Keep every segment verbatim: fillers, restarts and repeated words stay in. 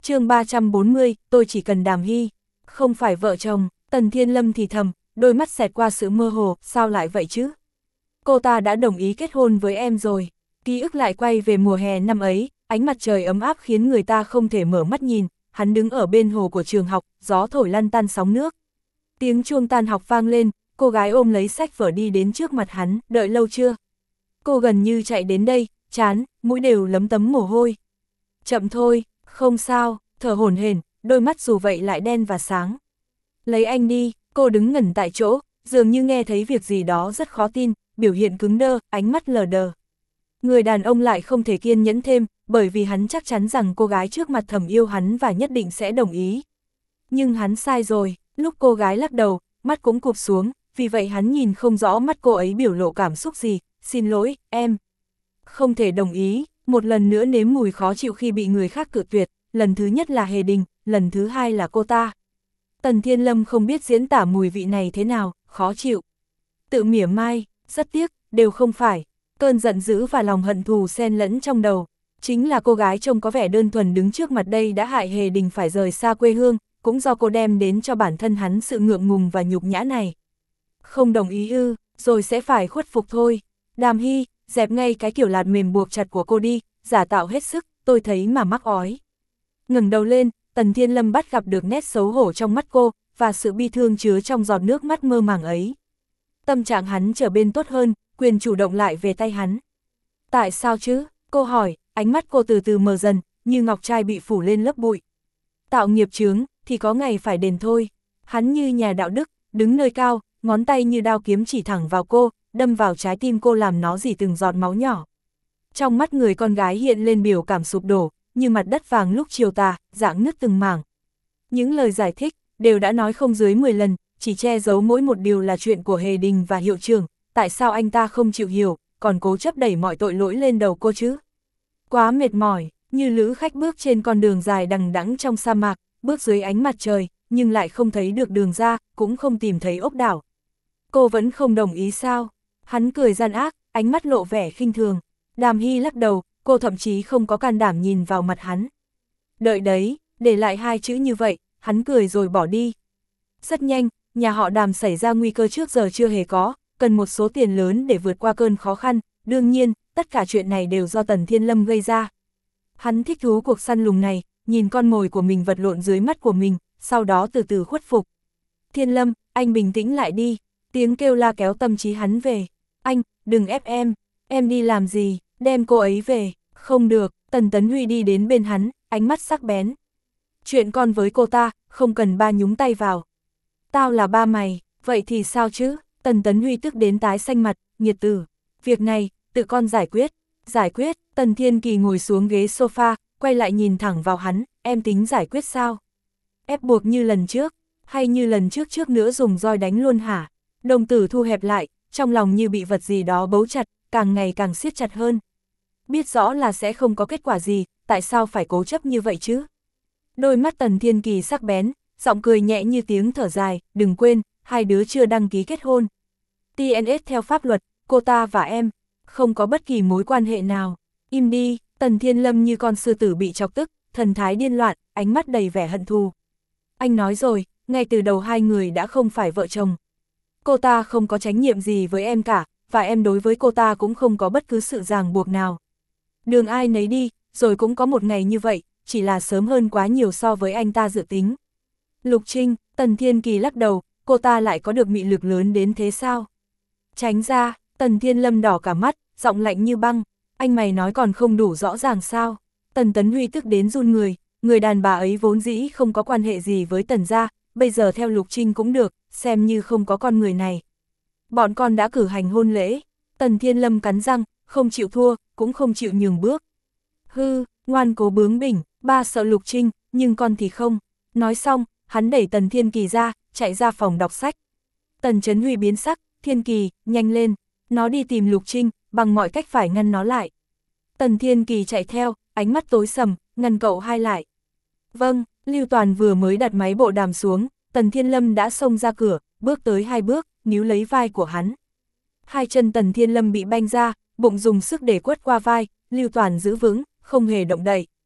chương ba trăm bốn mươi, tôi chỉ cần Đàm Hy, không phải vợ chồng. Tần Thiên Lâm thì thầm, đôi mắt xẹt qua sự mơ hồ, sao lại vậy chứ? Cô ta đã đồng ý kết hôn với em rồi. Ký ức lại quay về mùa hè năm ấy, ánh mặt trời ấm áp khiến người ta không thể mở mắt nhìn, hắn đứng ở bên hồ của trường học, gió thổi lăn tăn sóng nước. Tiếng chuông tan học vang lên, cô gái ôm lấy sách vở đi đến trước mặt hắn, đợi lâu chưa? Cô gần như chạy đến đây, chán, mũi đều lấm tấm mồ hôi. Chậm thôi, không sao, thở hổn hển, đôi mắt dù vậy lại đen và sáng. Lấy anh đi, cô đứng ngẩn tại chỗ, dường như nghe thấy việc gì đó rất khó tin, biểu hiện cứng đơ, ánh mắt lờ đờ. Người đàn ông lại không thể kiên nhẫn thêm, bởi vì hắn chắc chắn rằng cô gái trước mặt thầm yêu hắn và nhất định sẽ đồng ý. Nhưng hắn sai rồi, lúc cô gái lắc đầu, mắt cũng cụp xuống, vì vậy hắn nhìn không rõ mắt cô ấy biểu lộ cảm xúc gì. Xin lỗi, em không thể đồng ý. Một lần nữa nếm mùi khó chịu khi bị người khác cự tuyệt, lần thứ nhất là Hề Đình, lần thứ hai là cô ta. Tần Thiên Lâm không biết diễn tả mùi vị này thế nào, khó chịu. Tự mỉa mai, rất tiếc, đều không phải. Cơn giận dữ và lòng hận thù xen lẫn trong đầu. Chính là cô gái trông có vẻ đơn thuần đứng trước mặt đây đã hại Hề Đình phải rời xa quê hương, cũng do cô đem đến cho bản thân hắn sự ngượng ngùng và nhục nhã này. Không đồng ý ư, rồi sẽ phải khuất phục thôi. Đàm Hy, dẹp ngay cái kiểu lạt mềm buộc chặt của cô đi, giả tạo hết sức, tôi thấy mà mắc ói. Ngẩng đầu lên, Tần Thiên Lâm bắt gặp được nét xấu hổ trong mắt cô, và sự bi thương chứa trong giọt nước mắt mơ màng ấy. Tâm trạng hắn trở bên tốt hơn, quyền chủ động lại về tay hắn. Tại sao chứ? Cô hỏi, ánh mắt cô từ từ mờ dần, như ngọc trai bị phủ lên lớp bụi. Tạo nghiệp chướng, thì có ngày phải đền thôi. Hắn như nhà đạo đức, đứng nơi cao, ngón tay như đao kiếm chỉ thẳng vào cô, đâm vào trái tim cô làm nó rỉ từng giọt máu nhỏ. Trong mắt người con gái hiện lên biểu cảm sụp đổ, như mặt đất vàng lúc chiều tà, rạn nứt từng mảng. Những lời giải thích, đều đã nói không dưới mười lần, chỉ che giấu mỗi một điều là chuyện của Hề Đình và hiệu trưởng, tại sao anh ta không chịu hiểu, còn cố chấp đẩy mọi tội lỗi lên đầu cô chứ? Quá mệt mỏi, như lữ khách bước trên con đường dài đằng đẵng trong sa mạc, bước dưới ánh mặt trời, nhưng lại không thấy được đường ra, cũng không tìm thấy ốc đảo. Cô vẫn không đồng ý sao? Hắn cười gian ác, ánh mắt lộ vẻ khinh thường. Đàm Hy lắc đầu, cô thậm chí không có can đảm nhìn vào mặt hắn. Đợi đấy, để lại hai chữ như vậy, hắn cười rồi bỏ đi. Rất nhanh, nhà họ Đàm xảy ra nguy cơ trước giờ chưa hề có, cần một số tiền lớn để vượt qua cơn khó khăn, đương nhiên, tất cả chuyện này đều do Tần Thiên Lâm gây ra. Hắn thích thú cuộc săn lùng này, nhìn con mồi của mình vật lộn dưới mắt của mình, sau đó từ từ khuất phục. Thiên Lâm, anh bình tĩnh lại đi, tiếng kêu la kéo tâm trí hắn về. Anh, đừng ép em, em đi làm gì, đem cô ấy về, không được. Tần Tấn Huy đi đến bên hắn, ánh mắt sắc bén. Chuyện con với cô ta, không cần ba nhúng tay vào. Tao là ba mày, vậy thì sao chứ? Tần Tấn Huy tức đến tái xanh mặt, nghiệt tử. Việc này, tự con giải quyết. Giải quyết, Tần Thiên Kỳ ngồi xuống ghế sofa, quay lại nhìn thẳng vào hắn, em tính giải quyết sao? Ép buộc như lần trước, hay như lần trước trước nữa dùng roi đánh luôn hả? Đồng tử thu hẹp lại, trong lòng như bị vật gì đó bấu chặt, càng ngày càng siết chặt hơn. Biết rõ là sẽ không có kết quả gì, tại sao phải cố chấp như vậy chứ? Đôi mắt Tần Thiên Kỳ sắc bén, giọng cười nhẹ như tiếng thở dài, đừng quên, hai đứa chưa đăng ký kết hôn. tê en ét theo pháp luật, cô ta và em, không có bất kỳ mối quan hệ nào. Im đi, Tần Thiên Lâm như con sư tử bị chọc tức, thần thái điên loạn, ánh mắt đầy vẻ hận thù. Anh nói rồi, ngay từ đầu hai người đã không phải vợ chồng. Cô ta không có trách nhiệm gì với em cả, và em đối với cô ta cũng không có bất cứ sự ràng buộc nào. Đường ai nấy đi, rồi cũng có một ngày như vậy, chỉ là sớm hơn quá nhiều so với anh ta dự tính. Lục Trinh, Tần Thiên Kỳ lắc đầu, cô ta lại có được mị lực lớn đến thế sao? Tránh ra, Tần Thiên Lâm đỏ cả mắt, giọng lạnh như băng, anh mày nói còn không đủ rõ ràng sao? Tần Tấn Huy tức đến run người, người đàn bà ấy vốn dĩ không có quan hệ gì với Tần gia, bây giờ theo Lục Trinh cũng được, xem như không có con người này. Bọn con đã cử hành hôn lễ, Tần Thiên Lâm cắn răng, không chịu thua, cũng không chịu nhường bước. Hư, ngoan cố bướng bỉnh, ba sợ Lục Trinh, nhưng con thì không. Nói xong, hắn đẩy Tần Thiên Kỳ ra, chạy ra phòng đọc sách. Tần Chấn Huy biến sắc, Thiên Kỳ, nhanh lên, nó đi tìm Lục Trinh, bằng mọi cách phải ngăn nó lại. Tần Thiên Kỳ chạy theo, ánh mắt tối sầm, ngăn cậu hai lại. Vâng, Lưu Toàn vừa mới đặt máy bộ đàm xuống, Tần Thiên Lâm đã xông ra cửa, bước tới hai bước, níu lấy vai của hắn. Hai chân Tần Thiên Lâm bị banh ra, bụng dùng sức để quất qua vai, Lưu Toàn giữ vững, không hề động đậy.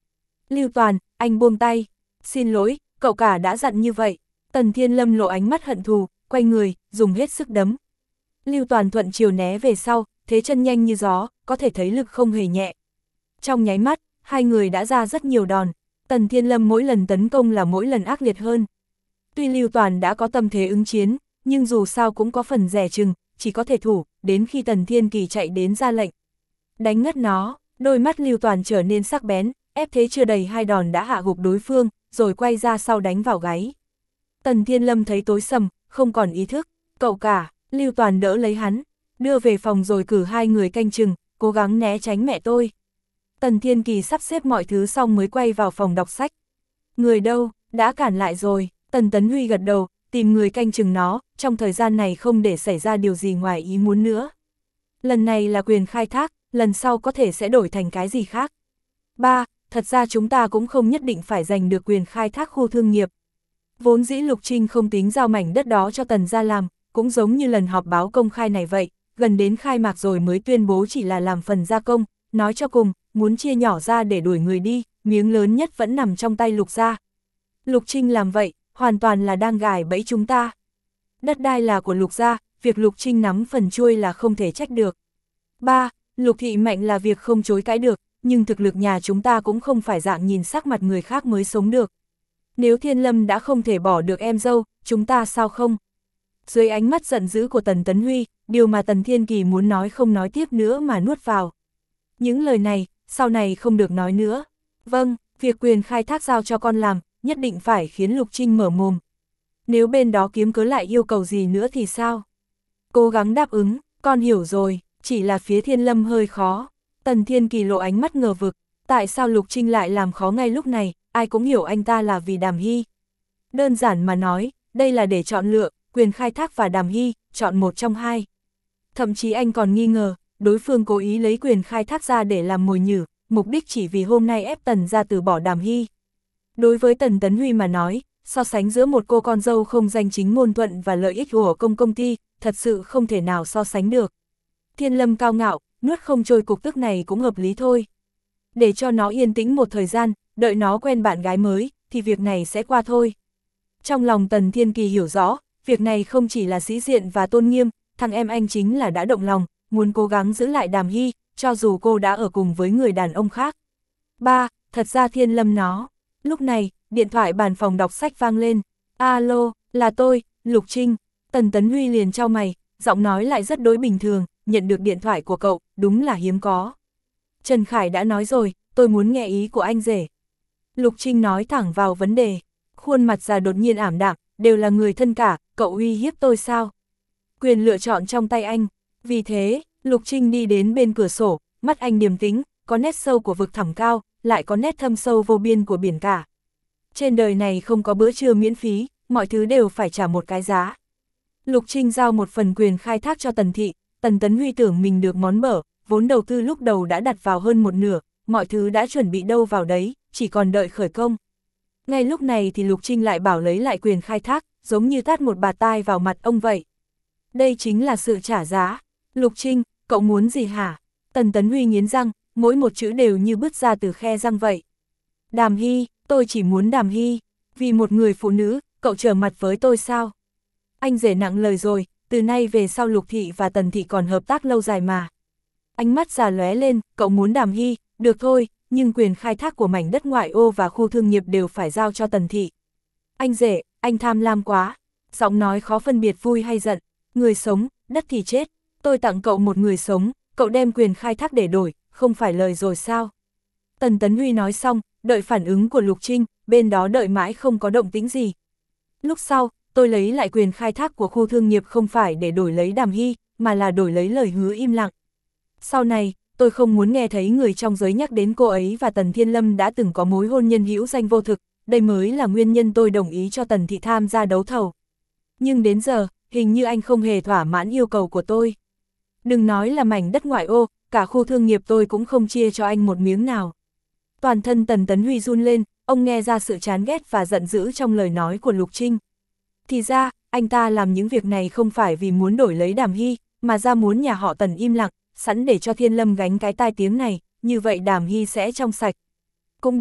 Lưu Toàn, anh buông tay. Xin lỗi, cậu cả đã dặn như vậy. Tần Thiên Lâm lộ ánh mắt hận thù, quay người, dùng hết sức đấm. Lưu Toàn thuận chiều né về sau, thế chân nhanh như gió, có thể thấy lực không hề nhẹ. Trong nháy mắt, hai người đã ra rất nhiều đòn. Tần Thiên Lâm mỗi lần tấn công là mỗi lần ác liệt hơn. Tuy Lưu Toàn đã có tâm thế ứng chiến, nhưng dù sao cũng có phần dè chừng, chỉ có thể thủ, đến khi Tần Thiên Kỳ chạy đến ra lệnh. Đánh ngất nó, đôi mắt Lưu Toàn trở nên sắc bén, ép thế chưa đầy hai đòn đã hạ gục đối phương, rồi quay ra sau đánh vào gáy. Tần Thiên Lâm thấy tối sầm, không còn ý thức, cậu cả, Lưu Toàn đỡ lấy hắn, đưa về phòng rồi cử hai người canh chừng, cố gắng né tránh mẹ tôi. Tần Thiên Kỳ sắp xếp mọi thứ xong mới quay vào phòng đọc sách. Người đâu, đã cản lại rồi, Tần Tấn Huy gật đầu, tìm người canh chừng nó, trong thời gian này không để xảy ra điều gì ngoài ý muốn nữa. Lần này là quyền khai thác, lần sau có thể sẽ đổi thành cái gì khác. Ba, thật ra chúng ta cũng không nhất định phải giành được quyền khai thác khu thương nghiệp. Vốn dĩ Lục Trinh không tính giao mảnh đất đó cho Tần gia làm, cũng giống như lần họp báo công khai này vậy, gần đến khai mạc rồi mới tuyên bố chỉ là làm phần gia công, nói cho cùng, muốn chia nhỏ ra để đuổi người đi, miếng lớn nhất vẫn nằm trong tay Lục gia. Lục Trinh làm vậy, hoàn toàn là đang gài bẫy chúng ta. Đất đai là của Lục gia, việc Lục Trinh nắm phần chuôi là không thể trách được. Ba, Lục thị mạnh là việc không chối cãi được, nhưng thực lực nhà chúng ta cũng không phải dạng nhìn sắc mặt người khác mới sống được. Nếu Thiên Lâm đã không thể bỏ được em dâu, chúng ta sao không? Dưới ánh mắt giận dữ của Tần Tấn Huy, điều mà Tần Thiên Kỳ muốn nói không nói tiếp nữa mà nuốt vào. Những lời này, sau này không được nói nữa. Vâng, việc quyền khai thác giao cho con làm, nhất định phải khiến Lục Trinh mở mồm. Nếu bên đó kiếm cớ lại yêu cầu gì nữa thì sao? Cố gắng đáp ứng, con hiểu rồi, chỉ là phía Thiên Lâm hơi khó. Tần Thiên Kỳ lộ ánh mắt ngờ vực, tại sao Lục Trinh lại làm khó ngay lúc này, ai cũng hiểu anh ta là vì Đàm Hy. Đơn giản mà nói, đây là để chọn lựa, quyền khai thác và Đàm Hy, chọn một trong hai. Thậm chí anh còn nghi ngờ, đối phương cố ý lấy quyền khai thác ra để làm mồi nhử, mục đích chỉ vì hôm nay ép Tần ra từ bỏ Đàm Hy. Đối với Tần Tấn Huy mà nói, so sánh giữa một cô con dâu không danh chính ngôn thuận và lợi ích của công công ty, thật sự không thể nào so sánh được. Thiên Lâm cao ngạo, nuốt không trôi cục tức này cũng hợp lý thôi. Để cho nó yên tĩnh một thời gian, đợi nó quen bạn gái mới, thì việc này sẽ qua thôi. Trong lòng Tần Thiên Kỳ hiểu rõ, việc này không chỉ là sĩ diện và tôn nghiêm, thằng em anh chính là đã động lòng, muốn cố gắng giữ lại Đàm Hy, cho dù cô đã ở cùng với người đàn ông khác. Ba, thật ra Thiên Lâm nó. Lúc này, điện thoại bàn phòng đọc sách vang lên. Alo, là tôi, Lục Trinh. Tần Tấn Huy liền chau mày, giọng nói lại rất đối bình thường, nhận được điện thoại của cậu, đúng là hiếm có. Trần Khải đã nói rồi, tôi muốn nghe ý của anh rể. Lục Trinh nói thẳng vào vấn đề. Khuôn mặt già đột nhiên ảm đạm, đều là người thân cả, cậu uy hiếp tôi sao? Quyền lựa chọn trong tay anh. Vì thế, Lục Trinh đi đến bên cửa sổ, mắt anh điềm tĩnh, có nét sâu của vực thẳm cao, lại có nét thâm sâu vô biên của biển cả. Trên đời này không có bữa trưa miễn phí, mọi thứ đều phải trả một cái giá. Lục Trinh giao một phần quyền khai thác cho Tần Thị, Tần Tấn Huy tưởng mình được món bở, vốn đầu tư lúc đầu đã đặt vào hơn một nửa, mọi thứ đã chuẩn bị đâu vào đấy, chỉ còn đợi khởi công. Ngay lúc này thì Lục Trinh lại bảo lấy lại quyền khai thác, giống như tát một bạt tai vào mặt ông vậy. Đây chính là sự trả giá. Lục Trinh, cậu muốn gì hả? Tần Tấn Huy nghiến răng, mỗi một chữ đều như bứt ra từ khe răng vậy. Đàm Hy, tôi chỉ muốn Đàm Hy. Vì một người phụ nữ, cậu trở mặt với tôi sao? Anh rể nặng lời rồi, từ nay về sau Lục Thị và Tần Thị còn hợp tác lâu dài mà. Ánh mắt già lóe lên, cậu muốn Đàm Hy, được thôi, nhưng quyền khai thác của mảnh đất ngoại ô và khu thương nghiệp đều phải giao cho Tần Thị. Anh rể, anh tham lam quá. Giọng nói khó phân biệt vui hay giận. Người sống, đất thì chết. Tôi tặng cậu một người sống, cậu đem quyền khai thác để đổi, không phải lời rồi sao? Tần Tấn Huy nói xong, đợi phản ứng của Lục Trinh, bên đó đợi mãi không có động tĩnh gì. Lúc sau, tôi lấy lại quyền khai thác của khu thương nghiệp không phải để đổi lấy Đàm Hy, mà là đổi lấy lời hứa im lặng. Sau này, tôi không muốn nghe thấy người trong giới nhắc đến cô ấy và Tần Thiên Lâm đã từng có mối hôn nhân hữu danh vô thực, đây mới là nguyên nhân tôi đồng ý cho Tần Thị tham gia đấu thầu. Nhưng đến giờ, hình như anh không hề thỏa mãn yêu cầu của tôi. Đừng nói là mảnh đất ngoại ô, cả khu thương nghiệp tôi cũng không chia cho anh một miếng nào. Toàn thân Tần Tấn Huy run lên, ông nghe ra sự chán ghét và giận dữ trong lời nói của Lục Trinh. Thì ra, anh ta làm những việc này không phải vì muốn đổi lấy Đàm Hy, mà ra muốn nhà họ Tần im lặng, sẵn để cho Thiên Lâm gánh cái tai tiếng này, như vậy Đàm Hy sẽ trong sạch. Cũng đúng,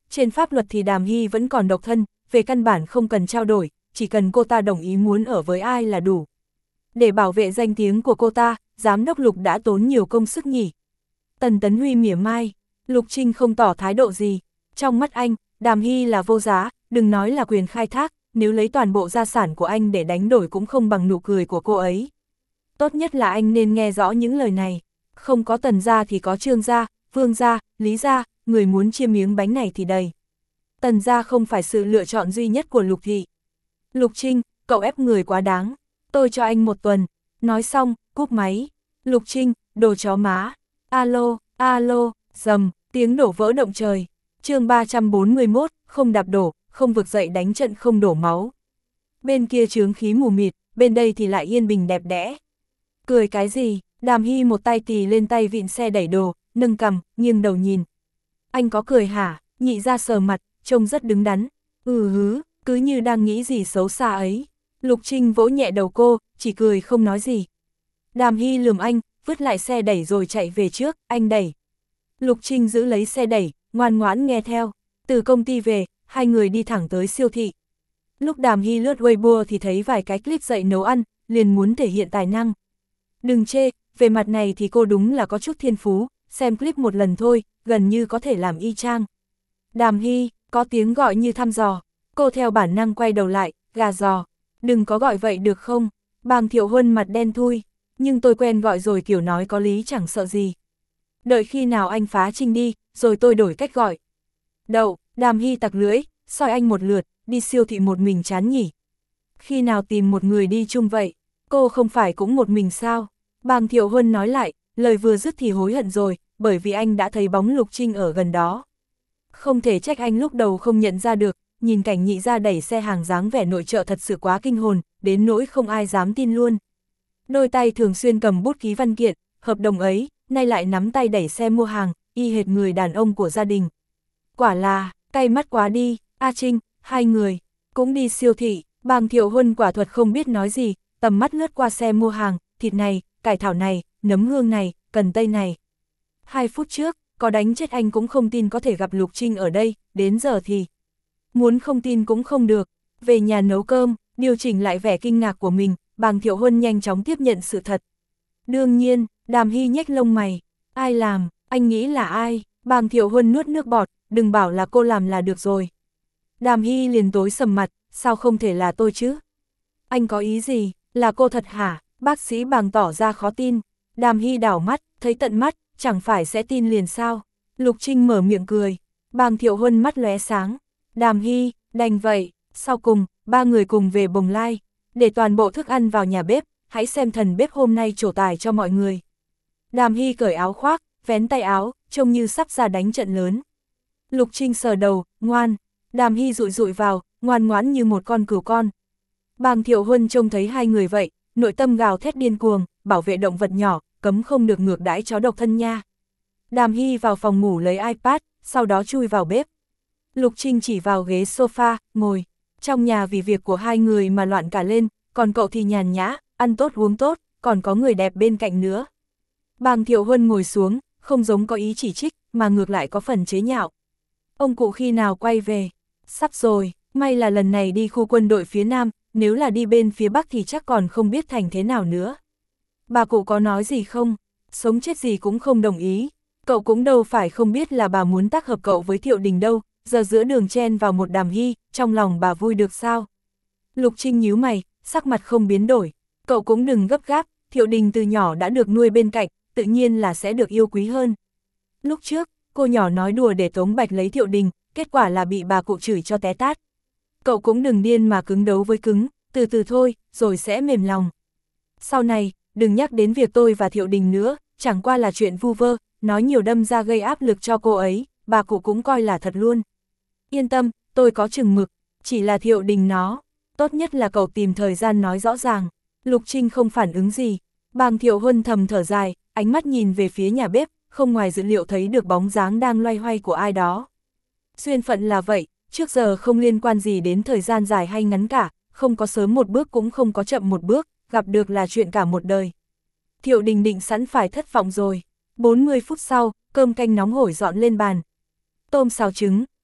trên pháp luật thì Đàm Hy vẫn còn độc thân, về căn bản không cần trao đổi, chỉ cần cô ta đồng ý muốn ở với ai là đủ. Để bảo vệ danh tiếng của cô ta, giám đốc Lục đã tốn nhiều công sức nhỉ. Tần Tấn Huy mỉa mai, Lục Trinh không tỏ thái độ gì. Trong mắt anh, Đàm Hy là vô giá, đừng nói là quyền khai thác, nếu lấy toàn bộ gia sản của anh để đánh đổi cũng không bằng nụ cười của cô ấy. Tốt nhất là anh nên nghe rõ những lời này. Không có Tần gia thì có Trương gia, Vương gia, Lý gia, người muốn chia miếng bánh này thì đầy. Tần gia không phải sự lựa chọn duy nhất của Lục thị. Lục Trinh, cậu ép người quá đáng. Tôi cho anh một tuần. Nói xong, cúp máy. Lục Trinh, đồ chó má. Alo, alo, dầm, tiếng đổ vỡ động trời. Chương ba trăm bốn mươi mốt, không đạp đổ, không vực dậy đánh trận không đổ máu. Bên kia chướng khí mù mịt, bên đây thì lại yên bình đẹp đẽ. Cười cái gì? Đàm Hy một tay tì lên tay vịn xe đẩy đồ, nâng cằm, nghiêng đầu nhìn. Anh có cười hả? Nhị ra sờ mặt, trông rất đứng đắn. Ừ hứ, cứ như đang nghĩ gì xấu xa ấy. Lục Trinh vỗ nhẹ đầu cô, chỉ cười không nói gì. Đàm Hy lườm anh, vứt lại xe đẩy rồi chạy về trước, anh đẩy. Lục Trinh giữ lấy xe đẩy, ngoan ngoãn nghe theo. Từ công ty về, hai người đi thẳng tới siêu thị. Lúc Đàm Hy lướt Weibo thì thấy vài cái clip dạy nấu ăn, liền muốn thể hiện tài năng. Đừng chê, về mặt này thì cô đúng là có chút thiên phú, xem clip một lần thôi, gần như có thể làm y chang. Đàm Hy, có tiếng gọi như thăm dò, cô theo bản năng quay đầu lại, gà giò. Đừng có gọi vậy được không? Bàng Thiệu Huân mặt đen thui, nhưng tôi quen gọi rồi, kiểu nói có lý chẳng sợ gì. Đợi khi nào anh phá trinh đi, rồi tôi đổi cách gọi. Đậu, Đàm Hy tặc lưỡi, soi anh một lượt, đi siêu thị một mình chán nhỉ. Khi nào tìm một người đi chung vậy? Cô không phải cũng một mình sao? Bàng Thiệu Huân nói lại, lời vừa dứt thì hối hận rồi, bởi vì anh đã thấy bóng Lục Trinh ở gần đó. Không thể trách anh lúc đầu không nhận ra được, nhìn cảnh nhị ra đẩy xe hàng dáng vẻ nội trợ thật sự quá kinh hồn, đến nỗi không ai dám tin luôn. Đôi tay thường xuyên cầm bút ký văn kiện, hợp đồng ấy, nay lại nắm tay đẩy xe mua hàng, y hệt người đàn ông của gia đình. Quả là, cay mắt quá đi. A Trinh, hai người, cũng đi siêu thị. Bàng Thiệu Huân quả thuật không biết nói gì, tầm mắt lướt qua xe mua hàng, thịt này, cải thảo này, nấm hương này, cần tây này. Hai phút trước, có đánh chết anh cũng không tin có thể gặp Lục Trinh ở đây, đến giờ thì muốn không tin cũng không được. Về nhà nấu cơm, điều chỉnh lại vẻ kinh ngạc của mình, Bàng Thiệu Huân nhanh chóng tiếp nhận sự thật. Đương nhiên, Đàm Hy nhếch lông mày. Ai làm, anh nghĩ là ai? Bàng Thiệu Huân nuốt nước bọt, đừng bảo là cô làm là được rồi. Đàm Hy liền tối sầm mặt, sao không thể là tôi chứ? Anh có ý gì, là cô thật hả? Bác sĩ Bàng tỏ ra khó tin. Đàm Hy đảo mắt, thấy tận mắt, chẳng phải sẽ tin liền sao? Lục Trinh mở miệng cười. Bàng Thiệu Huân mắt lóe sáng. Đàm Hy, đành vậy. Sau cùng, ba người cùng về Bồng Lai. Để toàn bộ thức ăn vào nhà bếp, hãy xem thần bếp hôm nay trổ tài cho mọi người. Đàm Hy cởi áo khoác, vén tay áo, trông như sắp ra đánh trận lớn. Lục Trinh sờ đầu, ngoan. Đàm Hy rụi rụi vào, ngoan ngoãn như một con cừu con. Bàng Thiệu Huân trông thấy hai người vậy, nội tâm gào thét điên cuồng, bảo vệ động vật nhỏ, cấm không được ngược đãi chó độc thân nha. Đàm Hy vào phòng ngủ lấy iPad, sau đó chui vào bếp. Lục Trinh chỉ vào ghế sofa, ngồi. Trong nhà vì việc của hai người mà loạn cả lên, còn cậu thì nhàn nhã, ăn tốt uống tốt, còn có người đẹp bên cạnh nữa. Bàng Thiệu Huân ngồi xuống, không giống có ý chỉ trích, mà ngược lại có phần chế nhạo. Ông cụ khi nào quay về? Sắp rồi, may là lần này đi khu quân đội phía Nam, nếu là đi bên phía Bắc thì chắc còn không biết thành thế nào nữa. Bà cụ có nói gì không? Sống chết gì cũng không đồng ý. Cậu cũng đâu phải không biết là bà muốn tác hợp cậu với Thiệu Đình đâu, giờ giữa đường chen vào một Đàm Hy, trong lòng bà vui được sao? Lục Trinh nhíu mày, sắc mặt không biến đổi. Cậu cũng đừng gấp gáp, Thiệu Đình từ nhỏ đã được nuôi bên cạnh, tự nhiên là sẽ được yêu quý hơn. Lúc trước, cô nhỏ nói đùa để Tống Bạch lấy Thiệu Đình, kết quả là bị bà cụ chửi cho té tát. Cậu cũng đừng điên mà cứng đấu với cứng, từ từ thôi, rồi sẽ mềm lòng. Sau này, đừng nhắc đến việc tôi và Thiệu Đình nữa, chẳng qua là chuyện vu vơ, nói nhiều đâm ra gây áp lực cho cô ấy, bà cụ cũng coi là thật luôn. Yên tâm, tôi có chừng mực, chỉ là Thiệu Đình nó, tốt nhất là cậu tìm thời gian nói rõ ràng. Lục Trinh không phản ứng gì, Bàng Thiệu Huân thầm thở dài, ánh mắt nhìn về phía nhà bếp, không ngoài dự liệu thấy được bóng dáng đang loay hoay của ai đó. Duyên phận là vậy, trước giờ không liên quan gì đến thời gian dài hay ngắn cả, không có sớm một bước cũng không có chậm một bước, gặp được là chuyện cả một đời. Thiệu Đình định sẵn phải thất vọng rồi. bốn mươi phút sau, cơm canh nóng hổi dọn lên bàn. Tôm xào trứng,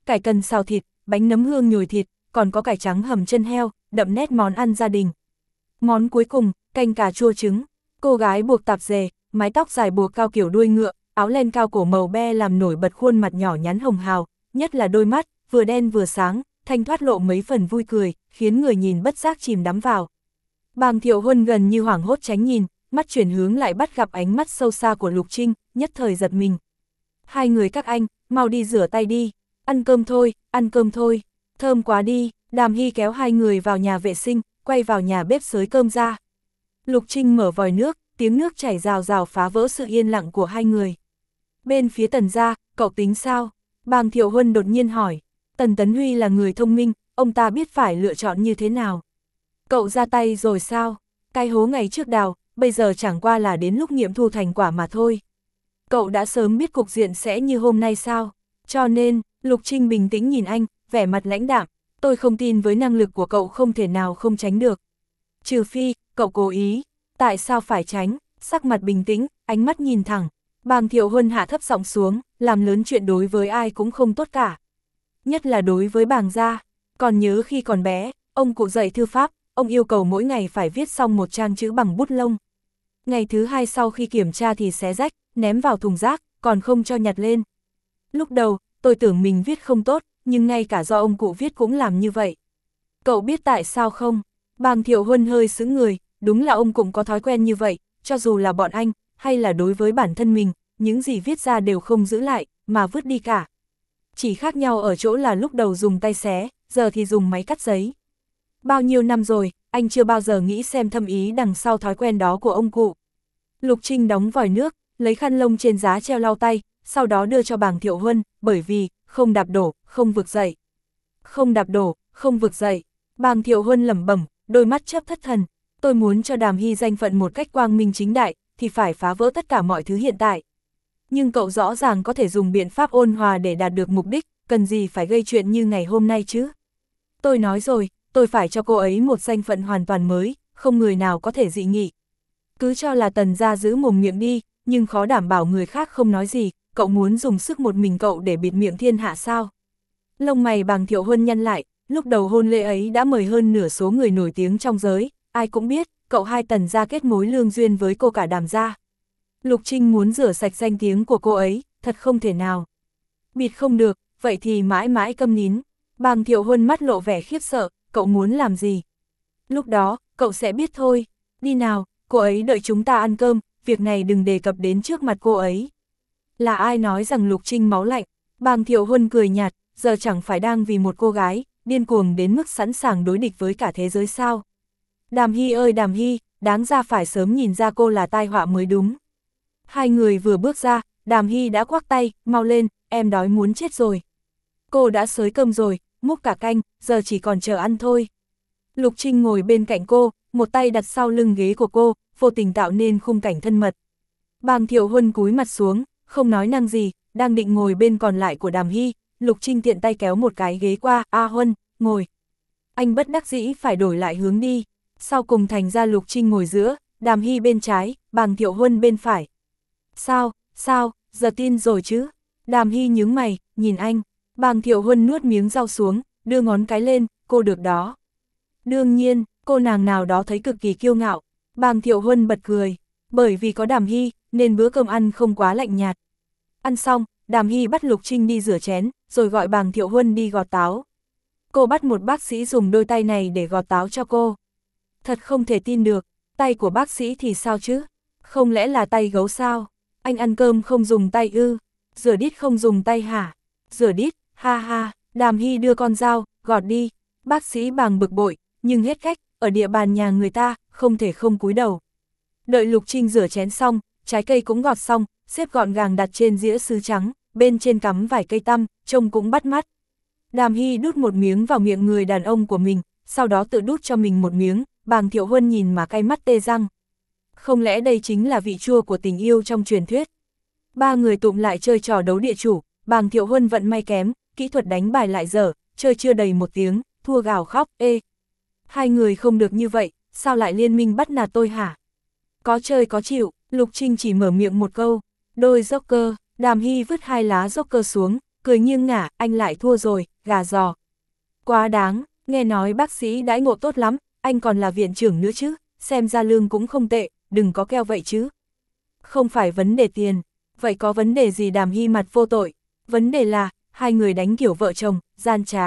cải cần xào thịt, bánh nấm hương nhồi thịt, còn có cải trắng hầm chân heo, đậm nét món ăn gia đình. Món cuối cùng, canh cà chua trứng. Cô gái buộc tạp dề, mái tóc dài buộc cao kiểu đuôi ngựa, áo len cao cổ màu be làm nổi bật khuôn mặt nhỏ nhắn hồng hào, nhất là đôi mắt, vừa đen vừa sáng, thanh thoát lộ mấy phần vui cười, khiến người nhìn bất giác chìm đắm vào. Bàng Thiệu Huân gần như hoảng hốt tránh nhìn, mắt chuyển hướng lại bắt gặp ánh mắt sâu xa của Lục Trinh, nhất thời giật mình. Hai người các anh, mau đi rửa tay đi, ăn cơm thôi, ăn cơm thôi, thơm quá đi. Đàm Hy kéo hai người vào nhà vệ sinh, quay vào nhà bếp xới cơm ra. Lục Trinh mở vòi nước, tiếng nước chảy rào rào phá vỡ sự yên lặng của hai người. Bên phía Tần gia, cậu tính sao? Bàng Thiệu Huân đột nhiên hỏi. Tần Tấn Huy là người thông minh, ông ta biết phải lựa chọn như thế nào. Cậu ra tay rồi sao? Cái hố ngày trước đào, bây giờ chẳng qua là đến lúc nghiệm thu thành quả mà thôi. Cậu đã sớm biết cục diện sẽ như hôm nay sao? Cho nên, Lục Trinh bình tĩnh nhìn anh, vẻ mặt lãnh đạm. Tôi không tin với năng lực của cậu không thể nào không tránh được. Trừ phi, cậu cố ý. Tại sao phải tránh? Sắc mặt bình tĩnh, ánh mắt nhìn thẳng. Bàng Thiệu Huân hạ thấp giọng xuống, làm lớn chuyện đối với ai cũng không tốt cả. Nhất là đối với Bàng gia. Còn nhớ khi còn bé, ông cụ dạy thư pháp, ông yêu cầu mỗi ngày phải viết xong một trang chữ bằng bút lông. Ngày thứ hai sau khi kiểm tra thì xé rách, ném vào thùng rác, còn không cho nhặt lên. Lúc đầu, tôi tưởng mình viết không tốt, nhưng ngay cả do ông cụ viết cũng làm như vậy. Cậu biết tại sao không? Bàng Thiệu Huân hơi sững người, đúng là ông cũng có thói quen như vậy, cho dù là bọn anh, hay là đối với bản thân mình, những gì viết ra đều không giữ lại, mà vứt đi cả. Chỉ khác nhau ở chỗ là lúc đầu dùng tay xé, giờ thì dùng máy cắt giấy. Bao nhiêu năm rồi, anh chưa bao giờ nghĩ xem thâm ý đằng sau thói quen đó của ông cụ. Lục Trinh đóng vòi nước, lấy khăn lông trên giá treo lau tay, sau đó đưa cho Bàng Thiệu Huân, bởi vì, không đạp đổ, không vực dậy. Không đạp đổ, không vực dậy. Bàng Thiệu Huân lẩm bẩm, đôi mắt chớp thất thần. Tôi muốn cho Đàm Hy danh phận một cách quang minh chính đại, thì phải phá vỡ tất cả mọi thứ hiện tại. Nhưng cậu rõ ràng có thể dùng biện pháp ôn hòa để đạt được mục đích, cần gì phải gây chuyện như ngày hôm nay chứ? Tôi nói rồi, tôi phải cho cô ấy một danh phận hoàn toàn mới, không người nào có thể dị nghị. Cứ cho là Tần gia giữ mồm miệng đi, nhưng khó đảm bảo người khác không nói gì, cậu muốn dùng sức một mình cậu để bịt miệng thiên hạ sao? Lông mày Bàng Thiệu Huân nhăn lại, lúc đầu hôn lễ ấy đã mời hơn nửa số người nổi tiếng trong giới, ai cũng biết, cậu hai Tần gia kết mối lương duyên với cô cả Đàm gia. Lục Trinh muốn rửa sạch danh tiếng của cô ấy, thật không thể nào. Bịt không được, vậy thì mãi mãi câm nín. Bàng Thiệu Huân mắt lộ vẻ khiếp sợ, cậu muốn làm gì? Lúc đó, cậu sẽ biết thôi. Đi nào, cô ấy đợi chúng ta ăn cơm, việc này đừng đề cập đến trước mặt cô ấy. Là ai nói rằng Lục Trinh máu lạnh? Bàng Thiệu Huân cười nhạt, giờ chẳng phải đang vì một cô gái, điên cuồng đến mức sẵn sàng đối địch với cả thế giới sao? Đàm Hy ơi Đàm Hy, đáng ra phải sớm nhìn ra cô là tai họa mới đúng. Hai người vừa bước ra, Đàm Hy đã quắc tay, mau lên, em đói muốn chết rồi. Cô đã xới cơm rồi, múc cả canh, giờ chỉ còn chờ ăn thôi. Lục Trinh ngồi bên cạnh cô, một tay đặt sau lưng ghế của cô, vô tình tạo nên khung cảnh thân mật. Bàng Thiệu Huân cúi mặt xuống, không nói năng gì, đang định ngồi bên còn lại của Đàm Hy, Lục Trinh tiện tay kéo một cái ghế qua, A Huân, ngồi. Anh bất đắc dĩ phải đổi lại hướng đi, sau cùng thành ra Lục Trinh ngồi giữa, Đàm Hy bên trái, Bàng Thiệu Huân bên phải. Sao, sao, giờ tin rồi chứ? Đàm Hy nhướng mày, nhìn anh. Bàng Thiệu Huân nuốt miếng rau xuống, đưa ngón cái lên, cô được đó. Đương nhiên, cô nàng nào đó thấy cực kỳ kiêu ngạo. Bàng Thiệu Huân bật cười, bởi vì có Đàm Hy, nên bữa cơm ăn không quá lạnh nhạt. Ăn xong, Đàm Hy bắt Lục Trinh đi rửa chén, rồi gọi Bàng Thiệu Huân đi gọt táo. Cô bắt một bác sĩ dùng đôi tay này để gọt táo cho cô. Thật không thể tin được, tay của bác sĩ thì sao chứ? Không lẽ là tay gấu sao? Anh ăn cơm không dùng tay ư? Rửa đít không dùng tay hả? Rửa đít, ha ha, Đàm Hy đưa con dao, gọt đi. Bác sĩ Bàng bực bội, nhưng hết cách, ở địa bàn nhà người ta, không thể không cúi đầu. Đợi Lục Trinh rửa chén xong, trái cây cũng gọt xong, xếp gọn gàng đặt trên dĩa sứ trắng, bên trên cắm vài cây tăm, trông cũng bắt mắt. Đàm Hy đút một miếng vào miệng người đàn ông của mình, sau đó tự đút cho mình một miếng, Bàng Thiệu Huân nhìn mà cay mắt tê răng. Không lẽ đây chính là vị chua của tình yêu trong truyền thuyết? Ba người tụm lại chơi trò đấu địa chủ, Bàng Thiệu Huân vận may kém, kỹ thuật đánh bài lại dở, chơi chưa đầy một tiếng, thua gào khóc, ê. Hai người không được như vậy, sao lại liên minh bắt nạt tôi hả? Có chơi có chịu, Lục Trinh chỉ mở miệng một câu, đôi Joker. Đàm Hy vứt hai lá Joker xuống, cười nghiêng ngả, anh lại thua rồi, gà giò. Quá đáng, nghe nói bác sĩ đãi ngộ tốt lắm, anh còn là viện trưởng nữa chứ, xem ra lương cũng không tệ, đừng có keo vậy chứ. Không phải vấn đề tiền, vậy có vấn đề gì? Đàm Hy mặt vô tội, vấn đề là, hai người đánh kiểu vợ chồng, gian trá.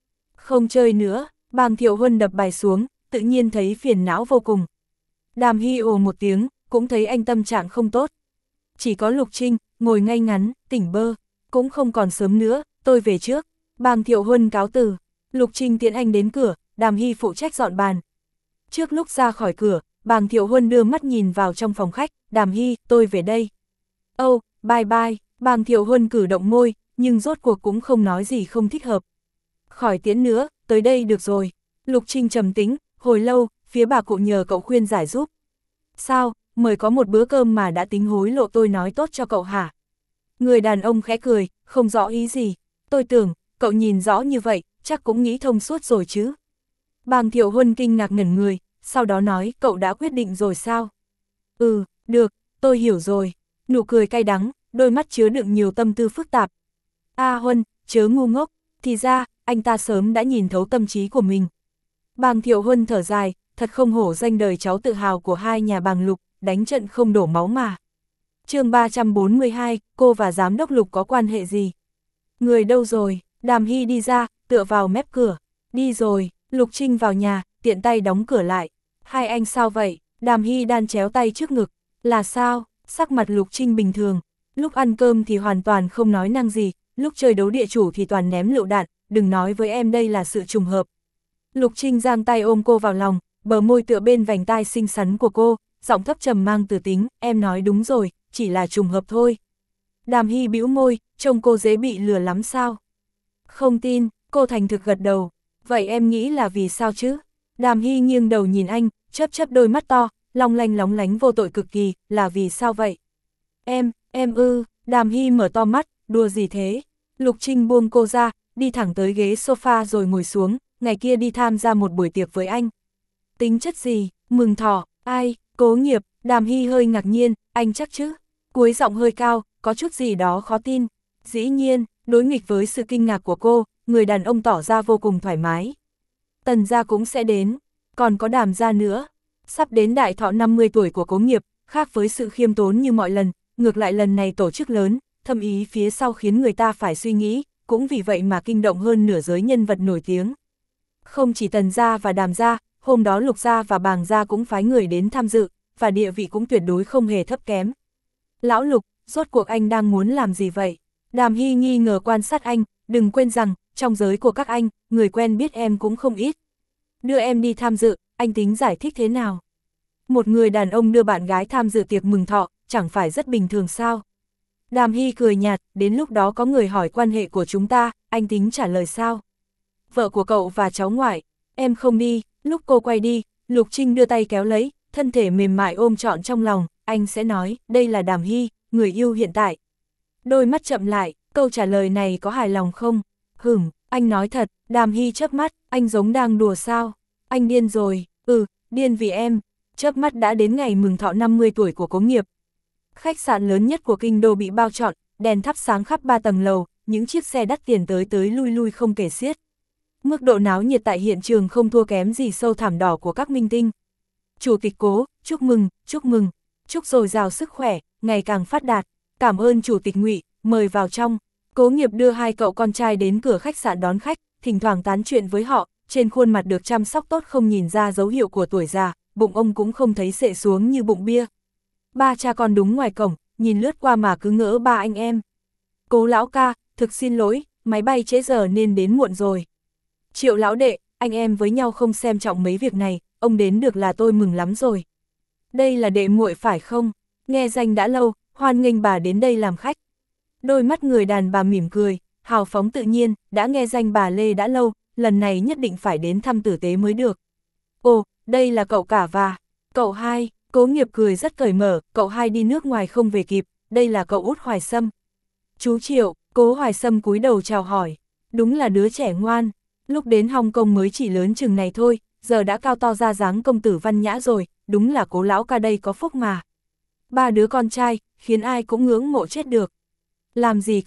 Không chơi nữa, Bàng Thiệu Huân đập bài xuống, tự nhiên thấy phiền não vô cùng. Đàm Hy ồ một tiếng, cũng thấy anh tâm trạng không tốt. Chỉ có Lục Trinh, ngồi ngay ngắn, tỉnh bơ, cũng không còn sớm nữa, tôi về trước. Bàng Thiệu Huân cáo từ, Lục Trinh tiễn anh đến cửa, Đàm Hy phụ trách dọn bàn. Trước lúc ra khỏi cửa, Bàng Thiệu Huân đưa mắt nhìn vào trong phòng khách, Đàm Hy, tôi về đây. Âu, oh, bye bye, Bàng Thiệu Huân cử động môi, nhưng rốt cuộc cũng không nói gì không thích hợp. Khỏi tiễn nữa, tới đây được rồi. Lục Trinh trầm tính, hồi lâu, phía bà cụ nhờ cậu khuyên giải giúp. Sao, mời có một bữa cơm mà đã tính hối lộ tôi nói tốt cho cậu hả? Người đàn ông khẽ cười, không rõ ý gì. Tôi tưởng, cậu nhìn rõ như vậy, chắc cũng nghĩ thông suốt rồi chứ. Bàng Thiệu Huân kinh ngạc ngẩn người, sau đó nói, cậu đã quyết định rồi sao? Ừ, được, tôi hiểu rồi. Nụ cười cay đắng, đôi mắt chứa đựng nhiều tâm tư phức tạp. A Huân, chớ ngu ngốc, thì ra, anh ta sớm đã nhìn thấu tâm trí của mình. Bàng Thiệu Huân thở dài, thật không hổ danh đời cháu tự hào của hai nhà Bàng Lục, đánh trận không đổ máu mà. chương ba trăm bốn mươi hai, cô và giám đốc Lục có quan hệ gì? Người đâu rồi? Đàm Hy đi ra, tựa vào mép cửa. Đi rồi, Lục Trinh vào nhà, tiện tay đóng cửa lại. Hai anh sao vậy? Đàm Hy đan chéo tay trước ngực. Là sao? Sắc mặt Lục Trinh bình thường. Lúc ăn cơm thì hoàn toàn không nói năng gì, lúc chơi đấu địa chủ thì toàn ném lựu đạn, đừng nói với em đây là sự trùng hợp. Lục Trinh giang tay ôm cô vào lòng, bờ môi tựa bên vành tai xinh xắn của cô, giọng thấp trầm mang từ tính, em nói đúng rồi, chỉ là trùng hợp thôi. Đàm Hy bĩu môi, trông cô dễ bị lừa lắm sao? Không tin, cô thành thực gật đầu, vậy em nghĩ là vì sao chứ? Đàm Hy nghiêng đầu nhìn anh, chớp chớp đôi mắt to, long lanh lóng lánh vô tội cực kỳ, là vì sao vậy? Em, em ư, Đàm Hy mở to mắt, đùa gì thế? Lục Trinh buông cô ra, đi thẳng tới ghế sofa rồi ngồi xuống, ngày kia đi tham gia một buổi tiệc với anh. Tính chất gì? Mừng thọ, ai? Cố Nghiệp. Đàm Hy hơi ngạc nhiên, anh chắc chứ? Cuối giọng hơi cao, có chút gì đó khó tin. Dĩ nhiên, đối nghịch với sự kinh ngạc của cô, người đàn ông tỏ ra vô cùng thoải mái. Tần gia cũng sẽ đến, còn có Đàm gia nữa. Sắp đến đại thọ năm mươi tuổi của Cố Nghiệp, khác với sự khiêm tốn như mọi lần, ngược lại lần này tổ chức lớn, thâm ý phía sau khiến người ta phải suy nghĩ, cũng vì vậy mà kinh động hơn nửa giới nhân vật nổi tiếng. Không chỉ Tần gia và Đàm gia, hôm đó Lục gia và Bàng gia cũng phái người đến tham dự, và địa vị cũng tuyệt đối không hề thấp kém. Lão Lục, rốt cuộc anh đang muốn làm gì vậy? Đàm Hy nghi ngờ quan sát anh, đừng quên rằng, trong giới của các anh, người quen biết em cũng không ít. Đưa em đi tham dự, anh tính giải thích thế nào? Một người đàn ông đưa bạn gái tham dự tiệc mừng thọ, chẳng phải rất bình thường sao? Đàm Hy cười nhạt, đến lúc đó có người hỏi quan hệ của chúng ta, anh tính trả lời sao? Vợ của cậu và cháu ngoại, em không đi. Lúc cô quay đi, Lục Trinh đưa tay kéo lấy, thân thể mềm mại ôm trọn trong lòng, anh sẽ nói, đây là Đàm Hy, người yêu hiện tại. Đôi mắt chậm lại, câu trả lời này có hài lòng không? Hửm, anh nói thật. Đàm Hy chớp mắt, anh giống đang đùa sao? Anh điên rồi. Ừ, điên vì em. Chớp mắt đã đến ngày mừng thọ năm mươi tuổi của Cố Nghiệp. Khách sạn lớn nhất của kinh đô bị bao trọn, đèn thắp sáng khắp ba tầng lầu, những chiếc xe đắt tiền tới tới lui lui không kể xiết. Mức độ náo nhiệt tại hiện trường không thua kém gì sâu thảm đỏ của các minh tinh. Chủ tịch Cố, chúc mừng, chúc mừng, chúc dồi dào sức khỏe, ngày càng phát đạt. Cảm ơn Chủ tịch Ngụy, mời vào trong. Cố Nghiệp đưa hai cậu con trai đến cửa khách sạn đón khách, thỉnh thoảng tán chuyện với họ, trên khuôn mặt được chăm sóc tốt không nhìn ra dấu hiệu của tuổi già, bụng ông cũng không thấy xệ xuống như bụng bia. Ba cha con đúng ngoài cổng, nhìn lướt qua mà cứ ngỡ ba anh em. Cố lão ca, thực xin lỗi, máy bay trễ giờ nên đến muộn rồi. Triệu lão đệ, anh em với nhau không xem trọng mấy việc này, ông đến được là tôi mừng lắm rồi. Đây là đệ muội phải không? Nghe danh đã lâu, hoan nghênh bà đến đây làm khách. Đôi mắt người đàn bà mỉm cười, hào phóng tự nhiên, đã nghe danh bà Lê đã lâu, lần này nhất định phải đến thăm tử tế mới được. Ồ, đây là cậu cả và cậu hai. Cố Nghiệp cười rất cởi mở, cậu hai đi nước ngoài không về kịp, đây là cậu út Hoài Sâm. Chú Triệu, Cố Hoài Sâm cúi đầu chào hỏi, đúng là đứa trẻ ngoan, lúc đến Hong Kong mới chỉ lớn chừng này thôi, giờ đã cao to ra dáng công tử văn nhã rồi, đúng là Cố lão ca đây có phúc mà. Ba đứa con trai, khiến ai cũng ngưỡng mộ chết được. Làm gì có,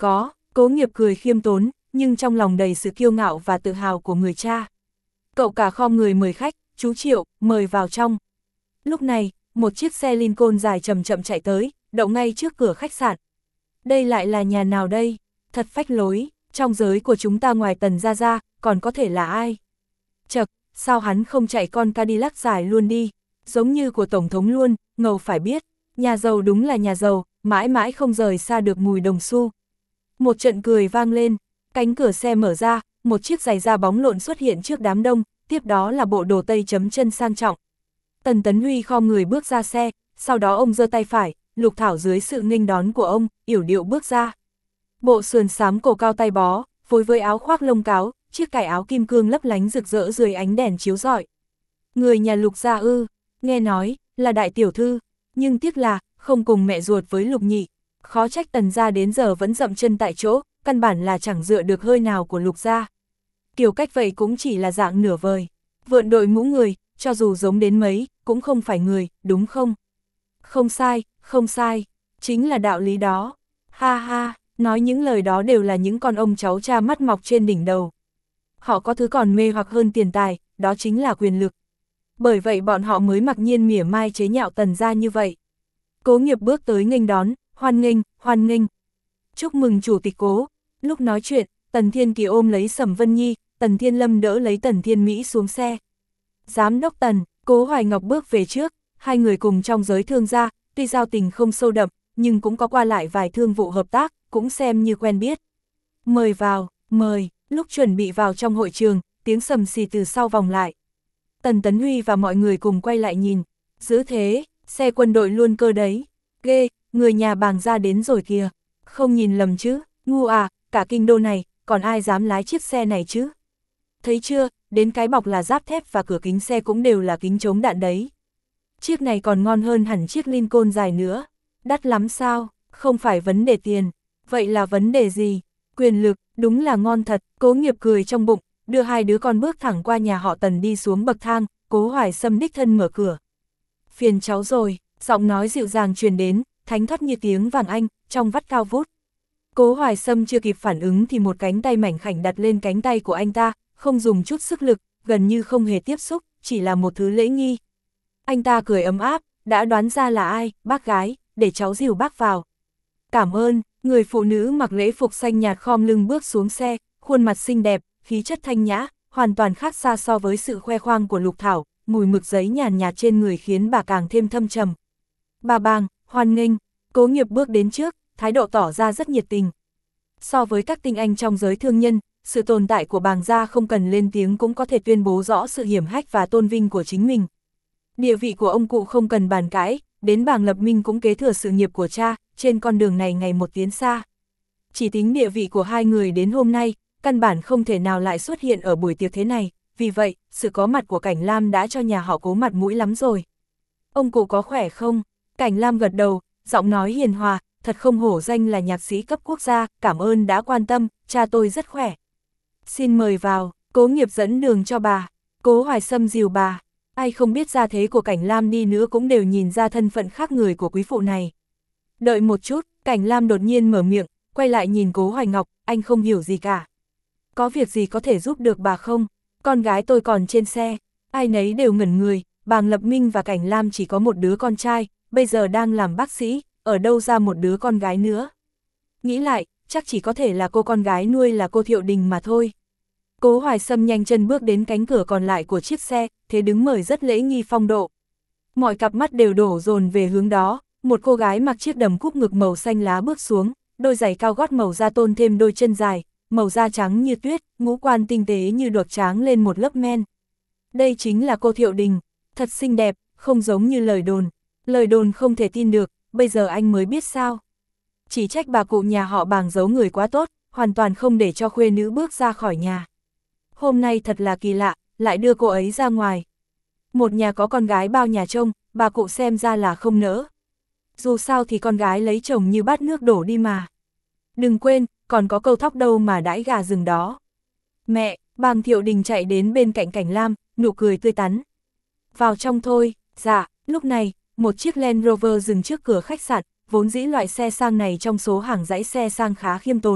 Cố Nghiệp cười khiêm tốn, nhưng trong lòng đầy sự kiêu ngạo và tự hào của người cha. Cậu cả khom người mời khách, chú Triệu, mời vào trong. Lúc này, một chiếc xe Lincoln dài chậm chậm chạy tới, đậu ngay trước cửa khách sạn. Đây lại là nhà nào đây? Thật phách lối, trong giới của chúng ta ngoài Tần Gia Gia, còn có thể là ai? Chậc, sao hắn không chạy con Cadillac dài luôn đi, giống như của Tổng thống luôn, ngầu phải biết. Nhà giàu đúng là nhà giàu, mãi mãi không rời xa được mùi đồng xu. Một trận cười vang lên, cánh cửa xe mở ra, một chiếc giày da bóng lộn xuất hiện trước đám đông, tiếp đó là bộ đồ tây chấm chân sang trọng. Tần Tấn Huy khom người bước ra xe, sau đó ông giơ tay phải, Lục Thảo dưới sự nghênh đón của ông, yểu điệu bước ra. Bộ sườn xám cổ cao tay bó, phối với áo khoác lông cáo, chiếc cài áo kim cương lấp lánh rực rỡ dưới ánh đèn chiếu rọi. Người nhà Lục gia ư, nghe nói, là đại tiểu thư, nhưng tiếc là, không cùng mẹ ruột với Lục Nhị. Khó trách Tần gia đến giờ vẫn dậm chân tại chỗ, căn bản là chẳng dựa được hơi nào của Lục gia. Kiểu cách vậy cũng chỉ là dạng nửa vời. Vượn đội mũ người, cho dù giống đến mấy, cũng không phải người, đúng không? Không sai, không sai, chính là đạo lý đó. Ha ha, nói những lời đó đều là những con ông cháu cha mắt mọc trên đỉnh đầu. Họ có thứ còn mê hoặc hơn tiền tài, đó chính là quyền lực. Bởi vậy bọn họ mới mặc nhiên mỉa mai chế nhạo Tần gia như vậy. Cố Nghiệp bước tới nghênh đón, hoan nghênh, hoan nghênh. Chúc mừng chủ tịch Cố. Lúc nói chuyện, Tần Thiên Kỳ ôm lấy Sầm Vân Nhi, Tần Thiên Lâm đỡ lấy Tần Thiên Mỹ xuống xe. Giám đốc Tần, Cố Hoài Ngọc bước về trước, hai người cùng trong giới thương gia, tuy giao tình không sâu đậm, nhưng cũng có qua lại vài thương vụ hợp tác, cũng xem như quen biết. Mời vào, mời, lúc chuẩn bị vào trong hội trường, tiếng sầm xì từ sau vòng lại. Tần Tấn Huy và mọi người cùng quay lại nhìn, giữ thế, xe quân đội luôn cơ đấy, ghê, người nhà Bàng gia đến rồi kìa, không nhìn lầm chứ, ngu à, cả kinh đô này, còn ai dám lái chiếc xe này chứ? Thấy chưa, đến cái bọc là giáp thép và cửa kính xe cũng đều là kính chống đạn đấy. Chiếc này còn ngon hơn hẳn chiếc Lincoln dài nữa. Đắt lắm sao? Không phải vấn đề tiền. Vậy là vấn đề gì? Quyền lực, đúng là ngon thật. Cố Nghiệp cười trong bụng, đưa hai đứa con bước thẳng qua nhà họ Tần đi xuống bậc thang, Cố Hoài Sâm đích thân mở cửa. Phiền cháu rồi, giọng nói dịu dàng truyền đến, thánh thoát như tiếng vàng anh, trong vắt cao vút. Cố Hoài Sâm chưa kịp phản ứng thì một cánh tay mảnh khảnh đặt lên cánh tay của anh ta, không dùng chút sức lực, gần như không hề tiếp xúc, chỉ là một thứ lễ nghi. Anh ta cười ấm áp, đã đoán ra là ai, bác gái, để cháu dìu bác vào. Cảm ơn, người phụ nữ mặc lễ phục xanh nhạt khom lưng bước xuống xe, khuôn mặt xinh đẹp, khí chất thanh nhã, hoàn toàn khác xa so với sự khoe khoang của Lục Thảo, mùi mực giấy nhàn nhạt trên người khiến bà càng thêm thâm trầm. Bà Bàng, hoan nghênh, Cố Nghiệp bước đến trước, thái độ tỏ ra rất nhiệt tình. So với các tinh anh trong giới thương nhân, sự tồn tại của Bàng gia không cần lên tiếng cũng có thể tuyên bố rõ sự hiểm hách và tôn vinh của chính mình. Địa vị của ông cụ không cần bàn cãi, đến Bàng Lập Minh cũng kế thừa sự nghiệp của cha, trên con đường này ngày một tiến xa. Chỉ tính địa vị của hai người đến hôm nay, căn bản không thể nào lại xuất hiện ở buổi tiệc thế này, vì vậy, sự có mặt của Cảnh Lam đã cho nhà họ Cố mặt mũi lắm rồi. Ông cụ có khỏe không? Cảnh Lam gật đầu, giọng nói hiền hòa, thật không hổ danh là nhạc sĩ cấp quốc gia, cảm ơn đã quan tâm, cha tôi rất khỏe. Xin mời vào, Cố Nghiệp dẫn đường cho bà, Cố Hoài Sâm dìu bà. Ai không biết gia thế của Cảnh Lam đi nữa cũng đều nhìn ra thân phận khác người của quý phụ này. Đợi một chút, Cảnh Lam đột nhiên mở miệng, quay lại nhìn Cố Hoài Ngọc, anh không hiểu gì cả. Có việc gì có thể giúp được bà không? Con gái tôi còn trên xe, ai nấy đều ngẩn người, Bàng Lập Minh và Cảnh Lam chỉ có một đứa con trai, bây giờ đang làm bác sĩ, ở đâu ra một đứa con gái nữa. Nghĩ lại, chắc chỉ có thể là cô con gái nuôi là cô Thiệu Đình mà thôi. Cố Hoài Sâm nhanh chân bước đến cánh cửa còn lại của chiếc xe, thế đứng mời rất lễ nghi phong độ. Mọi cặp mắt đều đổ dồn về hướng đó, một cô gái mặc chiếc đầm cúp ngực màu xanh lá bước xuống, đôi giày cao gót màu da tôn thêm đôi chân dài, màu da trắng như tuyết, ngũ quan tinh tế như được tráng lên một lớp men. Đây chính là cô Thiệu Đình, thật xinh đẹp, không giống như lời đồn. Lời đồn không thể tin được, bây giờ anh mới biết sao. Chỉ trách bà cụ nhà họ Bàng giấu người quá tốt, hoàn toàn không để cho khuê nữ bước ra khỏi nhà. Hôm nay thật là kỳ lạ, lại đưa cô ấy ra ngoài. Một nhà có con gái bao nhà trông, bà cụ xem ra là không nỡ. Dù sao thì con gái lấy chồng như bát nước đổ đi mà. Đừng quên, còn có câu thóc đâu mà đãi gà rừng đó. Mẹ, Bàng Thiệu Đình chạy đến bên cạnh Cảnh Lam, nụ cười tươi tắn. Vào trong thôi, dạ, lúc này, một chiếc Land Rover dừng trước cửa khách sạn, vốn dĩ loại xe sang này trong số hàng dãy xe sang khá khiêm tốn,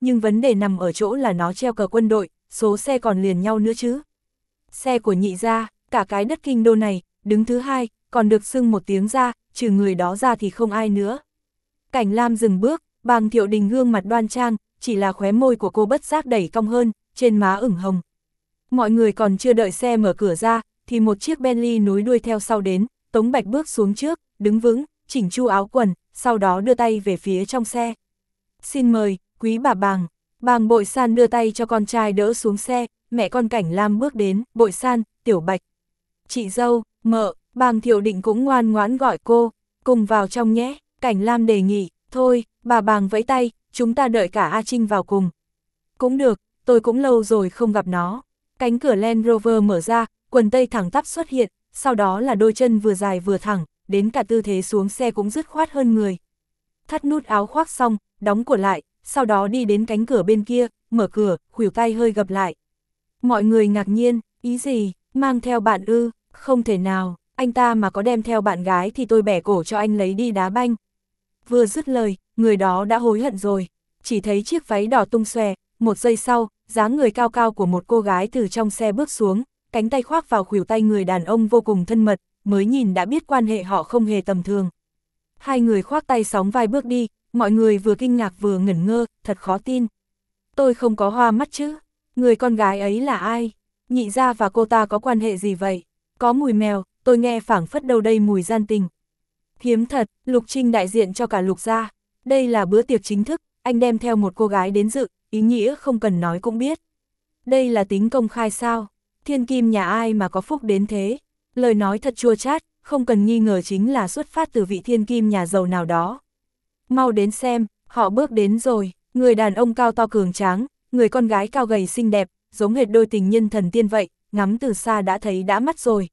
nhưng vấn đề nằm ở chỗ là nó treo cờ quân đội, số xe còn liền nhau nữa chứ. Xe của nhị gia, cả cái đất kinh đô này, đứng thứ hai, còn được xưng một tiếng ra, trừ người đó ra thì không ai nữa. Cảnh Lam dừng bước, Bàng Thiệu Đình gương mặt đoan trang, chỉ là khóe môi của cô bất giác đẩy cong hơn, trên má ửng hồng. Mọi người còn chưa đợi xe mở cửa ra, thì một chiếc Bentley nối đuôi theo sau đến, Tống Bạch bước xuống trước, đứng vững, chỉnh chu áo quần, sau đó đưa tay về phía trong xe. Xin mời, quý bà Bàng. Bàng Bội San đưa tay cho con trai đỡ xuống xe, mẹ con Cảnh Lam bước đến, Bội San, Tiểu Bạch. Chị dâu, mợ, Bàng Thiệu Định cũng ngoan ngoãn gọi cô, cùng vào trong nhé. Cảnh Lam đề nghị, thôi, bà Bàng vẫy tay, chúng ta đợi cả A Trinh vào cùng. Cũng được, tôi cũng lâu rồi không gặp nó. Cánh cửa Land Rover mở ra, quần tây thẳng tắp xuất hiện, sau đó là đôi chân vừa dài vừa thẳng, đến cả tư thế xuống xe cũng dứt khoát hơn người. Thắt nút áo khoác xong, đóng cửa lại, sau đó đi đến cánh cửa bên kia, mở cửa, khuỷu tay hơi gập lại. Mọi người ngạc nhiên, ý gì, mang theo bạn ư, không thể nào, anh ta mà có đem theo bạn gái thì tôi bẻ cổ cho anh lấy đi đá banh. Vừa dứt lời, người đó đã hối hận rồi, chỉ thấy chiếc váy đỏ tung xòe, một giây sau, dáng người cao cao của một cô gái từ trong xe bước xuống, cánh tay khoác vào khuỷu tay người đàn ông vô cùng thân mật, mới nhìn đã biết quan hệ họ không hề tầm thường. Hai người khoác tay sóng vai bước đi, mọi người vừa kinh ngạc vừa ngẩn ngơ, thật khó tin. Tôi không có hoa mắt chứ, người con gái ấy là ai? Nhị gia và cô ta có quan hệ gì vậy? Có mùi mèo, tôi nghe phảng phất đâu đây mùi gian tình. Hiếm thật, Lục Trinh đại diện cho cả Lục gia. Đây là bữa tiệc chính thức, anh đem theo một cô gái đến dự, ý nghĩa không cần nói cũng biết. Đây là tính công khai sao? Thiên kim nhà ai mà có phúc đến thế? Lời nói thật chua chát, không cần nghi ngờ chính là xuất phát từ vị thiên kim nhà giàu nào đó. Mau đến xem, họ bước đến rồi, người đàn ông cao to cường tráng, người con gái cao gầy xinh đẹp, giống hệt đôi tình nhân thần tiên vậy, ngắm từ xa đã thấy đã mắt rồi.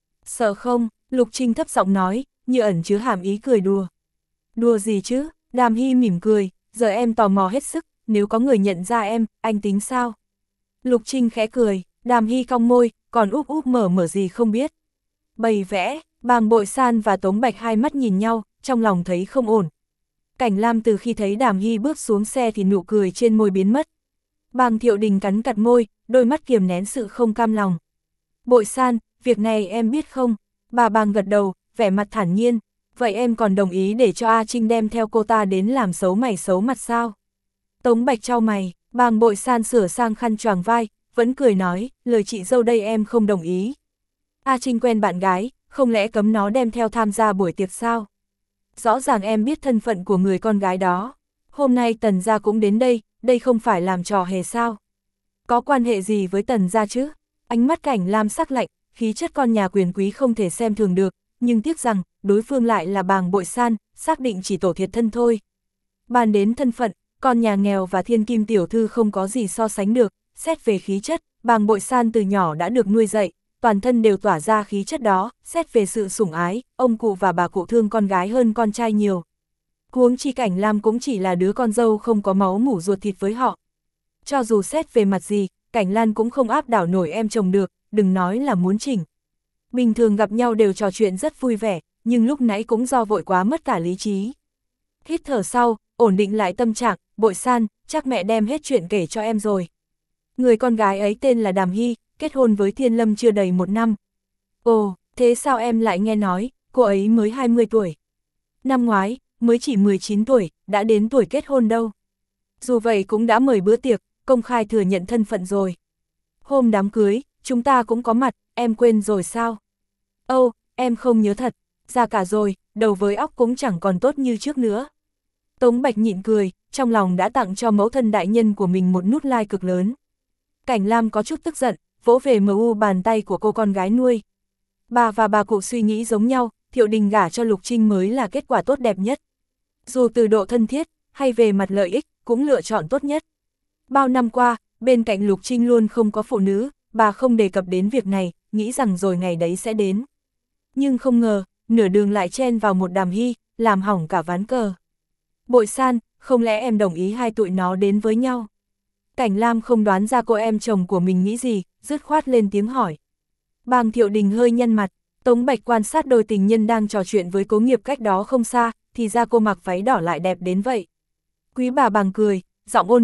Sợ không? Lục Trinh thấp giọng nói, như ẩn chứa hàm ý cười đùa. Đùa gì chứ? Đàm Hy mỉm cười, giờ em tò mò hết sức, nếu có người nhận ra em, anh tính sao? Lục Trinh khẽ cười, Đàm Hy cong môi, còn úp úp mở mở gì không biết. Bày vẽ, Bàng Bội San và Tống Bạch hai mắt nhìn nhau, trong lòng thấy không ổn. Cảnh Lam từ khi thấy Đàm Hy bước xuống xe thì nụ cười trên môi biến mất. Bàng Thiệu Đình cắn chặt môi, đôi mắt kiềm nén sự không cam lòng. Bội San, việc này em biết không? Bà Bàng gật đầu, vẻ mặt thản nhiên. Vậy em còn đồng ý để cho A Trinh đem theo cô ta đến làm xấu mày xấu mặt sao? Tống Bạch trao mày, Bàng Bội San sửa sang khăn choàng vai, vẫn cười nói, lời chị dâu đây em không đồng ý. A Trinh quen bạn gái, không lẽ cấm nó đem theo tham gia buổi tiệc sao? Rõ ràng em biết thân phận của người con gái đó. Hôm nay Tần gia cũng đến đây, đây không phải làm trò hề sao? Có quan hệ gì với Tần gia chứ? Ánh mắt Cảnh Lam sắc lạnh, khí chất con nhà quyền quý không thể xem thường được, nhưng tiếc rằng, đối phương lại là Bàng Bội San, xác định chỉ tổ thiệt thân thôi. Bàn đến thân phận, con nhà nghèo và thiên kim tiểu thư không có gì so sánh được, xét về khí chất, Bàng Bội San từ nhỏ đã được nuôi dạy, toàn thân đều tỏa ra khí chất đó, xét về sự sủng ái, ông cụ và bà cụ thương con gái hơn con trai nhiều. Huống chi Cảnh Lam cũng chỉ là đứa con dâu không có máu mủ ruột thịt với họ. Cho dù xét về mặt gì, Cảnh Lan cũng không áp đảo nổi em chồng được, đừng nói là muốn chỉnh. Bình thường gặp nhau đều trò chuyện rất vui vẻ, nhưng lúc nãy cũng do vội quá mất cả lý trí. Hít thở sau, ổn định lại tâm trạng, Bội San, chắc mẹ đem hết chuyện kể cho em rồi. Người con gái ấy tên là Đàm Hy, kết hôn với Thiên Lâm chưa đầy một năm. Ồ, thế sao em lại nghe nói, cô ấy mới hai mươi tuổi. Năm ngoái, mới chỉ mười chín tuổi, đã đến tuổi kết hôn đâu. Dù vậy cũng đã mời bữa tiệc, công khai thừa nhận thân phận rồi. Hôm đám cưới, chúng ta cũng có mặt, em quên rồi sao? Âu, em không nhớ thật, già cả rồi, đầu với óc cũng chẳng còn tốt như trước nữa. Tống Bạch nhịn cười, trong lòng đã tặng cho mẫu thân đại nhân của mình một nút like cực lớn. Cảnh Lam có chút tức giận, vỗ về mờ u bàn tay của cô con gái nuôi. Bà và bà cụ suy nghĩ giống nhau, Thiệu Đình gả cho Lục Trinh mới là kết quả tốt đẹp nhất. Dù từ độ thân thiết, hay về mặt lợi ích, cũng lựa chọn tốt nhất. Bao năm qua, bên cạnh Lục Trinh luôn không có phụ nữ, bà không đề cập đến việc này, nghĩ rằng rồi ngày đấy sẽ đến. Nhưng không ngờ, nửa đường lại chen vào một Đàm Hy, làm hỏng cả ván cờ. Bội San, không lẽ em đồng ý hai tụi nó đến với nhau? Cảnh Lam không đoán ra cô em chồng của mình nghĩ gì, dứt khoát lên tiếng hỏi. Bàng Thiệu Đình hơi nhăn mặt, Tống Bạch quan sát đôi tình nhân đang trò chuyện với Cố Nghiệp cách đó không xa, thì ra cô mặc váy đỏ lại đẹp đến vậy. Quý bà Bàng cười, giọng ôn hòa,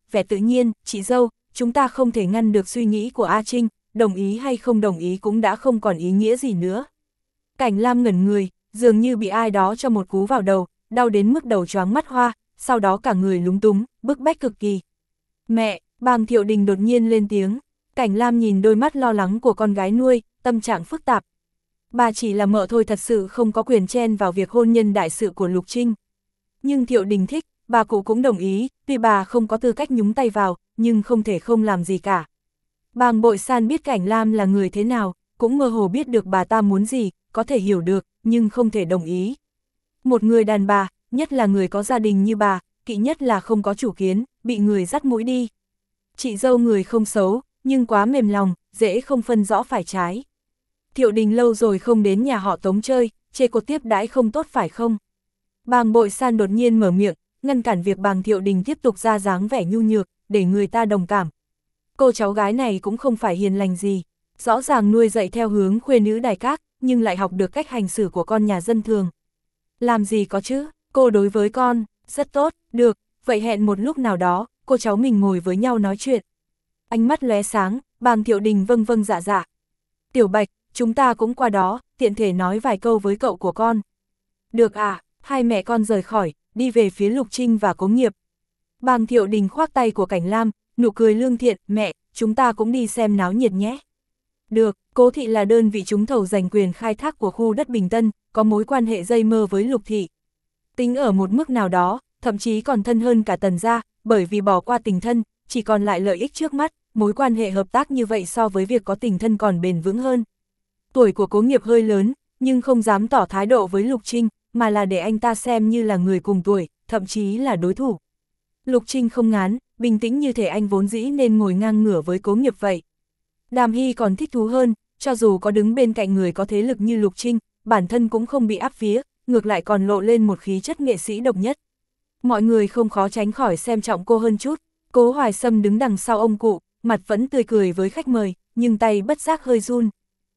vẻ tự nhiên, chị dâu, chúng ta không thể ngăn được suy nghĩ của A Trinh, đồng ý hay không đồng ý cũng đã không còn ý nghĩa gì nữa. Cảnh Lam ngẩn người, dường như bị ai đó cho một cú vào đầu, đau đến mức đầu choáng mắt hoa, sau đó cả người lúng túng, bức bách cực kỳ. Mẹ, Bàng Thiệu Đình đột nhiên lên tiếng. Cảnh Lam nhìn đôi mắt lo lắng của con gái nuôi, tâm trạng phức tạp. Bà chỉ là mợ thôi, thật sự không có quyền chen vào việc hôn nhân đại sự của Lục Trinh. Nhưng Thiệu Đình thích, bà cụ cũng đồng ý, tuy bà không có tư cách nhúng tay vào, nhưng không thể không làm gì cả. Bàng Bội San biết Cảnh Lam là người thế nào, cũng mơ hồ biết được bà ta muốn gì, có thể hiểu được, nhưng không thể đồng ý. Một người đàn bà, nhất là người có gia đình như bà, kỵ nhất là không có chủ kiến, bị người dắt mũi đi. Chị dâu người không xấu, nhưng quá mềm lòng, dễ không phân rõ phải trái. Thiệu Đình lâu rồi không đến nhà họ Tống chơi, chê cô tiếp đãi không tốt phải không? Bàng Bội San đột nhiên mở miệng, ngăn cản việc Bàng Thiệu Đình tiếp tục ra dáng vẻ nhu nhược, để người ta đồng cảm. Cô cháu gái này cũng không phải hiền lành gì, rõ ràng nuôi dạy theo hướng khuê nữ đài các, nhưng lại học được cách hành xử của con nhà dân thường. Làm gì có chứ, cô đối với con, rất tốt, được, vậy hẹn một lúc nào đó, cô cháu mình ngồi với nhau nói chuyện. Ánh mắt lóe sáng, Bàng Thiệu Đình vâng vâng dạ dạ. Tiểu Bạch, chúng ta cũng qua đó, tiện thể nói vài câu với cậu của con. Được à, hai mẹ con rời khỏi, đi về phía Lục Trinh và Cố Nghiệp. Bàng Thiệu Đình khoác tay của Cảnh Lam, nụ cười lương thiện, mẹ, chúng ta cũng đi xem náo nhiệt nhé. Được, Cố Thị là đơn vị trúng thầu giành quyền khai thác của khu đất Bình Tân, có mối quan hệ dây mơ với Lục Thị. Tính ở một mức nào đó, thậm chí còn thân hơn cả Tần gia, bởi vì bỏ qua tình thân, chỉ còn lại lợi ích trước mắt, mối quan hệ hợp tác như vậy so với việc có tình thân còn bền vững hơn. Tuổi của Cố Nghiệp hơi lớn, nhưng không dám tỏ thái độ với Lục Trinh, mà là để anh ta xem như là người cùng tuổi, thậm chí là đối thủ. Lục Trinh không ngán, bình tĩnh như thể anh vốn dĩ nên ngồi ngang ngửa với Cố Nghiệp vậy. Đàm Hy còn thích thú hơn, cho dù có đứng bên cạnh người có thế lực như Lục Trinh, bản thân cũng không bị áp vía, ngược lại còn lộ lên một khí chất nghệ sĩ độc nhất. Mọi người không khó tránh khỏi xem trọng cô hơn chút. Cố Hoài Sâm đứng đằng sau ông cụ, mặt vẫn tươi cười với khách mời, nhưng tay bất giác hơi run.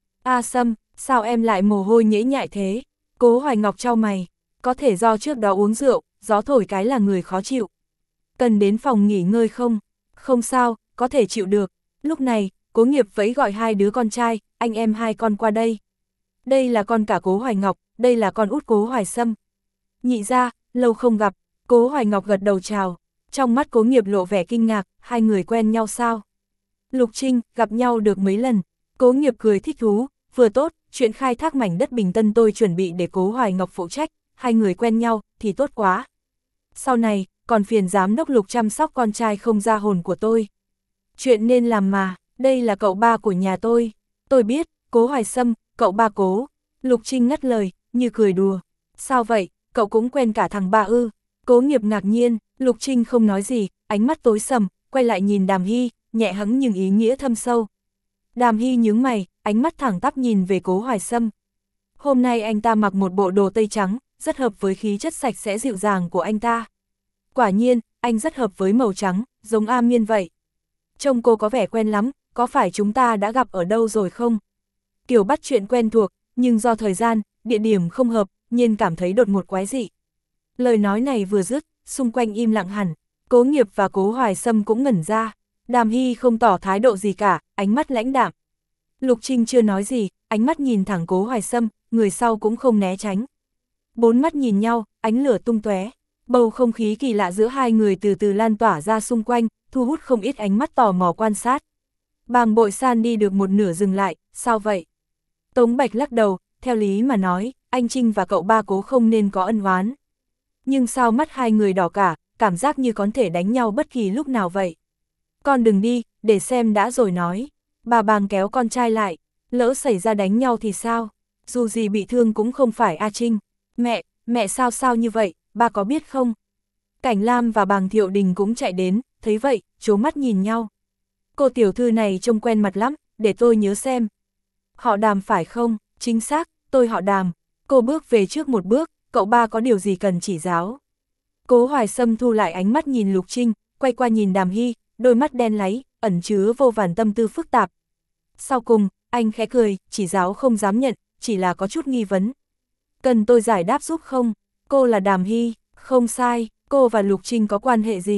A Sâm, sao em lại mồ hôi nhễ nhại thế? Cố Hoài Ngọc chau mày, có thể do trước đó uống rượu, gió thổi cái là người khó chịu. Cần đến phòng nghỉ ngơi không? Không sao, có thể chịu được. Lúc này, Cố Nghiệp vẫy gọi hai đứa con trai, anh em hai con qua đây. Đây là con cả Cố Hoài Ngọc, đây là con út Cố Hoài Sâm. Nhị gia, lâu không gặp. Cố Hoài Ngọc gật đầu chào. Trong mắt Cố Nghiệp lộ vẻ kinh ngạc, hai người quen nhau sao? Lục Trinh, gặp nhau được mấy lần. Cố Nghiệp cười thích thú, vừa tốt, chuyện khai thác mảnh đất Bình Tân tôi chuẩn bị để Cố Hoài Ngọc phụ trách, hai người quen nhau, thì tốt quá. Sau này, còn phiền giám đốc Lục chăm sóc con trai không ra hồn của tôi. Chuyện nên làm mà, đây là cậu ba của nhà tôi. Tôi biết, Cố Hoài Sâm, cậu ba Cố. Lục Trinh ngắt lời, như cười đùa. Sao vậy, cậu cũng quen cả thằng ba ư? Cố Nghiệp ngạc nhiên, Lục Trinh không nói gì, ánh mắt tối sầm, quay lại nhìn Đàm Hy, nhẹ hững nhưng ý nghĩa thâm sâu. Đàm Hy nhướng mày, ánh mắt thẳng tắp nhìn về Cố Hoài Sâm. Hôm nay anh ta mặc một bộ đồ tây trắng, rất hợp với khí chất sạch sẽ dịu dàng của anh ta. Quả nhiên, anh rất hợp với màu trắng, giống A Miên vậy. Trông cô có vẻ quen lắm, có phải chúng ta đã gặp ở đâu rồi không? Kiểu bắt chuyện quen thuộc, nhưng do thời gian, địa điểm không hợp, Nhiên cảm thấy đột ngột quái dị. Lời nói này vừa dứt, xung quanh im lặng hẳn, Cố Nghiệp và Cố Hoài Sâm cũng ngẩn ra. Đàm Hy không tỏ thái độ gì cả, ánh mắt lãnh đạm. Lục Trinh chưa nói gì, ánh mắt nhìn thẳng Cố Hoài Sâm, người sau cũng không né tránh. Bốn mắt nhìn nhau, ánh lửa tung tóe. Bầu không khí kỳ lạ giữa hai người từ từ lan tỏa ra xung quanh, thu hút không ít ánh mắt tò mò quan sát. Bàng Bội San đi được một nửa dừng lại, sao vậy? Tống Bạch lắc đầu, theo lý mà nói, anh Trinh và cậu ba Cố không nên có ân oán. Nhưng sao mắt hai người đỏ cả, cảm giác như có thể đánh nhau bất kỳ lúc nào vậy. Con đừng đi, để xem đã rồi nói. Bà Bàng kéo con trai lại, lỡ xảy ra đánh nhau thì sao? Dù gì bị thương cũng không phải A Trinh. Mẹ, mẹ sao sao như vậy, ba có biết không? Cảnh Lam và Bàng Thiệu Đình cũng chạy đến, thấy vậy, trố mắt nhìn nhau. Cô tiểu thư này trông quen mặt lắm, để tôi nhớ xem. Họ Đàm phải không? Chính xác, tôi họ Đàm. Cô bước về trước một bước, cậu ba có điều gì cần chỉ giáo? Cố Hoài Sâm thu lại ánh mắt nhìn Lục Trinh, quay qua nhìn Đàm Hy, đôi mắt đen láy, ẩn chứa vô vàn tâm tư phức tạp. Sau cùng, anh khẽ cười, chỉ giáo không dám nhận, chỉ là có chút nghi vấn. Cần tôi giải đáp giúp không? Cô là Đàm Hy, không sai, cô và Lục Trinh có quan hệ gì?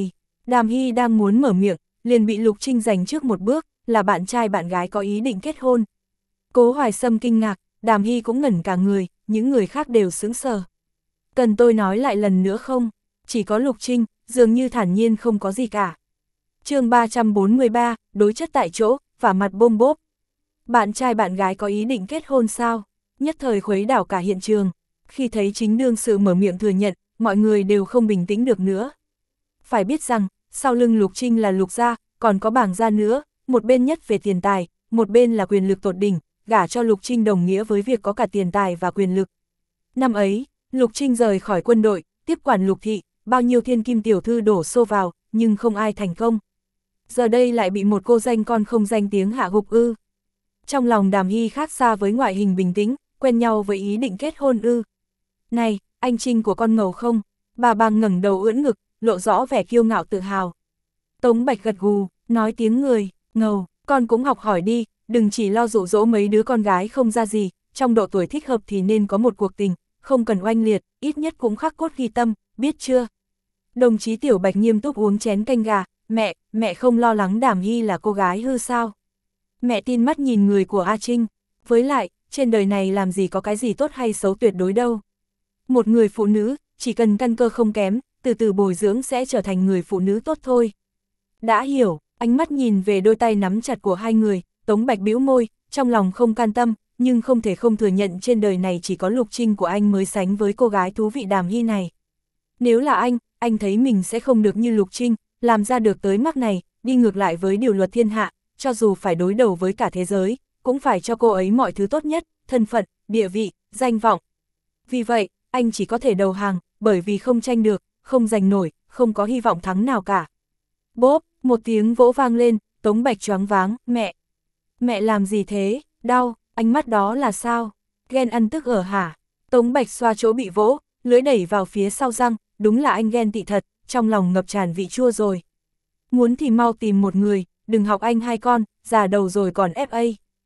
Đàm Hy đang muốn mở miệng, liền bị Lục Trinh giành trước một bước, là bạn trai bạn gái có ý định kết hôn. Cố Hoài Sâm kinh ngạc, Đàm Hy cũng ngẩn cả người, những người khác đều sững sờ. Cần tôi nói lại lần nữa không? Chỉ có Lục Trinh, dường như thản nhiên không có gì cả. chương ba trăm bốn mươi ba, đối chất tại chỗ, và mặt bôm bốp. Bạn trai bạn gái có ý định kết hôn sao? Nhất thời khuấy đảo cả hiện trường. Khi thấy chính đương sự mở miệng thừa nhận, mọi người đều không bình tĩnh được nữa. Phải biết rằng, sau lưng Lục Trinh là Lục gia, còn có Bàng gia nữa, một bên nhất về tiền tài, một bên là quyền lực tột đỉnh, gả cho Lục Trinh đồng nghĩa với việc có cả tiền tài và quyền lực. Năm ấy, Lục Trinh rời khỏi quân đội, tiếp quản Lục thị, bao nhiêu thiên kim tiểu thư đổ xô vào, nhưng không ai thành công. Giờ đây lại bị một cô danh con không danh tiếng hạ gục ư. Trong lòng Đàm Hy khác xa với ngoại hình bình tĩnh, quen nhau với ý định kết hôn ư. Này, anh Trinh của con ngầu không? Bà Bàng ngẩng đầu ưỡn ngực, lộ rõ vẻ kiêu ngạo tự hào. Tống Bạch gật gù, nói tiếng người, ngầu, con cũng học hỏi đi, đừng chỉ lo dụ dỗ mấy đứa con gái không ra gì, trong độ tuổi thích hợp thì nên có một cuộc tình, không cần oanh liệt, ít nhất cũng khắc cốt ghi tâm, biết chưa? Đồng chí Tiểu Bạch nghiêm túc uống chén canh gà, mẹ, mẹ không lo lắng Đàm Hy là cô gái hư sao? Mẹ tin mắt nhìn người của A Trinh, với lại, trên đời này làm gì có cái gì tốt hay xấu tuyệt đối đâu. Một người phụ nữ, chỉ cần căn cơ không kém, từ từ bồi dưỡng sẽ trở thành người phụ nữ tốt thôi. Đã hiểu, ánh mắt nhìn về đôi tay nắm chặt của hai người, Tống Bạch bĩu môi, trong lòng không can tâm, nhưng không thể không thừa nhận trên đời này chỉ có Lục Trinh của anh mới sánh với cô gái thú vị Đàm Hy này. Nếu là anh, anh thấy mình sẽ không được như Lục Trinh, làm ra được tới mức này, đi ngược lại với điều luật thiên hạ, cho dù phải đối đầu với cả thế giới, cũng phải cho cô ấy mọi thứ tốt nhất, thân phận, địa vị, danh vọng. Vì vậy, anh chỉ có thể đầu hàng, bởi vì không tranh được, không giành nổi, không có hy vọng thắng nào cả. Bốp, một tiếng vỗ vang lên, Tống Bạch choáng váng, mẹ. Mẹ làm gì thế, đau, ánh mắt đó là sao? Ghen ăn tức ở hả? Tống Bạch xoa chỗ bị vỗ, lưỡi đẩy vào phía sau răng, đúng là anh ghen tị thật, trong lòng ngập tràn vị chua rồi. Muốn thì mau tìm một người, đừng học anh hai con, già đầu rồi còn ép a.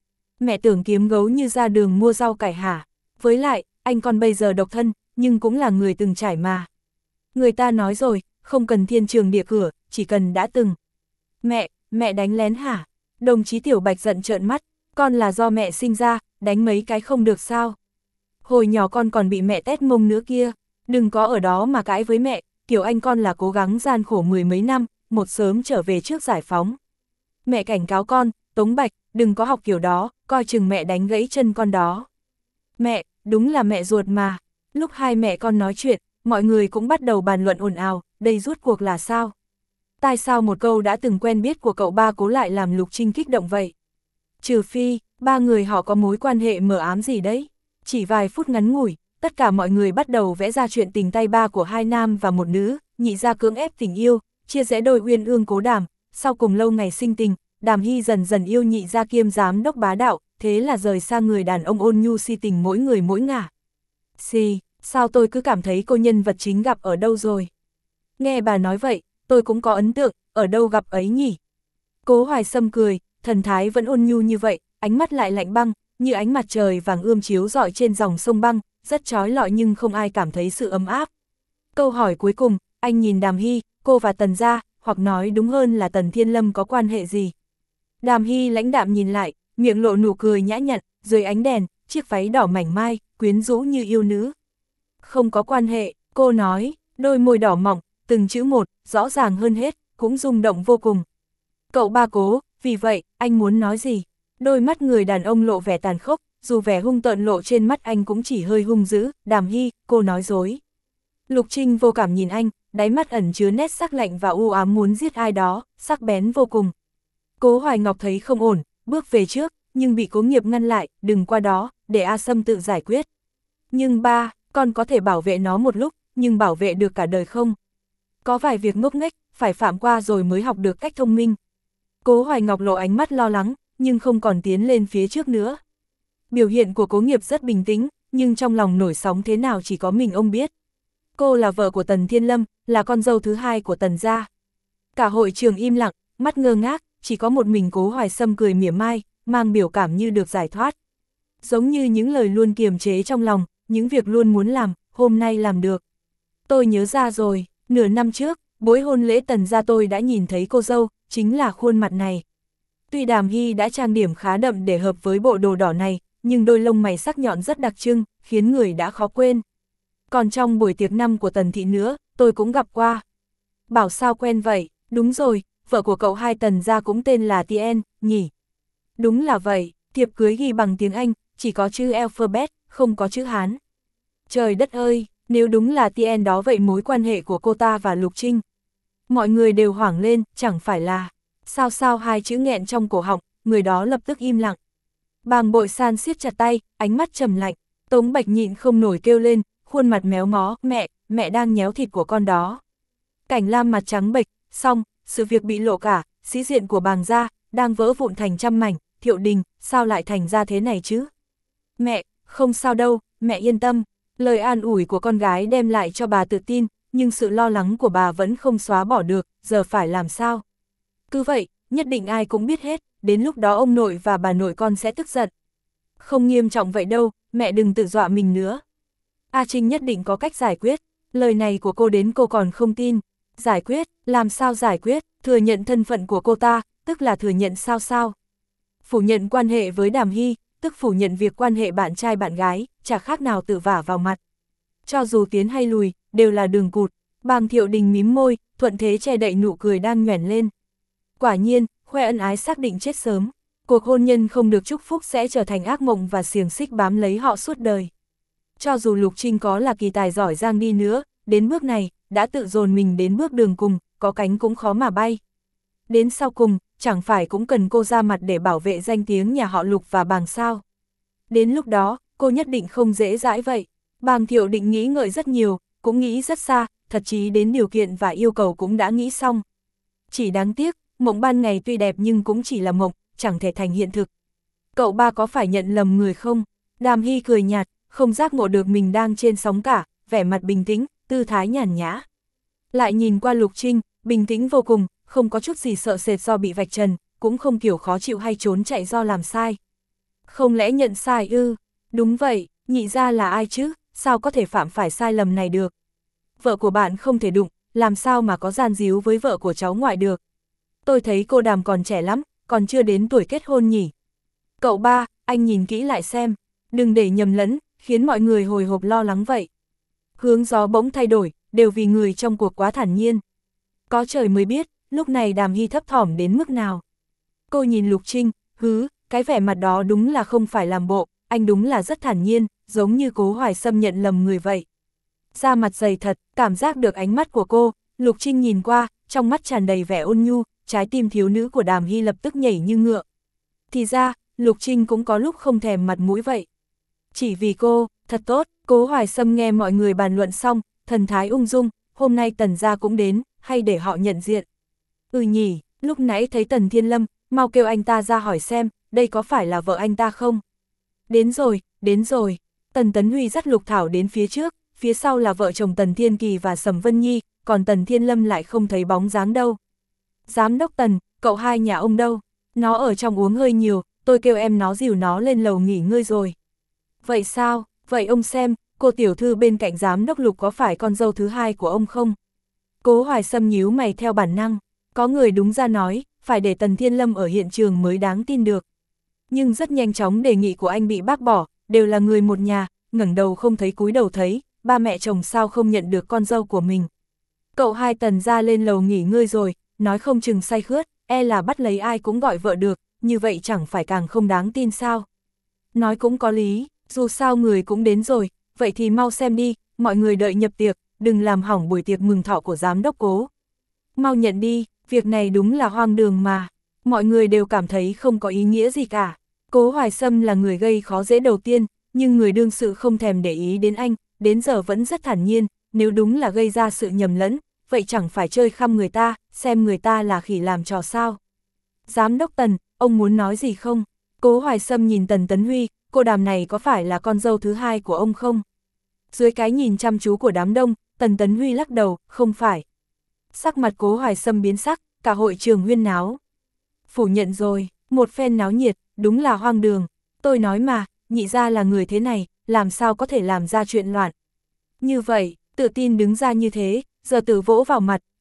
Mẹ tưởng kiếm gấu như ra đường mua rau cải hả? Với lại, anh con bây giờ độc thân, nhưng cũng là người từng trải mà. Người ta nói rồi, không cần thiên trường địa cửa, chỉ cần đã từng. Mẹ, mẹ đánh lén hả? Đồng chí Tiểu Bạch giận trợn mắt, con là do mẹ sinh ra, đánh mấy cái không được sao? Hồi nhỏ con còn bị mẹ tét mông nữa kia, đừng có ở đó mà cãi với mẹ, kiểu anh con là cố gắng gian khổ mười mấy năm, một sớm trở về trước giải phóng. Mẹ cảnh cáo con, Tống Bạch, đừng có học kiểu đó, coi chừng mẹ đánh gãy chân con đó. Mẹ, đúng là mẹ ruột mà. Lúc hai mẹ con nói chuyện, mọi người cũng bắt đầu bàn luận ồn ào, đây rút cuộc là sao? Tại sao một câu đã từng quen biết của cậu ba Cố lại làm Lục Trinh kích động vậy? Trừ phi, ba người họ có mối quan hệ mờ ám gì đấy. Chỉ vài phút ngắn ngủi, tất cả mọi người bắt đầu vẽ ra chuyện tình tay ba của hai nam và một nữ, nhị ra cưỡng ép tình yêu, chia rẽ đôi Uyên Ương Cố Đàm, sau cùng lâu ngày sinh tình, Đàm Hy dần dần yêu nhị ra kiêm giám đốc bá đạo, thế là rời xa người đàn ông ôn nhu si tình mỗi người mỗi ngả. Xì, sao tôi cứ cảm thấy cô nhân vật chính gặp ở đâu rồi? Nghe bà nói vậy, tôi cũng có ấn tượng, ở đâu gặp ấy nhỉ? Cố Hoài Sâm cười, thần thái vẫn ôn nhu như vậy, ánh mắt lại lạnh băng, như ánh mặt trời vàng ươm chiếu rọi trên dòng sông băng, rất chói lọi nhưng không ai cảm thấy sự ấm áp. Câu hỏi cuối cùng, anh nhìn Đàm Hy, cô và Tần gia, hoặc nói đúng hơn là Tần Thiên Lâm có quan hệ gì? Đàm Hy lãnh đạm nhìn lại, miệng lộ nụ cười nhã nhặn, dưới ánh đèn, chiếc váy đỏ mảnh mai, quyến rũ như yêu nữ. Không có quan hệ, cô nói, đôi môi đỏ mỏng, từng chữ một, rõ ràng hơn hết, cũng rung động vô cùng. Cậu ba Cố, vì vậy, anh muốn nói gì? Đôi mắt người đàn ông lộ vẻ tàn khốc, dù vẻ hung tợn lộ trên mắt anh cũng chỉ hơi hung dữ. Đàm Hy, cô nói dối. Lục Trinh vô cảm nhìn anh, đáy mắt ẩn chứa nét sắc lạnh và u ám muốn giết ai đó, sắc bén vô cùng. Cố Hoài Ngọc thấy không ổn, bước về trước, nhưng bị Cố Nghiệp ngăn lại, đừng qua đó, để A Sâm tự giải quyết. Nhưng ba, con có thể bảo vệ nó một lúc, nhưng bảo vệ được cả đời không? Có vài việc ngốc nghếch, phải phạm qua rồi mới học được cách thông minh. Cố Hoài Ngọc lộ ánh mắt lo lắng, nhưng không còn tiến lên phía trước nữa. Biểu hiện của Cố Nghiệp rất bình tĩnh, nhưng trong lòng nổi sóng thế nào chỉ có mình ông biết. Cô là vợ của Tần Thiên Lâm, là con dâu thứ hai của Tần gia. Cả hội trường im lặng, mắt ngơ ngác, chỉ có một mình Cố Hoài Sâm cười mỉa mai, mang biểu cảm như được giải thoát. Giống như những lời luôn kiềm chế trong lòng, những việc luôn muốn làm, hôm nay làm được. Tôi nhớ ra rồi, nửa năm trước, buổi hôn lễ Tần gia tôi đã nhìn thấy cô dâu, chính là khuôn mặt này. Tuy Đàm Hy đã trang điểm khá đậm để hợp với bộ đồ đỏ này, nhưng đôi lông mày sắc nhọn rất đặc trưng, khiến người đã khó quên. Còn trong buổi tiệc năm của Tần thị nữa, tôi cũng gặp qua. Bảo sao quen vậy, đúng rồi, vợ của cậu hai Tần gia cũng tên là Tien, nhỉ? Đúng là vậy, thiệp cưới ghi bằng tiếng Anh, chỉ có chữ alphabet, không có chữ Hán. Trời đất ơi, nếu đúng là Tien đó vậy mối quan hệ của cô ta và Lục Trinh. Mọi người đều hoảng lên, chẳng phải là... Sao sao hai chữ nghẹn trong cổ họng, người đó lập tức im lặng. Bàng Bội San siết chặt tay, ánh mắt trầm lạnh. Tống Bạch nhịn không nổi kêu lên, khuôn mặt méo mó, mẹ, mẹ đang nhéo thịt của con đó. Cảnh Lam mặt trắng bệch, xong, sự việc bị lộ cả, sĩ diện của Bàng gia đang vỡ vụn thành trăm mảnh. Thiệu Đình, sao lại thành ra thế này chứ? Mẹ, không sao đâu, mẹ yên tâm. Lời an ủi của con gái đem lại cho bà tự tin, nhưng sự lo lắng của bà vẫn không xóa bỏ được, giờ phải làm sao? Cứ vậy, nhất định ai cũng biết hết, đến lúc đó ông nội và bà nội con sẽ tức giận. Không nghiêm trọng vậy đâu, mẹ đừng tự dọa mình nữa. A Trinh nhất định có cách giải quyết, lời này của cô đến cô còn không tin. Giải quyết, làm sao giải quyết, thừa nhận thân phận của cô ta, tức là thừa nhận sao sao. Phủ nhận quan hệ với Đàm Hy, tức phủ nhận việc quan hệ bạn trai bạn gái, chả khác nào tự vả vào mặt. Cho dù tiến hay lùi, đều là đường cụt. Bàng Thiệu Đình mím môi, thuận thế che đậy nụ cười đang nhoẻn lên. Quả nhiên, khoe ân ái xác định chết sớm. Cuộc hôn nhân không được chúc phúc sẽ trở thành ác mộng và xiềng xích bám lấy họ suốt đời. Cho dù Lục Trinh có là kỳ tài giỏi giang đi nữa, đến bước này, đã tự dồn mình đến bước đường cùng, có cánh cũng khó mà bay. Đến sau cùng, chẳng phải cũng cần cô ra mặt để bảo vệ danh tiếng nhà họ Lục và Bàng sao. Đến lúc đó, cô nhất định không dễ dãi vậy. Bàng Thiệu Định nghĩ ngợi rất nhiều, cũng nghĩ rất xa, thật chí đến điều kiện và yêu cầu cũng đã nghĩ xong. Chỉ đáng tiếc, mộng ban ngày tuy đẹp nhưng cũng chỉ là mộng, chẳng thể thành hiện thực. Cậu ba có phải nhận lầm người không? Đàm Hy cười nhạt, không giác ngộ được mình đang trên sóng cả, vẻ mặt bình tĩnh, tư thái nhàn nhã. Lại nhìn qua Lục Trinh, bình tĩnh vô cùng, không có chút gì sợ sệt do bị vạch trần, cũng không kiểu khó chịu hay trốn chạy do làm sai. Không lẽ nhận sai ư? Đúng vậy, nhị ra là ai chứ, sao có thể phạm phải sai lầm này được? Vợ của bạn không thể đụng, làm sao mà có gian díu với vợ của cháu ngoại được? Tôi thấy cô Đàm còn trẻ lắm, còn chưa đến tuổi kết hôn nhỉ. Cậu ba, anh nhìn kỹ lại xem, đừng để nhầm lẫn, khiến mọi người hồi hộp lo lắng vậy. Hướng gió bỗng thay đổi, đều vì người trong cuộc quá thản nhiên. Có trời mới biết, lúc này Đàm Hy thấp thỏm đến mức nào. Cô nhìn Lục Trinh, hứ, cái vẻ mặt đó đúng là không phải làm bộ, anh đúng là rất thản nhiên, giống như Cố Hoài Sâm nhận lầm người vậy. Da mặt dày thật, cảm giác được ánh mắt của cô, Lục Trinh nhìn qua, trong mắt tràn đầy vẻ ôn nhu, trái tim thiếu nữ của Đàm Hy lập tức nhảy như ngựa. Thì ra, Lục Trinh cũng có lúc không thèm mặt mũi vậy. Chỉ vì cô, thật tốt. Cố Hoài Sâm nghe mọi người bàn luận xong, thần thái ung dung, hôm nay Tần gia cũng đến, hay để họ nhận diện. Ừ nhỉ, lúc nãy thấy Tần Thiên Lâm, mau kêu anh ta ra hỏi xem, đây có phải là vợ anh ta không? Đến rồi, đến rồi. Tần Tấn Huy dắt Lục Thảo đến phía trước, phía sau là vợ chồng Tần Thiên Kỳ và Sầm Vân Nhi, còn Tần Thiên Lâm lại không thấy bóng dáng đâu. Giám đốc Tần, cậu hai nhà ông đâu? Nó ở trong uống hơi nhiều, tôi kêu em nó dìu nó lên lầu nghỉ ngơi rồi. Vậy sao? Vậy ông xem, cô tiểu thư bên cạnh giám đốc Lục có phải con dâu thứ hai của ông không? Cố Hoài Sâm nhíu mày theo bản năng, có người đúng ra nói, phải để Tần Thiên Lâm ở hiện trường mới đáng tin được. Nhưng rất nhanh chóng đề nghị của anh bị bác bỏ, đều là người một nhà, ngẩng đầu không thấy cúi đầu thấy, ba mẹ chồng sao không nhận được con dâu của mình. Cậu hai Tần ra lên lầu nghỉ ngơi rồi, nói không chừng say khướt, e là bắt lấy ai cũng gọi vợ được, như vậy chẳng phải càng không đáng tin sao. Nói cũng có lý, dù sao người cũng đến rồi, vậy thì mau xem đi, mọi người đợi nhập tiệc, đừng làm hỏng buổi tiệc mừng thọ của giám đốc Cố. Mau nhận đi, việc này đúng là hoang đường mà, mọi người đều cảm thấy không có ý nghĩa gì cả. Cố Hoài Sâm là người gây khó dễ đầu tiên, nhưng người đương sự không thèm để ý đến anh, đến giờ vẫn rất thản nhiên, nếu đúng là gây ra sự nhầm lẫn, vậy chẳng phải chơi khăm người ta, xem người ta là khỉ làm trò sao. Giám đốc Tần, ông muốn nói gì không? Cố Hoài Sâm nhìn Tần Tấn Huy, cô Đàm này có phải là con dâu thứ hai của ông không? Dưới cái nhìn chăm chú của đám đông, Tần Tấn Huy lắc đầu, không phải. Sắc mặt Cố Hoài Sâm biến sắc, cả hội trường huyên náo. Phủ nhận rồi, một phen náo nhiệt, đúng là hoang đường. Tôi nói mà, nhị ra là người thế này, làm sao có thể làm ra chuyện loạn. Như vậy, tự tin đứng ra như thế, giờ tự vỗ vào mặt,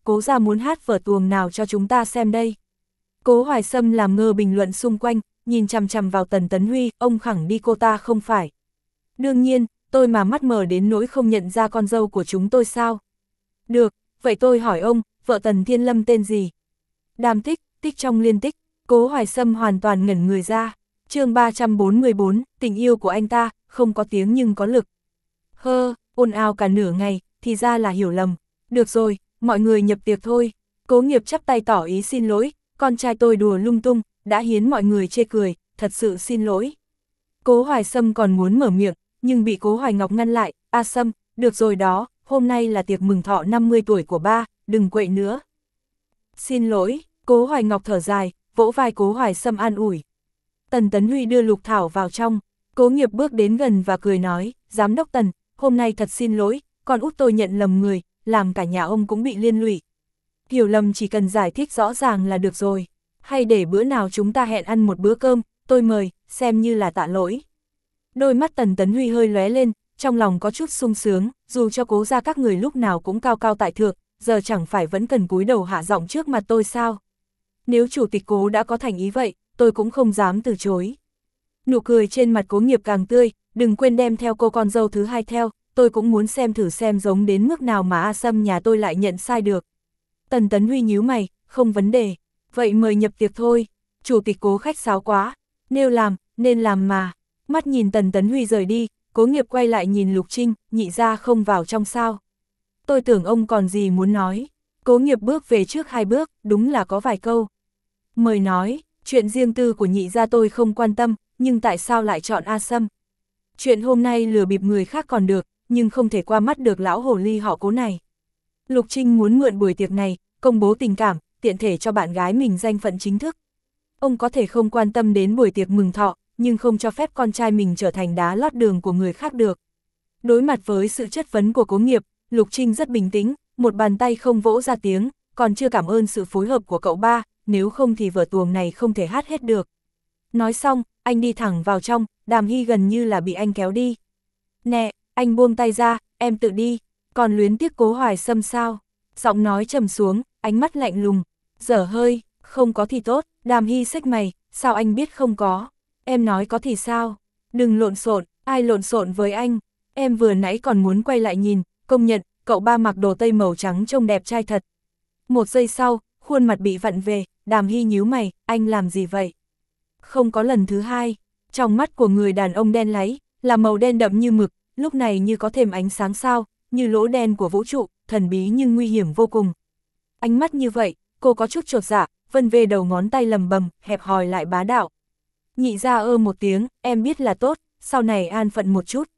cố gia muốn hát vở tuồng nào cho chúng ta xem đây. Cố Hoài Sâm làm ngơ bình luận xung quanh, nhìn chằm chằm vào Tần Tấn Huy, ông khẳng đi cô ta không phải. Đương nhiên, tôi mà mắt mờ đến nỗi không nhận ra con dâu của chúng tôi sao? Được, vậy tôi hỏi ông, vợ Tần Thiên Lâm tên gì? Đàm Tích, tích trong liên tích. Cố Hoài Sâm hoàn toàn ngẩn người ra. Chương ba trăm bốn mươi bốn, tình yêu của anh ta, không có tiếng nhưng có lực. Hơ, ồn ào cả nửa ngày, thì ra là hiểu lầm. Được rồi, mọi người nhập tiệc thôi. Cố Nghiệp chắp tay tỏ ý xin lỗi, con trai tôi đùa lung tung, đã khiến mọi người chê cười, thật sự xin lỗi. Cố Hoài Sâm còn muốn mở miệng, nhưng bị Cố Hoài Ngọc ngăn lại. A Sâm, được rồi đó, hôm nay là tiệc mừng thọ năm mươi tuổi của ba, đừng quậy nữa. Xin lỗi, Cố Hoài Ngọc thở dài, vỗ vai Cố Hoài Sâm an ủi. Tần Tấn Huy đưa Lục Thảo vào trong, Cố Nghiệp bước đến gần và cười nói, Giám đốc Tần, hôm nay thật xin lỗi, con út tôi nhận lầm người, làm cả nhà ông cũng bị liên lụy. Hiểu lầm chỉ cần giải thích rõ ràng là được rồi, hay để bữa nào chúng ta hẹn ăn một bữa cơm, tôi mời, xem như là tạ lỗi. Đôi mắt Tần Tấn Huy hơi lóe lên, trong lòng có chút sung sướng, dù cho Cố gia các người lúc nào cũng cao cao tại thượng, giờ chẳng phải vẫn cần cúi đầu hạ giọng trước mặt tôi sao? Nếu chủ tịch Cố đã có thành ý vậy, tôi cũng không dám từ chối. Nụ cười trên mặt Cố Nghiệp càng tươi, đừng quên đem theo cô con dâu thứ hai theo, tôi cũng muốn xem thử xem giống đến mức nào mà A Sâm nhà tôi lại nhận sai được. Tần Tấn Huy nhíu mày, không vấn đề, vậy mời nhập tiệc thôi, chủ tịch Cố khách sáo quá, nếu làm, nên làm mà. Mắt nhìn Tần Tấn Huy rời đi, Cố Nghiệp quay lại nhìn Lục Trinh, nhị ra không vào trong sao. Tôi tưởng ông còn gì muốn nói. Cố Nghiệp bước về trước hai bước, đúng là có vài câu. Mời nói, chuyện riêng tư của nhị gia tôi không quan tâm, nhưng tại sao lại chọn A Sâm? Chuyện hôm nay lừa bịp người khác còn được, nhưng không thể qua mắt được lão hồ ly họ Cố này. Lục Trinh muốn mượn buổi tiệc này, công bố tình cảm, tiện thể cho bạn gái mình danh phận chính thức. Ông có thể không quan tâm đến buổi tiệc mừng thọ, nhưng không cho phép con trai mình trở thành đá lót đường của người khác được. Đối mặt với sự chất vấn của Cố Nghiệp, Lục Trinh rất bình tĩnh, một bàn tay không vỗ ra tiếng, còn chưa cảm ơn sự phối hợp của cậu ba, nếu không thì vở tuồng này không thể hát hết được. Nói xong, anh đi thẳng vào trong, Đàm Hy gần như là bị anh kéo đi. Nè, anh buông tay ra, em tự đi, còn luyến tiếc Cố Hoài Sâm sao? Giọng nói trầm xuống, ánh mắt lạnh lùng, dở hơi, không có thì tốt. Đàm Hy xách mày, sao anh biết không có? Em nói có thì sao? Đừng lộn xộn, ai lộn xộn với anh? Em vừa nãy còn muốn quay lại nhìn, công nhận, cậu ba mặc đồ tây màu trắng trông đẹp trai thật. Một giây sau, khuôn mặt bị vặn về, Đàm Hy nhíu mày, anh làm gì vậy? Không có lần thứ hai, trong mắt của người đàn ông đen láy, là màu đen đậm như mực, lúc này như có thêm ánh sáng sao, như lỗ đen của vũ trụ, thần bí nhưng nguy hiểm vô cùng. Ánh mắt như vậy, cô có chút chột dạ, vân về đầu ngón tay lầm bầm, hẹp hòi lại bá đạo. Nhị ra ơ một tiếng, em biết là tốt, sau này an phận một chút.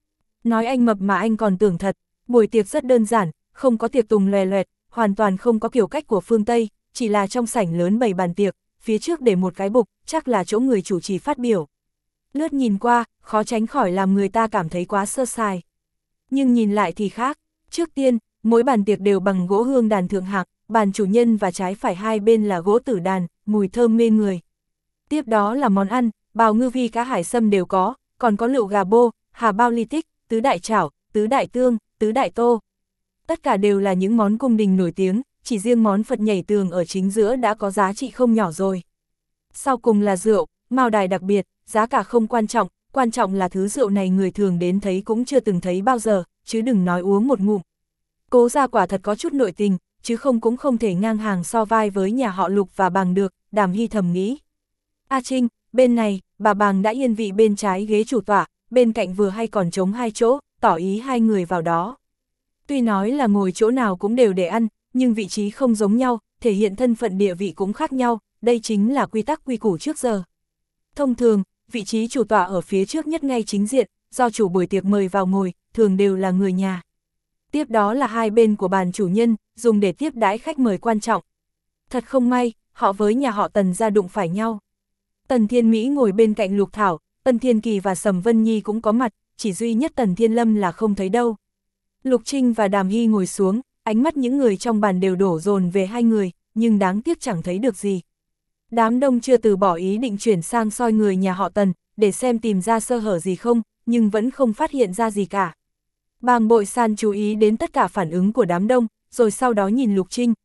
Nói anh mập mà anh còn tưởng thật, buổi tiệc rất đơn giản, không có tiệc tùng lòe loẹt, hoàn toàn không có kiểu cách của phương Tây, chỉ là trong sảnh lớn bày bàn tiệc, phía trước để một cái bục, chắc là chỗ người chủ trì phát biểu. Lướt nhìn qua, khó tránh khỏi làm người ta cảm thấy quá sơ sài. Nhưng nhìn lại thì khác, trước tiên, mỗi bàn tiệc đều bằng gỗ hương đàn thượng hạng, bàn chủ nhân và trái phải hai bên là gỗ tử đàn, mùi thơm mê người. Tiếp đó là món ăn, bào ngư vi cá hải sâm đều có, còn có lựu gà bô, hà bao ly tích, tứ đại chảo, tứ đại tương, tứ đại tô. Tất cả đều là những món cung đình nổi tiếng, chỉ riêng món Phật nhảy tường ở chính giữa đã có giá trị không nhỏ rồi. Sau cùng là rượu, mao đài đặc biệt, giá cả không quan trọng, quan trọng là thứ rượu này người thường đến thấy cũng chưa từng thấy bao giờ, chứ đừng nói uống một ngụm. Cố gia quả thật có chút nội tình, chứ không cũng không thể ngang hàng so vai với nhà họ Lục và Bàng được, Đàm Hy thầm nghĩ. A Trinh, bên này, bà Bàng đã yên vị bên trái ghế chủ tọa, bên cạnh vừa hay còn trống hai chỗ, tỏ ý hai người vào đó. Tuy nói là ngồi chỗ nào cũng đều để ăn, nhưng vị trí không giống nhau, thể hiện thân phận địa vị cũng khác nhau, đây chính là quy tắc quy củ trước giờ. Thông thường, vị trí chủ tọa ở phía trước nhất ngay chính diện, do chủ buổi tiệc mời vào ngồi, thường đều là người nhà. Tiếp đó là hai bên của bàn chủ nhân, dùng để tiếp đãi khách mời quan trọng. Thật không may, họ với nhà họ Tần ra đụng phải nhau. Tần Thiên Mỹ ngồi bên cạnh Lục Thảo, Tần Thiên Kỳ và Sầm Vân Nhi cũng có mặt, chỉ duy nhất Tần Thiên Lâm là không thấy đâu. Lục Trinh và Đàm Hy ngồi xuống, ánh mắt những người trong bàn đều đổ dồn về hai người, nhưng đáng tiếc chẳng thấy được gì. Đám đông chưa từ bỏ ý định chuyển sang soi người nhà họ Tần, để xem tìm ra sơ hở gì không, nhưng vẫn không phát hiện ra gì cả. Bàng Bội San chú ý đến tất cả phản ứng của đám đông, rồi sau đó nhìn Lục Trinh,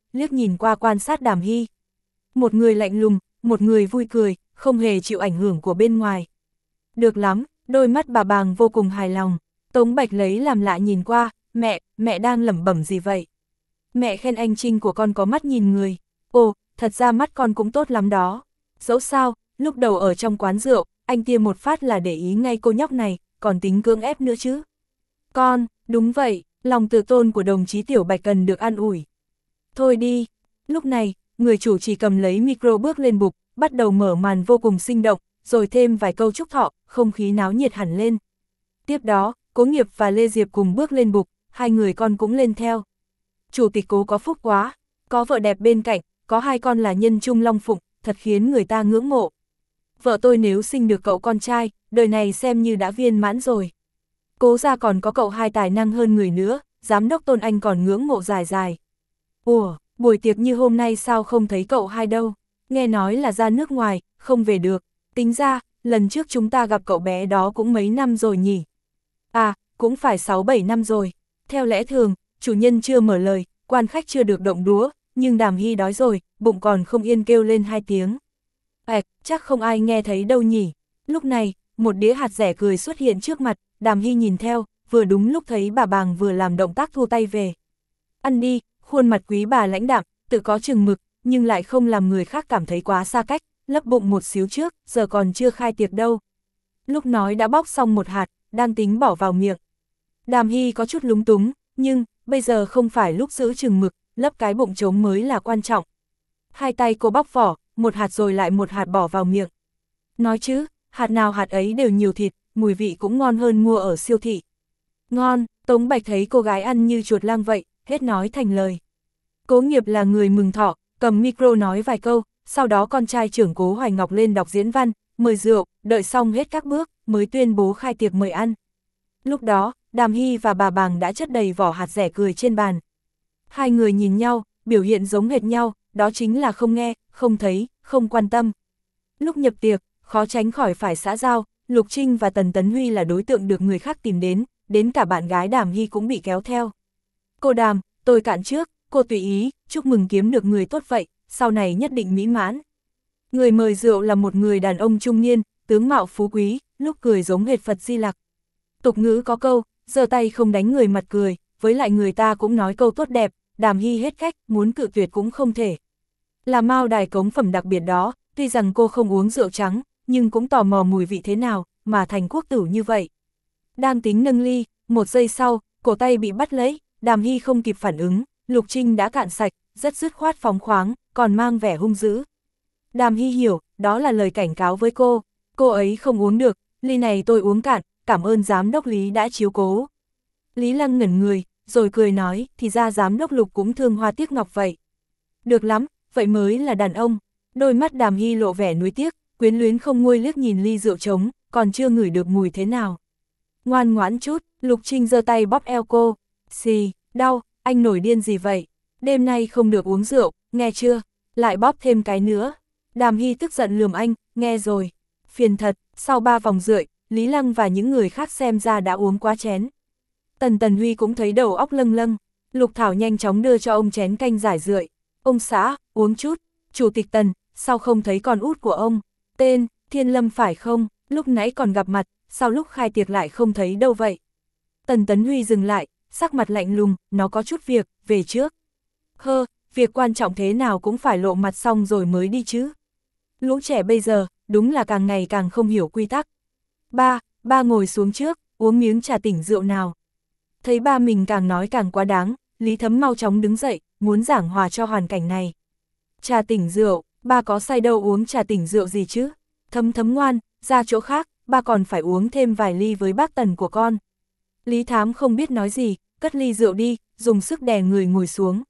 liếc nhìn qua quan sát Đàm Hy. Một người lạnh lùng, một người vui cười, không hề chịu ảnh hưởng của bên ngoài. Được lắm, đôi mắt bà Bàng vô cùng hài lòng. Tống Bạch lấy làm lạ nhìn qua, mẹ, mẹ đang lẩm bẩm gì vậy? Mẹ khen anh Trinh của con có mắt nhìn người. Ồ, thật ra mắt con cũng tốt lắm đó. Dẫu sao, lúc đầu ở trong quán rượu, anh tia một phát là để ý ngay cô nhóc này, còn tính cưỡng ép nữa chứ. Con, đúng vậy, lòng tự tôn của đồng chí Tiểu Bạch cần được an ủi. Thôi đi. Lúc này, người chủ chỉ cầm lấy micro bước lên bục, bắt đầu mở màn vô cùng sinh động, rồi thêm vài câu chúc thọ, không khí náo nhiệt hẳn lên. Tiếp đó, Cố Nghiệp và Lê Diệp cùng bước lên bục, hai người con cũng lên theo. Chủ tịch Cố có phúc quá, có vợ đẹp bên cạnh, có hai con là nhân trung long phụng, thật khiến người ta ngưỡng mộ. Vợ tôi nếu sinh được cậu con trai, đời này xem như đã viên mãn rồi. Cố gia còn có cậu hai tài năng hơn người nữa, giám đốc Tôn Anh còn ngưỡng mộ dài dài. Ủa, buổi tiệc như hôm nay sao không thấy cậu hai đâu? Nghe nói là ra nước ngoài, không về được. Tính ra, lần trước chúng ta gặp cậu bé đó cũng mấy năm rồi nhỉ? À, cũng phải sáu bảy năm rồi. Theo lẽ thường, chủ nhân chưa mở lời, quan khách chưa được động đũa, nhưng Đàm Hy đói rồi, bụng còn không yên kêu lên hai tiếng. Ảch, chắc không ai nghe thấy đâu nhỉ. Lúc này, một đĩa hạt dẻ cười xuất hiện trước mặt, Đàm Hy nhìn theo, vừa đúng lúc thấy bà Bàng vừa làm động tác thu tay về. Ăn đi, khuôn mặt quý bà lãnh đạm, tự có chừng mực, nhưng lại không làm người khác cảm thấy quá xa cách, lấp bụng một xíu trước, giờ còn chưa khai tiệc đâu. Lúc nói đã bóc xong một hạt, đang tính bỏ vào miệng. Đàm Hy có chút lúng túng, nhưng, bây giờ không phải lúc giữ chừng mực, lấp cái bụng trống mới là quan trọng. Hai tay cô bóc vỏ, một hạt rồi lại một hạt bỏ vào miệng. Nói chứ, hạt nào hạt ấy đều nhiều thịt, mùi vị cũng ngon hơn mua ở siêu thị. Ngon, Tống Bạch thấy cô gái ăn như chuột lang vậy, hết nói thành lời. Cố Nghiệp là người mừng thọ, cầm micro nói vài câu, sau đó con trai trưởng Cố Hoài Ngọc lên đọc diễn văn, mời rượu, đợi xong hết các bước, mới tuyên bố khai tiệc mời ăn. Lúc đó, Đàm Hy và bà Bàng đã chất đầy vỏ hạt dẻ cười trên bàn. Hai người nhìn nhau, biểu hiện giống hệt nhau, đó chính là không nghe, không thấy, không quan tâm. Lúc nhập tiệc, khó tránh khỏi phải xã giao, Lục Trinh và Tần Tấn Huy là đối tượng được người khác tìm đến, đến cả bạn gái Đàm Hy cũng bị kéo theo. Cô Đàm, tôi cạn trước, cô tùy ý, chúc mừng kiếm được người tốt vậy, sau này nhất định mỹ mãn. Người mời rượu là một người đàn ông trung niên, tướng mạo phú quý, lúc cười giống hệt Phật Di Lặc. Tục ngữ có câu, giơ tay không đánh người mặt cười, với lại người ta cũng nói câu tốt đẹp, Đàm Hy hết cách, muốn cự tuyệt cũng không thể. Là Mao Đài cống phẩm đặc biệt đó, tuy rằng cô không uống rượu trắng, nhưng cũng tò mò mùi vị thế nào, mà thành quốc tử như vậy. Đang tính nâng ly, một giây sau, cổ tay bị bắt lấy, Đàm Hy không kịp phản ứng, Lục Trinh đã cạn sạch, rất dứt khoát phóng khoáng, còn mang vẻ hung dữ. Đàm Hy hiểu, đó là lời cảnh cáo với cô, cô ấy không uống được, ly này tôi uống cạn, cảm ơn giám đốc Lý đã chiếu cố. Lý Lăng ngẩn người, rồi cười nói, thì ra giám đốc Lục cũng thương hoa tiếc ngọc vậy. Được lắm, vậy mới là đàn ông. Đôi mắt Đàm Hy lộ vẻ nuối tiếc, quyến luyến không nguôi liếc nhìn ly rượu trống, còn chưa ngửi được mùi thế nào. Ngoan ngoãn chút, Lục Trinh giơ tay bóp eo cô. Xì, đau, anh nổi điên gì vậy? Đêm nay không được uống rượu, nghe chưa? Lại bóp thêm cái nữa. Đàm Hy tức giận lườm anh, nghe rồi. Phiền thật, sau ba vòng rưỡi, Lý Lăng và những người khác xem ra đã uống quá chén. Tần Tần Huy cũng thấy đầu óc lâng lâng. Lục Thảo nhanh chóng đưa cho ông chén canh giải rượi. Ông xã, uống chút. Chủ tịch Tần, sao không thấy con út của ông? Tên, Thiên Lâm phải không? Lúc nãy còn gặp mặt, sao lúc khai tiệc lại không thấy đâu vậy? Tần Tấn Huy dừng lại, sắc mặt lạnh lùng, nó có chút việc, về trước. Hơ, việc quan trọng thế nào cũng phải lộ mặt xong rồi mới đi chứ. Lũ trẻ bây giờ, đúng là càng ngày càng không hiểu quy tắc. Ba, ba ngồi xuống trước, uống miếng trà tỉnh rượu nào. Thấy ba mình càng nói càng quá đáng, Lý Thấm mau chóng đứng dậy, muốn giảng hòa cho hoàn cảnh này. Trà tỉnh rượu, ba có say đâu uống trà tỉnh rượu gì chứ? Thấm Thấm ngoan, ra chỗ khác, ba còn phải uống thêm vài ly với bác Tần của con. Lý Thám không biết nói gì, cất ly rượu đi, dùng sức đè người ngồi xuống.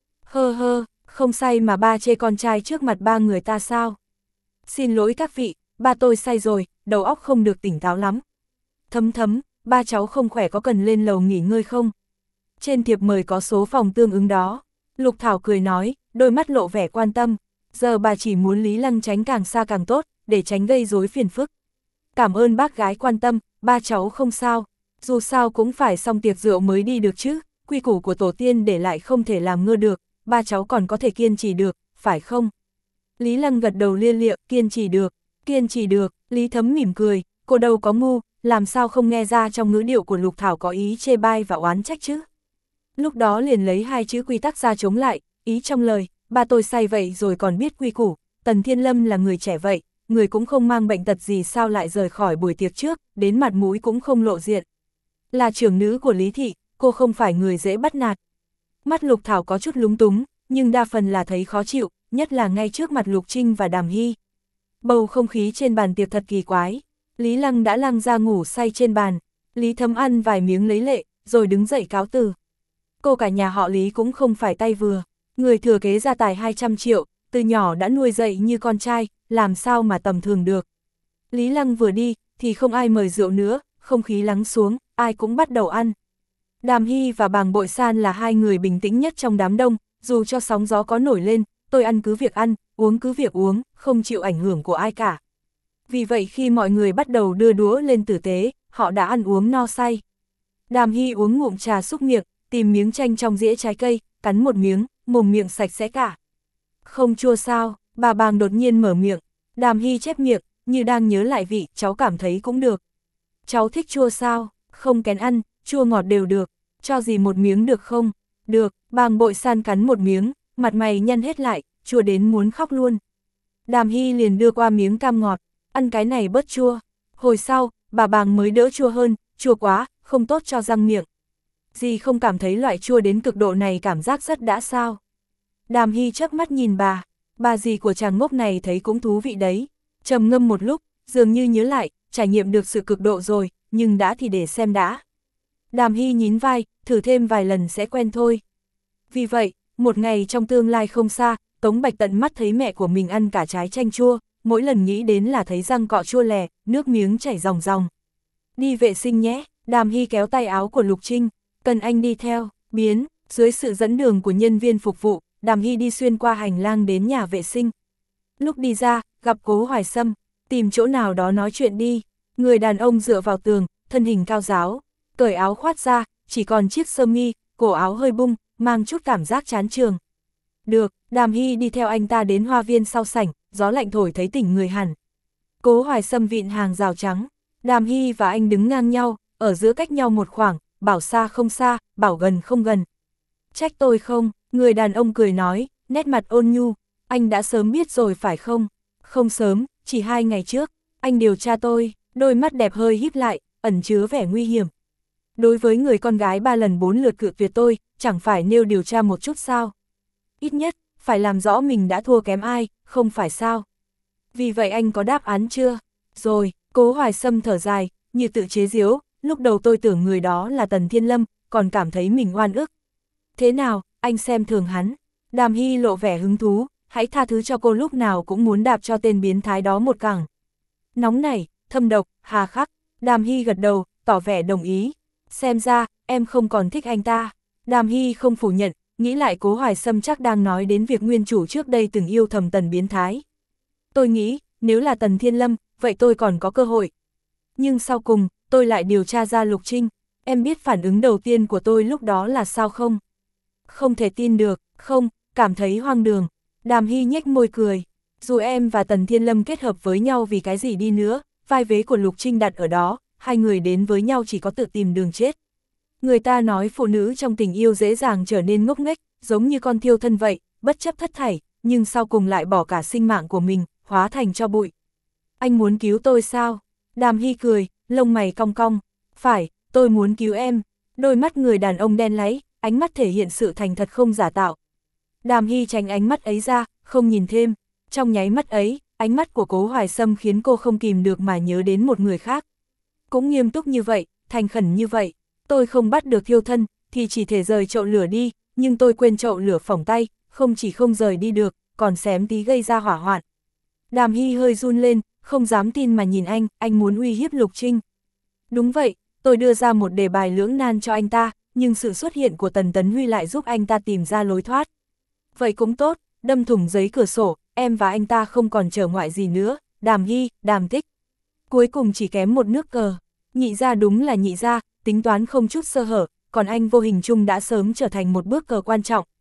Hơ hơ, không say mà ba chê con trai trước mặt ba người ta sao? Xin lỗi các vị, ba tôi say rồi, đầu óc không được tỉnh táo lắm. Thấm Thấm, ba cháu không khỏe có cần lên lầu nghỉ ngơi không? Trên thiệp mời có số phòng tương ứng đó. Lục Thảo cười nói, đôi mắt lộ vẻ quan tâm. Giờ bà chỉ muốn Lý Lăng tránh càng xa càng tốt, để tránh gây rối phiền phức. Cảm ơn bác gái quan tâm, ba cháu không sao. Dù sao cũng phải xong tiệc rượu mới đi được chứ, quy củ của tổ tiên để lại không thể làm ngơ được. ba cháu còn có thể kiên trì được, phải không? Lý Lăng gật đầu lia lịa, kiên trì được, kiên trì được, Lý Thấm mỉm cười, cô đâu có ngu, làm sao không nghe ra trong ngữ điệu của Lục Thảo có ý chê bai và oán trách chứ? Lúc đó liền lấy hai chữ quy tắc ra chống lại, ý trong lời, ba tôi say vậy rồi còn biết quy củ, Tần Thiên Lâm là người trẻ vậy, người cũng không mang bệnh tật gì sao lại rời khỏi buổi tiệc trước, đến mặt mũi cũng không lộ diện. Là trưởng nữ của Lý Thị, cô không phải người dễ bắt nạt. Mắt Lục Thảo có chút lúng túng, nhưng đa phần là thấy khó chịu, nhất là ngay trước mặt Lục Trinh và Đàm Hy. Bầu không khí trên bàn tiệc thật kỳ quái, Lý Lăng đã lăng ra ngủ say trên bàn, Lý Thấm ăn vài miếng lấy lệ, rồi đứng dậy cáo từ. Cô cả nhà họ Lý cũng không phải tay vừa, người thừa kế gia tài hai trăm triệu, từ nhỏ đã nuôi dạy như con trai, làm sao mà tầm thường được. Lý Lăng vừa đi, thì không ai mời rượu nữa, không khí lắng xuống, ai cũng bắt đầu ăn. Đàm Hy và Bàng Bội San là hai người bình tĩnh nhất trong đám đông, dù cho sóng gió có nổi lên, tôi ăn cứ việc ăn, uống cứ việc uống, không chịu ảnh hưởng của ai cả. Vì vậy khi mọi người bắt đầu đưa đũa lên tử tế, họ đã ăn uống no say. Đàm Hy uống ngụm trà xúc miệng, tìm miếng chanh trong dĩa trái cây, cắn một miếng, mồm miệng sạch sẽ cả. Không chua sao, bà Bàng đột nhiên mở miệng, Đàm Hy chép miệng, như đang nhớ lại vị, cháu cảm thấy cũng được. Cháu thích chua sao, không kén ăn, chua ngọt đều được, cho gì một miếng được không? Được, Bàng Bội San cắn một miếng, mặt mày nhăn hết lại, chua đến muốn khóc luôn. Đàm Hy liền đưa qua miếng cam ngọt, ăn cái này bớt chua. Hồi sau, bà Bàng mới đỡ chua hơn, chua quá, không tốt cho răng miệng. Dì không cảm thấy loại chua đến cực độ này cảm giác rất đã sao? Đàm Hy chớp mắt nhìn bà, bà dì của chàng ngốc này thấy cũng thú vị đấy. Trầm ngâm một lúc, dường như nhớ lại, trải nghiệm được sự cực độ rồi, nhưng đã thì để xem đã. Đàm Hy nhín vai, thử thêm vài lần sẽ quen thôi. Vì vậy, một ngày trong tương lai không xa, Tống Bạch tận mắt thấy mẹ của mình ăn cả trái chanh chua, mỗi lần nghĩ đến là thấy răng cọ chua lè, nước miếng chảy ròng ròng. Đi vệ sinh nhé, Đàm Hy kéo tay áo của Lục Trinh, cần anh đi theo, biến, dưới sự dẫn đường của nhân viên phục vụ, Đàm Hy đi xuyên qua hành lang đến nhà vệ sinh. Lúc đi ra, gặp Cố Hoài Sâm, tìm chỗ nào đó nói chuyện đi, người đàn ông dựa vào tường, thân hình cao ráo, cởi áo khoát ra, chỉ còn chiếc sơ mi, cổ áo hơi bung, mang chút cảm giác chán trường. Được, Đàm Hy đi theo anh ta đến hoa viên sau sảnh, gió lạnh thổi thấy tỉnh người hẳn. Cố Hoài Sâm vịn hàng rào trắng, Đàm Hy và anh đứng ngang nhau, ở giữa cách nhau một khoảng, bảo xa không xa, bảo gần không gần. Trách tôi không, người đàn ông cười nói, nét mặt ôn nhu, anh đã sớm biết rồi phải không? Không sớm, chỉ hai ngày trước, anh điều tra tôi, đôi mắt đẹp hơi híp lại, ẩn chứa vẻ nguy hiểm. Đối với người con gái ba lần bốn lượt cự tuyệt tôi, chẳng phải nêu điều tra một chút sao? Ít nhất, phải làm rõ mình đã thua kém ai, không phải sao? Vì vậy anh có đáp án chưa? Rồi, Cố Hoài Sâm thở dài, như tự chế giễu, lúc đầu tôi tưởng người đó là Tần Thiên Lâm, còn cảm thấy mình oan ức. Thế nào, anh xem thường hắn? Đàm Hy lộ vẻ hứng thú, hãy tha thứ cho cô, lúc nào cũng muốn đạp cho tên biến thái đó một cẳng. Nóng nảy, thâm độc, hà khắc, Đàm Hy gật đầu, tỏ vẻ đồng ý. Xem ra, em không còn thích anh ta. Đàm Hy không phủ nhận, nghĩ lại Cố Hoài Sâm chắc đang nói đến việc nguyên chủ trước đây từng yêu thầm Tần biến thái. Tôi nghĩ, nếu là Tần Thiên Lâm, vậy tôi còn có cơ hội. Nhưng sau cùng, tôi lại điều tra ra Lục Trinh. Em biết phản ứng đầu tiên của tôi lúc đó là sao không? Không thể tin được, không, cảm thấy hoang đường. Đàm Hy nhếch môi cười. Dù em và Tần Thiên Lâm kết hợp với nhau vì cái gì đi nữa, vai vế của Lục Trinh đặt ở đó, hai người đến với nhau chỉ có tự tìm đường chết. Người ta nói phụ nữ trong tình yêu dễ dàng trở nên ngốc nghếch, giống như con thiêu thân vậy, bất chấp thất thảy, nhưng sau cùng lại bỏ cả sinh mạng của mình, hóa thành tro bụi. Anh muốn cứu tôi sao? Đàm Hy cười, lông mày cong cong. Phải, tôi muốn cứu em. Đôi mắt người đàn ông đen láy, ánh mắt thể hiện sự thành thật không giả tạo. Đàm Hy tránh ánh mắt ấy ra, không nhìn thêm. Trong nháy mắt ấy, ánh mắt của Cố Hoài Sâm khiến cô không kìm được mà nhớ đến một người khác. Cũng nghiêm túc như vậy, thành khẩn như vậy. Tôi không bắt được thiêu thân, thì chỉ thể rời chậu lửa đi, nhưng tôi quên chậu lửa phỏng tay, không chỉ không rời đi được, còn xém tí gây ra hỏa hoạn. Đàm Hy hơi run lên, không dám tin mà nhìn anh, anh muốn uy hiếp Lục Trinh. Đúng vậy, tôi đưa ra một đề bài lưỡng nan cho anh ta, nhưng sự xuất hiện của Tần Tấn Huy lại giúp anh ta tìm ra lối thoát. Vậy cũng tốt, đâm thủng giấy cửa sổ, em và anh ta không còn trở ngoại gì nữa, Đàm Hy, Đàm Tích. Cuối cùng chỉ kém một nước cờ, nhị ra đúng là nhị ra, tính toán không chút sơ hở, còn anh vô hình chung đã sớm trở thành một bước cờ quan trọng.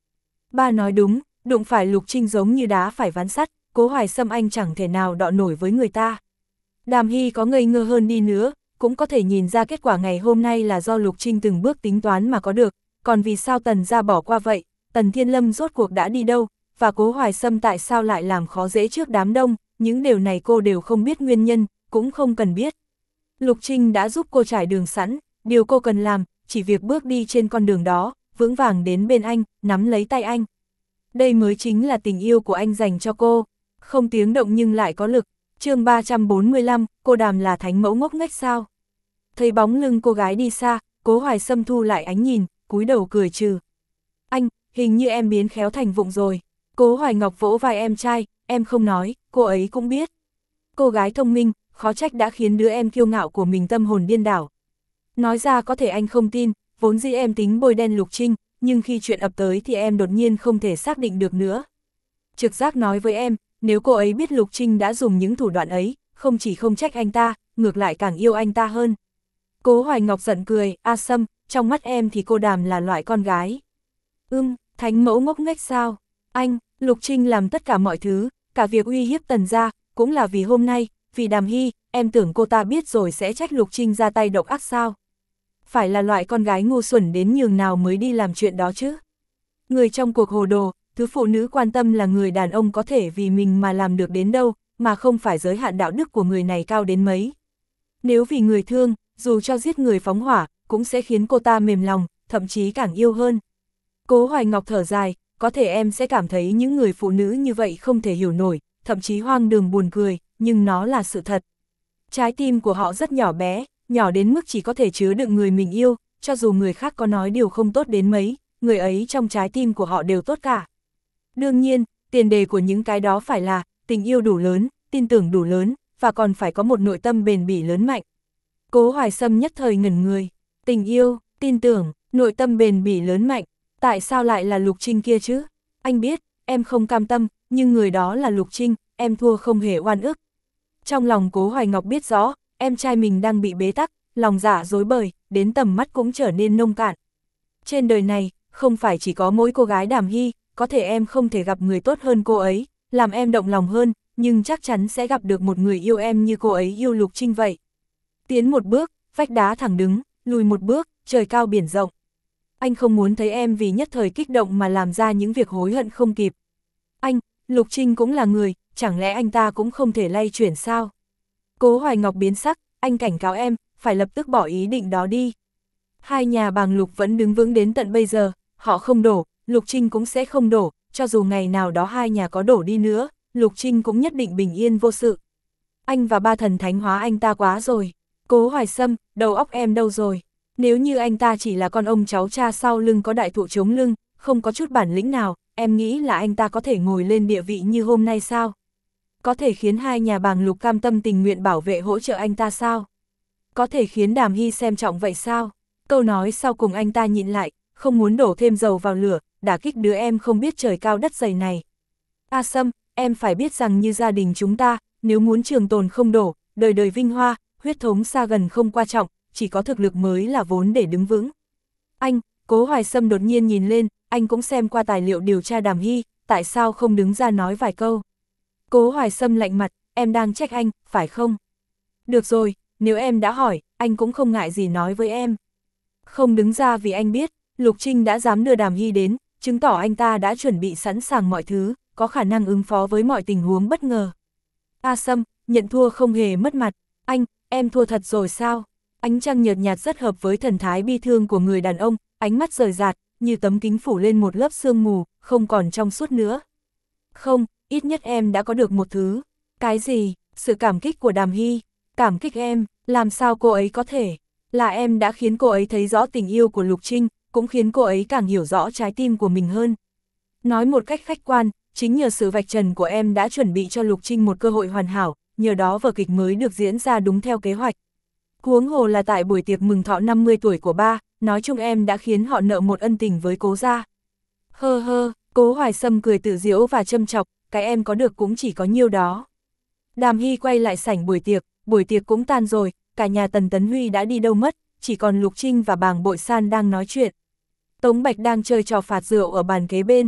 Ba nói đúng, đụng phải Lục Trinh giống như đá phải ván sắt, Cố Hoài Sâm anh chẳng thể nào đọ nổi với người ta. Đàm Hy có ngây ngơ hơn đi nữa, cũng có thể nhìn ra kết quả ngày hôm nay là do Lục Trinh từng bước tính toán mà có được, còn vì sao Tần gia bỏ qua vậy, Tần Thiên Lâm rốt cuộc đã đi đâu, và Cố Hoài Sâm tại sao lại làm khó dễ trước đám đông, những điều này cô đều không biết nguyên nhân, cũng không cần biết. Lục Trinh đã giúp cô trải đường sẵn, điều cô cần làm, chỉ việc bước đi trên con đường đó, vững vàng đến bên anh, nắm lấy tay anh. Đây mới chính là tình yêu của anh dành cho cô, không tiếng động nhưng lại có lực. Chương ba trăm bốn mươi lăm, cô Đàm là thánh mẫu ngốc nghếch sao? Thấy bóng lưng cô gái đi xa, Cố Hoài Sâm thu lại ánh nhìn, cúi đầu cười trừ. Anh, hình như em biến khéo thành vụng rồi. Cố Hoài Ngọc vỗ vai em trai, em không nói, cô ấy cũng biết. Cô gái thông minh, khó trách đã khiến đứa em kiêu ngạo của mình tâm hồn điên đảo. Nói ra có thể anh không tin, vốn dĩ em tính bôi đen Lục Trinh, nhưng khi chuyện ập tới thì em đột nhiên không thể xác định được nữa. Trực giác nói với em, nếu cô ấy biết Lục Trinh đã dùng những thủ đoạn ấy, không chỉ không trách anh ta, ngược lại càng yêu anh ta hơn. Cố Hoài Ngọc giận cười, A Sâm, trong mắt em thì cô Đàm là loại con gái. Ưm, thánh mẫu ngốc nghếch sao? Anh, Lục Trinh làm tất cả mọi thứ, cả việc uy hiếp Tần gia, cũng là vì hôm nay, vì Đàm Hy, em tưởng cô ta biết rồi sẽ trách Lục Trinh ra tay độc ác sao? Phải là loại con gái ngu xuẩn đến nhường nào mới đi làm chuyện đó chứ? Người trong cuộc hồ đồ, thứ phụ nữ quan tâm là người đàn ông có thể vì mình mà làm được đến đâu, mà không phải giới hạn đạo đức của người này cao đến mấy. Nếu vì người thương, dù cho giết người phóng hỏa, cũng sẽ khiến cô ta mềm lòng, thậm chí càng yêu hơn. Cố Hoài Ngọc thở dài, có thể em sẽ cảm thấy những người phụ nữ như vậy không thể hiểu nổi, thậm chí hoang đường buồn cười, nhưng nó là sự thật. Trái tim của họ rất nhỏ bé, nhỏ đến mức chỉ có thể chứa đựng người mình yêu, cho dù người khác có nói điều không tốt đến mấy, người ấy trong trái tim của họ đều tốt cả. Đương nhiên, tiền đề của những cái đó phải là tình yêu đủ lớn, tin tưởng đủ lớn, và còn phải có một nội tâm bền bỉ lớn mạnh. Cố Hoài Sâm nhất thời ngẩn người, tình yêu, tin tưởng, nội tâm bền bỉ lớn mạnh, tại sao lại là Lục Trinh kia chứ? Anh biết, em không cam tâm, nhưng người đó là Lục Trinh, em thua không hề oan ức. Trong lòng Cố Hoài Ngọc biết rõ, em trai mình đang bị bế tắc, lòng dạ rối bời, đến tầm mắt cũng trở nên nông cạn. Trên đời này, không phải chỉ có mỗi cô gái Đàm Hy, có thể em không thể gặp người tốt hơn cô ấy, làm em động lòng hơn, nhưng chắc chắn sẽ gặp được một người yêu em như cô ấy yêu Lục Trinh vậy. Tiến một bước, vách đá thẳng đứng, lùi một bước, trời cao biển rộng. Anh không muốn thấy em vì nhất thời kích động mà làm ra những việc hối hận không kịp. Anh, Lục Trinh cũng là người, chẳng lẽ anh ta cũng không thể lay chuyển sao? Cố Hoài Ngọc biến sắc, anh cảnh cáo em, phải lập tức bỏ ý định đó đi. Hai nhà Bàng Lục vẫn đứng vững đến tận bây giờ, họ không đổ, Lục Trinh cũng sẽ không đổ, cho dù ngày nào đó hai nhà có đổ đi nữa, Lục Trinh cũng nhất định bình yên vô sự. Anh và ba thần thánh hóa anh ta quá rồi. Cố Hoài Sâm, đầu óc em đâu rồi? Nếu như anh ta chỉ là con ông cháu cha sau lưng có đại thụ chống lưng, không có chút bản lĩnh nào, em nghĩ là anh ta có thể ngồi lên địa vị như hôm nay sao? Có thể khiến hai nhà Bàng Lục cam tâm tình nguyện bảo vệ hỗ trợ anh ta sao? Có thể khiến Đàm Hy xem trọng vậy sao? Câu nói sau cùng anh ta nhịn lại, không muốn đổ thêm dầu vào lửa, đả kích đứa em không biết trời cao đất dày này. A Sâm, em phải biết rằng như gia đình chúng ta, nếu muốn trường tồn không đổ, đời đời vinh hoa, huyết thống xa gần không quan trọng, chỉ có thực lực mới là vốn để đứng vững. Anh, Cố Hoài Sâm đột nhiên nhìn lên, anh cũng xem qua tài liệu điều tra Đàm Hy, tại sao không đứng ra nói vài câu? Cố Hoài Sâm lạnh mặt, em đang trách anh, phải không? Được rồi, nếu em đã hỏi, anh cũng không ngại gì nói với em. Không đứng ra vì anh biết, Lục Trinh đã dám đưa Đàm Hy đến, chứng tỏ anh ta đã chuẩn bị sẵn sàng mọi thứ, có khả năng ứng phó với mọi tình huống bất ngờ. A Sâm, nhận thua không hề mất mặt, anh, em thua thật rồi sao? Ánh trăng nhợt nhạt rất hợp với thần thái bi thương của người đàn ông, ánh mắt rời rạt, như tấm kính phủ lên một lớp sương mù, không còn trong suốt nữa. Không, ít nhất em đã có được một thứ. Cái gì? Sự cảm kích của Đàm Hy. Cảm kích em, làm sao cô ấy có thể? Là em đã khiến cô ấy thấy rõ tình yêu của Lục Trinh, cũng khiến cô ấy càng hiểu rõ trái tim của mình hơn. Nói một cách khách quan, chính nhờ sự vạch trần của em đã chuẩn bị cho Lục Trinh một cơ hội hoàn hảo, nhờ đó vở kịch mới được diễn ra đúng theo kế hoạch. Huống hồ là tại buổi tiệc mừng thọ năm mươi tuổi của ba, nói chung em đã khiến họ nợ một ân tình với Cố gia. Hơ hơ, Cố Hoài Sâm cười tự giễu và châm chọc, cái em có được cũng chỉ có nhiêu đó. Đàm Hy quay lại sảnh buổi tiệc, buổi tiệc cũng tan rồi, cả nhà Tần Tấn Huy đã đi đâu mất, chỉ còn Lục Trinh và Bàng Bội San đang nói chuyện. Tống Bạch đang chơi trò phạt rượu ở bàn kế bên.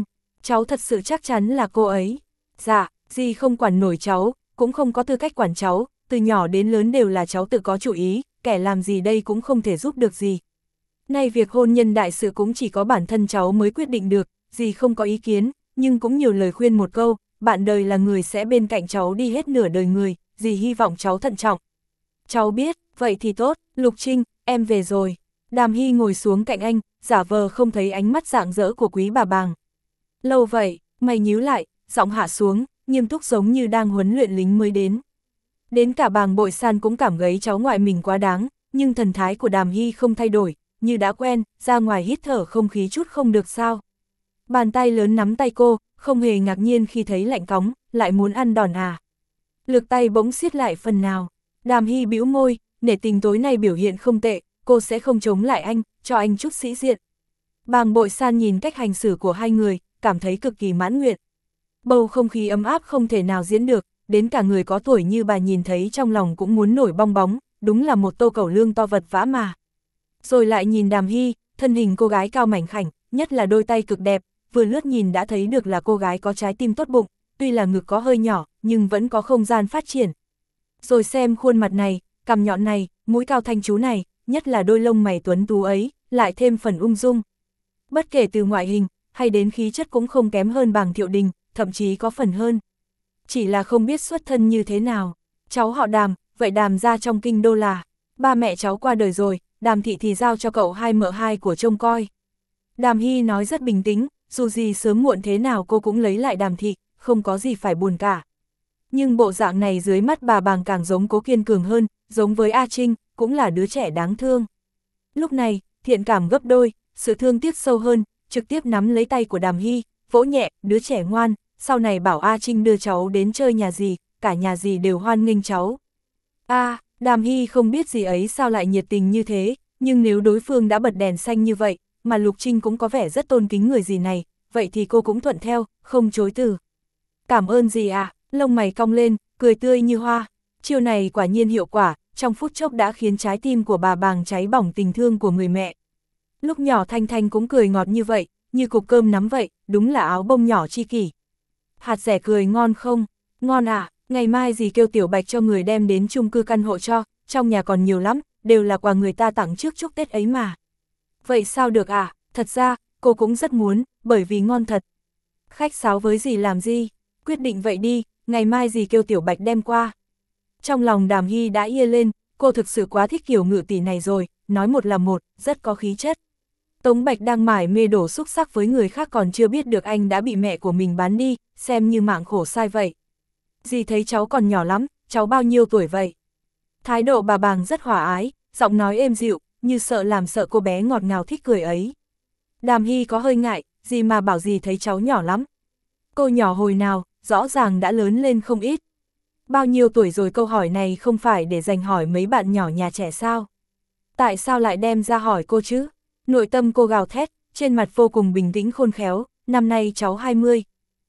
cháu thật sự chắc chắn là cô ấy. Dạ, dì không quản nổi cháu, cũng không có tư cách quản cháu, từ nhỏ đến lớn đều là cháu tự có chủ ý, kẻ làm gì đây cũng không thể giúp được gì. Nay việc hôn nhân đại sự cũng chỉ có bản thân cháu mới quyết định được, dì không có ý kiến, nhưng cũng nhiều lời khuyên một câu, bạn đời là người sẽ bên cạnh cháu đi hết nửa đời người, dì hy vọng cháu thận trọng. Cháu biết, vậy thì tốt, Lục Trinh, em về rồi. Đàm Hy ngồi xuống cạnh anh, giả vờ không thấy ánh mắt rạng rỡ của quý bà bàng. Lâu vậy, mày nhíu lại, giọng hạ xuống, nghiêm túc giống như đang huấn luyện lính mới đến. Đến cả bàng Bội San cũng cảm thấy cháu ngoại mình quá đáng, nhưng thần thái của Đàm Hy không thay đổi, như đã quen, ra ngoài hít thở không khí chút không được sao. Bàn tay lớn nắm tay cô, không hề ngạc nhiên khi thấy lạnh cóng, lại muốn ăn đòn à. Lực tay bỗng siết lại phần nào. Đàm Hy bĩu môi, nể tình tối nay biểu hiện không tệ, cô sẽ không chống lại anh, cho anh chút sĩ diện. Bàng Bội San nhìn cách hành xử của hai người, cảm thấy cực kỳ mãn nguyện. Bầu không khí ấm áp không thể nào diễn được, đến cả người có tuổi như bà nhìn thấy trong lòng cũng muốn nổi bong bóng, đúng là một tô cẩu lương to vật vã mà. Rồi lại nhìn Đàm Hy, thân hình cô gái cao mảnh khảnh, nhất là đôi tay cực đẹp, vừa lướt nhìn đã thấy được là cô gái có trái tim tốt bụng, tuy là ngực có hơi nhỏ, nhưng vẫn có không gian phát triển. Rồi xem khuôn mặt này, cằm nhọn này, mũi cao thanh chú này, nhất là đôi lông mày tuấn tú ấy, lại thêm phần ung dung. Bất kể từ ngoại hình, hay đến khí chất cũng không kém hơn Bàng Thiệu Đình, thậm chí có phần hơn. Chỉ là không biết xuất thân như thế nào. Cháu họ Đàm, vậy Đàm ra trong kinh đô là, ba mẹ cháu qua đời rồi, Đàm thị thì giao cho cậu hai mợ hai của trông coi. Đàm Hy nói rất bình tĩnh, dù gì sớm muộn thế nào cô cũng lấy lại Đàm thị, không có gì phải buồn cả. Nhưng bộ dạng này dưới mắt bà Bàng càng giống Cố Kiên cường hơn, giống với A Trinh, cũng là đứa trẻ đáng thương. Lúc này, thiện cảm gấp đôi, sự thương tiếc sâu hơn, trực tiếp nắm lấy tay của Đàm Hy, vỗ nhẹ, đứa trẻ ngoan, sau này bảo A Trinh đưa cháu đến chơi nhà gì, cả nhà gì đều hoan nghênh cháu. A, à, Đàm Hy không biết gì ấy sao lại nhiệt tình như thế, nhưng nếu đối phương đã bật đèn xanh như vậy, mà Lục Trinh cũng có vẻ rất tôn kính người gì này, vậy thì cô cũng thuận theo, không chối từ. Cảm ơn gì à, lông mày cong lên, cười tươi như hoa. Chiêu này quả nhiên hiệu quả, trong phút chốc đã khiến trái tim của bà Bàng cháy bỏng tình thương của người mẹ. Lúc nhỏ Thanh Thanh cũng cười ngọt như vậy, như cục cơm nắm vậy, đúng là áo bông nhỏ chi kỷ. Hạt rẻ cười ngon không? Ngon à, ngày mai dì kêu Tiểu Bạch cho người đem đến chung cư căn hộ cho, trong nhà còn nhiều lắm, đều là quà người ta tặng trước chúc Tết ấy mà. Vậy sao được à, thật ra, cô cũng rất muốn, bởi vì ngon thật. Khách sáo với dì làm gì? Quyết định vậy đi, ngày mai dì kêu Tiểu Bạch đem qua. Trong lòng Đàm Hy đã ia lên, cô thực sự quá thích kiểu ngự tỷ này rồi, nói một là một, rất có khí chất. Tống Bạch đang mải mê đổ xúc sắc với người khác còn chưa biết được anh đã bị mẹ của mình bán đi, xem như mạng khổ sai vậy. Dì thấy cháu còn nhỏ lắm, cháu bao nhiêu tuổi vậy? Thái độ bà Bàng rất hòa ái, giọng nói êm dịu, như sợ làm sợ cô bé ngọt ngào thích cười ấy. Đàm Hy có hơi ngại, gì mà bảo dì thấy cháu nhỏ lắm. Cô nhỏ hồi nào, rõ ràng đã lớn lên không ít. Bao nhiêu tuổi rồi câu hỏi này không phải để dành hỏi mấy bạn nhỏ nhà trẻ sao? Tại sao lại đem ra hỏi cô chứ? Nội tâm cô gào thét, trên mặt vô cùng bình tĩnh khôn khéo, năm nay cháu hai mươi.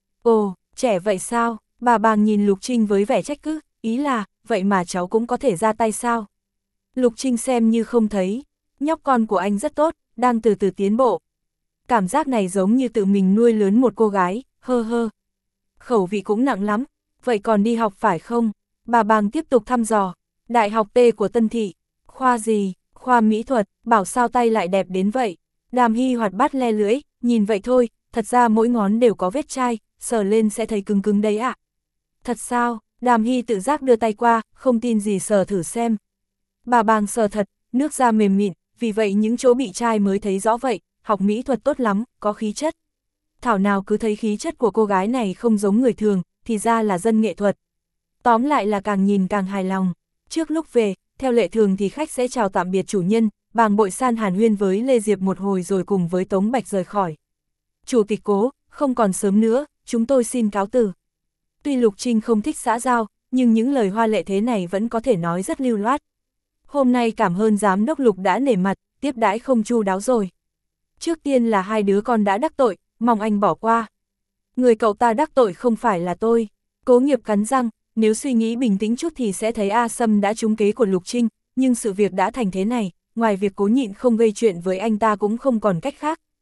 Ồ, trẻ vậy sao? Bà Bàng nhìn Lục Trinh với vẻ trách cứ, ý là, vậy mà cháu cũng có thể ra tay sao? Lục Trinh xem như không thấy, nhóc con của anh rất tốt, đang từ từ tiến bộ. Cảm giác này giống như tự mình nuôi lớn một cô gái, hơ hơ. Khẩu vị cũng nặng lắm, vậy còn đi học phải không? Bà Bàng tiếp tục thăm dò, Đại học T của Tân Thị, khoa gì? Khoa mỹ thuật, bảo sao tay lại đẹp đến vậy. Đàm Hy hoạt bát le lưỡi, nhìn vậy thôi, thật ra mỗi ngón đều có vết chai, sờ lên sẽ thấy cứng cứng đấy ạ. À? Thật sao? Đàm Hy tự giác đưa tay qua, không tin gì sờ thử xem. Bà Bàng sờ thật, nước da mềm mịn, vì vậy những chỗ bị chai mới thấy rõ vậy, học mỹ thuật tốt lắm, có khí chất. Thảo nào cứ thấy khí chất của cô gái này không giống người thường, thì ra là dân nghệ thuật. Tóm lại là càng nhìn càng hài lòng. Trước lúc về, theo lệ thường thì khách sẽ chào tạm biệt chủ nhân, Bàng Bội San hàn huyên với Lê Diệp một hồi rồi cùng với Tống Bạch rời khỏi. Chủ tịch Cố, không còn sớm nữa, chúng tôi xin cáo từ. Tuy Lục Trinh không thích xã giao, nhưng những lời hoa lệ thế này vẫn có thể nói rất lưu loát. Hôm nay cảm ơn giám đốc Lục đã nể mặt, tiếp đãi không chu đáo rồi. Trước tiên là hai đứa con đã đắc tội, mong anh bỏ qua. Người cậu ta đắc tội không phải là tôi. Cố Nghiệp cắn răng, nếu suy nghĩ bình tĩnh chút thì sẽ thấy A Sâm đã trúng kế của Lục Trinh, nhưng sự việc đã thành thế này, ngoài việc cố nhịn không gây chuyện với anh ta cũng không còn cách khác,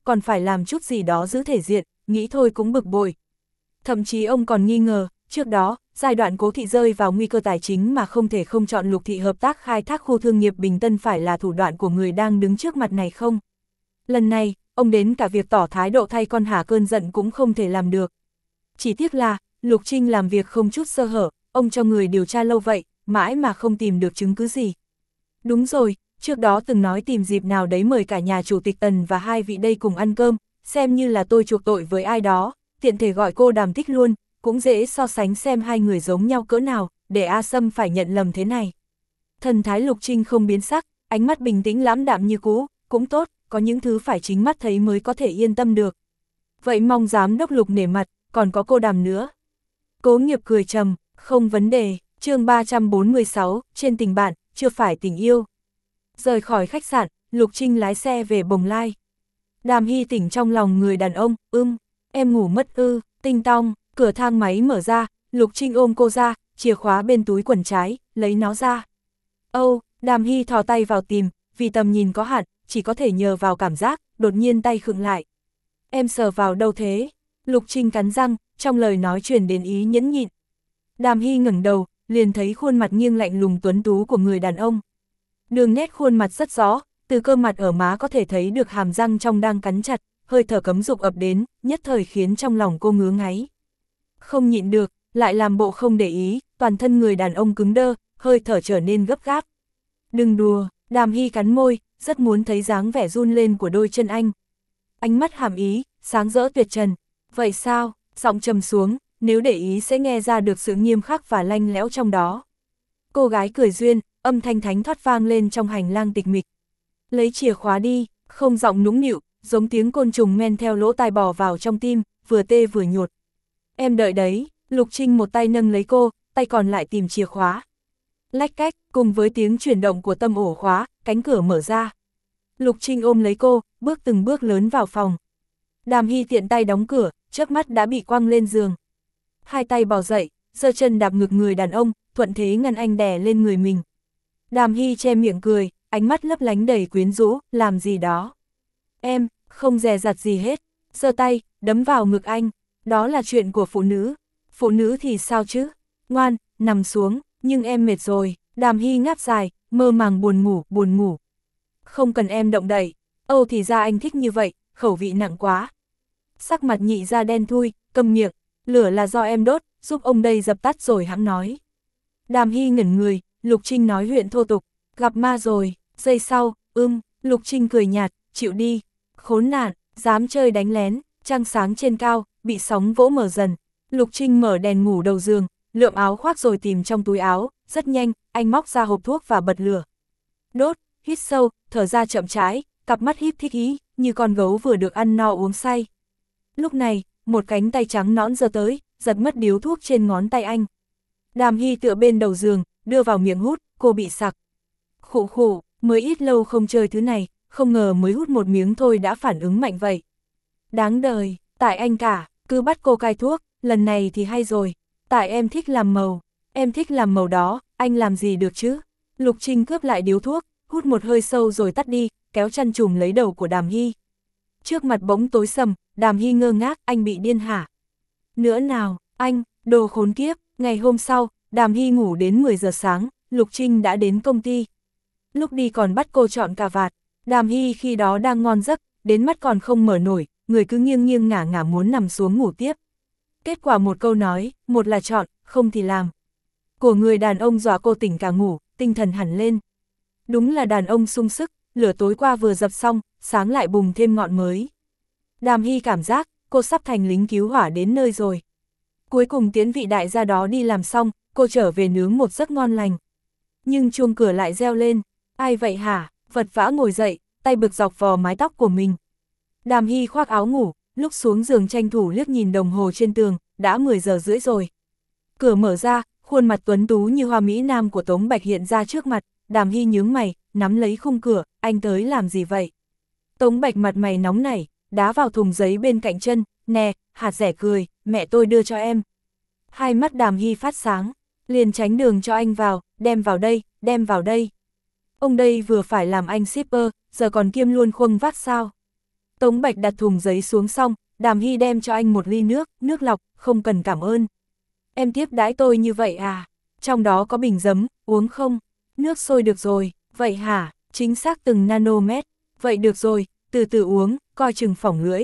còn phải làm chút gì đó giữ thể diện, nghĩ thôi cũng bực bội. Thậm chí ông còn nghi ngờ, trước đó, giai đoạn Cố thị rơi vào nguy cơ tài chính mà không thể không chọn Lục thị hợp tác khai thác khu thương nghiệp Bình Tân phải là thủ đoạn của người đang đứng trước mặt này không? Lần này, ông đến cả việc tỏ thái độ thay con hả cơn giận cũng không thể làm được. Chỉ tiếc là, Lục Trinh làm việc không chút sơ hở, ông cho người điều tra lâu vậy, mãi mà không tìm được chứng cứ gì. Đúng rồi, trước đó từng nói tìm dịp nào đấy mời cả nhà chủ tịch Tần và hai vị đây cùng ăn cơm, xem như là tôi chuộc tội với ai đó, tiện thể gọi cô Đàm Tích luôn, cũng dễ so sánh xem hai người giống nhau cỡ nào, để A Sâm phải nhận lầm thế này. Thần thái Lục Trinh không biến sắc, ánh mắt bình tĩnh lãm đạm như cũ, cũng tốt, có những thứ phải chính mắt thấy mới có thể yên tâm được. Vậy mong giám đốc Lục nể mặt, còn có cô Đàm nữa. Cố Nghiệp cười trầm, không vấn đề, chương ba trăm bốn mươi sáu, trên tình bạn, chưa phải tình yêu. Rời khỏi khách sạn, Lục Trinh lái xe về Bồng Lai. Đàm Hy tỉnh trong lòng người đàn ông, ưm, em ngủ mất ư, tinh tong, cửa thang máy mở ra, Lục Trinh ôm cô ra, chìa khóa bên túi quần trái, lấy nó ra. Âu, Đàm Hy thò tay vào tìm, vì tầm nhìn có hạn, chỉ có thể nhờ vào cảm giác, đột nhiên tay khựng lại. Em sờ vào đâu thế? Lục Trinh cắn răng, trong lời nói truyền đến ý nhẫn nhịn. Đàm Hy ngẩng đầu, liền thấy khuôn mặt nghiêng lạnh lùng tuấn tú của người đàn ông. Đường nét khuôn mặt rất rõ, từ cơ mặt ở má có thể thấy được hàm răng trong đang cắn chặt, hơi thở cấm dục ập đến, nhất thời khiến trong lòng cô ngứa ngáy. Không nhịn được, lại làm bộ không để ý, toàn thân người đàn ông cứng đơ, hơi thở trở nên gấp gáp. Đừng đùa, Đàm Hy cắn môi, rất muốn thấy dáng vẻ run lên của đôi chân anh. Ánh mắt hàm ý, sáng rỡ tuyệt trần. Vậy sao, giọng trầm xuống, nếu để ý sẽ nghe ra được sự nghiêm khắc và lanh lẽo trong đó. Cô gái cười duyên, âm thanh thánh thoát vang lên trong hành lang tịch mịch. Lấy chìa khóa đi, không giọng nũng nịu, giống tiếng côn trùng men theo lỗ tai bò vào trong tim, vừa tê vừa nhột. Em đợi đấy, Lục Trinh một tay nâng lấy cô, tay còn lại tìm chìa khóa. Lách cách, cùng với tiếng chuyển động của tâm ổ khóa, cánh cửa mở ra. Lục Trinh ôm lấy cô, bước từng bước lớn vào phòng. Đàm Hy tiện tay đóng cửa, chớp mắt đã bị quăng lên giường. Hai tay bò dậy, giơ chân đạp ngực người đàn ông, thuận thế ngăn anh đè lên người mình. Đàm Hy che miệng cười, ánh mắt lấp lánh đầy quyến rũ, làm gì đó. Em, không dè dặt gì hết, giơ tay, đấm vào ngực anh, đó là chuyện của phụ nữ. Phụ nữ thì sao chứ, ngoan, nằm xuống, nhưng em mệt rồi. Đàm Hy ngáp dài, mơ màng buồn ngủ, buồn ngủ. Không cần em động đậy, Âu thì ra anh thích như vậy, khẩu vị nặng quá. Sắc mặt nhị ra đen thui, câm miệng, lửa là do em đốt, giúp ông đây dập tắt rồi hãng nói. Đàm Hy ngẩn người, Lục Trinh nói huyện thô tục, gặp ma rồi, giây sau, ưm, Lục Trinh cười nhạt, chịu đi, khốn nạn, dám chơi đánh lén, trăng sáng trên cao, bị sóng vỗ mở dần. Lục Trinh mở đèn ngủ đầu giường, lượm áo khoác rồi tìm trong túi áo, rất nhanh, anh móc ra hộp thuốc và bật lửa. Đốt, hít sâu, thở ra chậm rãi, cặp mắt híp thích ý, như con gấu vừa được ăn no uống say. Lúc này, một cánh tay trắng nõn giơ tới, giật mất điếu thuốc trên ngón tay anh. Đàm Hy tựa bên đầu giường, đưa vào miệng hút, cô bị sặc. Khụ khụ, mới ít lâu không chơi thứ này, không ngờ mới hút một miếng thôi đã phản ứng mạnh vậy. Đáng đời, tại anh cả, cứ bắt cô cai thuốc, lần này thì hay rồi. Tại em thích làm màu, em thích làm màu đó, anh làm gì được chứ? Lục Trinh cướp lại điếu thuốc, hút một hơi sâu rồi tắt đi, kéo chăn trùm lấy đầu của Đàm Hy. Trước mặt bỗng tối sầm, Đàm Hy ngơ ngác, anh bị điên hả? Nữa nào, anh, đồ khốn kiếp. Ngày hôm sau, Đàm Hy ngủ đến mười giờ sáng, Lục Trinh đã đến công ty. Lúc đi còn bắt cô chọn cà vạt, Đàm Hy khi đó đang ngon giấc, đến mắt còn không mở nổi, người cứ nghiêng nghiêng ngả ngả muốn nằm xuống ngủ tiếp. Kết quả một câu nói, một là chọn, không thì làm. Của người đàn ông dọa cô tỉnh cả ngủ, tinh thần hẳn lên. Đúng là đàn ông sung sức, lửa tối qua vừa dập xong, sáng lại bùng thêm ngọn mới. Đàm Hy cảm giác, cô sắp thành lính cứu hỏa đến nơi rồi. Cuối cùng tiễn vị đại gia đó đi làm xong, cô trở về nướng một giấc ngon lành. Nhưng chuông cửa lại reo lên, ai vậy hả? Vật vã ngồi dậy, tay bực dọc vò mái tóc của mình. Đàm Hy khoác áo ngủ, lúc xuống giường tranh thủ liếc nhìn đồng hồ trên tường, đã mười giờ rưỡi rồi. Cửa mở ra, khuôn mặt tuấn tú như hoa mỹ nam của Tống Bạch hiện ra trước mặt, Đàm Hy nhướng mày, nắm lấy khung cửa, anh tới làm gì vậy? Tống Bạch mặt mày nóng nảy, đá vào thùng giấy bên cạnh chân, nè, hạt rẻ cười, mẹ tôi đưa cho em. Hai mắt Đàm Hy phát sáng, liền tránh đường cho anh vào, đem vào đây, đem vào đây. Ông đây vừa phải làm anh shipper, giờ còn kiêm luôn khuâng vác sao? Tống Bạch đặt thùng giấy xuống xong, Đàm Hy đem cho anh một ly nước, nước lọc, không cần cảm ơn. Em tiếp đãi tôi như vậy à? Trong đó có bình giấm, uống không? Nước sôi được rồi, vậy hả? Chính xác từng nanomet. Vậy được rồi, từ từ uống, coi chừng phỏng lưỡi.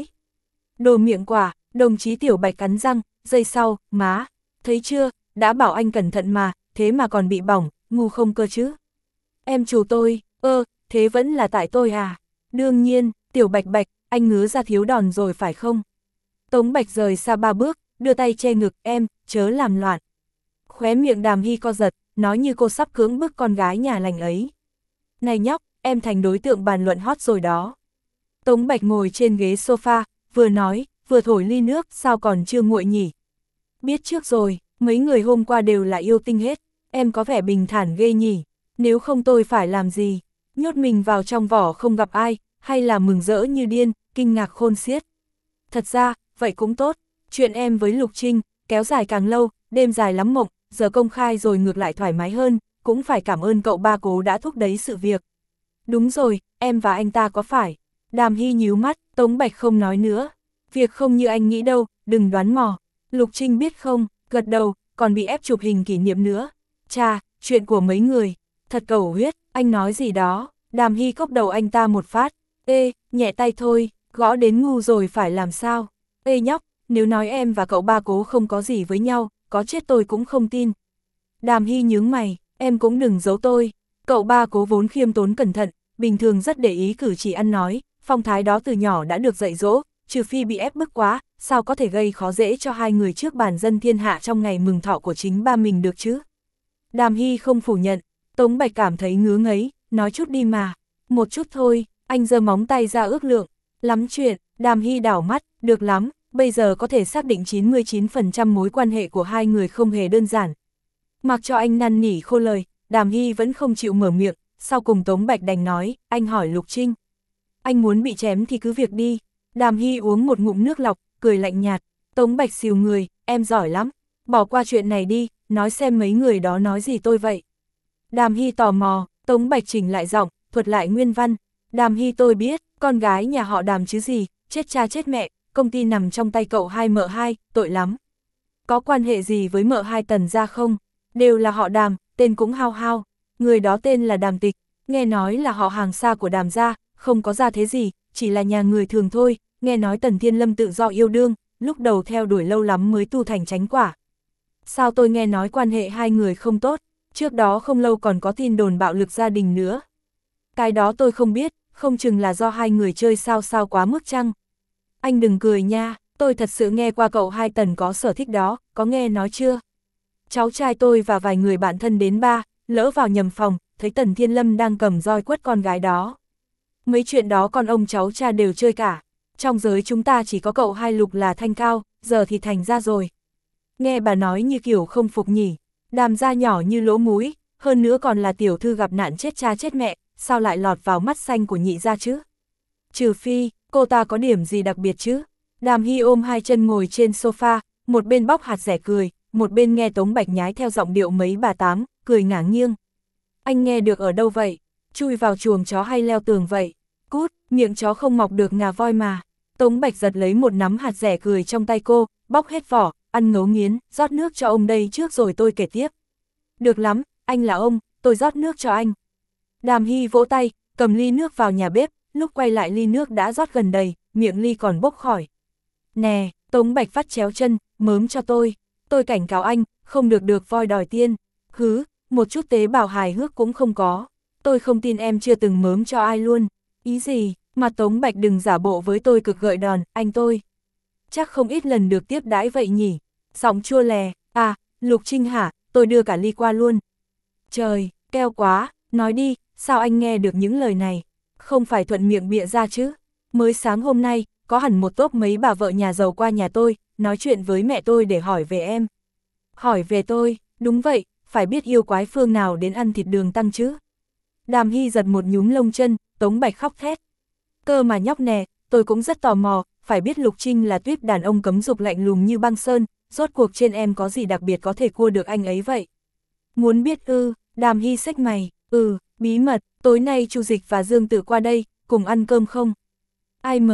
Đồ miệng quả, đồng chí Tiểu Bạch cắn răng, giây sau, má. Thấy chưa, đã bảo anh cẩn thận mà, thế mà còn bị bỏng, ngu không cơ chứ? Em chủ tôi, ơ, thế vẫn là tại tôi à? Đương nhiên, Tiểu Bạch Bạch, anh ngứa ra thiếu đòn rồi phải không? Tống Bạch rời xa ba bước, đưa tay che ngực, em, chớ làm loạn. Khóe miệng Đàm Hy co giật, nói như cô sắp cưỡng bức con gái nhà lành ấy. Này nhóc, em thành đối tượng bàn luận hot rồi đó. Tống Bạch ngồi trên ghế sofa, vừa nói, vừa thổi ly nước, sao còn chưa nguội nhỉ? Biết trước rồi, mấy người hôm qua đều là yêu tinh hết, em có vẻ bình thản ghê nhỉ, nếu không tôi phải làm gì? Nhốt mình vào trong vỏ không gặp ai, hay là mừng rỡ như điên, kinh ngạc khôn xiết. Thật ra, vậy cũng tốt, chuyện em với Lục Trinh, kéo dài càng lâu, đêm dài lắm mộng, giờ công khai rồi ngược lại thoải mái hơn, cũng phải cảm ơn cậu ba Cố đã thúc đẩy sự việc. Đúng rồi, em và anh ta có phải? Đàm Hy nhíu mắt, Tống Bạch không nói nữa. Việc không như anh nghĩ đâu, đừng đoán mò. Lục Trinh biết không, gật đầu, còn bị ép chụp hình kỷ niệm nữa. Chà, chuyện của mấy người, thật cầu huyết, anh nói gì đó. Đàm Hy cốc đầu anh ta một phát. Ê, nhẹ tay thôi, gõ đến ngu rồi phải làm sao? Ê nhóc, nếu nói em và cậu ba Cố không có gì với nhau, có chết tôi cũng không tin. Đàm Hy nhướng mày, em cũng đừng giấu tôi. Cậu ba Cố vốn khiêm tốn cẩn thận, bình thường rất để ý cử chỉ ăn nói, phong thái đó từ nhỏ đã được dạy dỗ, trừ phi bị ép bức quá, sao có thể gây khó dễ cho hai người trước bàn dân thiên hạ trong ngày mừng thọ của chính ba mình được chứ? Đàm Hy không phủ nhận, Tống Bạch cảm thấy ngứa ngấy, nói chút đi mà, một chút thôi, anh giơ móng tay ra ước lượng, lắm chuyện. Đàm Hy đảo mắt, được lắm, bây giờ có thể xác định chín mươi chín phần trăm mối quan hệ của hai người không hề đơn giản. Mặc cho anh năn nỉ khô lời, Đàm Hy vẫn không chịu mở miệng, sau cùng Tống Bạch đành nói, anh hỏi Lục Trinh. Anh muốn bị chém thì cứ việc đi. Đàm Hy uống một ngụm nước lọc, cười lạnh nhạt, Tống Bạch xìu người, em giỏi lắm, bỏ qua chuyện này đi, nói xem mấy người đó nói gì tôi vậy. Đàm Hy tò mò, Tống Bạch chỉnh lại giọng, thuật lại nguyên văn. Đàm Hy tôi biết, con gái nhà họ Đàm chứ gì, chết cha chết mẹ, công ty nằm trong tay cậu hai mợ hai, tội lắm. Có quan hệ gì với mợ hai Tần gia không? Đều là họ Đàm, tên cũng hao hao, người đó tên là Đàm Tịch, nghe nói là họ hàng xa của Đàm gia, không có gia thế gì, chỉ là nhà người thường thôi, nghe nói Tần Thiên Lâm tự do yêu đương, lúc đầu theo đuổi lâu lắm mới tu thành chánh quả. Sao tôi nghe nói quan hệ hai người không tốt, trước đó không lâu còn có tin đồn bạo lực gia đình nữa. Cái đó tôi không biết, không chừng là do hai người chơi sao sao quá mức chăng. Anh đừng cười nha, tôi thật sự nghe qua cậu hai Tần có sở thích đó, có nghe nói chưa? Cháu trai tôi và vài người bạn thân đến ba, lỡ vào nhầm phòng, thấy Tần Thiên Lâm đang cầm roi quất con gái đó. Mấy chuyện đó con ông cháu cha đều chơi cả, trong giới chúng ta chỉ có cậu hai Lục là thanh cao, giờ thì thành ra rồi. Nghe bà nói như kiểu không phục nhỉ, Đàm gia nhỏ như lỗ múi, hơn nữa còn là tiểu thư gặp nạn chết cha chết mẹ, sao lại lọt vào mắt xanh của nhị gia chứ? Trừ phi, cô ta có điểm gì đặc biệt chứ? Đàm Hy ôm hai chân ngồi trên sofa, một bên bóc hạt rẻ cười, một bên nghe Tống Bạch nhái theo giọng điệu mấy bà tám, cười ngả nghiêng. Anh nghe được ở đâu vậy? Chui vào chuồng chó hay leo tường vậy? Cút, miệng chó không mọc được ngà voi mà. Tống Bạch giật lấy một nắm hạt rẻ cười trong tay cô, bóc hết vỏ, ăn ngấu nghiến, rót nước cho ông đây trước rồi tôi kể tiếp. Được lắm, anh là ông, tôi rót nước cho anh. Đàm Hy vỗ tay, cầm ly nước vào nhà bếp, lúc quay lại ly nước đã rót gần đầy, miệng ly còn bốc khỏi. Nè, Tống Bạch vắt chéo chân, mớm cho tôi. Tôi cảnh cáo anh, không được được voi đòi tiên. Hứ, một chút tế bào hài hước cũng không có. Tôi không tin em chưa từng mớm cho ai luôn. Ý gì, mà Tống Bạch đừng giả bộ với tôi cực gợi đòn, anh tôi. Chắc không ít lần được tiếp đãi vậy nhỉ. Giọng chua lè, à, Lục Trinh hả, tôi đưa cả ly qua luôn. Trời, keo quá, nói đi, sao anh nghe được những lời này? Không phải thuận miệng bịa ra chứ. Mới sáng hôm nay, có hẳn một tốp mấy bà vợ nhà giàu qua nhà tôi, nói chuyện với mẹ tôi để hỏi về em. Hỏi về tôi, đúng vậy, phải biết yêu quái phương nào đến ăn thịt đường tăng chứ. Đàm Hy giật một nhúm lông chân, Tống Bạch khóc thét. Cơ mà nhóc nè, tôi cũng rất tò mò, phải biết Lục Trinh là tuýp đàn ông cấm dục lạnh lùng như băng sơn, rốt cuộc trên em có gì đặc biệt có thể cua được anh ấy vậy? Muốn biết ư? Đàm Hy xách mày, ừ, bí mật, tối nay Chu Dịch và Dương Tử qua đây, cùng ăn cơm không? Ai mời?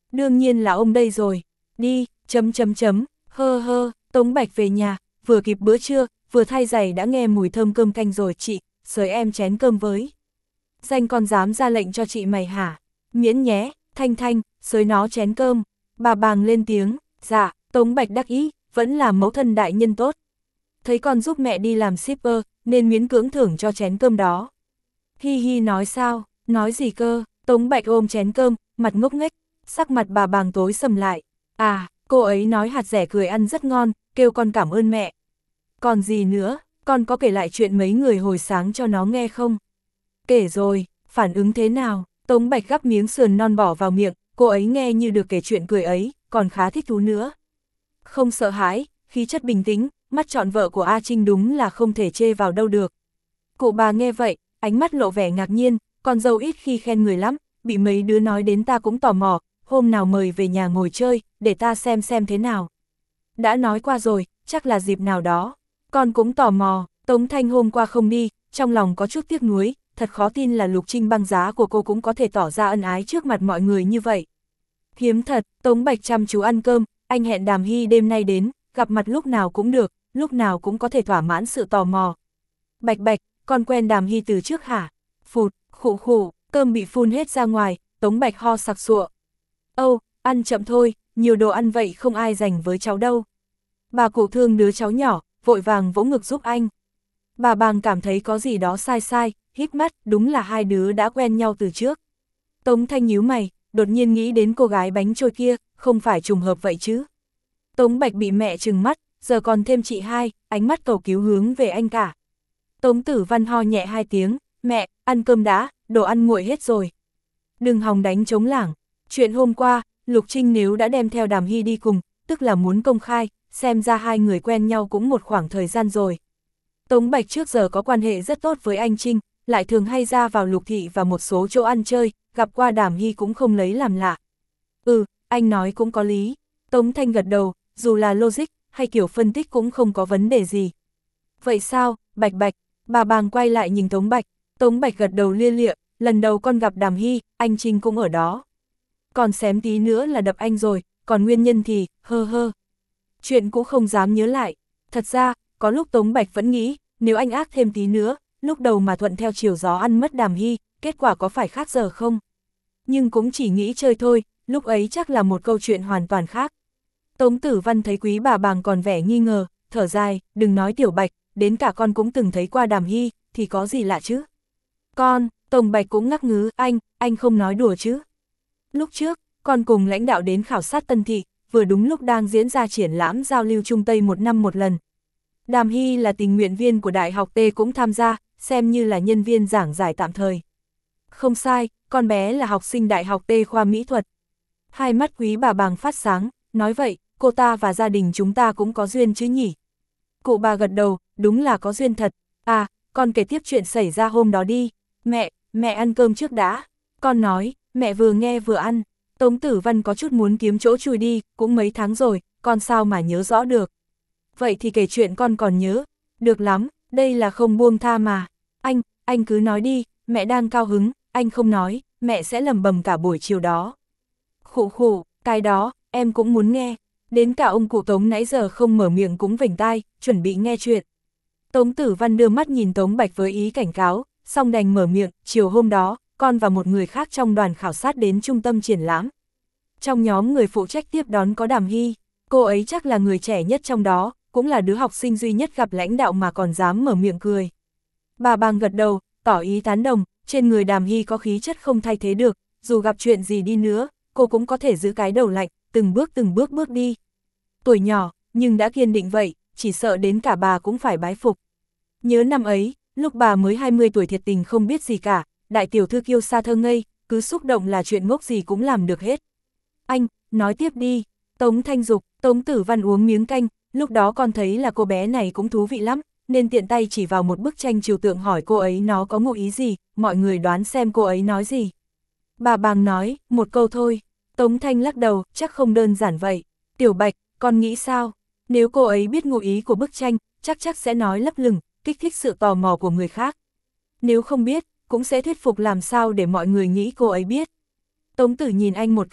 Đương nhiên là ông đây rồi. Đi, chấm chấm chấm, hơ hơ, Tống Bạch về nhà, vừa kịp bữa trưa, vừa thay giày đã nghe mùi thơm cơm canh rồi. Chị, sới em chén cơm với. Danh con dám ra lệnh cho chị mày hả? Miễn nhé, Thanh Thanh, sới nó chén cơm. Bà bàng lên tiếng, dạ. Tống Bạch đắc ý, vẫn là mẫu thân đại nhân tốt. Thấy con giúp mẹ đi làm shipper, nên miễn cưỡng thưởng cho chén cơm đó. Hi hi nói sao, nói gì cơ? Tống Bạch ôm chén cơm, mặt ngốc nghếch, sắc mặt bà bàng tối sầm lại. À, cô ấy nói hạt rẻ cười ăn rất ngon, kêu con cảm ơn mẹ. Còn gì nữa, con có kể lại chuyện mấy người hồi sáng cho nó nghe không? Kể rồi, phản ứng thế nào? Tống Bạch gắp miếng sườn non bỏ vào miệng, cô ấy nghe như được kể chuyện cười ấy, còn khá thích thú nữa. Không sợ hãi, khí chất bình tĩnh, mắt trọn vợ của A Trinh đúng là không thể chê vào đâu được. Cụ bà nghe vậy, ánh mắt lộ vẻ ngạc nhiên, con dâu ít khi khen người lắm, bị mấy đứa nói đến ta cũng tò mò, hôm nào mời về nhà ngồi chơi, để ta xem xem thế nào. Đã nói qua rồi, chắc là dịp nào đó. Con cũng tò mò, Tống Thanh hôm qua không đi, trong lòng có chút tiếc nuối, thật khó tin là Lục Trinh băng giá của cô cũng có thể tỏ ra ân ái trước mặt mọi người như vậy. Hiếm thật, Tống Bạch chăm chú ăn cơm, anh hẹn Đàm Hy đêm nay đến, gặp mặt lúc nào cũng được, lúc nào cũng có thể thỏa mãn sự tò mò. Bạch Bạch, con quen Đàm Hy từ trước hả? Phụt, khụ khụ, cơm bị phun hết ra ngoài, Tống Bạch ho sặc sụa. Âu, ăn chậm thôi, nhiều đồ ăn vậy không ai dành với cháu đâu. Bà cụ thương đứa cháu nhỏ, vội vàng vỗ ngực giúp anh. Bà bàng cảm thấy có gì đó sai sai, híp mắt, đúng là hai đứa đã quen nhau từ trước. Tống Thanh nhíu mày, đột nhiên nghĩ đến cô gái bánh trôi kia, không phải trùng hợp vậy chứ. Tống Bạch bị mẹ trừng mắt, giờ còn thêm chị hai, ánh mắt cầu cứu hướng về anh cả. Tống Tử Văn ho nhẹ hai tiếng, mẹ, ăn cơm đã, đồ ăn nguội hết rồi. Đừng hòng đánh trống lảng, chuyện hôm qua, Lục Trinh nếu đã đem theo Đàm Hy đi cùng, tức là muốn công khai, xem ra hai người quen nhau cũng một khoảng thời gian rồi. Tống Bạch trước giờ có quan hệ rất tốt với anh Trinh, lại thường hay ra vào Lục Thị và một số chỗ ăn chơi, gặp qua Đàm Hy cũng không lấy làm lạ. Ừ, anh nói cũng có lý. Tống Thanh gật đầu, dù là logic hay kiểu phân tích cũng không có vấn đề gì. Vậy sao, Bạch Bạch? Bà bàng quay lại nhìn Tống Bạch, Tống Bạch gật đầu lia lịa, lần đầu con gặp Đàm Hy, anh Trinh cũng ở đó. Còn xém tí nữa là đập anh rồi, còn nguyên nhân thì, hơ hơ. Chuyện cũng không dám nhớ lại. Thật ra, có lúc Tống Bạch vẫn nghĩ, nếu anh ác thêm tí nữa, lúc đầu mà thuận theo chiều gió ăn mất Đàm Hy, kết quả có phải khác giờ không? Nhưng cũng chỉ nghĩ chơi thôi, lúc ấy chắc là một câu chuyện hoàn toàn khác. Tống Tử Văn thấy quý bà bàng còn vẻ nghi ngờ, thở dài, đừng nói Tiểu Bạch, đến cả con cũng từng thấy qua Đàm Hy, thì có gì lạ chứ? Con, Tống Bạch cũng ngắc ngứ, anh, anh không nói đùa chứ? Lúc trước, con cùng lãnh đạo đến khảo sát Tân Thị, vừa đúng lúc đang diễn ra triển lãm giao lưu Trung Tây một năm một lần. Đàm Hy là tình nguyện viên của Đại học T cũng tham gia, xem như là nhân viên giảng giải tạm thời. Không sai, con bé là học sinh Đại học T khoa mỹ thuật. Hai mắt quý bà bàng phát sáng, nói vậy, cô ta và gia đình chúng ta cũng có duyên chứ nhỉ? Cụ bà gật đầu, đúng là có duyên thật. À, con kể tiếp chuyện xảy ra hôm đó đi. Mẹ, mẹ ăn cơm trước đã. Con nói, mẹ vừa nghe vừa ăn. Tống Tử Văn có chút muốn kiếm chỗ chui đi, cũng mấy tháng rồi, con sao mà nhớ rõ được. Vậy thì kể chuyện con còn nhớ. Được lắm, đây là không buông tha mà. Anh, anh cứ nói đi, mẹ đang cao hứng, anh không nói, mẹ sẽ lầm bầm cả buổi chiều đó. Khụ khụ, cái đó, em cũng muốn nghe. Đến cả ông cụ Tống nãy giờ không mở miệng cũng vểnh tai, chuẩn bị nghe chuyện. Tống Tử Văn đưa mắt nhìn Tống Bạch với ý cảnh cáo, xong đành mở miệng, chiều hôm đó, con và một người khác trong đoàn khảo sát đến trung tâm triển lãm. Trong nhóm người phụ trách tiếp đón có Đàm Hy, cô ấy chắc là người trẻ nhất trong đó, cũng là đứa học sinh duy nhất gặp lãnh đạo mà còn dám mở miệng cười. Bà bàng gật đầu, tỏ ý tán đồng, trên người Đàm Hy có khí chất không thay thế được, dù gặp chuyện gì đi nữa, cô cũng có thể giữ cái đầu lạnh, từng bước từng bước bước đi. Tuổi nhỏ, nhưng đã kiên định vậy, chỉ sợ đến cả bà cũng phải bái phục. Nhớ năm ấy, lúc bà mới hai mươi tuổi thiệt tình không biết gì cả, đại tiểu thư kiêu sa thơ ngây, cứ xúc động là chuyện ngốc gì cũng làm được hết. Anh, nói tiếp đi. Tống Thanh dục, Tống Tử Văn uống miếng canh, lúc đó con thấy là cô bé này cũng thú vị lắm, nên tiện tay chỉ vào một bức tranh trừu tượng hỏi cô ấy nó có ngụ ý gì, mọi người đoán xem cô ấy nói gì. Bà bàng nói, một câu thôi. Tống Thanh lắc đầu, chắc không đơn giản vậy. Tiểu Bạch, con nghĩ sao? Nếu cô ấy biết ngụ ý của bức tranh, chắc chắc sẽ nói lấp lửng, kích thích sự tò mò của người khác. Nếu không biết, cũng sẽ thuyết phục làm sao để mọi người nghĩ cô ấy biết. Tống Tử nhìn anh một cái,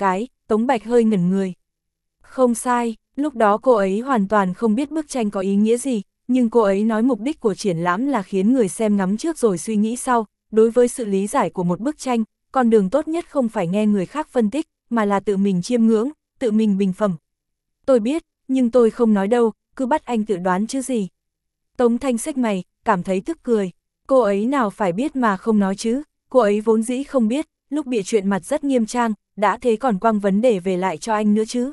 Tống Bạch hơi ngẩn người. Không sai, lúc đó cô ấy hoàn toàn không biết bức tranh có ý nghĩa gì, nhưng cô ấy nói mục đích của triển lãm là khiến người xem ngắm trước rồi suy nghĩ sau. Đối với sự lý giải của một bức tranh, con đường tốt nhất không phải nghe người khác phân tích, mà là tự mình chiêm ngưỡng, tự mình bình phẩm. Tôi biết, nhưng tôi không nói đâu, cứ bắt anh tự đoán chứ gì. Tống Thanh xách mày, cảm thấy tức cười. Cô ấy nào phải biết mà không nói chứ, cô ấy vốn dĩ không biết, lúc bịa chuyện mặt rất nghiêm trang, đã thế còn quăng vấn đề về lại cho anh nữa chứ.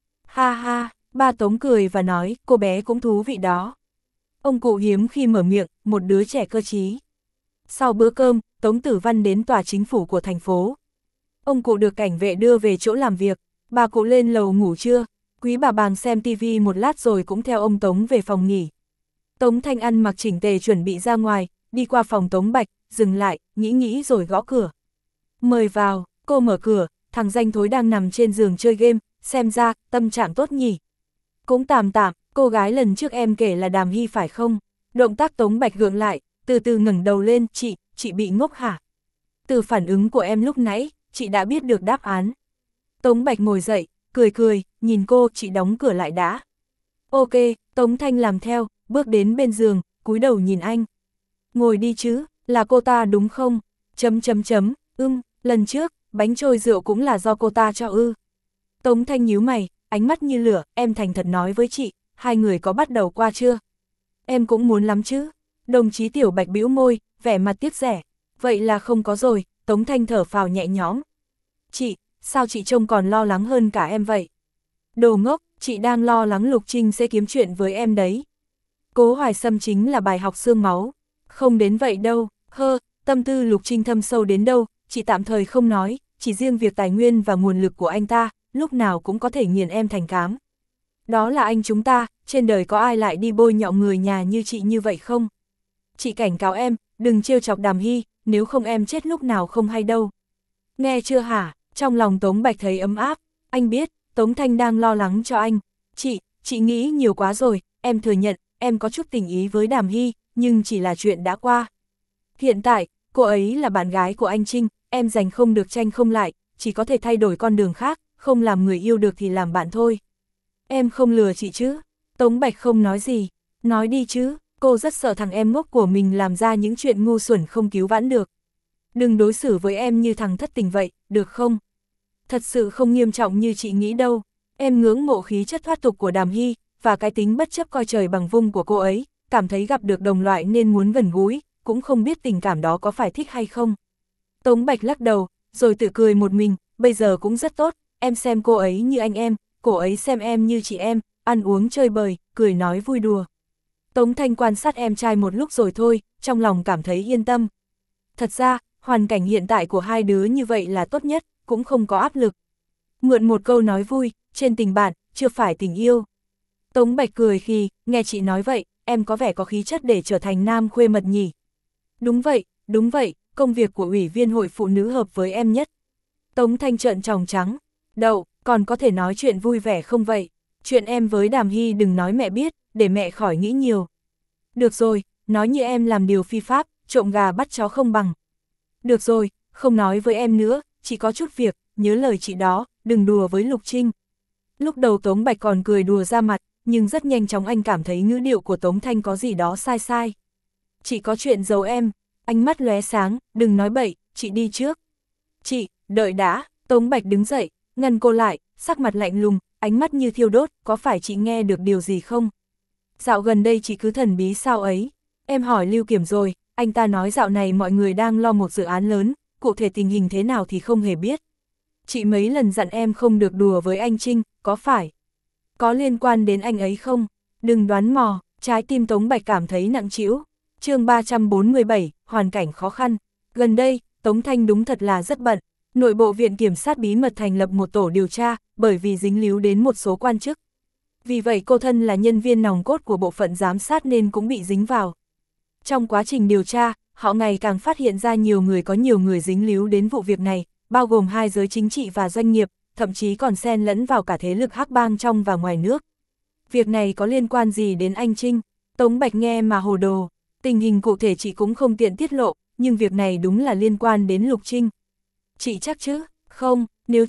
Ha ha, ba Tống cười và nói, cô bé cũng thú vị đó. Ông cụ hiếm khi mở miệng, một đứa trẻ cơ trí. Sau bữa cơm, Tống Tử Văn đến tòa chính phủ của thành phố. Ông cụ được cảnh vệ đưa về chỗ làm việc, bà cụ lên lầu ngủ trưa, Quý bà Bàng xem tivi một lát rồi cũng theo ông Tống về phòng nghỉ. Tống Thanh ăn mặc chỉnh tề chuẩn bị ra ngoài, đi qua phòng Tống Bạch, dừng lại, nghĩ nghĩ rồi gõ cửa. Mời vào, cô mở cửa, thằng danh thối đang nằm trên giường chơi game, xem ra, tâm trạng tốt nhỉ. Cũng tạm tạm, cô gái lần trước em kể là Đàm Hy phải không? Động tác Tống Bạch gượng lại, từ từ ngẩng đầu lên, chị, chị bị ngốc hả? Từ phản ứng của em lúc nãy, chị đã biết được đáp án. Tống Bạch ngồi dậy, cười cười, nhìn cô, chị đóng cửa lại đã. Ok, Tống Thanh làm theo, bước đến bên giường, cúi đầu nhìn anh. Ngồi đi chứ, là cô ta đúng không? Chấm chấm chấm, ưm, lần trước, bánh trôi rượu cũng là do cô ta cho ư. Tống Thanh nhíu mày, ánh mắt như lửa, em thành thật nói với chị, hai người có bắt đầu qua chưa? Em cũng muốn lắm chứ. Đồng chí Tiểu Bạch bĩu môi, vẻ mặt tiếc rẻ. Vậy là không có rồi, Tống Thanh thở phào nhẹ nhõm. Chị, sao chị trông còn lo lắng hơn cả em vậy? Đồ ngốc, chị đang lo lắng Lục Trinh sẽ kiếm chuyện với em đấy. Cố Hoài Sâm chính là bài học xương máu. Không đến vậy đâu, hơ, tâm tư Lục Trinh thâm sâu đến đâu, chị tạm thời không nói, chỉ riêng việc tài nguyên và nguồn lực của anh ta, lúc nào cũng có thể nghiền em thành cám. Đó là anh chúng ta, trên đời có ai lại đi bôi nhọ người nhà như chị như vậy không? Chị cảnh cáo em, đừng trêu chọc Đàm Hy, nếu không em chết lúc nào không hay đâu. Nghe chưa hả? Trong lòng Tống Bạch thấy ấm áp, anh biết, Tống Thanh đang lo lắng cho anh. Chị, chị nghĩ nhiều quá rồi, em thừa nhận, em có chút tình ý với Đàm Hy, nhưng chỉ là chuyện đã qua. Hiện tại, cô ấy là bạn gái của anh Trinh, em giành không được tranh không lại, chỉ có thể thay đổi con đường khác, không làm người yêu được thì làm bạn thôi. Em không lừa chị chứ? Tống Bạch không nói gì, nói đi chứ, cô rất sợ thằng em ngốc của mình làm ra những chuyện ngu xuẩn không cứu vãn được. Đừng đối xử với em như thằng thất tình vậy, được không? Thật sự không nghiêm trọng như chị nghĩ đâu, em ngưỡng mộ khí chất thoát tục của Đàm Hy, và cái tính bất chấp coi trời bằng vung của cô ấy, cảm thấy gặp được đồng loại nên muốn gần gũi, cũng không biết tình cảm đó có phải thích hay không. Tống Bạch lắc đầu, rồi tự cười một mình, bây giờ cũng rất tốt, em xem cô ấy như anh em, cô ấy xem em như chị em, ăn uống chơi bời, cười nói vui đùa. Tống Thanh quan sát em trai một lúc rồi thôi, trong lòng cảm thấy yên tâm. Thật ra, hoàn cảnh hiện tại của hai đứa như vậy là tốt nhất, cũng không có áp lực. Mượn một câu nói vui, trên tình bạn, chưa phải tình yêu. Tống Bạch cười khi, nghe chị nói vậy, em có vẻ có khí chất để trở thành nam khuê mật nhỉ. Đúng vậy, đúng vậy, công việc của Ủy viên hội phụ nữ hợp với em nhất. Tống Thanh trợn tròng trắng, đậu, còn có thể nói chuyện vui vẻ không vậy? Chuyện em với Đàm Hy đừng nói mẹ biết, để mẹ khỏi nghĩ nhiều. Được rồi, nói như em làm điều phi pháp, trộm gà bắt chó không bằng. Được rồi, không nói với em nữa, chỉ có chút việc, nhớ lời chị đó, đừng đùa với Lục Trinh. Lúc đầu Tống Bạch còn cười đùa ra mặt, nhưng rất nhanh chóng anh cảm thấy ngữ điệu của Tống Thanh có gì đó sai sai. Chị có chuyện giấu em, ánh mắt lóe sáng, đừng nói bậy, chị đi trước. Chị, đợi đã, Tống Bạch đứng dậy, ngăn cô lại, sắc mặt lạnh lùng, ánh mắt như thiêu đốt, có phải chị nghe được điều gì không? Dạo gần đây chị cứ thần bí sao ấy, em hỏi Lưu Kiểm rồi, anh ta nói dạo này mọi người đang lo một dự án lớn, cụ thể tình hình thế nào thì không hề biết. Chị mấy lần dặn em không được đùa với anh Trinh, có phải? Có liên quan đến anh ấy không? Đừng đoán mò, trái tim Tống Bạch cảm thấy nặng trĩu. Chương ba trăm bốn mươi bảy, hoàn cảnh khó khăn. Gần đây, Tống Thanh đúng thật là rất bận. Nội bộ viện kiểm sát bí mật thành lập một tổ điều tra, bởi vì dính líu đến một số quan chức. Vì vậy cô thân là nhân viên nòng cốt của bộ phận giám sát nên cũng bị dính vào. Trong quá trình điều tra, họ ngày càng phát hiện ra nhiều người có nhiều người dính líu đến vụ việc này, bao gồm hai giới chính trị và doanh nghiệp, thậm chí còn xen lẫn vào cả thế lực hắc bang trong và ngoài nước. Việc này có liên quan gì đến anh Trinh? Tống Bạch nghe mà hồ đồ, tình hình cụ thể chị cũng không tiện tiết lộ, nhưng việc này đúng là liên quan đến Lục Trinh. Chị chắc chứ? Không, nếu chắc,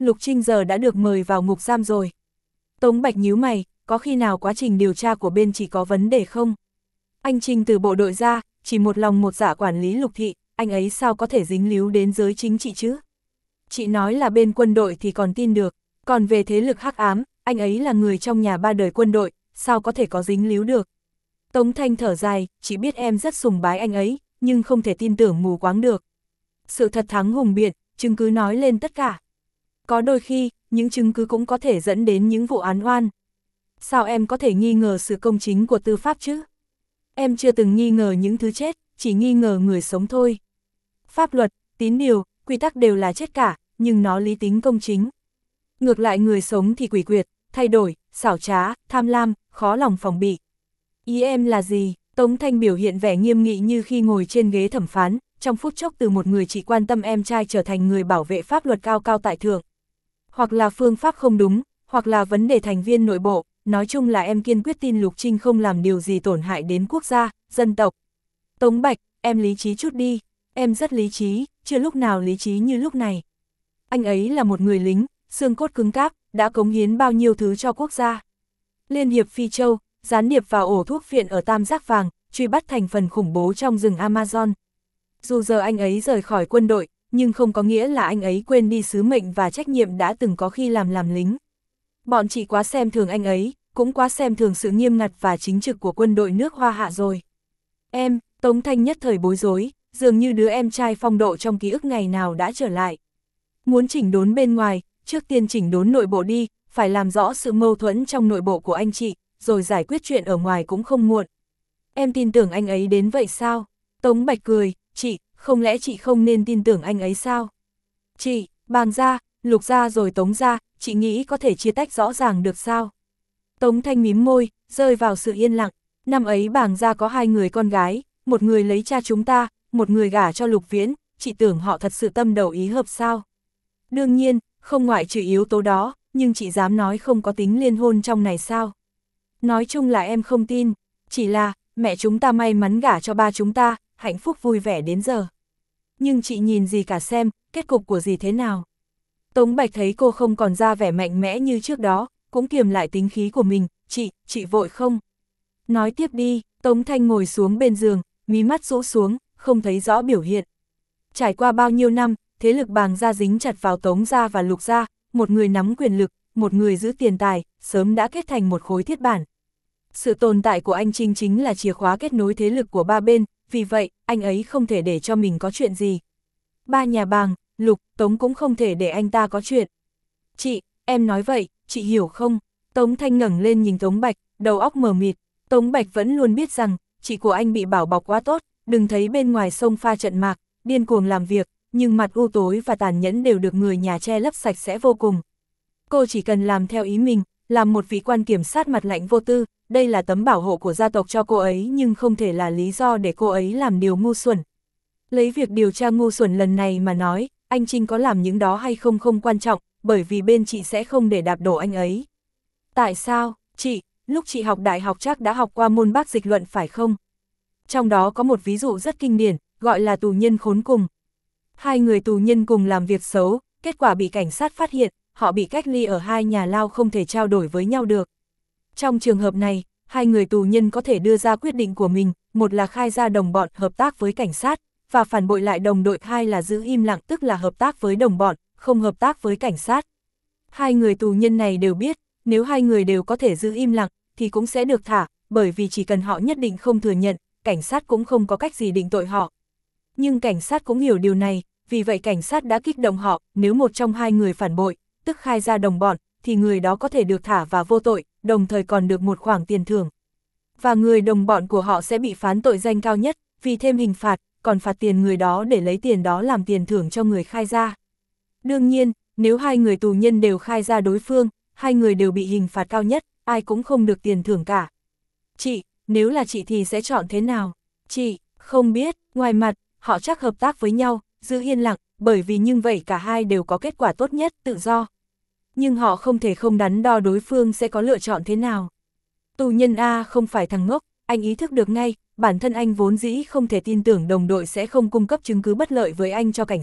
Lục Trinh giờ đã được mời vào ngục giam rồi. Tống Bạch nhíu mày, có khi nào quá trình điều tra của bên chị có vấn đề không? Anh Trinh từ bộ đội ra, chỉ một lòng một dạ quản lý Lục thị, anh ấy sao có thể dính líu đến giới chính trị chứ? Chị nói là bên quân đội thì còn tin được, còn về thế lực hắc ám, anh ấy là người trong nhà ba đời quân đội, sao có thể có dính líu được? Tống Thanh thở dài, chị biết em rất sùng bái anh ấy, nhưng không thể tin tưởng mù quáng được. Sự thật thắng hùng biện, chứng cứ nói lên tất cả. Có đôi khi, những chứng cứ cũng có thể dẫn đến những vụ án oan. Sao em có thể nghi ngờ sự công chính của tư pháp chứ? Em chưa từng nghi ngờ những thứ chết, chỉ nghi ngờ người sống thôi. Pháp luật, tín điều, quy tắc đều là chết cả, nhưng nó lý tính công chính. Ngược lại người sống thì quỷ quyệt, thay đổi, xảo trá, tham lam, khó lòng phòng bị. Ý em là gì? Tống Thanh biểu hiện vẻ nghiêm nghị như khi ngồi trên ghế thẩm phán, trong phút chốc từ một người chỉ quan tâm em trai trở thành người bảo vệ pháp luật cao cao tại thượng. Hoặc là phương pháp không đúng, hoặc là vấn đề thành viên nội bộ, nói chung là em kiên quyết tin Lục Trinh không làm điều gì tổn hại đến quốc gia, dân tộc. Tống Bạch, em lý trí chút đi, em rất lý trí, chưa lúc nào lý trí như lúc này. Anh ấy là một người lính, xương cốt cứng cáp, đã cống hiến bao nhiêu thứ cho quốc gia. Liên hiệp Phi Châu, gián điệp vào ổ thuốc viện ở Tam Giác Vàng, truy bắt thành phần khủng bố trong rừng Amazon. Dù giờ anh ấy rời khỏi quân đội, nhưng không có nghĩa là anh ấy quên đi sứ mệnh và trách nhiệm đã từng có khi làm làm lính. Bọn chị quá xem thường anh ấy, cũng quá xem thường sự nghiêm ngặt và chính trực của quân đội nước Hoa Hạ rồi. Em, Tống Thanh nhất thời bối rối, dường như đứa em trai phong độ trong ký ức ngày nào đã trở lại. Muốn chỉnh đốn bên ngoài, trước tiên chỉnh đốn nội bộ đi, phải làm rõ sự mâu thuẫn trong nội bộ của anh chị, rồi giải quyết chuyện ở ngoài cũng không muộn. Em tin tưởng anh ấy đến vậy sao? Tống Bạch cười, chị, không lẽ chị không nên tin tưởng anh ấy sao? Chị, Bàng gia, Lục gia rồi Tống gia, chị nghĩ có thể chia tách rõ ràng được sao? Tống Thanh mím môi, rơi vào sự yên lặng. Năm ấy Bàng gia có hai người con gái, một người lấy cha chúng ta, một người gả cho Lục Viễn, chị tưởng họ thật sự tâm đầu ý hợp sao? Đương nhiên, không ngoại trừ yếu tố đó, nhưng chị dám nói không có tính liên hôn trong này sao? Nói chung là em không tin, chỉ là mẹ chúng ta may mắn gả cho ba chúng ta, hạnh phúc vui vẻ đến giờ. Nhưng chị nhìn gì cả xem, kết cục của gì thế nào? Tống Bạch thấy cô không còn ra vẻ mạnh mẽ như trước đó, cũng kiềm lại tính khí của mình, chị, chị vội không? Nói tiếp đi, Tống Thanh ngồi xuống bên giường, mí mắt rũ xuống, không thấy rõ biểu hiện. Trải qua bao nhiêu năm, thế lực Bàng gia dính chặt vào Tống gia và Lục gia, một người nắm quyền lực, một người giữ tiền tài, sớm đã kết thành một khối thiết bản. Sự tồn tại của anh Trinh chính là chìa khóa kết nối thế lực của ba bên, vì vậy, anh ấy không thể để cho mình có chuyện gì. Ba nhà Bàng, Lục, Tống cũng không thể để anh ta có chuyện. Chị, em nói vậy, chị hiểu không? Tống Thanh ngẩng lên nhìn Tống Bạch, đầu óc mờ mịt. Tống Bạch vẫn luôn biết rằng, chị của anh bị bảo bọc quá tốt, đừng thấy bên ngoài sông pha trận mạc, điên cuồng làm việc, nhưng mặt u tối và tàn nhẫn đều được người nhà che lấp sạch sẽ vô cùng. Cô chỉ cần làm theo ý mình, làm một vị quan kiểm sát mặt lạnh vô tư, đây là tấm bảo hộ của gia tộc cho cô ấy nhưng không thể là lý do để cô ấy làm điều ngu xuẩn. Lấy việc điều tra ngu xuẩn lần này mà nói, anh Trinh có làm những đó hay không không quan trọng, bởi vì bên chị sẽ không để đạp đổ anh ấy. Tại sao, chị, lúc chị học đại học chắc đã học qua môn bác dịch luận phải không? Trong đó có một ví dụ rất kinh điển, gọi là tù nhân khốn cùng. Hai người tù nhân cùng làm việc xấu, kết quả bị cảnh sát phát hiện, họ bị cách ly ở hai nhà lao không thể trao đổi với nhau được. Trong trường hợp này, hai người tù nhân có thể đưa ra quyết định của mình, một là khai ra đồng bọn hợp tác với cảnh sát, và phản bội lại đồng đội, hai là giữ im lặng tức là hợp tác với đồng bọn, không hợp tác với cảnh sát. Hai người tù nhân này đều biết, nếu hai người đều có thể giữ im lặng, thì cũng sẽ được thả, bởi vì chỉ cần họ nhất định không thừa nhận, cảnh sát cũng không có cách gì định tội họ. Nhưng cảnh sát cũng hiểu điều này, vì vậy cảnh sát đã kích động họ, nếu một trong hai người phản bội, tức khai ra đồng bọn, thì người đó có thể được thả và vô tội, đồng thời còn được một khoản tiền thưởng. Và người đồng bọn của họ sẽ bị phán tội danh cao nhất, vì thêm hình phạt, còn phạt tiền người đó để lấy tiền đó làm tiền thưởng cho người khai ra. Đương nhiên, nếu hai người tù nhân đều khai ra đối phương, hai người đều bị hình phạt cao nhất, ai cũng không được tiền thưởng cả. Chị, nếu là chị thì sẽ chọn thế nào? Chị, không biết, ngoài mặt, họ chắc hợp tác với nhau, giữ yên lặng, bởi vì nhưng vậy cả hai đều có kết quả tốt nhất, tự do. Nhưng họ không thể không đắn đo đối phương sẽ có lựa chọn thế nào. Tù nhân A không phải thằng ngốc, anh ý thức được ngay, bản thân anh vốn dĩ không thể tin tưởng đồng đội sẽ không cung cấp chứng cứ bất lợi với anh cho cảnh sát,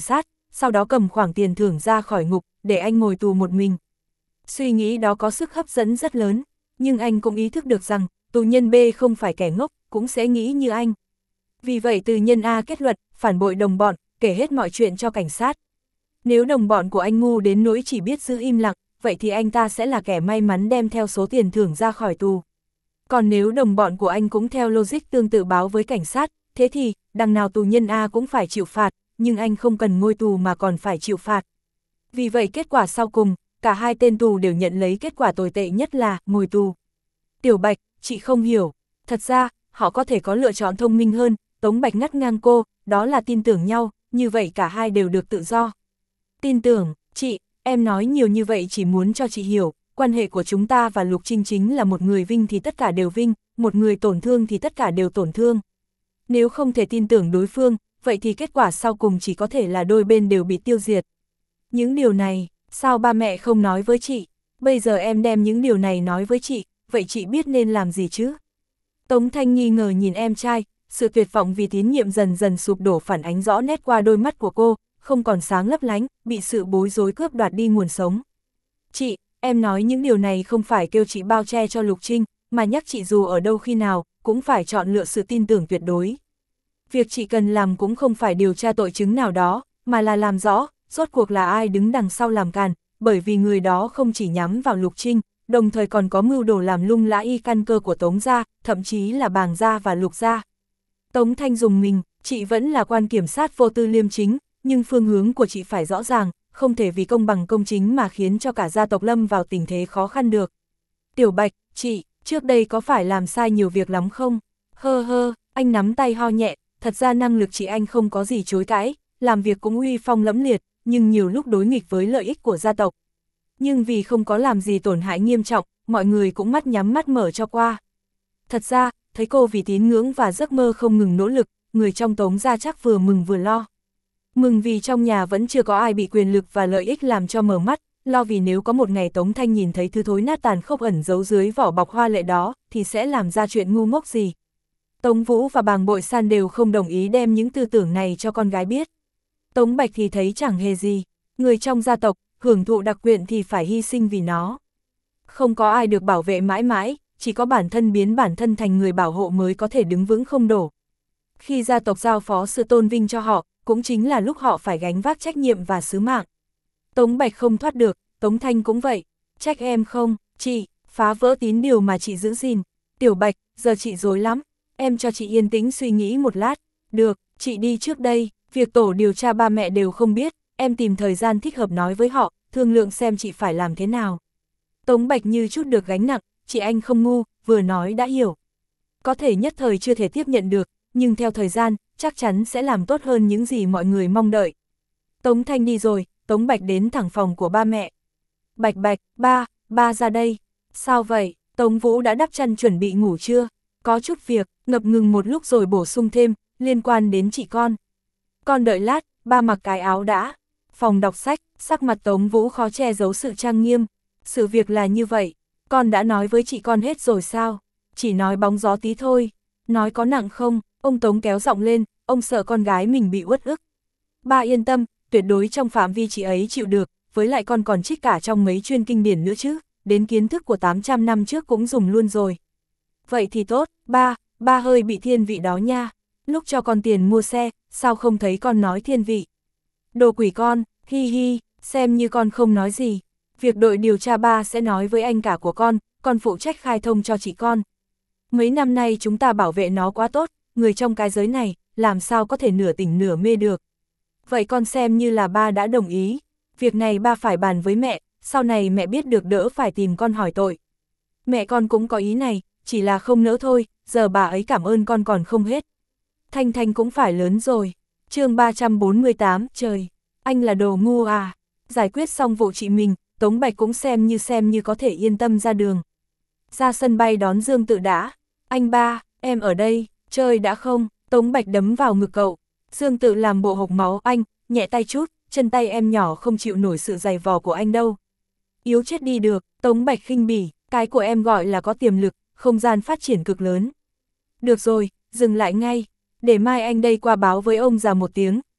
sau đó cầm khoản tiền thưởng ra khỏi ngục, để anh ngồi tù một mình. Suy nghĩ đó có sức hấp dẫn rất lớn, nhưng anh cũng ý thức được rằng, tù nhân B không phải kẻ ngốc, cũng sẽ nghĩ như anh. Vì vậy từ nhân A kết luận, phản bội đồng bọn, kể hết mọi chuyện cho cảnh sát. Nếu đồng bọn của anh ngu đến nỗi chỉ biết giữ im lặng, vậy thì anh ta sẽ là kẻ may mắn đem theo số tiền thưởng ra khỏi tù. Còn nếu đồng bọn của anh cũng theo logic tương tự báo với cảnh sát, thế thì, đằng nào tù nhân A cũng phải chịu phạt, nhưng anh không cần ngồi tù mà còn phải chịu phạt. Vì vậy kết quả sau cùng, cả hai tên tù đều nhận lấy kết quả tồi tệ nhất là ngồi tù. Tiểu Bạch, chị không hiểu, thật ra, họ có thể có lựa chọn thông minh hơn, Tống Bạch ngắt ngang cô, đó là tin tưởng nhau, như vậy cả hai đều được tự do. Tin tưởng, chị, em nói nhiều như vậy chỉ muốn cho chị hiểu, quan hệ của chúng ta và Lục Trinh chính là một người vinh thì tất cả đều vinh, một người tổn thương thì tất cả đều tổn thương. Nếu không thể tin tưởng đối phương, vậy thì kết quả sau cùng chỉ có thể là đôi bên đều bị tiêu diệt. Những điều này, sao ba mẹ không nói với chị? Bây giờ em đem những điều này nói với chị, vậy chị biết nên làm gì chứ? Tống Thanh nghi ngờ nhìn em trai, sự tuyệt vọng vì tín nhiệm dần dần sụp đổ phản ánh rõ nét qua đôi mắt của cô, không còn sáng lấp lánh, bị sự bối rối cướp đoạt đi nguồn sống. Chị, em nói những điều này không phải kêu chị bao che cho Lục Trinh, mà nhắc chị dù ở đâu khi nào, cũng phải chọn lựa sự tin tưởng tuyệt đối. Việc chị cần làm cũng không phải điều tra tội chứng nào đó, mà là làm rõ, rốt cuộc là ai đứng đằng sau làm càn, bởi vì người đó không chỉ nhắm vào Lục Trinh, đồng thời còn có mưu đồ làm lung lãi y căn cơ của Tống gia, thậm chí là Bàng gia và Lục gia. Tống Thanh dùng mình, chị vẫn là quan kiểm sát vô tư liêm chính, nhưng phương hướng của chị phải rõ ràng, không thể vì công bằng công chính mà khiến cho cả gia tộc lâm vào tình thế khó khăn được. Tiểu Bạch, chị, trước đây có phải làm sai nhiều việc lắm không? Hơ hơ, anh nắm tay ho nhẹ, thật ra năng lực chị anh không có gì chối cãi, làm việc cũng uy phong lẫm liệt, nhưng nhiều lúc đối nghịch với lợi ích của gia tộc. Nhưng vì không có làm gì tổn hại nghiêm trọng, mọi người cũng mắt nhắm mắt mở cho qua. Thật ra, thấy cô vì tín ngưỡng và giấc mơ không ngừng nỗ lực, người trong Tống gia chắc vừa mừng vừa lo. Mừng vì trong nhà vẫn chưa có ai bị quyền lực và lợi ích làm cho mở mắt, lo vì nếu có một ngày Tống Thanh nhìn thấy thứ thối nát tàn khốc ẩn giấu dưới vỏ bọc hoa lệ đó, thì sẽ làm ra chuyện ngu ngốc gì. Tống Vũ và Bàng Bội San đều không đồng ý đem những tư tưởng này cho con gái biết. Tống Bạch thì thấy chẳng hề gì, người trong gia tộc, hưởng thụ đặc quyền thì phải hy sinh vì nó. Không có ai được bảo vệ mãi mãi, chỉ có bản thân biến bản thân thành người bảo hộ mới có thể đứng vững không đổ. Khi gia tộc giao phó sự tôn vinh cho họ, cũng chính là lúc họ phải gánh vác trách nhiệm và sứ mạng. Tống Bạch không thoát được, Tống Thanh cũng vậy. Trách em không, chị, phá vỡ tín điều mà chị giữ gìn. Tiểu Bạch, giờ chị rối lắm, em cho chị yên tĩnh suy nghĩ một lát. Được, chị đi trước đây, việc tổ điều tra ba mẹ đều không biết, em tìm thời gian thích hợp nói với họ, thương lượng xem chị phải làm thế nào. Tống Bạch như chút được gánh nặng, chị anh không ngu, vừa nói đã hiểu. Có thể nhất thời chưa thể tiếp nhận được, nhưng theo thời gian, chắc chắn sẽ làm tốt hơn những gì mọi người mong đợi. Tống Thanh đi rồi, Tống Bạch đến thẳng phòng của ba mẹ. Bạch Bạch, ba, ba ra đây. Sao vậy, Tống Vũ đã đắp chăn chuẩn bị ngủ chưa? Có chút việc, ngập ngừng một lúc rồi bổ sung thêm, liên quan đến chị con. Con đợi lát, ba mặc cái áo đã. Phòng đọc sách, sắc mặt Tống Vũ khó che giấu sự trang nghiêm. Sự việc là như vậy, con đã nói với chị con hết rồi sao? Chỉ nói bóng gió tí thôi. Nói có nặng không? Ông Tống kéo giọng lên, ông sợ con gái mình bị uất ức. Ba yên tâm, tuyệt đối trong phạm vi chị ấy chịu được, với lại con còn trích cả trong mấy chuyên kinh điển nữa chứ, đến kiến thức của tám trăm năm trước cũng dùng luôn rồi. Vậy thì tốt, ba, ba hơi bị thiên vị đó nha. Lúc cho con tiền mua xe, sao không thấy con nói thiên vị? Đồ quỷ con, hi hi, xem như con không nói gì. Việc đội điều tra ba sẽ nói với anh cả của con, con phụ trách khai thông cho chị con. Mấy năm nay chúng ta bảo vệ nó quá tốt, người trong cái giới này, làm sao có thể nửa tỉnh nửa mê được. Vậy con xem như là ba đã đồng ý. Việc này ba phải bàn với mẹ, sau này mẹ biết được đỡ phải tìm con hỏi tội. Mẹ con cũng có ý này, chỉ là không nỡ thôi, giờ bà ấy cảm ơn con còn không hết. Thanh Thanh cũng phải lớn rồi. Chương ba trăm bốn mươi tám, trời, anh là đồ ngu à. Giải quyết xong vụ chị mình, Tống Bạch cũng xem như xem như có thể yên tâm ra đường. Ra sân bay đón Dương Tự đã. Anh ba, em ở đây, chơi đã không? Tống Bạch đấm vào ngực cậu. Dương Tự làm bộ hộc máu, anh, nhẹ tay chút, chân tay em nhỏ không chịu nổi sự dày vò của anh đâu. Yếu chết đi được, Tống Bạch khinh bỉ, cái của em gọi là có tiềm lực, không gian phát triển cực lớn. Được rồi, dừng lại ngay, để mai anh đây qua báo với ông già một tiếng,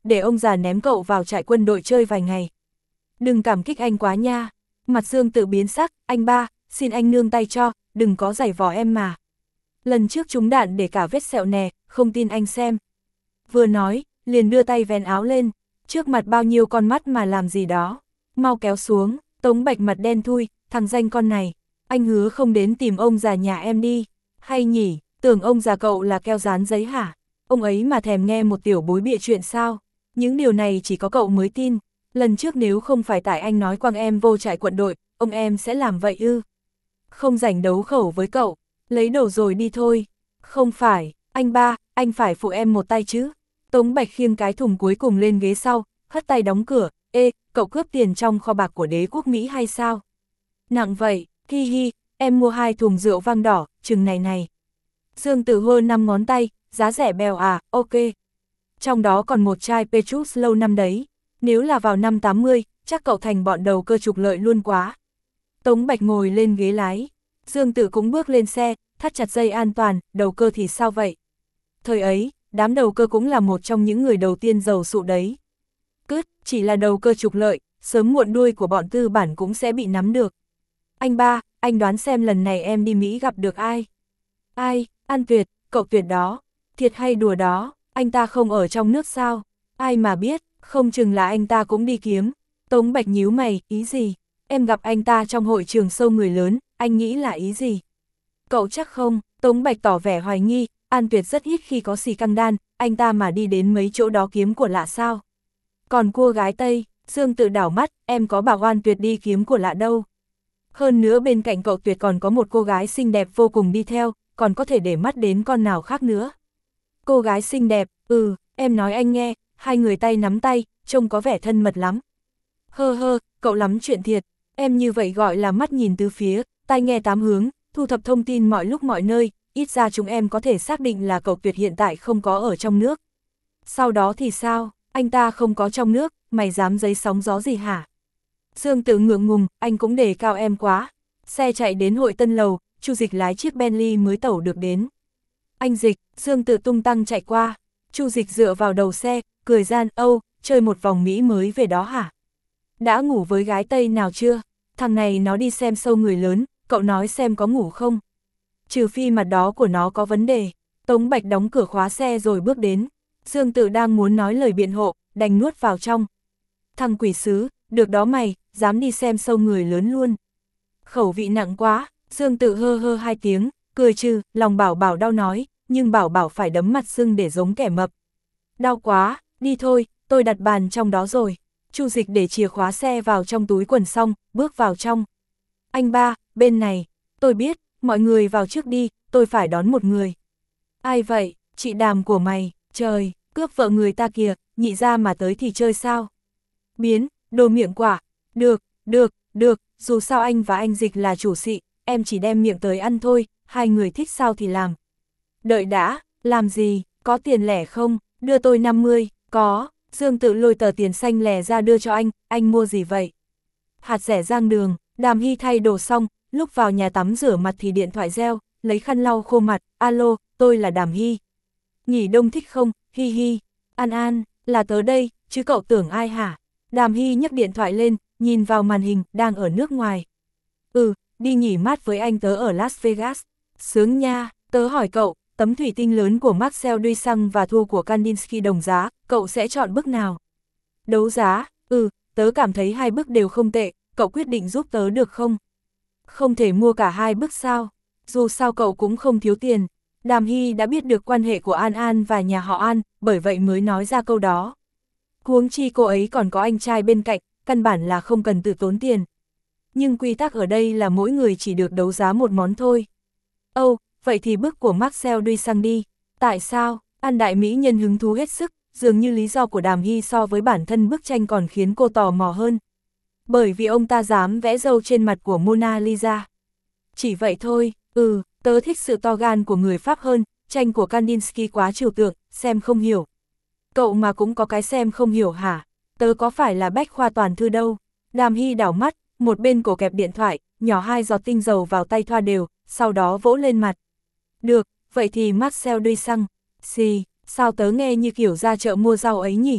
để ông già ném cậu vào trại quân đội chơi vài ngày. Đừng cảm kích anh quá nha. Mặt Dương Tự biến sắc, anh ba, xin anh nương tay cho, đừng có giày vò em mà. Lần trước trúng đạn để cả vết sẹo nè, không tin anh xem. Vừa nói, liền đưa tay vén áo lên, trước mặt bao nhiêu con mắt mà làm gì đó. Mau kéo xuống, Tống Bạch mặt đen thui, thằng danh con này, anh hứa không đến tìm ông già nhà em đi. Hay nhỉ, tưởng ông già cậu là keo dán giấy hả? Ông ấy mà thèm nghe một tiểu bối bịa chuyện sao? Những điều này chỉ có cậu mới tin. Lần trước nếu không phải tại anh nói quăng em vô trại quận đội, ông em sẽ làm vậy ư? Không rảnh đấu khẩu với cậu, lấy đồ rồi đi thôi. Không phải, anh ba, anh phải phụ em một tay chứ. Tống Bạch khiêng cái thùng cuối cùng lên ghế sau, hất tay đóng cửa. Ê, cậu cướp tiền trong kho bạc của đế quốc Mỹ hay sao? Nặng vậy, hi hi, em mua hai thùng rượu vang đỏ, chừng này này. Dương Tử hơ năm ngón tay, giá rẻ bèo à, ok. Trong đó còn một chai Petrus lâu năm đấy. Nếu là vào năm tám mươi, chắc cậu thành bọn đầu cơ trục lợi luôn quá. Tống Bạch ngồi lên ghế lái. Dương Tử cũng bước lên xe, thắt chặt dây an toàn, đầu cơ thì sao vậy? Thời ấy, đám đầu cơ cũng là một trong những người đầu tiên giàu sụ đấy. Cứt, chỉ là đầu cơ trục lợi, sớm muộn đuôi của bọn tư bản cũng sẽ bị nắm được. Anh ba, anh đoán xem lần này em đi Mỹ gặp được ai? Ai, An Tuyệt, cậu Tuyệt đó. Thiệt hay đùa đó, anh ta không ở trong nước sao? Ai mà biết, không chừng là anh ta cũng đi kiếm. Tống Bạch nhíu mày, ý gì? Em gặp anh ta trong hội trường sâu người lớn, anh nghĩ là ý gì? Cậu chắc không? Tống Bạch tỏ vẻ hoài nghi, An Tuyệt rất ít khi có xì căng đan, anh ta mà đi đến mấy chỗ đó kiếm của lạ sao? Còn cua gái Tây, Dương Tự đảo mắt, em có bảo An Tuyệt đi kiếm của lạ đâu. Hơn nữa bên cạnh cậu Tuyệt còn có một cô gái xinh đẹp vô cùng đi theo, còn có thể để mắt đến con nào khác nữa. Cô gái xinh đẹp, ừ, em nói anh nghe, hai người tay nắm tay, trông có vẻ thân mật lắm. Hơ hơ, cậu lắm chuyện thiệt, em như vậy gọi là mắt nhìn tứ phía, tai nghe tám hướng, thu thập thông tin mọi lúc mọi nơi, ít ra chúng em có thể xác định là cậu Tuyệt hiện tại không có ở trong nước. Sau đó thì sao, anh ta không có trong nước, mày dám giấy sóng gió gì hả? Dương Tử ngượng ngùng, anh cũng đề cao em quá. Xe chạy đến hội Tân Lầu, Chu Dịch lái chiếc Bentley mới tẩu được đến. Anh Dịch, Dương Tử tung tăng chạy qua. Chu Dịch dựa vào đầu xe, cười gian, âu, chơi một vòng Mỹ mới về đó hả? Đã ngủ với gái Tây nào chưa? Thằng này nó đi xem show người lớn, cậu nói xem có ngủ không? Trừ phi mặt đó của nó có vấn đề. Tống Bạch đóng cửa khóa xe rồi bước đến. Dương Tử đang muốn nói lời biện hộ, đành nuốt vào trong. Thằng quỷ sứ, được đó mày, dám đi xem show người lớn luôn. Khẩu vị nặng quá, Dương Tử hơ hơ hai tiếng, cười trừ, lòng bảo bảo đau nói, nhưng bảo bảo phải đấm mặt sưng để giống kẻ mập. Đau quá, đi thôi, tôi đặt bàn trong đó rồi. Chu Dịch để chìa khóa xe vào trong túi quần xong, bước vào trong. Anh ba, bên này, tôi biết, mọi người vào trước đi, tôi phải đón một người. Ai vậy, chị Đàm của mày, trời, cướp vợ người ta kìa, nhị ra mà tới thì chơi sao? Biến, đồ miệng quả, được, được, được, dù sao anh và anh Dịch là chủ xị, em chỉ đem miệng tới ăn thôi, hai người thích sao thì làm. Đợi đã, làm gì, có tiền lẻ không, đưa tôi năm mươi, có. Dương Tự lôi tờ tiền xanh lẻ ra đưa cho anh, anh mua gì vậy? Hạt rẻ rang đường. Đàm Hy thay đồ xong, lúc vào nhà tắm rửa mặt thì điện thoại reo, lấy khăn lau khô mặt, alo, tôi là Đàm Hy. Nghỉ đông thích không, hi hi, An An, là tớ đây, chứ cậu tưởng ai hả? Đàm Hy nhấc điện thoại lên, nhìn vào màn hình, đang ở nước ngoài. Ừ, đi nghỉ mát với anh tớ ở Las Vegas. Sướng nha, tớ hỏi cậu, tấm thủy tinh lớn của Marcel Duchamp và thua của Kandinsky đồng giá, cậu sẽ chọn bức nào? Đấu giá, ừ, tớ cảm thấy hai bức đều không tệ, cậu quyết định giúp tớ được không? Không thể mua cả hai bức sao? Dù sao cậu cũng không thiếu tiền. Đàm Hy đã biết được quan hệ của An An và nhà họ An, bởi vậy mới nói ra câu đó. Huống chi cô ấy còn có anh trai bên cạnh, căn bản là không cần tự tốn tiền. Nhưng quy tắc ở đây là mỗi người chỉ được đấu giá một món thôi. Âu, oh, vậy thì bức của Marcel Duchamp đi. Tại sao? An đại mỹ nhân hứng thú hết sức, dường như lý do của Đàm Hy so với bản thân bức tranh còn khiến cô tò mò hơn. Bởi vì ông ta dám vẽ râu trên mặt của Mona Lisa. Chỉ vậy thôi, ừ, tớ thích sự to gan của người Pháp hơn, tranh của Kandinsky quá trừu tượng, xem không hiểu. Cậu mà cũng có cái xem không hiểu hả? Tớ có phải là bách khoa toàn thư đâu. Đàm Hy đảo mắt, một bên cổ kẹp điện thoại, nhỏ hai giọt tinh dầu vào tay thoa đều, sau đó vỗ lên mặt. Được, vậy thì Marcel Duchamp. Xì, sao tớ nghe như kiểu ra chợ mua rau ấy nhỉ?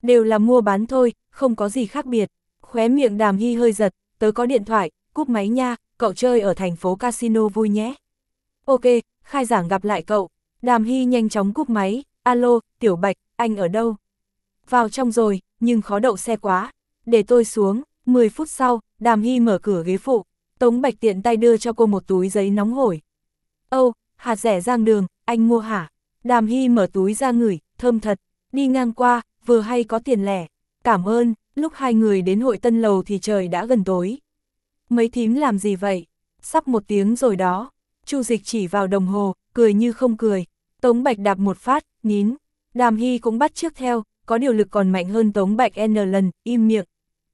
Đều là mua bán thôi, không có gì khác biệt. Khóe miệng Đàm Hy hơi giật, tớ có điện thoại, cúp máy nha, cậu chơi ở thành phố casino vui nhé. Ok, khai giảng gặp lại cậu. Đàm Hy nhanh chóng cúp máy, alo, Tiểu Bạch, anh ở đâu? Vào trong rồi, nhưng khó đậu xe quá. Để tôi xuống, mười phút sau, Đàm Hy mở cửa ghế phụ, Tống Bạch tiện tay đưa cho cô một túi giấy nóng hổi. Âu, hạt rẻ rang đường, anh mua hả? Đàm Hy mở túi ra ngửi, thơm thật, đi ngang qua, vừa hay có tiền lẻ. Cảm ơn, lúc hai người đến hội Tân Lầu thì trời đã gần tối. Mấy thím làm gì vậy? Sắp một tiếng rồi đó. Chu Dịch chỉ vào đồng hồ, cười như không cười. Tống Bạch đạp một phát, nín. Đàm Hy cũng bắt chước theo, có điều lực còn mạnh hơn Tống Bạch N lần, im miệng.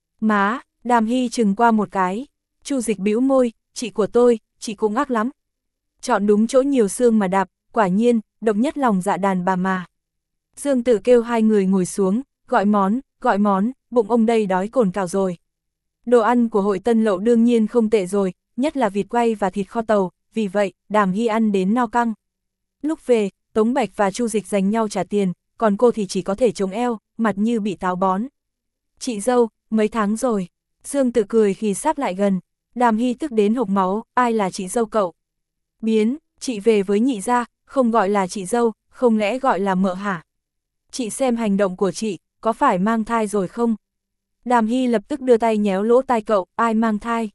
Má, Đàm Hy chừng qua một cái. Chu Dịch bĩu môi, chị của tôi, chị cũng ác lắm. Chọn đúng chỗ nhiều xương mà đạp, quả nhiên, độc nhất lòng dạ đàn bà mà. Dương Tử kêu hai người ngồi xuống, gọi món, gọi món, bụng ông đây đói cồn cào rồi. Đồ ăn của hội Tân Lậu đương nhiên không tệ rồi, nhất là vịt quay và thịt kho tàu, vì vậy, Đàm Hy ăn đến no căng. Lúc về, Tống Bạch và Chu Dịch giành nhau trả tiền, còn cô thì chỉ có thể chống eo, mặt như bị táo bón. Chị dâu, mấy tháng rồi. Dương Tự cười khi sắp lại gần. Đàm Hy tức đến hộc máu, ai là chị dâu cậu? Biến, chị về với nhị gia, không gọi là chị dâu, không lẽ gọi là mợ hả? Chị xem hành động của chị, có phải mang thai rồi không? Đàm Hy lập tức đưa tay nhéo lỗ tai cậu, ai mang thai?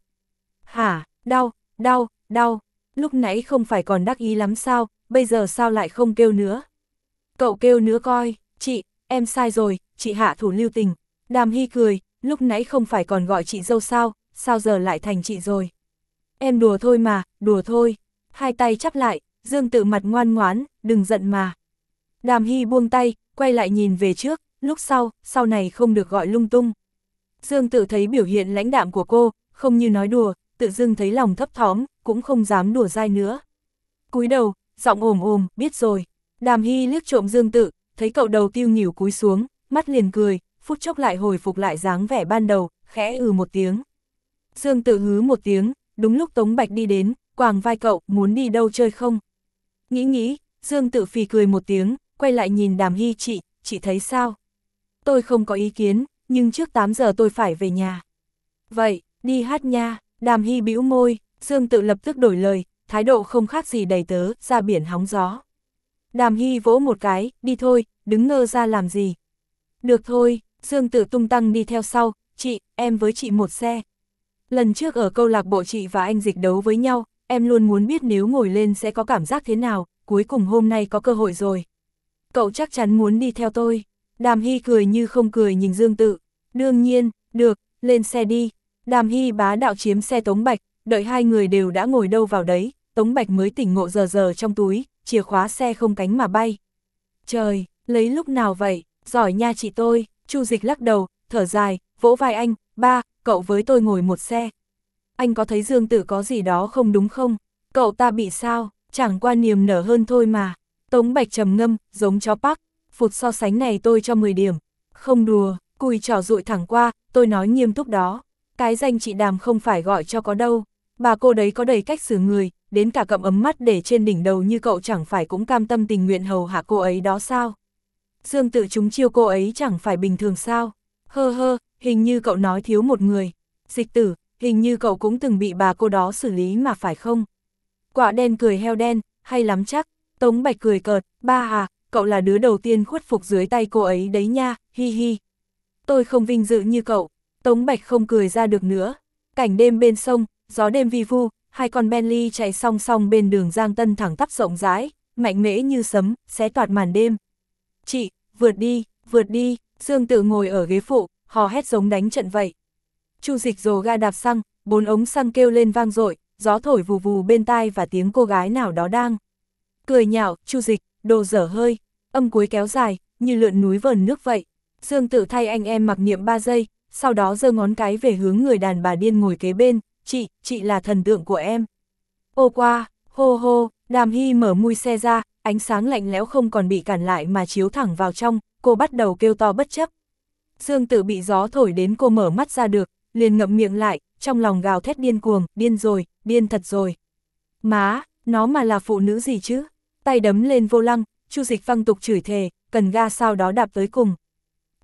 Hả, đau, đau, đau, lúc nãy không phải còn đắc ý lắm sao, bây giờ sao lại không kêu nữa? Cậu kêu nữa coi, chị, em sai rồi, chị hạ thủ lưu tình. Đàm Hy cười, lúc nãy không phải còn gọi chị dâu sao, sao giờ lại thành chị rồi? Em đùa thôi mà, đùa thôi. Hai tay chắp lại, Dương Tự mặt ngoan ngoãn, đừng giận mà. Đàm Hy buông tay, quay lại nhìn về trước, lúc sau, sau này không được gọi lung tung. Dương Tự thấy biểu hiện lãnh đạm của cô, không như nói đùa, tự dưng thấy lòng thấp thóm, cũng không dám đùa dai nữa. Cúi đầu, giọng ồm ồm, biết rồi. Đàm Hy liếc trộm Dương Tự, thấy cậu đầu tiêu nghỉu cúi xuống, mắt liền cười, phút chốc lại hồi phục lại dáng vẻ ban đầu, khẽ ừ một tiếng. Dương Tự hứ một tiếng, đúng lúc Tống Bạch đi đến, quàng vai cậu, muốn đi đâu chơi không? Nghĩ nghĩ, Dương Tự phì cười một tiếng, quay lại nhìn Đàm Hy, chị, chị thấy sao? Tôi không có ý kiến, nhưng trước tám giờ tôi phải về nhà. Vậy, đi hát nha. Đàm Hy bĩu môi, Dương Tự lập tức đổi lời, thái độ không khác gì đầy tớ, ra biển hóng gió. Đàm Hy vỗ một cái, đi thôi, đứng ngơ ra làm gì? Được thôi, Dương Tự tung tăng đi theo sau, chị, em với chị một xe. Lần trước ở câu lạc bộ chị và anh Dịch đấu với nhau, em luôn muốn biết nếu ngồi lên sẽ có cảm giác thế nào, cuối cùng hôm nay có cơ hội rồi. Cậu chắc chắn muốn đi theo tôi. Đàm Hy cười như không cười nhìn Dương Tự. Đương nhiên, được, lên xe đi. Đàm Hy bá đạo chiếm xe Tống Bạch, đợi hai người đều đã ngồi đâu vào đấy, Tống Bạch mới tỉnh ngộ giờ giờ trong túi, chìa khóa xe không cánh mà bay. Trời, lấy lúc nào vậy, giỏi nha chị tôi. Chu Dịch lắc đầu, thở dài, vỗ vai anh, ba, cậu với tôi ngồi một xe. Anh có thấy Dương Tự có gì đó không đúng không? Cậu ta bị sao? Chẳng qua niềm nở hơn thôi mà. Tống Bạch trầm ngâm, giống chó Park, phụt so sánh này tôi cho mười điểm. Không đùa, cùi trỏ dụi thẳng qua, tôi nói nghiêm túc đó. Cái danh chị Đàm không phải gọi cho có đâu. Bà cô đấy có đầy cách xử người, đến cả cậm ấm mắt để trên đỉnh đầu như cậu chẳng phải cũng cam tâm tình nguyện hầu hạ cô ấy đó sao? Dương Tự chúng chiêu cô ấy chẳng phải bình thường sao? Hơ hơ, hình như cậu nói thiếu một người. Dịch Tử, hình như cậu cũng từng bị bà cô đó xử lý mà phải không? Quả đen cười heo đen, hay lắm chắc. Tống Bạch cười cợt, ba à, cậu là đứa đầu tiên khuất phục dưới tay cô ấy đấy nha, hi hi. Tôi không vinh dự như cậu. Tống Bạch không cười ra được nữa. Cảnh đêm bên sông, gió đêm vi vu, hai con Bentley chạy song song bên đường Giang Tân thẳng tắp rộng rãi, mạnh mẽ như sấm, xé toạc màn đêm. Chị, vượt đi, vượt đi. Dương Tự ngồi ở ghế phụ, hò hét giống đánh trận vậy. Chu Dịch rồ ga đạp xăng, bốn ống xăng kêu lên vang dội, gió thổi vù vù bên tai và tiếng cô gái nào đó đang cười nhạo, Chu Dịch, đồ dở hơi, âm cuối kéo dài, như lượn núi vờn nước vậy. Dương Tự thay anh em mặc niệm ba giây, sau đó giơ ngón cái về hướng người đàn bà điên ngồi kế bên, chị, chị là thần tượng của em. Ô qua, hô hô, Đàm Hy mở mui xe ra, ánh sáng lạnh lẽo không còn bị cản lại mà chiếu thẳng vào trong, cô bắt đầu kêu to bất chấp. Dương Tự bị gió thổi đến cô mở mắt ra được, liền ngậm miệng lại, trong lòng gào thét điên cuồng, điên rồi, điên thật rồi. Má, nó mà là phụ nữ gì chứ? Tay đấm lên vô lăng, Chu Dịch văng tục chửi thề, cần ga sau đó đạp tới cùng. Chị,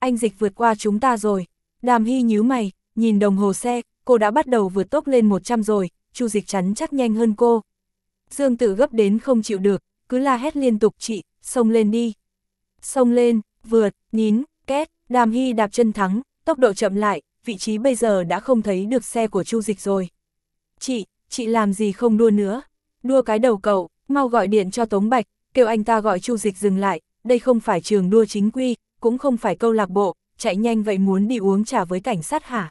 anh Dịch vượt qua chúng ta rồi. Đàm Hy nhíu mày, nhìn đồng hồ xe, cô đã bắt đầu vượt tốc lên một trăm rồi, Chu Dịch chắn chắc nhanh hơn cô. Dương Tự gấp đến không chịu được, cứ la hét liên tục, chị, xông lên đi. Xông lên, vượt, nín, két, Đàm Hy đạp chân thắng, tốc độ chậm lại, vị trí bây giờ đã không thấy được xe của Chu Dịch rồi. Chị, chị làm gì không đua nữa? Đua cái đầu cậu, mau gọi điện cho Tống Bạch, kêu anh ta gọi Chu Dịch dừng lại, đây không phải trường đua chính quy, cũng không phải câu lạc bộ, chạy nhanh vậy muốn đi uống trà với cảnh sát hả?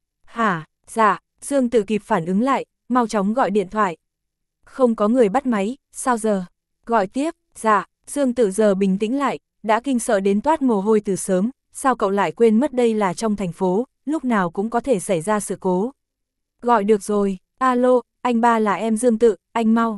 Hả, dạ, Dương Tự kịp phản ứng lại, mau chóng gọi điện thoại. Không có người bắt máy, sao giờ? Gọi tiếp, dạ, Dương Tự giờ bình tĩnh lại, đã kinh sợ đến toát mồ hôi từ sớm, sao cậu lại quên mất đây là trong thành phố, lúc nào cũng có thể xảy ra sự cố. Gọi được rồi, alo, anh ba là em Dương Tự, anh mau.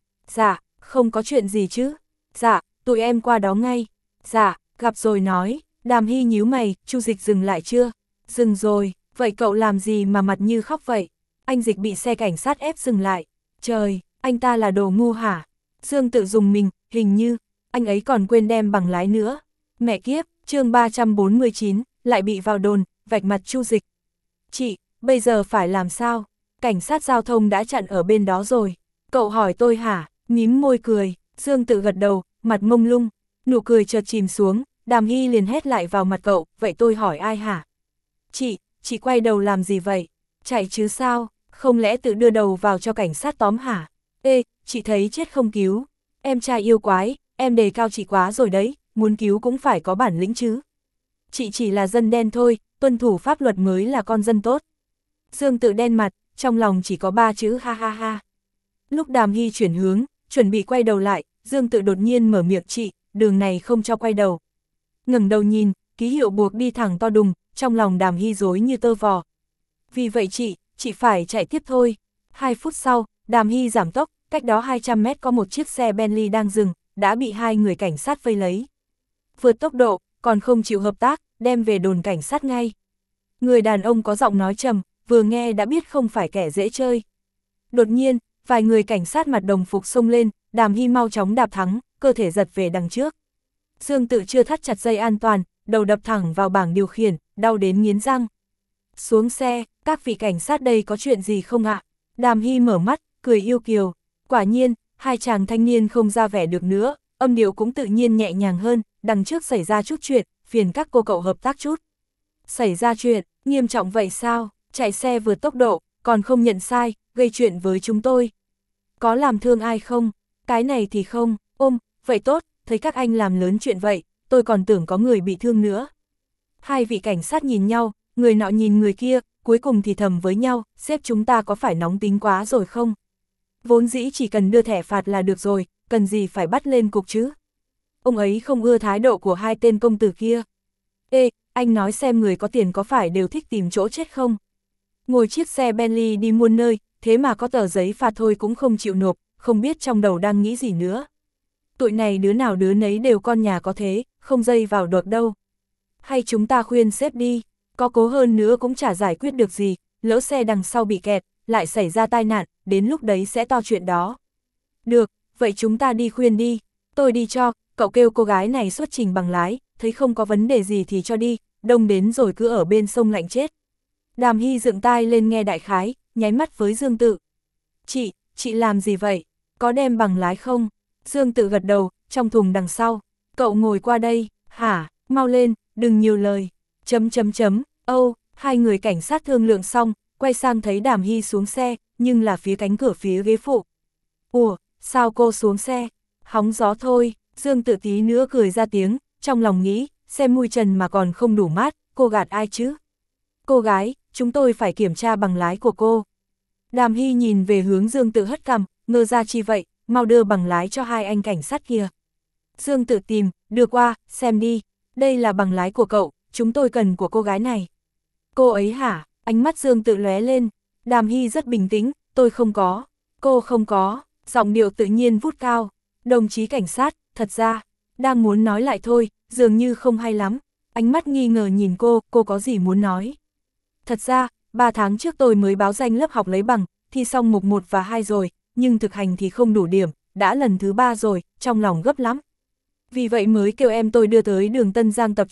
Dạ, không có chuyện gì chứ. Dạ, tụi em qua đó ngay. Dạ, gặp rồi nói. Đàm Hy nhíu mày, Chu Dịch dừng lại chưa? Dừng rồi, vậy cậu làm gì mà mặt như khóc vậy? Anh Dịch bị xe cảnh sát ép dừng lại. Trời, anh ta là đồ ngu hả? Dương Tự dùng mình, hình như, anh ấy còn quên đem bằng lái nữa. Mẹ kiếp, chương ba trăm bốn mươi chín, lại bị vào đồn, vạch mặt Chu Dịch. Chị, bây giờ phải làm sao? Cảnh sát giao thông đã chặn ở bên đó rồi. Cậu hỏi tôi hả? Mím môi cười, Dương Tự gật đầu, mặt mông lung, nụ cười chợt chìm xuống, Đàm Hy liền hét lại vào mặt cậu, vậy tôi hỏi ai hả? Chị, chị quay đầu làm gì vậy? Chạy chứ sao? Không lẽ tự đưa đầu vào cho cảnh sát tóm hả? Ê, chị thấy chết không cứu. Em trai yêu quái, em đề cao chị quá rồi đấy, muốn cứu cũng phải có bản lĩnh chứ. Chị chỉ là dân đen thôi, tuân thủ pháp luật mới là con dân tốt. Dương Tự đen mặt, trong lòng chỉ có ba chữ ha ha ha. Lúc Đàm Hy chuyển hướng, chuẩn bị quay đầu lại, Dương Tự đột nhiên mở miệng, chị, đường này không cho quay đầu. Ngẩng đầu nhìn, ký hiệu buộc đi thẳng to đùng, trong lòng Đàm Hy rối như tơ vò. Vì vậy chị, chị phải chạy tiếp thôi. Hai phút sau, Đàm Hy giảm tốc, cách đó hai trăm mét có một chiếc xe Bentley đang dừng, đã bị hai người cảnh sát vây lấy. Vượt tốc độ, còn không chịu hợp tác, đem về đồn cảnh sát ngay. Người đàn ông có giọng nói trầm, vừa nghe đã biết không phải kẻ dễ chơi. Đột nhiên, vài người cảnh sát mặt đồng phục xông lên, Đàm Hy mau chóng đạp thắng, cơ thể giật về đằng trước. Dương Tự chưa thắt chặt dây an toàn, đầu đập thẳng vào bảng điều khiển, đau đến nghiến răng. Xuống xe, các vị cảnh sát đây có chuyện gì không ạ? Đàm Hy mở mắt, cười yêu kiều. Quả nhiên, hai chàng thanh niên không ra vẻ được nữa, âm điệu cũng tự nhiên nhẹ nhàng hơn, đằng trước xảy ra chút chuyện, phiền các cô cậu hợp tác chút. Xảy ra chuyện, nghiêm trọng vậy sao? Chạy xe vượt tốc độ, còn không nhận sai, gây chuyện với chúng tôi. Có làm thương ai không? Cái này thì không, ôm, vậy tốt, thấy các anh làm lớn chuyện vậy, tôi còn tưởng có người bị thương nữa. Hai vị cảnh sát nhìn nhau, người nọ nhìn người kia, cuối cùng thì thầm với nhau, sếp chúng ta có phải nóng tính quá rồi không? Vốn dĩ chỉ cần đưa thẻ phạt là được rồi, cần gì phải bắt lên cục chứ? Ông ấy không ưa thái độ của hai tên công tử kia. Ê, anh nói xem người có tiền có phải đều thích tìm chỗ chết không? Ngồi chiếc xe Bentley đi muôn nơi, thế mà có tờ giấy phạt thôi cũng không chịu nộp, không biết trong đầu đang nghĩ gì nữa. Tụi này đứa nào đứa nấy đều con nhà có thế, không dây vào được đâu. Hay chúng ta khuyên sếp đi, có cố hơn nữa cũng chả giải quyết được gì, lỡ xe đằng sau bị kẹt, lại xảy ra tai nạn, đến lúc đấy sẽ to chuyện đó. Được, vậy chúng ta đi khuyên đi, tôi đi cho, cậu kêu cô gái này xuất trình bằng lái, thấy không có vấn đề gì thì cho đi, đông đến rồi cứ ở bên sông lạnh chết. Đàm Hy dựng tai lên nghe đại khái, nháy mắt với Dương Tự. Chị, chị làm gì vậy? Có đem bằng lái không? Dương Tự gật đầu, trong thùng đằng sau. Cậu ngồi qua đây, hả, mau lên, đừng nhiều lời. Chấm chấm chấm, âu, hai người cảnh sát thương lượng xong, quay sang thấy Đàm Hy xuống xe, nhưng là phía cánh cửa phía ghế phụ. Ủa, sao cô xuống xe? Hóng gió thôi, Dương Tự tí nữa cười ra tiếng, trong lòng nghĩ, xem mui trần mà còn không đủ mát, cô gạt ai chứ? Cô gái, chúng tôi phải kiểm tra bằng lái của cô. Đàm Hy nhìn về hướng Dương Tự hất cằm, ngơ ra chi vậy, mau đưa bằng lái cho hai anh cảnh sát kia. Dương Tự tìm, đưa qua, xem đi, đây là bằng lái của cậu, chúng tôi cần của cô gái này. Cô ấy hả? Ánh mắt Dương Tự lóe lên. Đàm Hy rất bình tĩnh, tôi không có. Cô không có, giọng điệu tự nhiên vút cao. Đồng chí cảnh sát, thật ra, đang muốn nói lại thôi, dường như không hay lắm. Ánh mắt nghi ngờ nhìn cô, cô có gì muốn nói. Thật ra, ba tháng trước tôi mới báo danh lớp học lấy bằng, thi xong mục một và hai rồi, nhưng thực hành thì không đủ điểm, đã lần thứ ba rồi, trong lòng gấp lắm. Vì vậy mới kêu em tôi đưa tới đường Tân Giang tập chạy,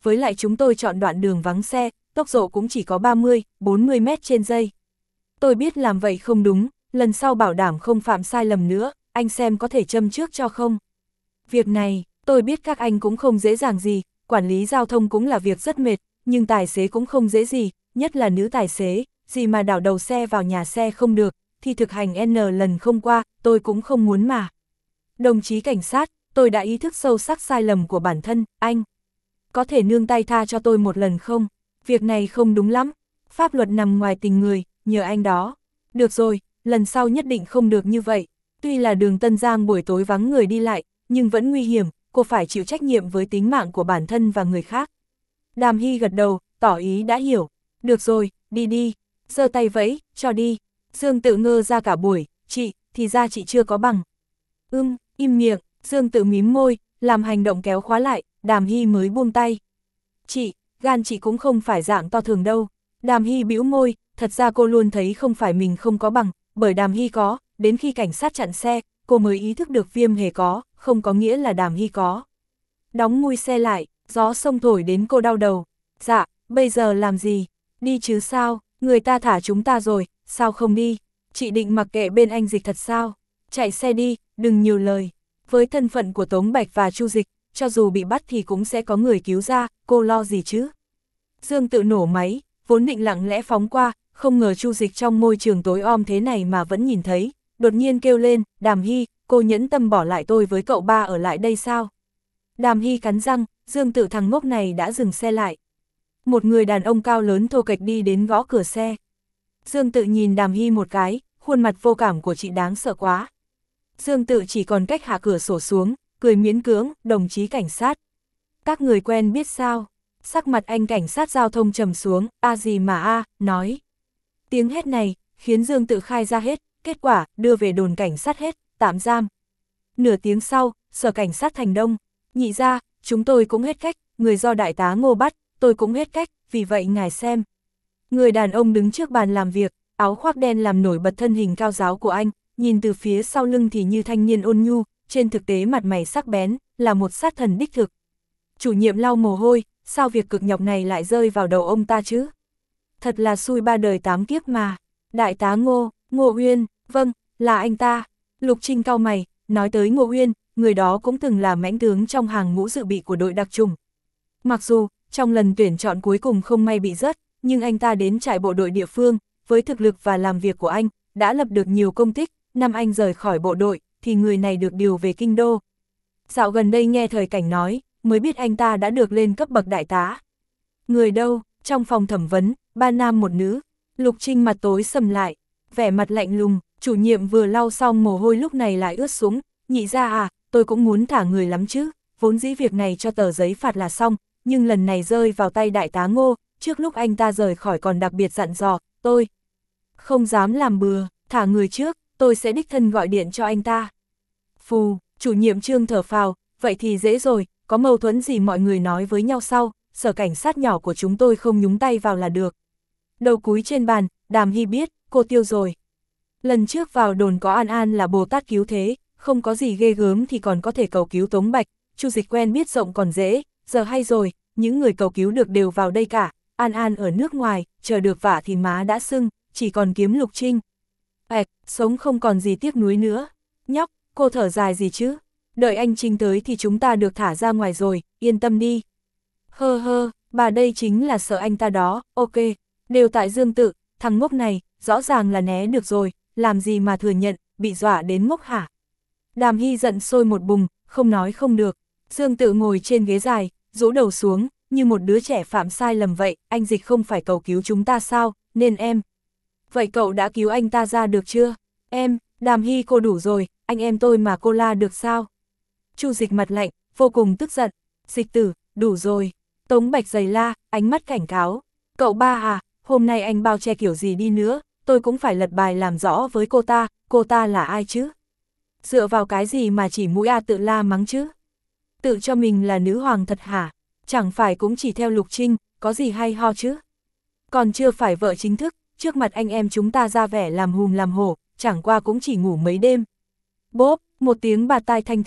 với lại chúng tôi chọn đoạn đường vắng xe, tốc độ cũng chỉ có ba mươi, bốn mươi mét trên giây. Tôi biết làm vậy không đúng, lần sau bảo đảm không phạm sai lầm nữa, anh xem có thể châm trước cho không? Việc này, tôi biết các anh cũng không dễ dàng gì, quản lý giao thông cũng là việc rất mệt, nhưng tài xế cũng không dễ gì, nhất là nữ tài xế, gì mà đảo đầu xe vào nhà xe không được, thì thực hành N lần không qua, tôi cũng không muốn mà. Đồng chí cảnh sát, tôi đã ý thức sâu sắc sai lầm của bản thân, anh có thể nương tay tha cho tôi một lần không? Việc này không đúng lắm, pháp luật nằm ngoài tình người, nhờ anh đó. Được rồi, lần sau nhất định không được như vậy. Tuy là đường Tân Giang buổi tối vắng người đi lại, nhưng vẫn nguy hiểm, cô phải chịu trách nhiệm với tính mạng của bản thân và người khác. Đàm Hy gật đầu, tỏ ý đã hiểu. Được rồi, đi đi, giơ tay vẫy, cho đi. Dương Tự ngơ ra cả buổi, chị, thì ra chị chưa có bằng. Ưm, im miệng, Dương Tự mím môi, làm hành động kéo khóa lại, Đàm Hy mới buông tay. Chị, gan chị cũng không phải dạng to thường đâu. Đàm Hy bĩu môi, thật ra cô luôn thấy không phải mình không có bằng, bởi Đàm Hy có, đến khi cảnh sát chặn xe, cô mới ý thức được Viêm Hề có, không có nghĩa là Đàm Hy có. Đóng mui xe lại, gió sông thổi đến cô đau đầu. Dạ, bây giờ làm gì? Đi chứ sao, người ta thả chúng ta rồi, sao không đi? Chị định mặc kệ bên anh Dịch thật sao? Chạy xe đi, đừng nhiều lời. Với thân phận của Tống Bạch và Chu Dịch, cho dù bị bắt thì cũng sẽ có người cứu ra, cô lo gì chứ? Dương Tự nổ máy, vốn định lặng lẽ phóng qua, không ngờ Chu Dịch trong môi trường tối om thế này mà vẫn nhìn thấy, đột nhiên kêu lên, Đàm Hy, cô nhẫn tâm bỏ lại tôi với cậu ba ở lại đây sao? Đàm Hy cắn răng, Dương Tự thằng ngốc này đã dừng xe lại. Một người đàn ông cao lớn thô kệch đi đến gõ cửa xe. Dương Tự nhìn Đàm Hy một cái, khuôn mặt vô cảm của chị đáng sợ quá. Dương Tự chỉ còn cách hạ cửa sổ xuống, cười miễn cưỡng, đồng chí cảnh sát. Các người quen biết sao? Sắc mặt anh cảnh sát giao thông trầm xuống, a gì mà a, nói. Tiếng hét này, khiến Dương Tự khai ra hết, kết quả, đưa về đồn cảnh sát hết, tạm giam. Nửa tiếng sau, sở cảnh sát Thành Đông, nhị ra, chúng tôi cũng hết cách, người do đại tá Ngô bắt, tôi cũng hết cách, vì vậy ngài xem. Người đàn ông đứng trước bàn làm việc, áo khoác đen làm nổi bật thân hình cao giáo của anh, nhìn từ phía sau lưng thì như thanh niên ôn nhu, trên thực tế mặt mày sắc bén, là một sát thần đích thực. Chủ nhiệm lau mồ hôi, sao việc cực nhọc này lại rơi vào đầu ông ta chứ? Thật là xui ba đời tám kiếp mà. Đại tá Ngô, Ngô Uyên, vâng, là anh ta. Lục Trinh cau mày, nói tới Ngô Uyên, người đó cũng từng là mãnh tướng trong hàng ngũ dự bị của đội đặc chủng. Mặc dù, trong lần tuyển chọn cuối cùng không may bị rớt, nhưng anh ta đến trại bộ đội địa phương, với thực lực và làm việc của anh, đã lập được nhiều công tích. Năm anh rời khỏi bộ đội, thì người này được điều về kinh đô. Dạo gần đây nghe Thời Cảnh nói, mới biết anh ta đã được lên cấp bậc đại tá. Người đâu? Trong phòng thẩm vấn, ba nam một nữ. Lục Trinh mặt tối sầm lại, vẻ mặt lạnh lùng, chủ nhiệm vừa lau xong mồ hôi lúc này lại ướt xuống. Nhị ra à, tôi cũng muốn thả người lắm chứ, vốn dĩ việc này cho tờ giấy phạt là xong, nhưng lần này rơi vào tay đại tá Ngô, trước lúc anh ta rời khỏi còn đặc biệt dặn dò, tôi không dám làm bừa, thả người trước, tôi sẽ đích thân gọi điện cho anh ta. Phù, chủ nhiệm Trương thở phào, vậy thì dễ rồi, có mâu thuẫn gì mọi người nói với nhau sau, sở cảnh sát nhỏ của chúng tôi không nhúng tay vào là được. Đầu cúi trên bàn, Đàm Hy biết, cô tiêu rồi. Lần trước vào đồn có An An là Bồ Tát cứu thế, không có gì ghê gớm thì còn có thể cầu cứu Tống Bạch, Chu Dịch quen biết rộng còn dễ, giờ hay rồi, những người cầu cứu được đều vào đây cả, An An ở nước ngoài, chờ được vả thì má đã sưng, chỉ còn kiếm Lục Trinh. Ảch, sống không còn gì tiếc nuối nữa. Nhóc, cô thở dài gì chứ? Đợi anh Trinh tới thì chúng ta được thả ra ngoài rồi, yên tâm đi. Hơ hơ, bà đây chính là sợ anh ta đó, ok, đều tại Dương Tự, thằng ngốc này, rõ ràng là né được rồi, làm gì mà thừa nhận, bị dọa đến ngốc hả? Đàm Hy giận sôi một bùng, không nói không được. Dương Tự ngồi trên ghế dài, rũ đầu xuống, như một đứa trẻ phạm sai lầm vậy, anh Dịch không phải cầu cứu chúng ta sao, nên em. Vậy cậu đã cứu anh ta ra được chưa? Em, Đàm Hy cô đủ rồi, anh em tôi mà cô la được sao? Chu Dịch mặt lạnh, vô cùng tức giận. Dịch tử, đủ rồi. Tống Bạch giày la, ánh mắt cảnh cáo. Cậu ba à, hôm nay anh bao che kiểu gì đi nữa, tôi cũng phải lật bài làm rõ với cô ta, cô ta là ai chứ? Dựa vào cái gì mà chỉ mũi A tự la mắng chứ? Tự cho mình là nữ hoàng thật hả? Chẳng phải cũng chỉ theo Lục Trinh, có gì hay ho chứ? Còn chưa phải vợ chính thức, trước mặt anh em chúng ta ra vẻ làm hùm làm hổ, chẳng qua cũng chỉ ngủ mấy đêm. Bốp, một tiếng bạt tai thanh thúy,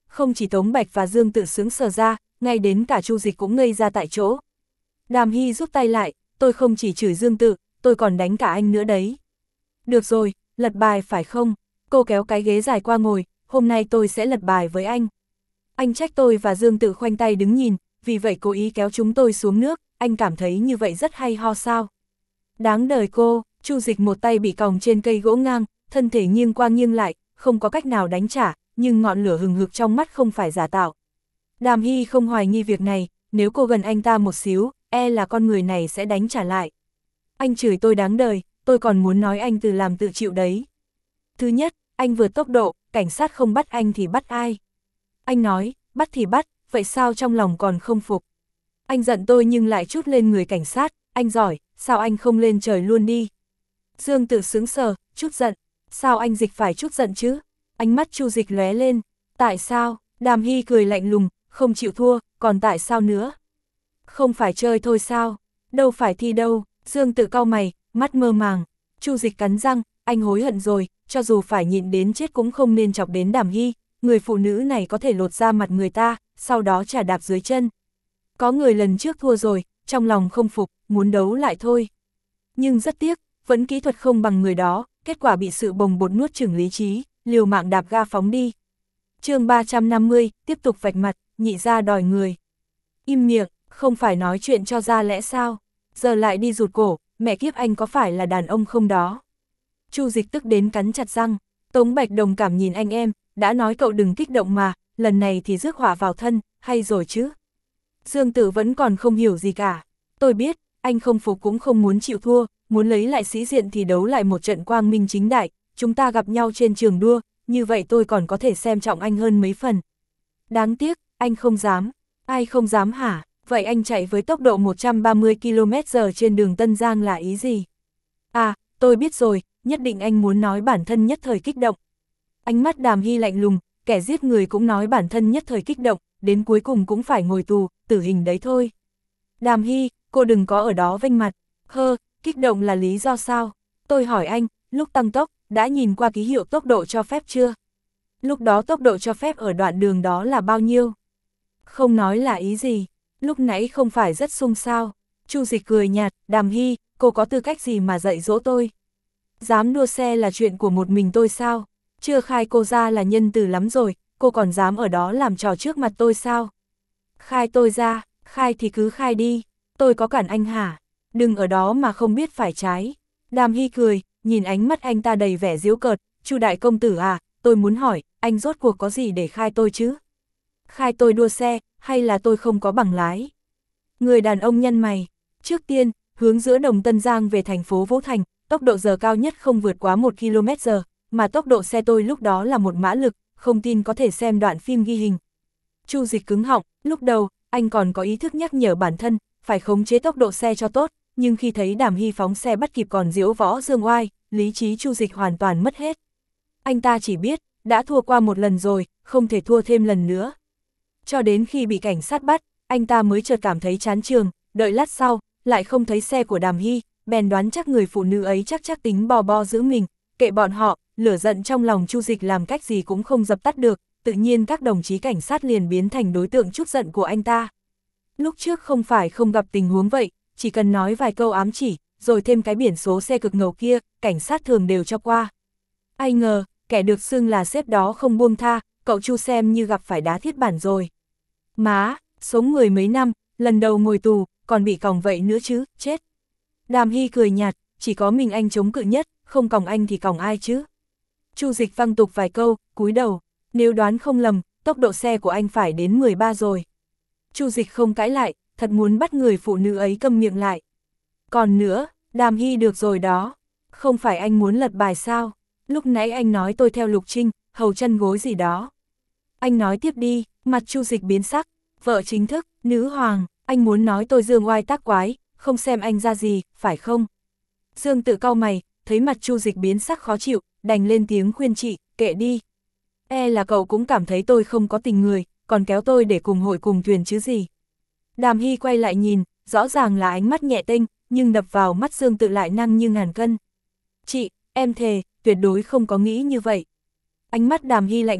không chỉ Tống Bạch và Dương Tự sướng sờ ra, ngay đến cả Chu Dịch cũng ngây ra tại chỗ. Đàm Hy rút tay lại, tôi không chỉ chửi Dương Tự, tôi còn đánh cả anh nữa đấy. Được rồi, lật bài phải không? Cô kéo cái ghế dài qua ngồi, hôm nay tôi sẽ lật bài với anh. Anh trách tôi và Dương Tự khoanh tay đứng nhìn, vì vậy cố ý kéo chúng tôi xuống nước, anh cảm thấy như vậy rất hay ho sao? Đáng đời cô, Chu Dịch một tay bị còng trên cây gỗ ngang, thân thể nghiêng qua nghiêng lại, không có cách nào đánh trả, nhưng ngọn lửa hừng hực trong mắt không phải giả tạo. Đàm Hy không hoài nghi việc này, nếu cô gần anh ta một xíu, e là con người này sẽ đánh trả lại. Anh chửi tôi đáng đời, tôi còn muốn nói anh tự làm tự chịu đấy. Thứ nhất, anh vượt tốc độ, cảnh sát không bắt anh thì bắt ai? Anh nói, bắt thì bắt, vậy sao trong lòng còn không phục? Anh giận tôi nhưng lại trút lên người cảnh sát, anh giỏi, sao anh không lên trời luôn đi? Dương Tự sững sờ, chút giận, sao anh Dịch phải chút giận chứ? Ánh mắt Chu Dịch lóe lên, tại sao? Đàm Hy cười lạnh lùng, không chịu thua, còn tại sao nữa? Không phải chơi thôi sao? Đâu phải thi đâu. Dương Tự cau mày, mắt mơ màng. Chu Dịch cắn răng, anh hối hận rồi, cho dù phải nhịn đến chết cũng không nên chọc đến Đàm Hy, người phụ nữ này có thể lột ra mặt người ta, sau đó chà đạp dưới chân. Có người lần trước thua rồi, trong lòng không phục, muốn đấu lại thôi. Nhưng rất tiếc, vẫn kỹ thuật không bằng người đó, kết quả bị sự bồng bột nuốt chửng lý trí, liều mạng đạp ga phóng đi. Chương ba trăm năm mươi, tiếp tục vạch mặt, nhị ra đòi người. Im miệng, không phải nói chuyện cho ra lẽ sao? Giờ lại đi rụt cổ, mẹ kiếp anh có phải là đàn ông không đó? Chu Dịch tức đến cắn chặt răng, Tống Bạch đồng cảm nhìn anh em, đã nói cậu đừng kích động mà, lần này thì rước họa vào thân, hay rồi chứ? Dương Tự vẫn còn không hiểu gì cả. Tôi biết, anh không phục cũng không muốn chịu thua, muốn lấy lại sĩ diện thì đấu lại một trận quang minh chính đại, chúng ta gặp nhau trên trường đua, như vậy tôi còn có thể xem trọng anh hơn mấy phần. Đáng tiếc, anh không dám. Ai không dám hả? Vậy anh chạy với tốc độ một trăm ba mươi ki lô mét giờ trên đường Tân Giang là ý gì? À, tôi biết rồi, nhất định anh muốn nói bản thân nhất thời kích động. Ánh mắt Đàm Hy lạnh lùng, kẻ giết người cũng nói bản thân nhất thời kích động, đến cuối cùng cũng phải ngồi tù, tử hình đấy thôi. Đàm Hy, cô đừng có ở đó vênh mặt. Hơ, kích động là lý do sao? Tôi hỏi anh, lúc tăng tốc, đã nhìn qua ký hiệu tốc độ cho phép chưa? Lúc đó tốc độ cho phép ở đoạn đường đó là bao nhiêu? Không nói là ý gì? Lúc nãy không phải rất sung sao? Chu Dịch cười nhạt, Đàm Hy, cô có tư cách gì mà dạy dỗ tôi? Dám đua xe là chuyện của một mình tôi sao? Chưa khai cô ra là nhân từ lắm rồi, cô còn dám ở đó làm trò trước mặt tôi sao? Khai tôi ra, khai thì cứ khai đi, tôi có cản anh hả? Đừng ở đó mà không biết phải trái. Đàm Hy cười, nhìn ánh mắt anh ta đầy vẻ giễu cợt, Chu đại công tử à, tôi muốn hỏi, anh rốt cuộc có gì để khai tôi chứ? Khai tôi đua xe, hay là tôi không có bằng lái? Người đàn ông nhăn mày, trước tiên, hướng giữa Đồng Tân Giang về thành phố Vũ Thành, tốc độ giờ cao nhất không vượt quá một ki lô mét giờ, mà tốc độ xe tôi lúc đó là một mã lực, không tin có thể xem đoạn phim ghi hình. Chu Dịch cứng họng, lúc đầu, anh còn có ý thức nhắc nhở bản thân, phải khống chế tốc độ xe cho tốt, nhưng khi thấy Đàm Hy phóng xe bắt kịp còn diễu võ dương oai, lý trí Chu Dịch hoàn toàn mất hết. Anh ta chỉ biết, đã thua qua một lần rồi, không thể thua thêm lần nữa. Cho đến khi bị cảnh sát bắt, anh ta mới chợt cảm thấy chán trường, đợi lát sau, lại không thấy xe của Đàm Hy, bèn đoán chắc người phụ nữ ấy chắc chắc tính bò bo giữ mình, kệ bọn họ, lửa giận trong lòng Chu Dịch làm cách gì cũng không dập tắt được, tự nhiên các đồng chí cảnh sát liền biến thành đối tượng trút giận của anh ta. Lúc trước không phải không gặp tình huống vậy, chỉ cần nói vài câu ám chỉ, rồi thêm cái biển số xe cực ngầu kia, cảnh sát thường đều cho qua. Ai ngờ, kẻ được xưng là sếp đó không buông tha, cậu Chu xem như gặp phải đá thiết bản rồi. Má, sống mười mấy năm, lần đầu ngồi tù, còn bị còng vậy nữa chứ, chết. Đàm Hy cười nhạt, chỉ có mình anh chống cự nhất, không còng anh thì còng ai chứ. Chu Dịch văng tục vài câu, cúi đầu, nếu đoán không lầm, tốc độ xe của anh phải đến mười ba rồi. Chu Dịch không cãi lại, thật muốn bắt người phụ nữ ấy câm miệng lại. Còn nữa, Đàm Hy được rồi đó, không phải anh muốn lật bài sao, lúc nãy anh nói tôi theo Lục Trinh, hầu chân gối gì đó. Anh nói tiếp đi, mặt Chu Dịch biến sắc, vợ chính thức, nữ hoàng, anh muốn nói tôi dương oai tác quái, không xem anh ra gì, phải không? Dương Tự cau mày, thấy mặt Chu Dịch biến sắc khó chịu, đành lên tiếng khuyên chị, kệ đi. E là cậu cũng cảm thấy tôi không có tình người, còn kéo tôi để cùng hội cùng thuyền chứ gì. Đàm Hy quay lại nhìn, rõ ràng là ánh mắt nhẹ tênh, nhưng đập vào mắt Dương Tự lại năng như ngàn cân. Chị, em thề, tuyệt đối không có nghĩ như vậy. Ánh mắt Đàm Hy lạnh lùng,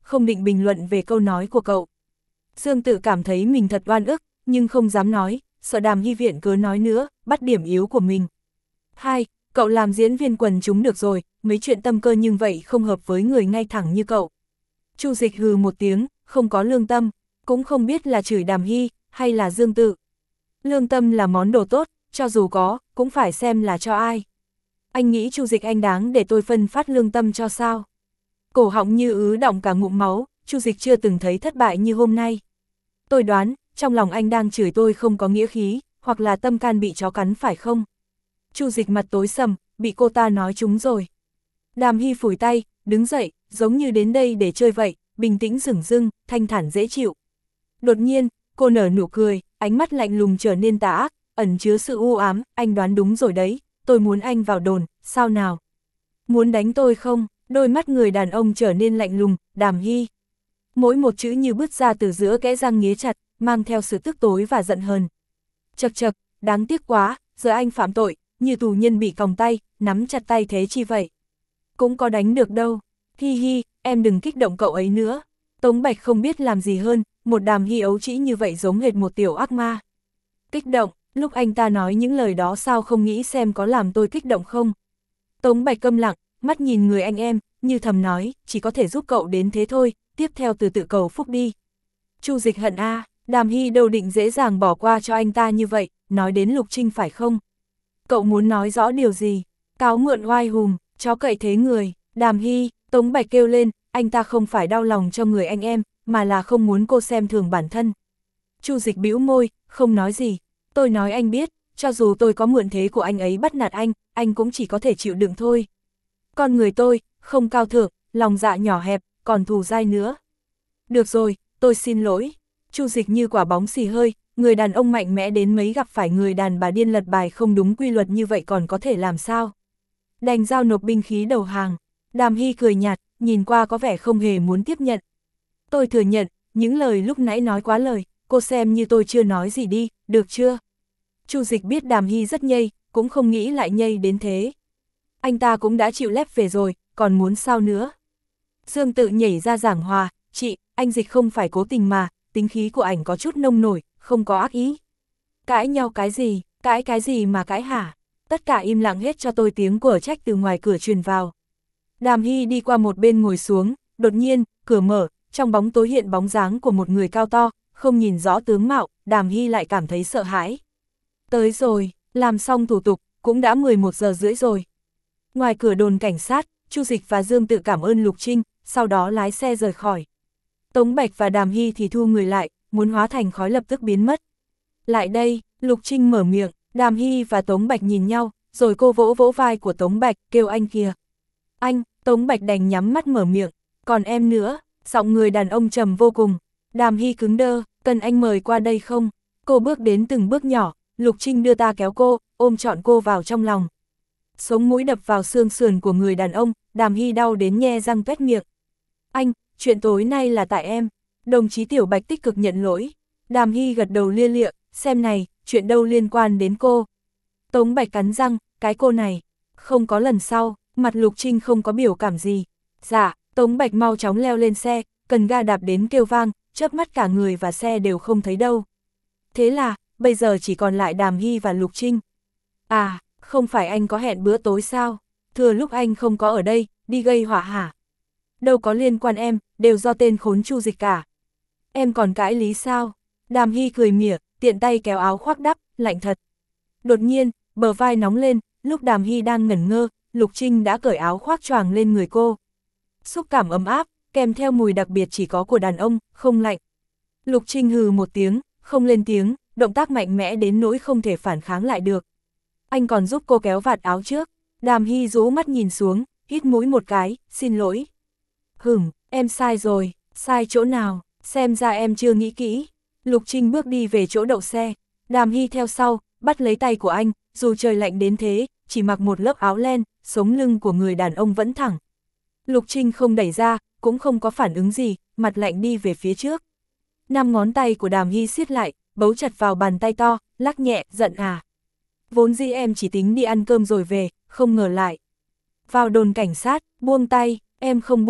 không định bình luận về câu nói của cậu. Dương Tự cảm thấy mình thật oan ức, nhưng không dám nói, sợ Đàm Hy viện cớ nói nữa, bắt điểm yếu của mình. Hai, cậu làm diễn viên quần chúng được rồi, mấy chuyện tâm cơ nhưng vậy không hợp với người ngay thẳng như cậu. Chu Dịch hừ một tiếng, không có lương tâm, cũng không biết là chửi Đàm Hy, hay là Dương Tự. Lương tâm là món đồ tốt, cho dù có, cũng phải xem là cho ai. Anh nghĩ Chu Dịch anh đáng để tôi phân phát lương tâm cho sao? Cổ họng như ứ đọng cả ngụm máu, Chu Dịch chưa từng thấy thất bại như hôm nay. Tôi đoán, trong lòng anh đang chửi tôi không có nghĩa khí, hoặc là tâm can bị chó cắn phải không? Chu Dịch mặt tối sầm, bị cô ta nói trúng rồi. Đàm Hy phủi tay, đứng dậy, giống như đến đây để chơi vậy, bình tĩnh dửng dưng, thanh thản dễ chịu. Đột nhiên, cô nở nụ cười, ánh mắt lạnh lùng trở nên tà ác, ẩn chứa sự u ám, anh đoán đúng rồi đấy, tôi muốn anh vào đồn, sao nào? Muốn đánh tôi không? Đôi mắt người đàn ông trở nên lạnh lùng, Đàm Hy. Mỗi một chữ như bứt ra từ giữa kẽ răng nghía chặt, mang theo sự tức tối và giận hờn. Chật chật, đáng tiếc quá, giờ anh phạm tội, như tù nhân bị còng tay, nắm chặt tay thế chi vậy? Cũng có đánh được đâu, hi hi, em đừng kích động cậu ấy nữa. Tống Bạch không biết làm gì hơn, một Đàm Hy ấu trĩ như vậy giống hệt một tiểu ác ma. Kích động, lúc anh ta nói những lời đó sao không nghĩ xem có làm tôi kích động không? Tống Bạch câm lặng, mắt nhìn người anh em, như thầm nói, chỉ có thể giúp cậu đến thế thôi, tiếp theo từ tự cầu phúc đi. Chu Dịch hận a, à, Đàm Hy đâu định dễ dàng bỏ qua cho anh ta như vậy, nói đến Lục Trinh phải không? Cậu muốn nói rõ điều gì? Cáo mượn oai hùng, chó cậy thế người, Đàm Hy, Tống Bạch kêu lên, anh ta không phải đau lòng cho người anh em, mà là không muốn cô xem thường bản thân. Chu Dịch bĩu môi, không nói gì, tôi nói anh biết, cho dù tôi có mượn thế của anh ấy bắt nạt anh, anh cũng chỉ có thể chịu đựng thôi. Con người tôi, không cao thượng, lòng dạ nhỏ hẹp, còn thù dai nữa. Được rồi, tôi xin lỗi. Chu Dịch như quả bóng xì hơi, người đàn ông mạnh mẽ đến mấy gặp phải người đàn bà điên lật bài không đúng quy luật như vậy còn có thể làm sao? Đành giao nộp binh khí đầu hàng. Đàm Hy cười nhạt, nhìn qua có vẻ không hề muốn tiếp nhận. Tôi thừa nhận, những lời lúc nãy nói quá lời, cô xem như tôi chưa nói gì đi, được chưa? Chu Dịch biết Đàm Hy rất nhây, cũng không nghĩ lại nhây đến thế. Anh ta cũng đã chịu lép về rồi, còn muốn sao nữa? Dương Tự nhảy ra giảng hòa, chị, anh Dịch không phải cố tình mà, tính khí của ảnh có chút nông nổi, không có ác ý. Cãi nhau cái gì, cãi cái gì mà cãi hả? Tất cả im lặng hết cho tôi, tiếng của trách từ ngoài cửa truyền vào. Đàm Hy đi qua một bên ngồi xuống, đột nhiên, cửa mở, trong bóng tối hiện bóng dáng của một người cao to, không nhìn rõ tướng mạo, Đàm Hy lại cảm thấy sợ hãi. Tới rồi, làm xong thủ tục, cũng đã mười một giờ rưỡi rồi. Ngoài cửa đồn cảnh sát, Chu Dịch và Dương Tự cảm ơn Lục Trinh, sau đó lái xe rời khỏi. Tống Bạch và Đàm Hy thì thu người lại, muốn hóa thành khói lập tức biến mất. Lại đây, Lục Trinh mở miệng, Đàm Hy và Tống Bạch nhìn nhau, rồi cô vỗ vỗ vai của Tống Bạch, kêu anh kìa. Anh, Tống Bạch đành nhắm mắt mở miệng, còn em nữa, giọng người đàn ông trầm vô cùng. Đàm Hy cứng đơ, cần anh mời qua đây không? Cô bước đến từng bước nhỏ, Lục Trinh đưa ta kéo cô, ôm trọn cô vào trong lòng. Sống mũi đập vào xương sườn của người đàn ông, Đàm Hy đau đến nhe răng tuét miệng. Anh, chuyện tối nay là tại em. Đồng chí Tiểu Bạch tích cực nhận lỗi. Đàm Hy gật đầu lia lịa, xem này, chuyện đâu liên quan đến cô. Tống Bạch cắn răng, cái cô này. Không có lần sau, mặt Lục Trinh không có biểu cảm gì. Dạ, Tống Bạch mau chóng leo lên xe, cần ga đạp đến kêu vang, chớp mắt cả người và xe đều không thấy đâu. Thế là, bây giờ chỉ còn lại Đàm Hy và Lục Trinh. À, không phải anh có hẹn bữa tối sao? Thừa lúc anh không có ở đây, đi gây họa hả? Đâu có liên quan em, đều do tên khốn Chu Dịch cả. Em còn cãi lý sao? Đàm Hy cười mỉa, tiện tay kéo áo khoác đắp, lạnh thật. Đột nhiên, bờ vai nóng lên, lúc Đàm Hy đang ngẩn ngơ, Lục Trinh đã cởi áo khoác choàng lên người cô. Xúc cảm ấm áp, kèm theo mùi đặc biệt chỉ có của đàn ông, không lạnh. Lục Trinh hừ một tiếng, không lên tiếng, động tác mạnh mẽ đến nỗi không thể phản kháng lại được. Anh còn giúp cô kéo vạt áo trước. Đàm Hy rũ mắt nhìn xuống, hít mũi một cái, xin lỗi. Hửm, em sai rồi, sai chỗ nào, xem ra em chưa nghĩ kỹ. Lục Trinh bước đi về chỗ đậu xe, Đàm Hy theo sau, bắt lấy tay của anh, dù trời lạnh đến thế, chỉ mặc một lớp áo len, sống lưng của người đàn ông vẫn thẳng. Lục Trinh không đẩy ra, cũng không có phản ứng gì, mặt lạnh đi về phía trước. Năm ngón tay của Đàm Hy siết lại, bấu chặt vào bàn tay to, lắc nhẹ, giận à. Vốn dĩ em chỉ tính đi ăn cơm rồi về, không ngờ lại. Vào đồn cảnh sát, buông tay, em không buông,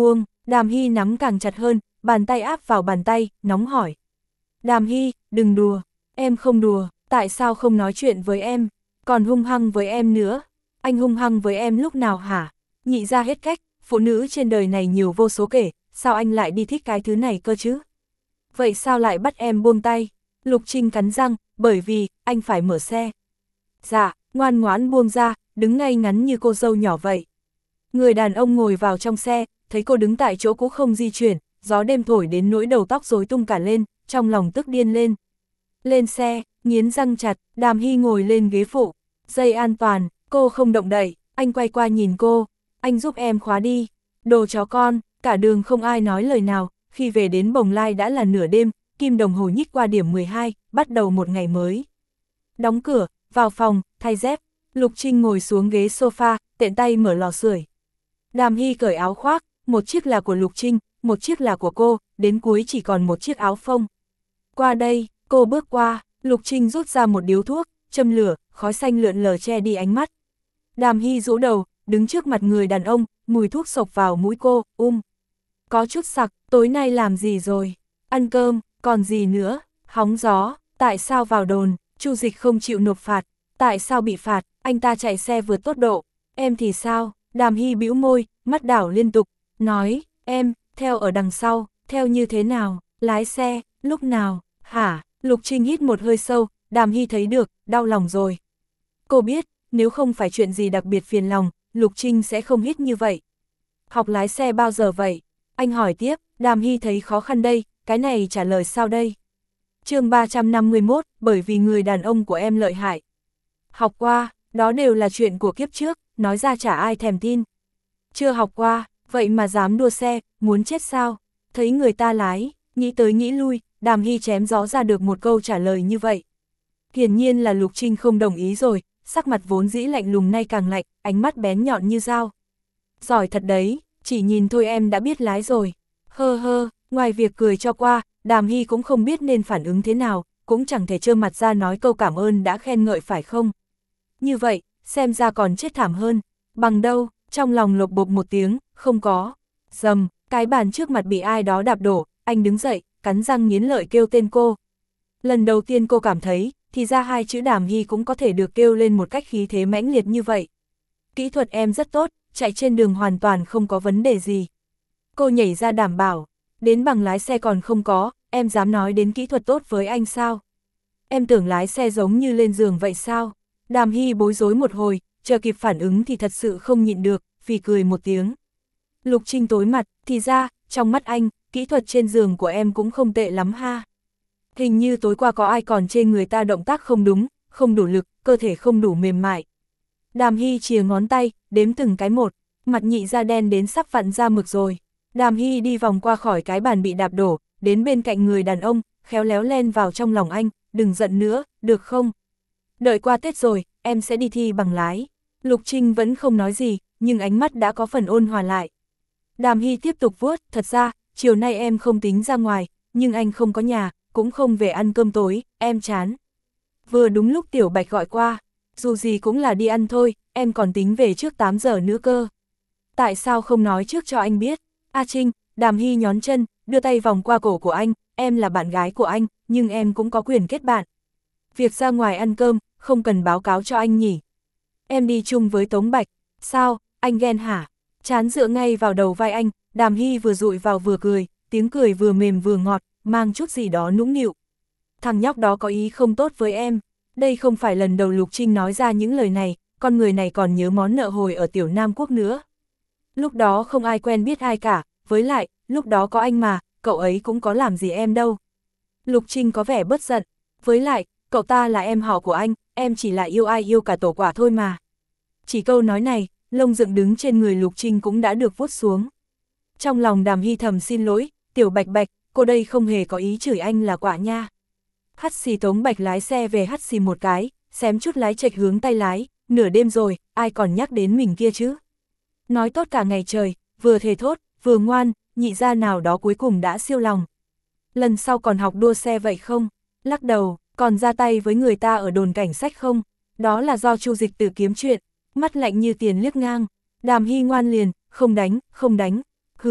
Đàm Hy nắm càng chặt hơn, bàn tay áp vào bàn tay, nóng hỏi. Đàm Hy, đừng đùa, em không đùa, tại sao không nói chuyện với em, còn hung hăng với em nữa, anh hung hăng với em lúc nào hả? Nhị ra hết cách, phụ nữ trên đời này nhiều vô số kể, sao anh lại đi thích cái thứ này cơ chứ? Vậy sao lại bắt em buông tay? Lục Trinh cắn răng, bởi vì, anh phải mở xe. Dạ, ngoan ngoãn buông ra, đứng ngay ngắn như cô dâu nhỏ vậy. Người đàn ông ngồi vào trong xe, thấy cô đứng tại chỗ cũ không di chuyển, gió đêm thổi đến nỗi đầu tóc rối tung cả lên, trong lòng tức điên lên. Lên xe, nghiến răng chặt, Đàm Hy ngồi lên ghế phụ, dây an toàn, cô không động đậy, anh quay qua nhìn cô, anh giúp em khóa đi, đồ chó con, cả đường không ai nói lời nào, khi về đến Bồng Lai đã là nửa đêm, kim đồng hồ nhích qua điểm mười hai, bắt đầu một ngày mới. Đóng cửa, vào phòng, thay dép, Lục Trinh ngồi xuống ghế sofa, tiện tay mở lò sưởi. Đàm Hy cởi áo khoác, một chiếc là của Lục Trinh, một chiếc là của cô, đến cuối chỉ còn một chiếc áo phông. Qua đây, cô bước qua, Lục Trinh rút ra một điếu thuốc, châm lửa, khói xanh lượn lờ che đi ánh mắt. Đàm Hy rũ đầu, đứng trước mặt người đàn ông, mùi thuốc sộc vào mũi cô, um. Có chút sặc, tối nay làm gì rồi? Ăn cơm, còn gì nữa? Hóng gió, tại sao vào đồn, Chu Dịch không chịu nộp phạt? Tại sao bị phạt, anh ta chạy xe vượt tốc độ? Em thì sao? Đàm Hy bĩu môi, mắt đảo liên tục, nói, em, theo ở đằng sau, theo như thế nào? Lái xe, lúc nào? Hả? Lục Trinh hít một hơi sâu, Đàm Hy thấy được, đau lòng rồi. Cô biết, nếu không phải chuyện gì đặc biệt phiền lòng, Lục Trinh sẽ không hít như vậy. Học lái xe bao giờ vậy? Anh hỏi tiếp, Đàm Hy thấy khó khăn đây, cái này trả lời sao đây? Chương ba trăm năm mươi mốt, bởi vì người đàn ông của em lợi hại. Học qua, đó đều là chuyện của kiếp trước, nói ra chả ai thèm tin. Chưa học qua, vậy mà dám đua xe, muốn chết sao? Thấy người ta lái, nghĩ tới nghĩ lui, Đàm Hy chém gió ra được một câu trả lời như vậy. Hiển nhiên là Lục Trinh không đồng ý rồi, sắc mặt vốn dĩ lạnh lùng nay càng lạnh, ánh mắt bén nhọn như dao. Giỏi thật đấy, chỉ nhìn thôi em đã biết lái rồi. Hơ hơ, ngoài việc cười cho qua, Đàm Hy cũng không biết nên phản ứng thế nào, cũng chẳng thể trơ mặt ra nói câu cảm ơn đã khen ngợi phải không? Như vậy, xem ra còn chết thảm hơn. Bằng đâu, trong lòng lộc bộp một tiếng, không có. Dầm, cái bàn trước mặt bị ai đó đạp đổ, anh đứng dậy, cắn răng nghiến lợi kêu tên cô. Lần đầu tiên cô cảm thấy, thì ra hai chữ Đàm Hy cũng có thể được kêu lên một cách khí thế mãnh liệt như vậy. Kỹ thuật em rất tốt, chạy trên đường hoàn toàn không có vấn đề gì. Cô nhảy ra đảm bảo, đến bằng lái xe còn không có, em dám nói đến kỹ thuật tốt với anh sao? Em tưởng lái xe giống như lên giường vậy sao? Đàm Hy bối rối một hồi, chờ kịp phản ứng thì thật sự không nhịn được, vì cười một tiếng. Lục Trinh tối mặt, thì ra, trong mắt anh, kỹ thuật trên giường của em cũng không tệ lắm ha. Hình như tối qua có ai còn chê người ta động tác không đúng, không đủ lực, cơ thể không đủ mềm mại. Đàm Hy chìa ngón tay, đếm từng cái một, mặt nhị da đen đến sắp vặn ra mực rồi. Đàm Hy đi vòng qua khỏi cái bàn bị đạp đổ, đến bên cạnh người đàn ông, khéo léo len vào trong lòng anh, đừng giận nữa, được không? Đợi qua Tết rồi, em sẽ đi thi bằng lái. Lục Trinh vẫn không nói gì, nhưng ánh mắt đã có phần ôn hòa lại. Đàm Hy tiếp tục vuốt, thật ra, chiều nay em không tính ra ngoài, nhưng anh không có nhà, cũng không về ăn cơm tối, em chán. Vừa đúng lúc Tiểu Bạch gọi qua, dù gì cũng là đi ăn thôi, em còn tính về trước tám giờ nữa cơ. Tại sao không nói trước cho anh biết? A Trinh, Đàm Hy nhón chân, đưa tay vòng qua cổ của anh, em là bạn gái của anh, nhưng em cũng có quyền kết bạn. Việc ra ngoài ăn cơm, không cần báo cáo cho anh nhỉ. Em đi chung với Tống Bạch, sao, anh ghen hả? Chán dựa ngay vào đầu vai anh, Đàm Hy vừa dụi vào vừa cười, tiếng cười vừa mềm vừa ngọt, mang chút gì đó nũng nịu. Thằng nhóc đó có ý không tốt với em. Đây không phải lần đầu Lục Trinh nói ra những lời này, con người này còn nhớ món nợ hồi ở Tiểu Nam Quốc nữa. Lúc đó không ai quen biết ai cả, với lại, lúc đó có anh mà, cậu ấy cũng có làm gì em đâu. Lục Trinh có vẻ bất giận, với lại, cậu ta là em họ của anh, em chỉ là yêu ai yêu cả tổ quả thôi mà. Chỉ câu nói này, lông dựng đứng trên người Lục Trinh cũng đã được vuốt xuống. Trong lòng Đàm Hy thầm xin lỗi, Tiểu Bạch Bạch, cô đây không hề có ý chửi anh là quả nha. Hắt xì Tống Bạch lái xe về hắt xì một cái, xém chút lái chệch hướng tay lái, nửa đêm rồi, ai còn nhắc đến mình kia chứ. Nói tốt cả ngày trời, vừa thề thốt, vừa ngoan, nhị ra nào đó cuối cùng đã siêu lòng. Lần sau còn học đua xe vậy không? Lắc đầu, còn ra tay với người ta ở đồn cảnh sát không? Đó là do Chu Dịch tự kiếm chuyện, mắt lạnh như tiền liếc ngang. Đàm Hy ngoan liền, không đánh, không đánh. Hứ,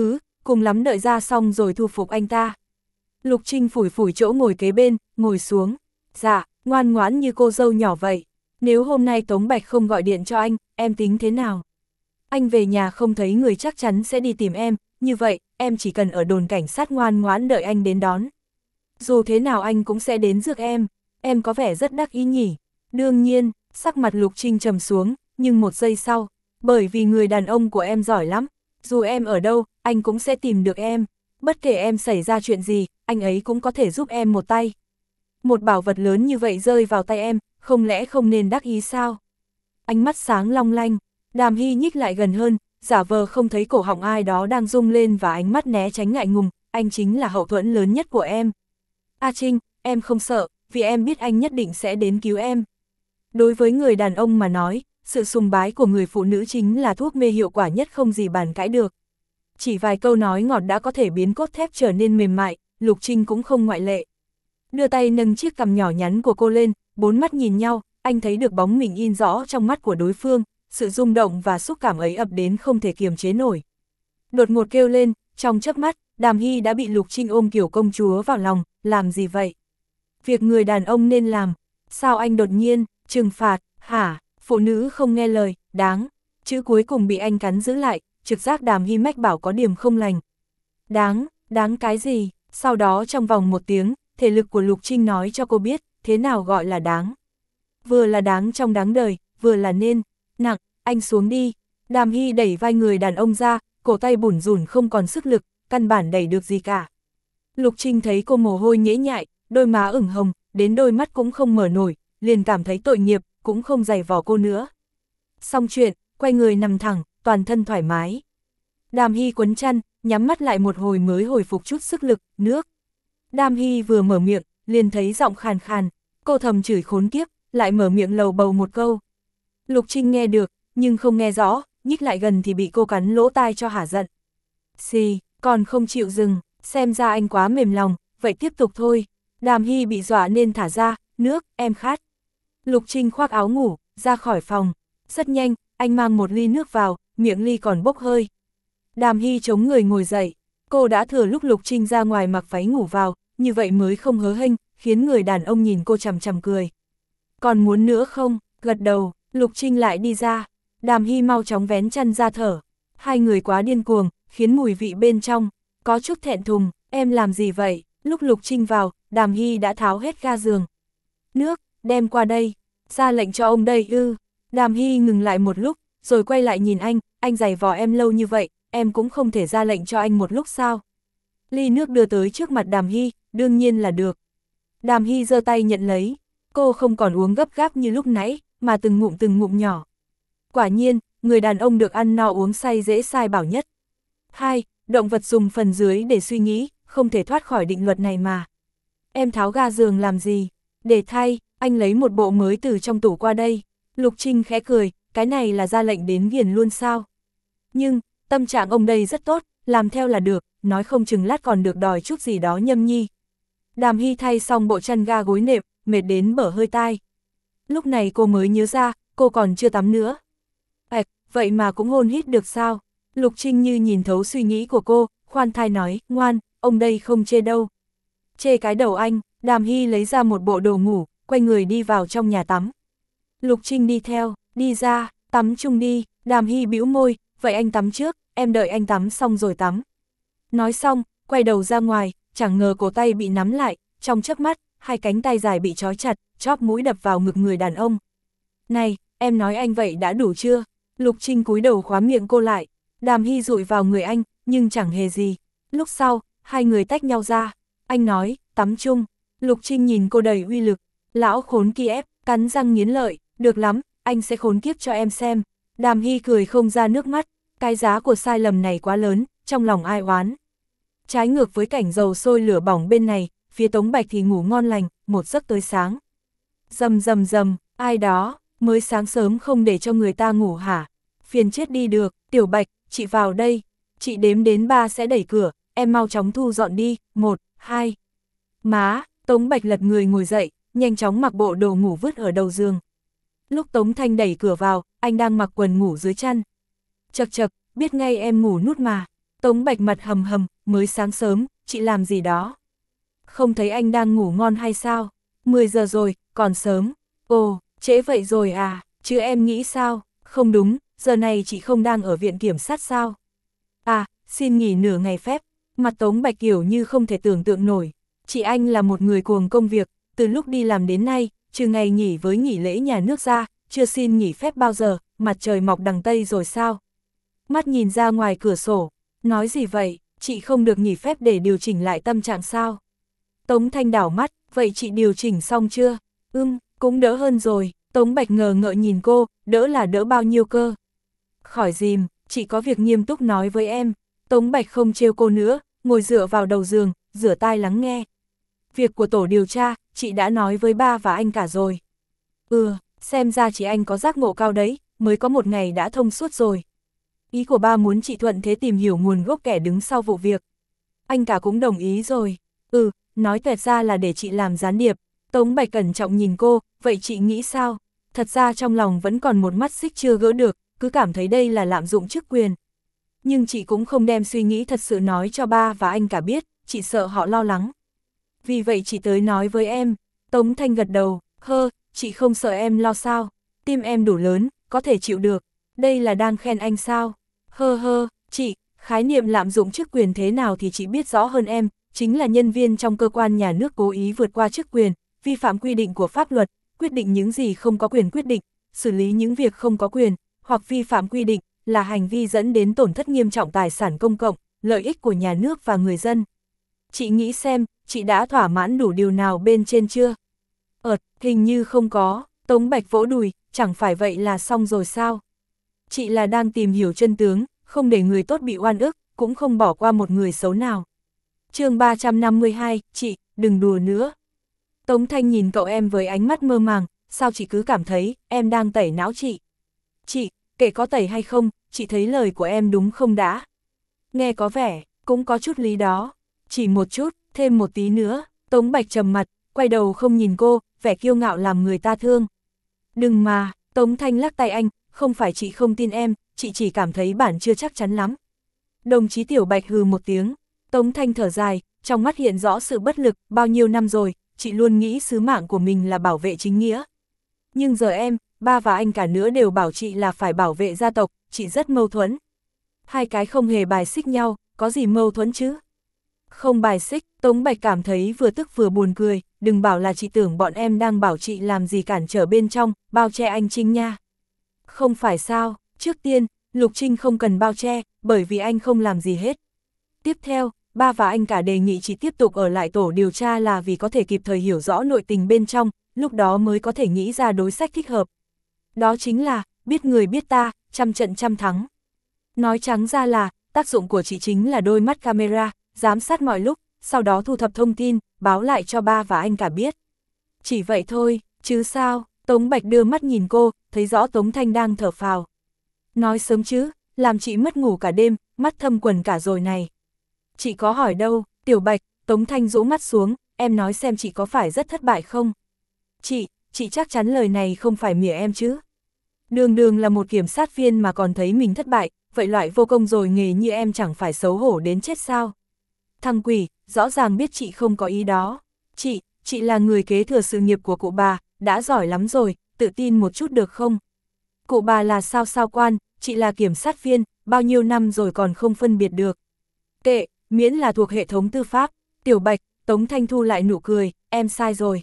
cùng lắm đợi ra xong rồi thu phục anh ta. Lục Trinh phủi phủi chỗ ngồi kế bên, ngồi xuống. Dạ, ngoan ngoãn như cô dâu nhỏ vậy. Nếu hôm nay Tống Bạch không gọi điện cho anh, em tính thế nào? Anh về nhà không thấy người chắc chắn sẽ đi tìm em, như vậy, em chỉ cần ở đồn cảnh sát ngoan ngoãn đợi anh đến đón. Dù thế nào anh cũng sẽ đến rước em, em có vẻ rất đắc ý nhỉ. Đương nhiên, sắc mặt Lục Trinh trầm xuống, nhưng một giây sau, bởi vì người đàn ông của em giỏi lắm, dù em ở đâu, anh cũng sẽ tìm được em. Bất kể em xảy ra chuyện gì, anh ấy cũng có thể giúp em một tay. Một bảo vật lớn như vậy rơi vào tay em, không lẽ không nên đắc ý sao? Ánh mắt sáng long lanh, Đàm Hy nhích lại gần hơn, giả vờ không thấy cổ họng ai đó đang rung lên và ánh mắt né tránh ngại ngùng, anh chính là hậu thuẫn lớn nhất của em. A Trinh, em không sợ, vì em biết anh nhất định sẽ đến cứu em. Đối với người đàn ông mà nói, sự sùng bái của người phụ nữ chính là thuốc mê hiệu quả nhất không gì bàn cãi được. Chỉ vài câu nói ngọt đã có thể biến cốt thép trở nên mềm mại, Lục Trinh cũng không ngoại lệ. Đưa tay nâng chiếc cằm nhỏ nhắn của cô lên, bốn mắt nhìn nhau, anh thấy được bóng mình in rõ trong mắt của đối phương, sự rung động và xúc cảm ấy ập đến không thể kiềm chế nổi. Đột ngột kêu lên, trong chớp mắt, Đàm Hy đã bị Lục Trinh ôm kiểu công chúa vào lòng, làm gì vậy? Việc người đàn ông nên làm, sao anh đột nhiên, trừng phạt, hả, phụ nữ không nghe lời, đáng, chữ cuối cùng bị anh cắn giữ lại, trực giác Đàm Hy mách bảo có điểm không lành. Đáng, đáng cái gì? Sau đó trong vòng một tiếng, thể lực của Lục Trinh nói cho cô biết, thế nào gọi là đáng. Vừa là đáng trong đáng đời, vừa là nên, nặng, anh xuống đi. Đàm Hy đẩy vai người đàn ông ra, cổ tay bủn rủn không còn sức lực, căn bản đẩy được gì cả. Lục Trinh thấy cô mồ hôi nhễ nhại, đôi má ửng hồng, đến đôi mắt cũng không mở nổi, liền cảm thấy tội nghiệp, cũng không giày vò cô nữa. Xong chuyện, quay người nằm thẳng, toàn thân thoải mái. Đàm Hy quấn chăn, nhắm mắt lại một hồi mới hồi phục chút sức lực, nước. Đàm Hy vừa mở miệng, liền thấy giọng khàn khàn, cô thầm chửi khốn kiếp, lại mở miệng lầu bầu một câu. Lục Trinh nghe được, nhưng không nghe rõ, nhích lại gần thì bị cô cắn lỗ tai cho hả giận. Xì, còn không chịu dừng, xem ra anh quá mềm lòng, vậy tiếp tục thôi. Đàm Hy bị dọa nên thả ra, nước, em khát. Lục Trinh khoác áo ngủ, ra khỏi phòng. Rất nhanh, anh mang một ly nước vào, miệng ly còn bốc hơi. Đàm Hy chống người ngồi dậy, cô đã thừa lúc Lục Trinh ra ngoài mặc váy ngủ vào, như vậy mới không hớ hênh, khiến người đàn ông nhìn cô chằm chằm cười. Còn muốn nữa không? Gật đầu, Lục Trinh lại đi ra. Đàm Hy mau chóng vén chăn ra thở. Hai người quá điên cuồng, khiến mùi vị bên trong có chút thẹn thùng. Em làm gì vậy? Lúc Lục Trinh vào, Đàm Hy đã tháo hết ga giường. Nước, đem qua đây. Ra lệnh cho ông đây ư. Đàm Hy ngừng lại một lúc, rồi quay lại nhìn anh. Anh giày vò em lâu như vậy, em cũng không thể ra lệnh cho anh một lúc sao? Ly nước đưa tới trước mặt Đàm Hy, đương nhiên là được. Đàm Hy giơ tay nhận lấy. Cô không còn uống gấp gáp như lúc nãy, mà từng ngụm từng ngụm nhỏ. Quả nhiên, người đàn ông được ăn no uống say dễ sai bảo nhất. Hai, động vật dùng phần dưới để suy nghĩ, không thể thoát khỏi định luật này mà. Em tháo ga giường làm gì? Để thay, anh lấy một bộ mới từ trong tủ qua đây. Lục Trinh khẽ cười, cái này là ra lệnh đến ghiền luôn sao? Nhưng, tâm trạng ông đây rất tốt, làm theo là được, nói không chừng lát còn được đòi chút gì đó nhâm nhi. Đàm Hy thay xong bộ chăn ga gối nệm, mệt đến bở hơi tai. Lúc này cô mới nhớ ra, cô còn chưa tắm nữa. Ảch, vậy mà cũng hôn hít được sao? Lục Trinh như nhìn thấu suy nghĩ của cô, khoan thai nói, ngoan, ông đây không chê đâu. Chê cái đầu anh, Đàm Hy lấy ra một bộ đồ ngủ, quay người đi vào trong nhà tắm. Lục Trinh đi theo, đi ra, tắm chung đi. Đàm Hy bĩu môi, vậy anh tắm trước, em đợi anh tắm xong rồi tắm. Nói xong, quay đầu ra ngoài, chẳng ngờ cổ tay bị nắm lại, trong chớp mắt, hai cánh tay dài bị trói chặt, chóp mũi đập vào ngực người đàn ông. Này, em nói anh vậy đã đủ chưa? Lục Trinh cúi đầu khóa miệng cô lại. Đàm Hy dụi vào người anh, nhưng chẳng hề gì. Lúc sau, hai người tách nhau ra. Anh nói, tắm chung. Lục Trinh nhìn cô đầy uy lực. Lão khốn kia ép, cắn răng nghiến lợi. Được lắm, anh sẽ khốn kiếp cho em xem. Đàm Hy cười không ra nước mắt. Cái giá của sai lầm này quá lớn, trong lòng ai oán. Trái ngược với cảnh dầu sôi lửa bỏng bên này, phía Tống Bạch thì ngủ ngon lành, một giấc tới sáng. Rầm rầm rầm, ai đó, mới sáng sớm không để cho người ta ngủ hả? Phiền chết đi được, Tiểu Bạch, chị vào đây. Chị đếm đến ba sẽ đẩy cửa, em mau chóng thu dọn đi, một, hai. Má, Tống Bạch lật người ngồi dậy, nhanh chóng mặc bộ đồ ngủ vứt ở đầu giường. Lúc Tống Thanh đẩy cửa vào, anh đang mặc quần ngủ dưới chăn. Chật chật, biết ngay em ngủ nút mà. Tống Bạch mặt hầm hầm, mới sáng sớm, chị làm gì đó? Không thấy anh đang ngủ ngon hay sao? mười giờ rồi, còn sớm. Ồ, trễ vậy rồi à, chứ em nghĩ sao? Không đúng, giờ này chị không đang ở viện kiểm sát sao? À, xin nghỉ nửa ngày phép. Mặt Tống Bạch kiểu như không thể tưởng tượng nổi. Chị anh là một người cuồng công việc, từ lúc đi làm đến nay, trừ ngày nghỉ với nghỉ lễ nhà nước ra, chưa xin nghỉ phép bao giờ, mặt trời mọc đằng Tây rồi sao? Mắt nhìn ra ngoài cửa sổ, nói gì vậy, chị không được nghỉ phép để điều chỉnh lại tâm trạng sao? Tống Thanh đảo mắt, vậy chị điều chỉnh xong chưa? Ừm, cũng đỡ hơn rồi. Tống Bạch ngờ ngợ nhìn cô, đỡ là đỡ bao nhiêu cơ? Khỏi dìm, chị có việc nghiêm túc nói với em. Tống Bạch không trêu cô nữa, ngồi dựa vào đầu giường, rửa tai lắng nghe. Việc của tổ điều tra, chị đã nói với ba và anh cả rồi. Ừ, xem ra chị anh có giác ngộ cao đấy, mới có một ngày đã thông suốt rồi. Ý của ba muốn chị thuận thế tìm hiểu nguồn gốc kẻ đứng sau vụ việc. Anh cả cũng đồng ý rồi. Ừ, nói tuyệt ra là để chị làm gián điệp. Tống Bạch cẩn trọng nhìn cô, vậy chị nghĩ sao? Thật ra trong lòng vẫn còn một mắt xích chưa gỡ được, cứ cảm thấy đây là lạm dụng chức quyền. Nhưng chị cũng không đem suy nghĩ thật sự nói cho ba và anh cả biết, chị sợ họ lo lắng. Vì vậy chị tới nói với em. Tống Thanh gật đầu, hơ, chị không sợ em lo sao? Tim em đủ lớn, có thể chịu được. Đây là đang khen anh sao? Hơ hơ, chị, khái niệm lạm dụng chức quyền thế nào thì chị biết rõ hơn em, chính là nhân viên trong cơ quan nhà nước cố ý vượt qua chức quyền, vi phạm quy định của pháp luật, quyết định những gì không có quyền quyết định, xử lý những việc không có quyền, hoặc vi phạm quy định, là hành vi dẫn đến tổn thất nghiêm trọng tài sản công cộng, lợi ích của nhà nước và người dân. Chị nghĩ xem, chị đã thỏa mãn đủ điều nào bên trên chưa? Ợt, hình như không có. Tống Bạch vỗ đùi, chẳng phải vậy là xong rồi sao? Chị là đang tìm hiểu chân tướng, không để người tốt bị oan ức, cũng không bỏ qua một người xấu nào. chương ba trăm năm mươi hai, chị, đừng đùa nữa. Tống Thanh nhìn cậu em với ánh mắt mơ màng, sao chị cứ cảm thấy, em đang tẩy não chị? Chị, kể có tẩy hay không, chị thấy lời của em đúng không đã? Nghe có vẻ, cũng có chút lý đó. Chỉ một chút, thêm một tí nữa. Tống Bạch trầm mặt, quay đầu không nhìn cô, vẻ kiêu ngạo làm người ta thương. Đừng mà, Tống Thanh lắc tay anh, không phải chị không tin em, chị chỉ cảm thấy bản chưa chắc chắn lắm. Đồng chí Tiểu Bạch hừ một tiếng, Tống Thanh thở dài, trong mắt hiện rõ sự bất lực, bao nhiêu năm rồi, chị luôn nghĩ sứ mạng của mình là bảo vệ chính nghĩa. Nhưng giờ em, ba và anh cả nữa đều bảo chị là phải bảo vệ gia tộc, chị rất mâu thuẫn. Hai cái không hề bài xích nhau, có gì mâu thuẫn chứ? Không bài xích, Tống Bạch cảm thấy vừa tức vừa buồn cười, đừng bảo là chị tưởng bọn em đang bảo chị làm gì cản trở bên trong, bao che anh Trinh nha. Không phải sao, trước tiên, Lục Trinh không cần bao che, bởi vì anh không làm gì hết. Tiếp theo, ba và anh cả đề nghị chị tiếp tục ở lại tổ điều tra là vì có thể kịp thời hiểu rõ nội tình bên trong, lúc đó mới có thể nghĩ ra đối sách thích hợp. Đó chính là, biết người biết ta, trăm trận trăm thắng. Nói trắng ra là, tác dụng của chị chính là đôi mắt camera, giám sát mọi lúc, sau đó thu thập thông tin, báo lại cho ba và anh cả biết. Chỉ vậy thôi, chứ sao? Tống Bạch đưa mắt nhìn cô, thấy rõ Tống Thanh đang thở phào. Nói sớm chứ, làm chị mất ngủ cả đêm, mắt thâm quầng cả rồi này. Chị có hỏi đâu, Tiểu Bạch, Tống Thanh rũ mắt xuống, em nói xem chị có phải rất thất bại không? Chị, chị chắc chắn lời này không phải mỉa em chứ? Đường đường là một kiểm sát viên mà còn thấy mình thất bại, vậy loại vô công rồi nghề như em chẳng phải xấu hổ đến chết sao? Thằng quỷ, rõ ràng biết chị không có ý đó. Chị, chị là người kế thừa sự nghiệp của cụ bà, đã giỏi lắm rồi, tự tin một chút được không? Cụ bà là sao sao quan, chị là kiểm sát viên, bao nhiêu năm rồi còn không phân biệt được. Kệ, miễn là thuộc hệ thống tư pháp. Tiểu Bạch, Tống Thanh thu lại nụ cười, em sai rồi.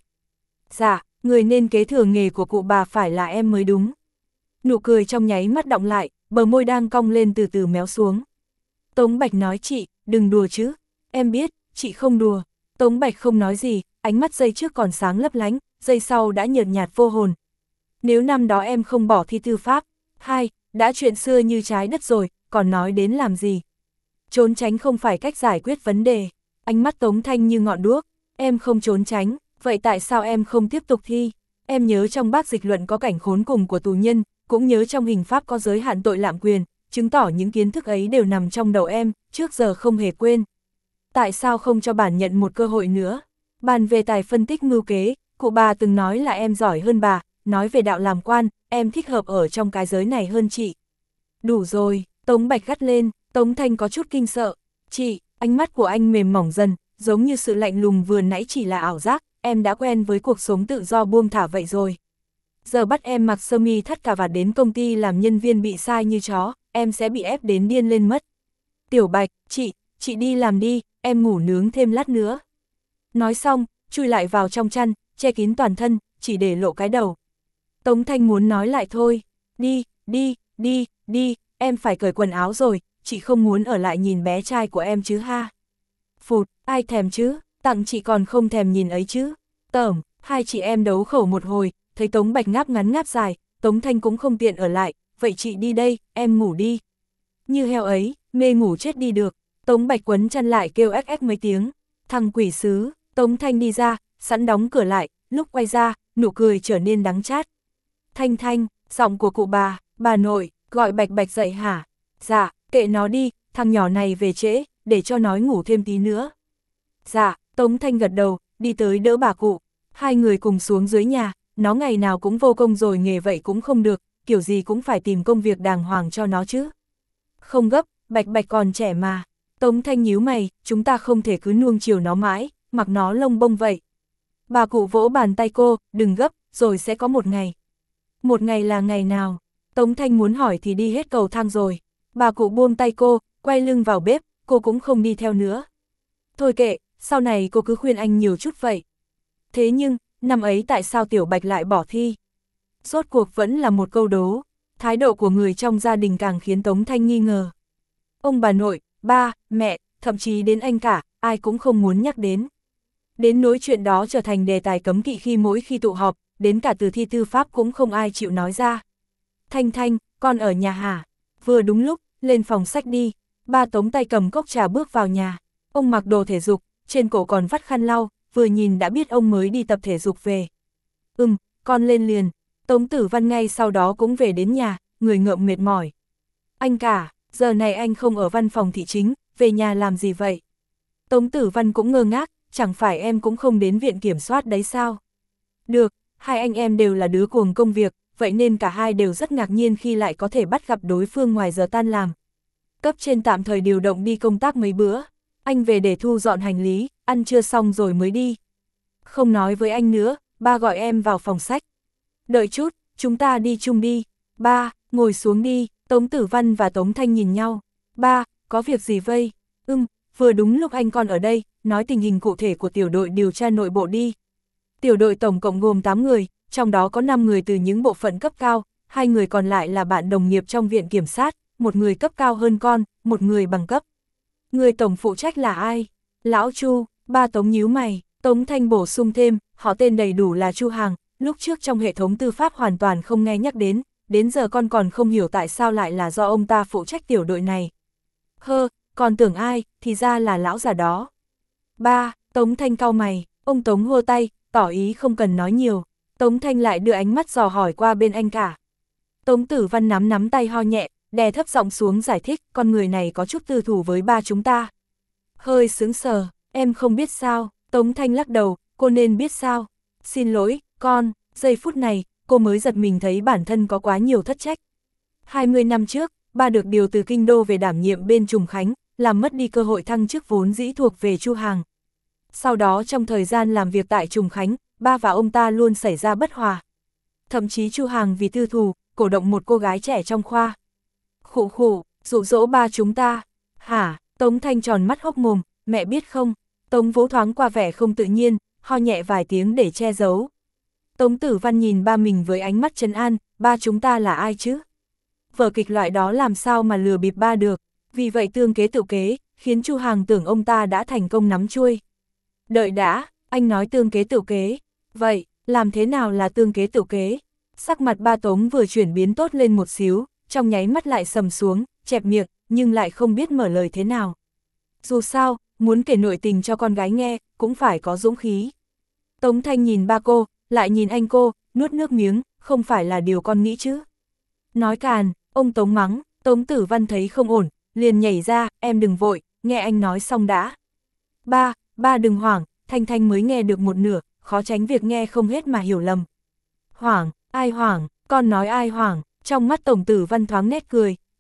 Dạ, người nên kế thừa nghề của cụ bà phải là em mới đúng. Nụ cười trong nháy mắt đọng lại, bờ môi đang cong lên từ từ méo xuống. Tống Bạch nói chị, đừng đùa chứ. Em biết, chị không đùa. Tống Bạch không nói gì, ánh mắt giây trước còn sáng lấp lánh, giây sau đã nhợt nhạt vô hồn. Nếu năm đó em không bỏ thi tư pháp, hai, đã chuyện xưa như trái đất rồi, còn nói đến làm gì? Trốn tránh không phải cách giải quyết vấn đề. Ánh mắt Tống Thanh như ngọn đuốc, em không trốn tránh, vậy tại sao em không tiếp tục thi? Em nhớ trong bác dịch luận có cảnh khốn cùng của tù nhân, cũng nhớ trong hình pháp có giới hạn tội lạm quyền, chứng tỏ những kiến thức ấy đều nằm trong đầu em, trước giờ không hề quên. Tại sao không cho bản nhận một cơ hội nữa? Bàn về tài phân tích mưu kế, cụ bà từng nói là em giỏi hơn bà, nói về đạo làm quan, em thích hợp ở trong cái giới này hơn chị. Đủ rồi, Tống Bạch gắt lên, Tống Thanh có chút kinh sợ. Chị, ánh mắt của anh mềm mỏng dần, giống như sự lạnh lùng vừa nãy chỉ là ảo giác, em đã quen với cuộc sống tự do buông thả vậy rồi. Giờ bắt em mặc sơ mi thắt cà vạt đến công ty làm nhân viên bị sai như chó, em sẽ bị ép đến điên lên mất. Tiểu Bạch, chị, chị đi làm đi, em ngủ nướng thêm lát nữa. Nói xong, chui lại vào trong chăn, che kín toàn thân, chỉ để lộ cái đầu. Tống Thanh muốn nói lại thôi, đi, đi, đi, đi, em phải cởi quần áo rồi, chị không muốn ở lại nhìn bé trai của em chứ ha. Phụt, ai thèm chứ, tặng chị còn không thèm nhìn ấy chứ. Tởm, hai chị em đấu khẩu một hồi, thấy Tống Bạch ngáp ngắn ngáp dài, Tống Thanh cũng không tiện ở lại, vậy chị đi đây, em ngủ đi. Như heo ấy, mê ngủ chết đi được, Tống Bạch quấn chăn lại kêu ếch ếch mấy tiếng, thằng quỷ sứ, Tống Thanh đi ra, sẵn đóng cửa lại, lúc quay ra, nụ cười trở nên đắng chát. Thanh Thanh, giọng của cụ bà, bà nội, gọi Bạch Bạch dậy hả? Dạ, kệ nó đi, thằng nhỏ này về trễ, để cho nó ngủ thêm tí nữa. Dạ, Tống Thanh gật đầu, đi tới đỡ bà cụ, hai người cùng xuống dưới nhà, nó ngày nào cũng vô công rồi nghề vậy cũng không được, kiểu gì cũng phải tìm công việc đàng hoàng cho nó chứ. Không gấp, Bạch Bạch còn trẻ mà. Tống Thanh nhíu mày, chúng ta không thể cứ nuông chiều nó mãi, mặc nó lông bông vậy. Bà cụ vỗ bàn tay cô, đừng gấp, rồi sẽ có một ngày. Một ngày là ngày nào? Tống Thanh muốn hỏi thì đi hết cầu thang rồi. Bà cụ buông tay cô, quay lưng vào bếp, cô cũng không đi theo nữa. Thôi kệ, sau này cô cứ khuyên anh nhiều chút vậy. Thế nhưng, năm ấy tại sao Tiểu Bạch lại bỏ thi? Rốt cuộc vẫn là một câu đố. Thái độ của người trong gia đình càng khiến Tống Thanh nghi ngờ. Ông bà nội, ba, mẹ, thậm chí đến anh cả, ai cũng không muốn nhắc đến. Đến nỗi chuyện đó trở thành đề tài cấm kỵ khi mỗi khi tụ họp, đến cả từ thi tư pháp cũng không ai chịu nói ra. Thanh Thanh, con ở nhà hả? Vừa đúng lúc, lên phòng sách đi. Ba Tống tay cầm cốc trà bước vào nhà. Ông mặc đồ thể dục, trên cổ còn vắt khăn lau, vừa nhìn đã biết ông mới đi tập thể dục về. Ừm, con lên liền. Tống Tử Văn ngay sau đó cũng về đến nhà, người ngợm mệt mỏi. Anh cả, giờ này anh không ở văn phòng thị chính, về nhà làm gì vậy? Tống Tử Văn cũng ngơ ngác, chẳng phải em cũng không đến viện kiểm soát đấy sao? Được, hai anh em đều là đứa cuồng công việc, vậy nên cả hai đều rất ngạc nhiên khi lại có thể bắt gặp đối phương ngoài giờ tan làm. Cấp trên tạm thời điều động đi công tác mấy bữa, anh về để thu dọn hành lý, ăn trưa xong rồi mới đi. Không nói với anh nữa, ba gọi em vào phòng sách. Đợi chút, chúng ta đi chung đi. Ba, ngồi xuống đi. Tống Tử Văn và Tống Thanh nhìn nhau. Ba, có việc gì vây? Ừm, vừa đúng lúc anh còn ở đây, nói tình hình cụ thể của tiểu đội điều tra nội bộ đi. Tiểu đội tổng cộng gồm tám người, trong đó có năm người từ những bộ phận cấp cao, hai người còn lại là bạn đồng nghiệp trong viện kiểm sát, một người cấp cao hơn con, một người bằng cấp. Người tổng phụ trách là ai? Lão Chu. Ba Tống nhíu mày. Tống Thanh bổ sung thêm, họ tên đầy đủ là Chu Hàng, lúc trước trong hệ thống tư pháp hoàn toàn không nghe nhắc đến, đến giờ con còn không hiểu tại sao lại là do ông ta phụ trách tiểu đội này. Hơ, còn tưởng ai, thì ra là lão già đó. Ba, Tống Thanh cau mày, ông Tống hô tay, tỏ ý không cần nói nhiều. Tống Thanh lại đưa ánh mắt dò hỏi qua bên anh cả. Tống Tử Văn nắm nắm tay ho nhẹ, đè thấp giọng xuống giải thích, con người này có chút tư thù với ba chúng ta. Hơi sướng sờ, em không biết sao. Tống Thanh lắc đầu, cô nên biết sao. Xin lỗi, con, giây phút này, cô mới giật mình thấy bản thân có quá nhiều thất trách. hai mươi năm trước, ba được điều từ Kinh Đô về đảm nhiệm bên Trùng Khánh, làm mất đi cơ hội thăng chức vốn dĩ thuộc về Chu Hàng. Sau đó trong thời gian làm việc tại Trùng Khánh, ba và ông ta luôn xảy ra bất hòa. Thậm chí Chu Hàng vì tư thù, cổ động một cô gái trẻ trong khoa. Khụ khụ, dụ dỗ ba chúng ta. Hả? Tống Thanh tròn mắt hốc mồm, mẹ biết không? Tống Vũ thoáng qua vẻ không tự nhiên, ho nhẹ vài tiếng để che giấu. Tống Tử Văn nhìn ba mình với ánh mắt trấn an, ba chúng ta là ai chứ? Vở kịch loại đó làm sao mà lừa bịp ba được, vì vậy tương kế tự kế, khiến Chu Hàng tưởng ông ta đã thành công nắm chuôi. Đợi đã, anh nói tương kế tự kế, vậy, làm thế nào là tương kế tự kế? Sắc mặt ba Tống vừa chuyển biến tốt lên một xíu, trong nháy mắt lại sầm xuống, chẹp miệng, nhưng lại không biết mở lời thế nào. Dù sao, muốn kể nội tình cho con gái nghe, cũng phải có dũng khí. Tống Thanh nhìn ba cô, lại nhìn anh cô, nuốt nước miếng, không phải là điều con nghĩ chứ. Nói càn, ông Tống mắng, Tống Tử Văn thấy không ổn, liền nhảy ra, em đừng vội, nghe anh nói xong đã. Ba, ba đừng hoảng, Thanh Thanh mới nghe được một nửa, khó tránh việc nghe không hết mà hiểu lầm. Hoảng, ai hoảng, con nói ai hoảng, trong mắt Tổng Tử Văn thoáng nét cười,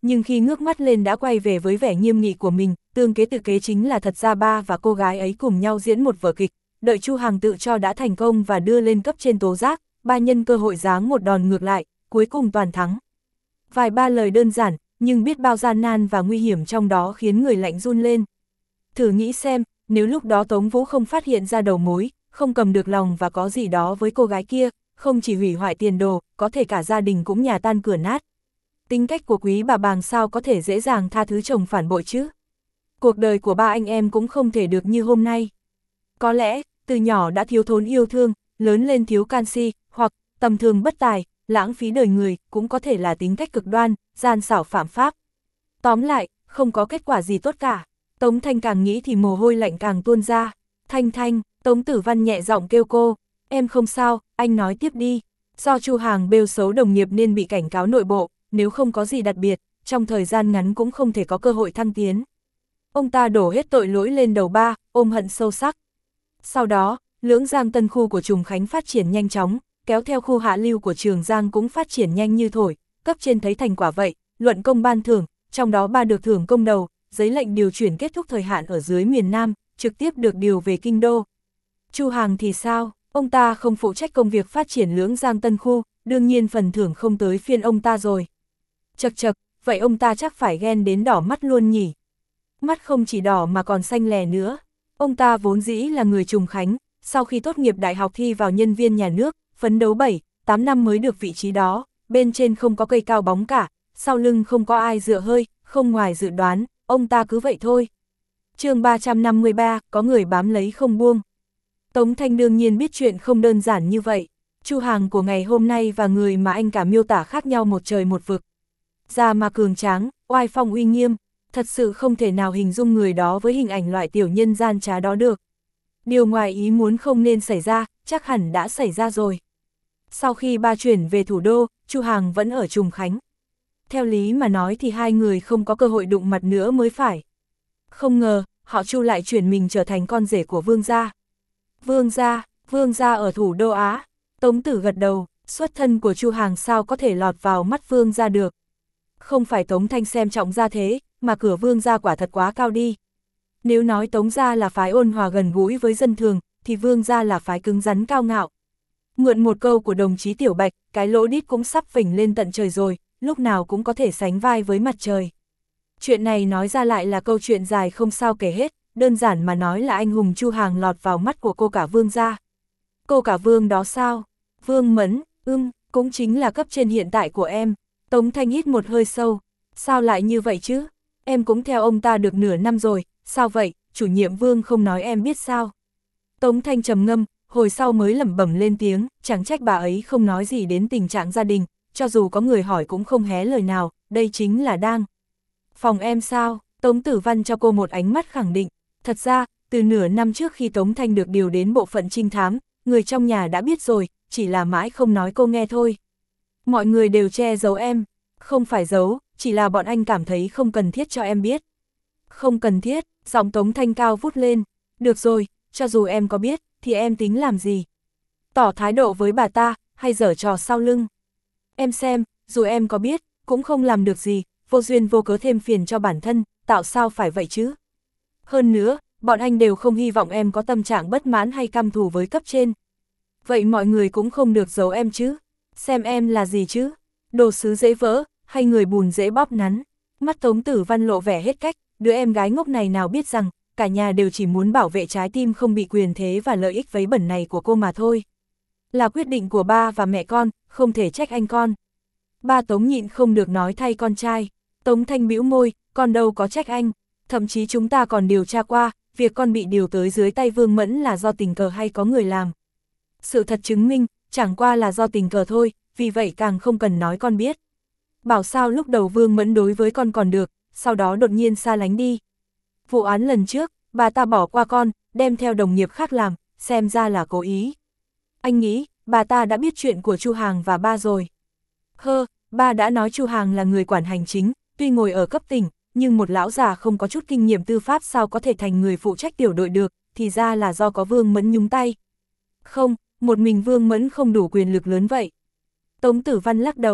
nhưng khi ngước mắt lên đã quay về với vẻ nghiêm nghị của mình, tương kế tự kế chính là thật ra ba và cô gái ấy cùng nhau diễn một vở kịch, đợi Chu Hàng tự cho đã thành công và đưa lên cấp trên tố giác, ba nhân cơ hội giáng một đòn ngược lại, cuối cùng toàn thắng. Vài ba lời đơn giản, nhưng biết bao gian nan và nguy hiểm trong đó khiến người lạnh run lên. Thử nghĩ xem, nếu lúc đó Tống Vũ không phát hiện ra đầu mối, không cầm được lòng và có gì đó với cô gái kia, không chỉ hủy hoại tiền đồ, có thể cả gia đình cũng nhà tan cửa nát. Tính cách của quý bà Bàng sao có thể dễ dàng tha thứ chồng phản bội chứ? Cuộc đời của ba anh em cũng không thể được như hôm nay. Có lẽ, từ nhỏ đã thiếu thốn yêu thương, lớn lên thiếu canxi, hoặc tầm thường bất tài, lãng phí đời người, cũng có thể là tính cách cực đoan, gian xảo phạm pháp. Tóm lại, không có kết quả gì tốt cả. Tống Thanh càng nghĩ thì mồ hôi lạnh càng tuôn ra. Thanh Thanh, Tống Tử Văn nhẹ giọng kêu cô, em không sao, anh nói tiếp đi. Do Chu Hàng bêu xấu đồng nghiệp nên bị cảnh cáo nội bộ, nếu không có gì đặc biệt, trong thời gian ngắn cũng không thể có cơ hội thăng tiến. Ông ta đổ hết tội lỗi lên đầu ba, ôm hận sâu sắc. Sau đó, lưỡng giang tân khu của Trùng Khánh phát triển nhanh chóng, kéo theo khu hạ lưu của Trường Giang cũng phát triển nhanh như thổi, cấp trên thấy thành quả vậy, luận công ban thưởng, trong đó ba được thưởng công đầu, giấy lệnh điều chuyển kết thúc thời hạn ở dưới miền Nam, trực tiếp được điều về kinh đô. Chu Hàng thì sao, ông ta không phụ trách công việc phát triển lưỡng giang tân khu, đương nhiên phần thưởng không tới phiên ông ta rồi. Chật chật, vậy ông ta chắc phải ghen đến đỏ mắt luôn nhỉ. Mắt không chỉ đỏ mà còn xanh lè nữa. Ông ta vốn dĩ là người Trùng Khánh, sau khi tốt nghiệp đại học thi vào nhân viên nhà nước, phấn đấu bảy, tám năm mới được vị trí đó, bên trên không có cây cao bóng cả, sau lưng không có ai dựa hơi, không ngoài dự đoán, ông ta cứ vậy thôi. Chương ba trăm năm mươi ba, có người bám lấy không buông. Tống Thanh đương nhiên biết chuyện không đơn giản như vậy. Chu Hàng của ngày hôm nay và người mà anh cả miêu tả khác nhau một trời một vực. Già mà cường tráng, oai phong uy nghiêm, thật sự không thể nào hình dung người đó với hình ảnh loại tiểu nhân gian trá đó được. Điều ngoài ý muốn không nên xảy ra, chắc hẳn đã xảy ra rồi. Sau khi ba chuyển về thủ đô, Chu Hàng vẫn ở Trùng Khánh. Theo lý mà nói thì hai người không có cơ hội đụng mặt nữa mới phải. Không ngờ, họ Chu lại chuyển mình trở thành con rể của Vương gia. Vương gia, Vương gia ở thủ đô Á. Tống Tử gật đầu, xuất thân của Chu Hàng sao có thể lọt vào mắt Vương gia được. Không phải Tống Thanh xem trọng gia thế, mà cửa Vương gia quả thật quá cao đi. Nếu nói Tống gia là phái ôn hòa gần gũi với dân thường, thì Vương gia là phái cứng rắn cao ngạo. Mượn một câu của đồng chí Tiểu Bạch, cái lỗ đít cũng sắp phình lên tận trời rồi, lúc nào cũng có thể sánh vai với mặt trời. Chuyện này nói ra lại là câu chuyện dài không sao kể hết, đơn giản mà nói là anh hùng Chu Hàng lọt vào mắt của cô cả Vương gia. Cô cả Vương đó sao? Vương Mẫn, ưm, cũng chính là cấp trên hiện tại của em. Tống Thanh hít một hơi sâu. Sao lại như vậy chứ? Em cũng theo ông ta được nửa năm rồi, sao vậy, chủ nhiệm Vương không nói em biết sao? Tống Thanh trầm ngâm, hồi sau mới lẩm bẩm lên tiếng, chẳng trách bà ấy không nói gì đến tình trạng gia đình, cho dù có người hỏi cũng không hé lời nào, đây chính là đang. Phòng em sao? Tống Tử Văn cho cô một ánh mắt khẳng định. Thật ra, từ nửa năm trước khi Tống Thanh được điều đến bộ phận trinh thám, người trong nhà đã biết rồi, chỉ là mãi không nói cô nghe thôi. Mọi người đều che giấu em, không phải giấu, chỉ là bọn anh cảm thấy không cần thiết cho em biết. Không cần thiết, giọng Tống Thanh cao vút lên. Được rồi, cho dù em có biết, thì em tính làm gì? Tỏ thái độ với bà ta, hay giở trò sau lưng? Em xem, dù em có biết, cũng không làm được gì, vô duyên vô cớ thêm phiền cho bản thân, tạo sao phải vậy chứ? Hơn nữa, bọn anh đều không hy vọng em có tâm trạng bất mãn hay căm thù với cấp trên. Vậy mọi người cũng không được giấu em chứ? Xem em là gì chứ? Đồ sứ dễ vỡ, hay người bùn dễ bóp nắn? Mắt Tống Tử Văn lộ vẻ hết cách, đứa em gái ngốc này nào biết rằng, cả nhà đều chỉ muốn bảo vệ trái tim không bị quyền thế và lợi ích vấy bẩn này của cô mà thôi. Là quyết định của ba và mẹ con, không thể trách anh con. Ba Tống nhịn không được nói thay con trai. Tống Thanh bĩu môi, con đâu có trách anh. Thậm chí chúng ta còn điều tra qua, việc con bị điều tới dưới tay Vương Mẫn là do tình cờ hay có người làm. Sự thật chứng minh, chẳng qua là do tình cờ thôi, vì vậy càng không cần nói con biết. Bảo sao lúc đầu Vương Mẫn đối với con còn được, sau đó đột nhiên xa lánh đi. Vụ án lần trước, bà ta bỏ qua con, đem theo đồng nghiệp khác làm, xem ra là cố ý. Anh nghĩ, bà ta đã biết chuyện của Chu Hàng và ba rồi. Hơ, ba đã nói Chu Hàng là người quản hành chính, tuy ngồi ở cấp tỉnh, nhưng một lão già không có chút kinh nghiệm tư pháp sao có thể thành người phụ trách tiểu đội được, thì ra là do có Vương Mẫn nhúng tay. Không, một mình Vương Mẫn không đủ quyền lực lớn vậy. Tống Tử Văn lắc đầu,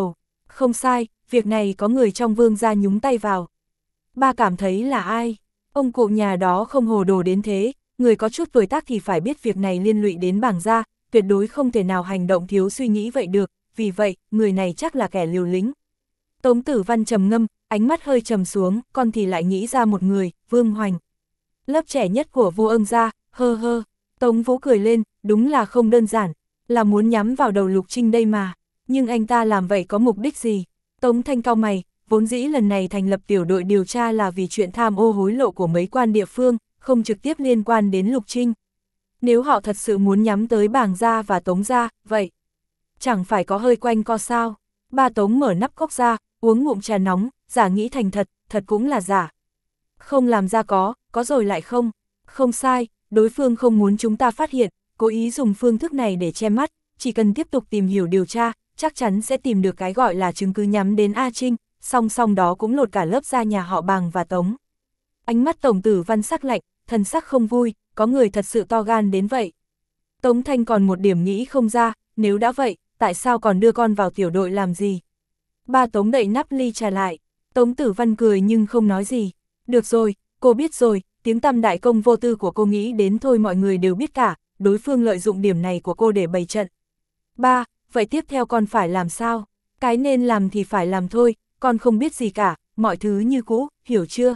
Không sai, việc này có người trong Vương gia nhúng tay vào. Ba cảm thấy là ai? Ông cụ nhà đó không hồ đồ đến thế, người có chút tuổi tác thì phải biết việc này liên lụy đến bảng gia, tuyệt đối không thể nào hành động thiếu suy nghĩ vậy được, vì vậy, người này chắc là kẻ liều lĩnh. Tống Tử Văn trầm ngâm, ánh mắt hơi trầm xuống, con thì lại nghĩ ra một người, Vương Hoành. Lớp trẻ nhất của Vô Ưng gia, hơ hơ. Tống Vũ cười lên, đúng là không đơn giản, là muốn nhắm vào đầu Lục Trinh đây mà, nhưng anh ta làm vậy có mục đích gì? Tống Thanh cau mày, vốn dĩ lần này thành lập tiểu đội điều tra là vì chuyện tham ô hối lộ của mấy quan địa phương, không trực tiếp liên quan đến Lục Trinh. Nếu họ thật sự muốn nhắm tới Bàng gia và Tống gia, vậy chẳng phải có hơi quanh co sao? Ba Tống mở nắp cốc ra, uống ngụm trà nóng, giả nghĩ thành thật, thật cũng là giả. Không làm ra có, có rồi lại không. Không sai, đối phương không muốn chúng ta phát hiện, cố ý dùng phương thức này để che mắt, chỉ cần tiếp tục tìm hiểu điều tra, chắc chắn sẽ tìm được cái gọi là chứng cứ nhắm đến A Trinh, song song đó cũng lột cả lớp gia nhà họ Bàng và Tống. Ánh mắt Tổng Tử Văn sắc lạnh, thần sắc không vui, có người thật sự to gan đến vậy. Tống Thanh còn một điểm nghĩ không ra, nếu đã vậy, tại sao còn đưa con vào tiểu đội làm gì? Ba Tống đậy nắp ly trà lại, Tống Tử Văn cười nhưng không nói gì. Được rồi, cô biết rồi, tiếng tăm đại công vô tư của cô nghĩ đến thôi mọi người đều biết cả, đối phương lợi dụng điểm này của cô để bày trận. Ba, vậy tiếp theo con phải làm sao? Cái nên làm thì phải làm thôi, con không biết gì cả, mọi thứ như cũ, hiểu chưa?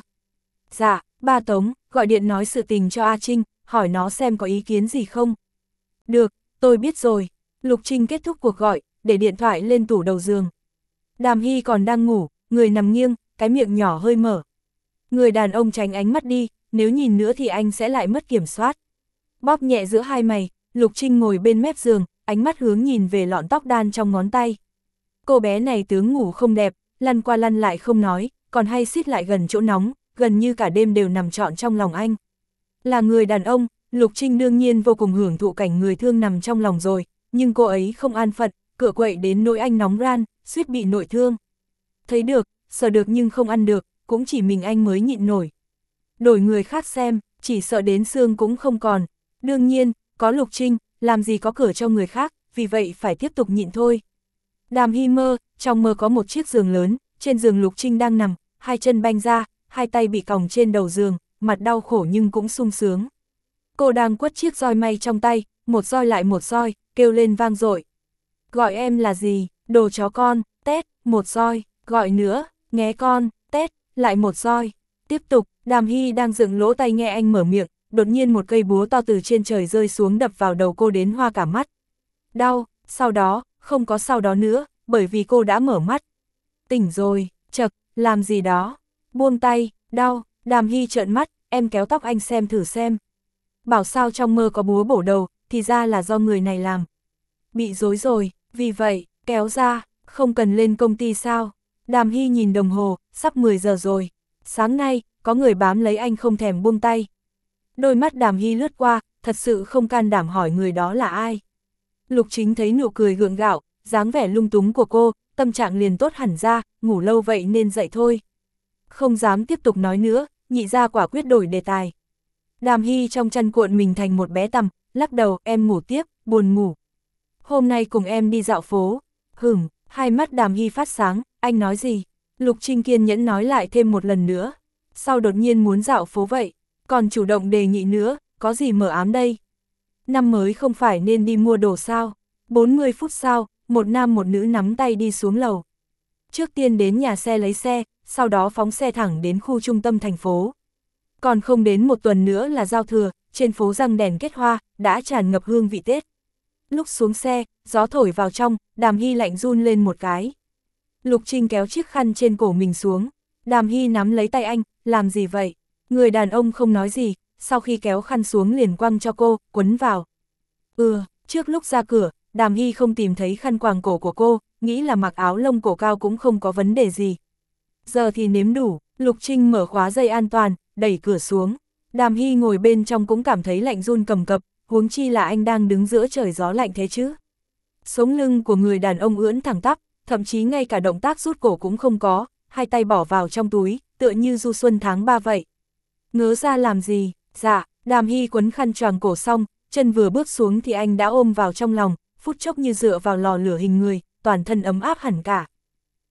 Dạ, ba Tống, gọi điện nói sự tình cho A Trinh, hỏi nó xem có ý kiến gì không? Được, tôi biết rồi. Lục Trinh kết thúc cuộc gọi, để điện thoại lên tủ đầu giường. Đàm Hy còn đang ngủ, người nằm nghiêng, cái miệng nhỏ hơi mở. Người đàn ông tránh ánh mắt đi, nếu nhìn nữa thì anh sẽ lại mất kiểm soát. Bóp nhẹ giữa hai mày, Lục Trinh ngồi bên mép giường, ánh mắt hướng nhìn về lọn tóc đan trong ngón tay. Cô bé này tướng ngủ không đẹp, lăn qua lăn lại không nói, còn hay xít lại gần chỗ nóng, gần như cả đêm đều nằm trọn trong lòng anh. Là người đàn ông, Lục Trinh đương nhiên vô cùng hưởng thụ cảnh người thương nằm trong lòng rồi, nhưng cô ấy không an phận, cựa quậy đến nỗi anh nóng ran, suýt bị nội thương. Thấy được, sợ được nhưng không ăn được, cũng chỉ mình anh mới nhịn nổi. Đổi người khác xem, chỉ sợ đến xương cũng không còn. Đương nhiên, có Lục Trinh, làm gì có cửa cho người khác, vì vậy phải tiếp tục nhịn thôi. Đàm Hy mơ, trong mơ có một chiếc giường lớn, trên giường Lục Trinh đang nằm, hai chân banh ra, hai tay bị còng trên đầu giường, mặt đau khổ nhưng cũng sung sướng. Cô đang quất chiếc roi may trong tay, một roi lại một roi, kêu lên vang dội. Gọi em là gì, đồ chó con, tét, một roi, gọi nữa, nghé con, tét, lại một roi. Tiếp tục, Đàm Hy đang dựng lỗ tai nghe anh mở miệng, đột nhiên một cây búa to từ trên trời rơi xuống đập vào đầu cô đến hoa cả mắt. Đau, sau đó, không có sau đó nữa, bởi vì cô đã mở mắt. Tỉnh rồi, chậc, làm gì đó, buông tay, đau, Đàm Hy trợn mắt, em kéo tóc anh xem thử xem. Bảo sao trong mơ có búa bổ đầu, thì ra là do người này làm. Bị rối rồi, vì vậy, kéo ra, không cần lên công ty sao. Đàm Hy nhìn đồng hồ, sắp mười giờ rồi. Sáng nay, có người bám lấy anh không thèm buông tay. Đôi mắt Đàm Hy lướt qua, thật sự không can đảm hỏi người đó là ai. Lục Chính thấy nụ cười gượng gạo, dáng vẻ lung túng của cô, tâm trạng liền tốt hẳn ra, ngủ lâu vậy nên dậy thôi. Không dám tiếp tục nói nữa, nhị ra quả quyết đổi đề tài. Đàm Hy trong chăn cuộn mình thành một bé tằm, lắc đầu, em ngủ tiếp, buồn ngủ. Hôm nay cùng em đi dạo phố. Hửng, hai mắt Đàm Hy phát sáng, anh nói gì? Lục Trinh kiên nhẫn nói lại thêm một lần nữa. Sao đột nhiên muốn dạo phố vậy? Còn chủ động đề nghị nữa, có gì mờ ám đây? Năm mới không phải nên đi mua đồ sao? bốn mươi phút sau, một nam một nữ nắm tay đi xuống lầu. Trước tiên đến nhà xe lấy xe, sau đó phóng xe thẳng đến khu trung tâm thành phố. Còn không đến một tuần nữa là giao thừa, trên phố răng đèn kết hoa, đã tràn ngập hương vị Tết. Lúc xuống xe, gió thổi vào trong, Đàm Hy lạnh run lên một cái. Lục Trinh kéo chiếc khăn trên cổ mình xuống. Đàm Hy nắm lấy tay anh, làm gì vậy? Người đàn ông không nói gì, sau khi kéo khăn xuống liền quăng cho cô, quấn vào. Ừ, trước lúc ra cửa, Đàm Hy không tìm thấy khăn quàng cổ của cô, nghĩ là mặc áo lông cổ cao cũng không có vấn đề gì. Giờ thì nếm đủ, Lục Trinh mở khóa dây an toàn, đẩy cửa xuống. Đàm Hy ngồi bên trong cũng cảm thấy lạnh run cầm cập, huống chi là anh đang đứng giữa trời gió lạnh thế chứ. Sống lưng của người đàn ông ưỡn thẳng tắp, thậm chí ngay cả động tác rút cổ cũng không có, hai tay bỏ vào trong túi, tựa như du xuân tháng ba vậy. Ngớ ra làm gì? Dạ, Đàm Hy quấn khăn choàng cổ xong, chân vừa bước xuống thì anh đã ôm vào trong lòng, phút chốc như dựa vào lò lửa hình người, toàn thân ấm áp hẳn cả.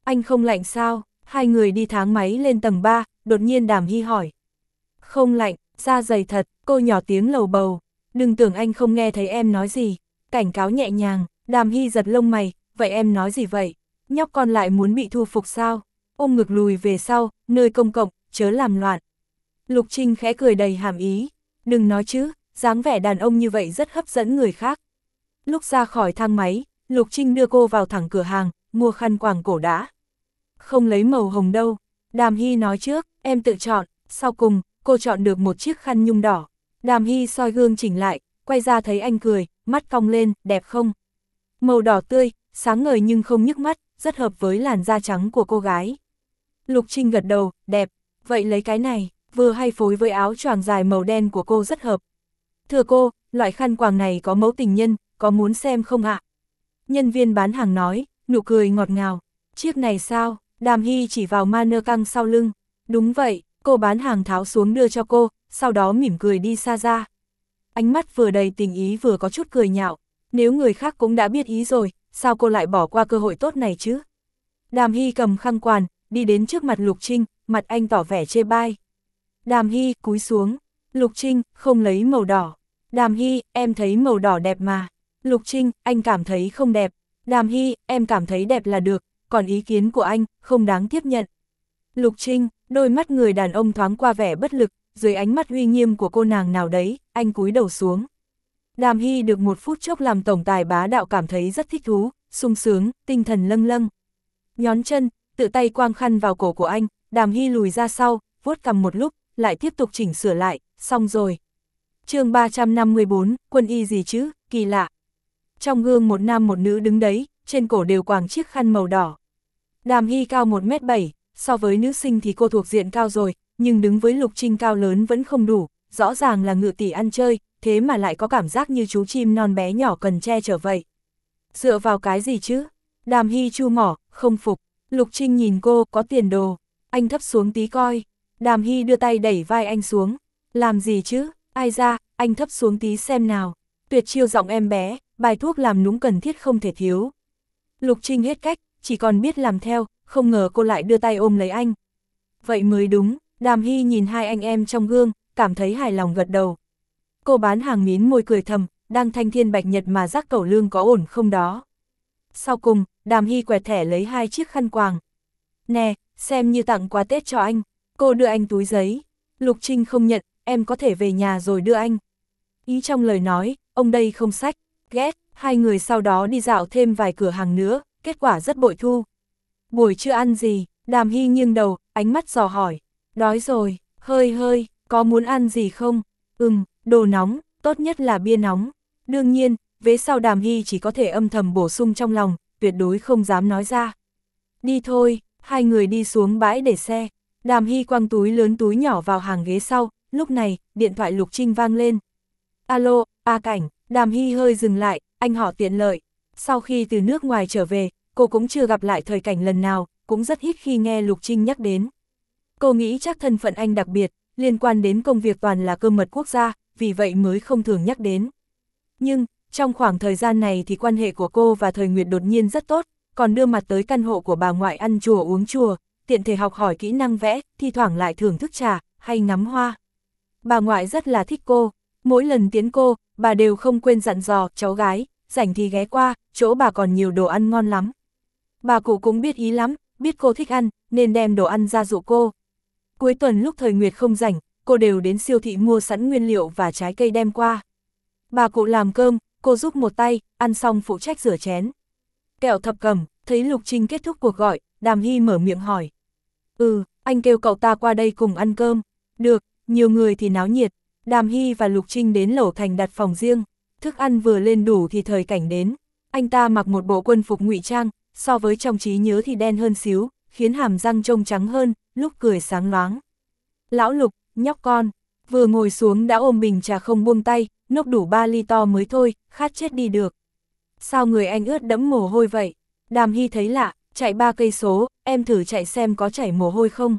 Anh không lạnh sao? Hai người đi thang máy lên tầng ba, đột nhiên Đàm Hy hỏi. Không lạnh, da dày thật, cô nhỏ tiếng lầu bầu. Đừng tưởng anh không nghe thấy em nói gì. Cảnh cáo nhẹ nhàng, Đàm Hy giật lông mày, vậy em nói gì vậy? Nhóc con lại muốn bị thu phục sao? Ôm ngực lùi về sau, nơi công cộng, chớ làm loạn. Lục Trinh khẽ cười đầy hàm ý. Đừng nói chứ, dáng vẻ đàn ông như vậy rất hấp dẫn người khác. Lúc ra khỏi thang máy, Lục Trinh đưa cô vào thẳng cửa hàng, mua khăn quàng cổ đã. Không lấy màu hồng đâu, Đàm Hy nói trước, em tự chọn, sau cùng, cô chọn được một chiếc khăn nhung đỏ. Đàm Hy soi gương chỉnh lại, quay ra thấy anh cười, mắt cong lên, đẹp không? Màu đỏ tươi, sáng ngời nhưng không nhức mắt, rất hợp với làn da trắng của cô gái. Lục Trinh gật đầu, đẹp, vậy lấy cái này, vừa hay phối với áo choàng dài màu đen của cô rất hợp. Thưa cô, loại khăn quàng này có mẫu tình nhân, có muốn xem không ạ? Nhân viên bán hàng nói, nụ cười ngọt ngào. Chiếc này sao? Đàm Hy chỉ vào mannequin sau lưng. Đúng vậy, cô bán hàng tháo xuống đưa cho cô, sau đó mỉm cười đi xa ra. Ánh mắt vừa đầy tình ý vừa có chút cười nhạo. Nếu người khác cũng đã biết ý rồi, sao cô lại bỏ qua cơ hội tốt này chứ? Đàm Hy cầm khăn quàng, đi đến trước mặt Lục Trinh, mặt anh tỏ vẻ chê bai. Đàm Hy cúi xuống. Lục Trinh, không lấy màu đỏ. Đàm Hy, em thấy màu đỏ đẹp mà. Lục Trinh, anh cảm thấy không đẹp. Đàm Hy, em cảm thấy đẹp là được, còn ý kiến của anh, không đáng tiếp nhận. Lục Trinh, đôi mắt người đàn ông thoáng qua vẻ bất lực, dưới ánh mắt uy nghiêm của cô nàng nào đấy, anh cúi đầu xuống. Đàm Hy được một phút chốc làm tổng tài bá đạo cảm thấy rất thích thú, sung sướng, tinh thần lâng lâng. Nhón chân, tự tay quàng khăn vào cổ của anh, Đàm Hy lùi ra sau, vuốt cằm một lúc, lại tiếp tục chỉnh sửa lại, xong rồi. Chương ba trăm năm mươi bốn, quân y gì chứ, kỳ lạ. Trong gương một nam một nữ đứng đấy, trên cổ đều quàng chiếc khăn màu đỏ. Đàm Hy cao một mét bảy, so với nữ sinh thì cô thuộc diện cao rồi, nhưng đứng với Lục Trinh cao lớn vẫn không đủ, rõ ràng là ngự tỷ ăn chơi, thế mà lại có cảm giác như chú chim non bé nhỏ cần che chở vậy. Dựa vào cái gì chứ? Đàm Hy chu mỏ, không phục. Lục Trinh nhìn cô, có tiền đồ. Anh thấp xuống tí coi. Đàm Hy đưa tay đẩy vai anh xuống. Làm gì chứ? Ai ra, anh thấp xuống tí xem nào. Tuyệt chiêu giọng em bé, bài thuốc làm nũng cần thiết không thể thiếu. Lục Trinh hết cách, chỉ còn biết làm theo, không ngờ cô lại đưa tay ôm lấy anh. Vậy mới đúng, Đàm Hy nhìn hai anh em trong gương, cảm thấy hài lòng gật đầu. Cô bán hàng mím môi cười thầm, đang thanh thiên bạch nhật mà rắc cẩu lương có ổn không đó. Sau cùng, Đàm Hy quẹt thẻ lấy hai chiếc khăn quàng. Nè, xem như tặng quà Tết cho anh. Cô đưa anh túi giấy. Lục Trinh không nhận, em có thể về nhà rồi đưa anh. Ý trong lời nói, ông đây không xách, ghét. Hai người sau đó đi dạo thêm vài cửa hàng nữa, kết quả rất bội thu. Buổi trưa ăn gì? Đàm Hy nghiêng đầu, ánh mắt dò hỏi. Đói rồi, hơi hơi, có muốn ăn gì không? Ừm, đồ nóng, tốt nhất là bia nóng. Đương nhiên, vế sau Đàm Hy chỉ có thể âm thầm bổ sung trong lòng, tuyệt đối không dám nói ra. Đi thôi, hai người đi xuống bãi để xe. Đàm Hy quăng túi lớn túi nhỏ vào hàng ghế sau, lúc này, điện thoại Lục Trinh vang lên. Alo, A Cảnh, Đàm Hy hơi dừng lại, anh họ tiện lợi. Sau khi từ nước ngoài trở về, cô cũng chưa gặp lại Thời Cảnh lần nào, cũng rất ít khi nghe Lục Trinh nhắc đến. Cô nghĩ chắc thân phận anh đặc biệt, liên quan đến công việc toàn là cơ mật quốc gia, vì vậy mới không thường nhắc đến. Nhưng, trong khoảng thời gian này thì quan hệ của cô và Thời Nguyệt đột nhiên rất tốt, còn đưa mặt tới căn hộ của bà ngoại ăn chùa uống chùa, tiện thể học hỏi kỹ năng vẽ, thi thoảng lại thưởng thức trà, hay ngắm hoa. Bà ngoại rất là thích cô, mỗi lần tiến cô, bà đều không quên dặn dò, cháu gái, rảnh thì ghé qua, chỗ bà còn nhiều đồ ăn ngon lắm. Bà cụ cũng biết ý lắm, biết cô thích ăn, nên đem đồ ăn ra dụ cô. Cuối tuần lúc Thời Nguyệt không rảnh, cô đều đến siêu thị mua sẵn nguyên liệu và trái cây đem qua. Bà cụ làm cơm, cô giúp một tay, ăn xong phụ trách rửa chén. Kẹo Thập Cẩm, thấy Lục Trinh kết thúc cuộc gọi, Đàm Hy mở miệng hỏi. Ừ, anh kêu cậu ta qua đây cùng ăn cơm. Được, nhiều người thì náo nhiệt. Đàm Hy và Lục Trinh đến lẩu thành đặt phòng riêng. Thức ăn vừa lên đủ thì Thời Cảnh đến. Anh ta mặc một bộ quân phục ngụy trang, so với trong trí nhớ thì đen hơn xíu, khiến hàm răng trông trắng hơn, lúc cười sáng loáng. Lão Lục, nhóc con, vừa ngồi xuống đã ôm bình trà không buông tay, nốc đủ ba ly to mới thôi, khát chết đi được. Sao người anh ướt đẫm mồ hôi vậy? Đàm Hy thấy lạ, chạy ba cây số, em thử chạy xem có chảy mồ hôi không?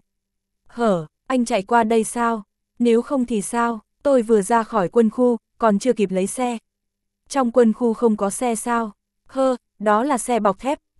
Hở, anh chạy qua đây sao? Nếu không thì sao? Tôi vừa ra khỏi quân khu, còn chưa kịp lấy xe. Trong quân khu không có xe sao? Hơ, đó là xe bọc thép,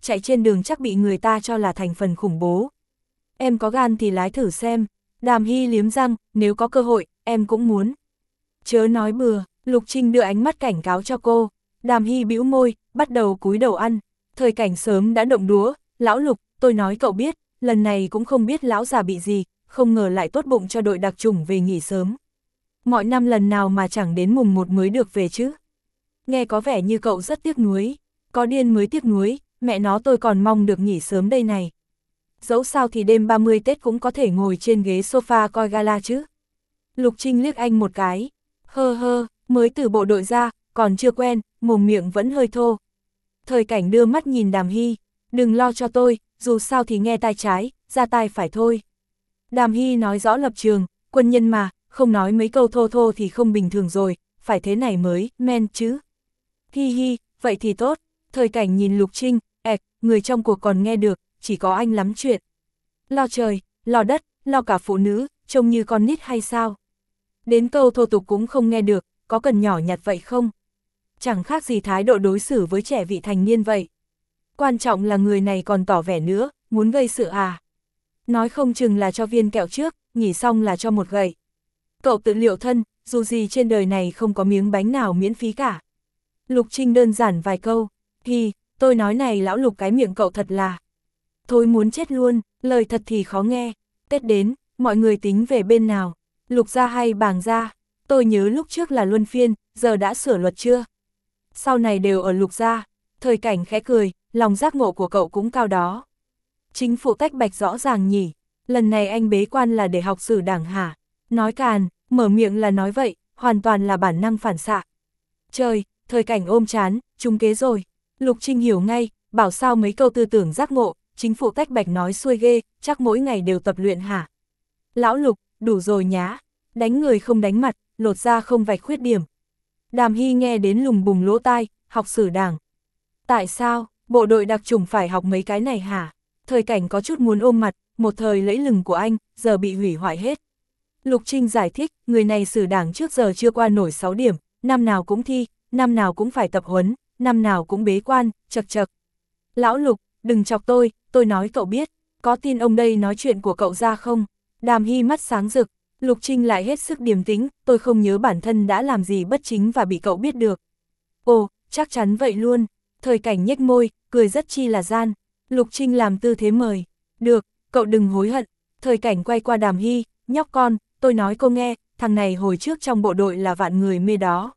chạy trên đường chắc bị người ta cho là thành phần khủng bố. Em có gan thì lái thử xem. Đàm Hy liếm răng, nếu có cơ hội, em cũng muốn. Chớ nói bừa, Lục Trinh đưa ánh mắt cảnh cáo cho cô. Đàm Hy bĩu môi, bắt đầu cúi đầu ăn. Thời cảnh sớm đã động đũa, lão Lục, tôi nói cậu biết, lần này cũng không biết lão già bị gì, không ngờ lại tốt bụng cho đội đặc chủng về nghỉ sớm. Mọi năm lần nào mà chẳng đến mùng một mới được về chứ. Nghe có vẻ như cậu rất tiếc nuối, có điên mới tiếc nuối, mẹ nó tôi còn mong được nghỉ sớm đây này. Dẫu sao thì đêm ba mươi Tết cũng có thể ngồi trên ghế sofa coi gala chứ. Lục Trinh liếc anh một cái, hơ hơ, mới từ bộ đội ra, còn chưa quen, mồm miệng vẫn hơi thô. Thời cảnh đưa mắt nhìn Đàm Hy, đừng lo cho tôi, dù sao thì nghe tai trái, ra tai phải thôi. Đàm Hy nói rõ lập trường, quân nhân mà, không nói mấy câu thô thô thì không bình thường rồi, phải thế này mới, men chứ. Hi hi, vậy thì tốt. Thời cảnh nhìn Lục Trinh, ẹc, người trong cuộc còn nghe được, chỉ có anh lắm chuyện. Lo trời, lo đất, lo cả phụ nữ, trông như con nít hay sao? Đến câu thô tục cũng không nghe được, có cần nhỏ nhặt vậy không? Chẳng khác gì thái độ đối xử với trẻ vị thành niên vậy. Quan trọng là người này còn tỏ vẻ nữa, muốn gây sự à? Nói không chừng là cho viên kẹo trước, nghỉ xong là cho một gậy. Cậu tự liệu thân, dù gì trên đời này không có miếng bánh nào miễn phí cả. Lục Trinh đơn giản vài câu, thì, tôi nói này lão Lục cái miệng cậu thật là. Thôi muốn chết luôn, lời thật thì khó nghe. Tết đến, mọi người tính về bên nào? Lục gia hay Bàng gia? Tôi nhớ lúc trước là luân phiên, giờ đã sửa luật chưa? Sau này đều ở Lục gia. Thời cảnh khẽ cười, lòng giác ngộ của cậu cũng cao đó. Chính phủ tách bạch rõ ràng nhỉ, lần này anh bế quan là để học sử đảng hả? Nói càn, mở miệng là nói vậy, hoàn toàn là bản năng phản xạ. Trời, thời cảnh ôm chán, trúng kế rồi. Lục Trinh hiểu ngay, bảo sao mấy câu tư tưởng giác ngộ, chính phủ tách bạch nói xuôi ghê, chắc mỗi ngày đều tập luyện hả? Lão Lục, đủ rồi nhá, đánh người không đánh mặt, lột ra không vạch khuyết điểm. Đàm Hy nghe đến lùng bùng lỗ tai, học sử đảng. Tại sao, bộ đội đặc chủng phải học mấy cái này hả? Thời cảnh có chút muốn ôm mặt, một thời lẫy lừng của anh, giờ bị hủy hoại hết. Lục Trinh giải thích, người này sử đảng trước giờ chưa qua nổi sáu điểm, năm nào cũng thi, năm nào cũng phải tập huấn, năm nào cũng bế quan, chật chật. Lão Lục, đừng chọc tôi, tôi nói cậu biết, có tin ông đây nói chuyện của cậu ra không? Đàm Hy mắt sáng rực, Lục Trinh lại hết sức điềm tĩnh, tôi không nhớ bản thân đã làm gì bất chính và bị cậu biết được. Ồ, chắc chắn vậy luôn. Thời cảnh nhếch môi, cười rất chi là gian. Lục Trinh làm tư thế mời. Được, cậu đừng hối hận. Thời cảnh quay qua Đàm Hy, nhóc con, tôi nói cô nghe, thằng này hồi trước trong bộ đội là vạn người mê đó.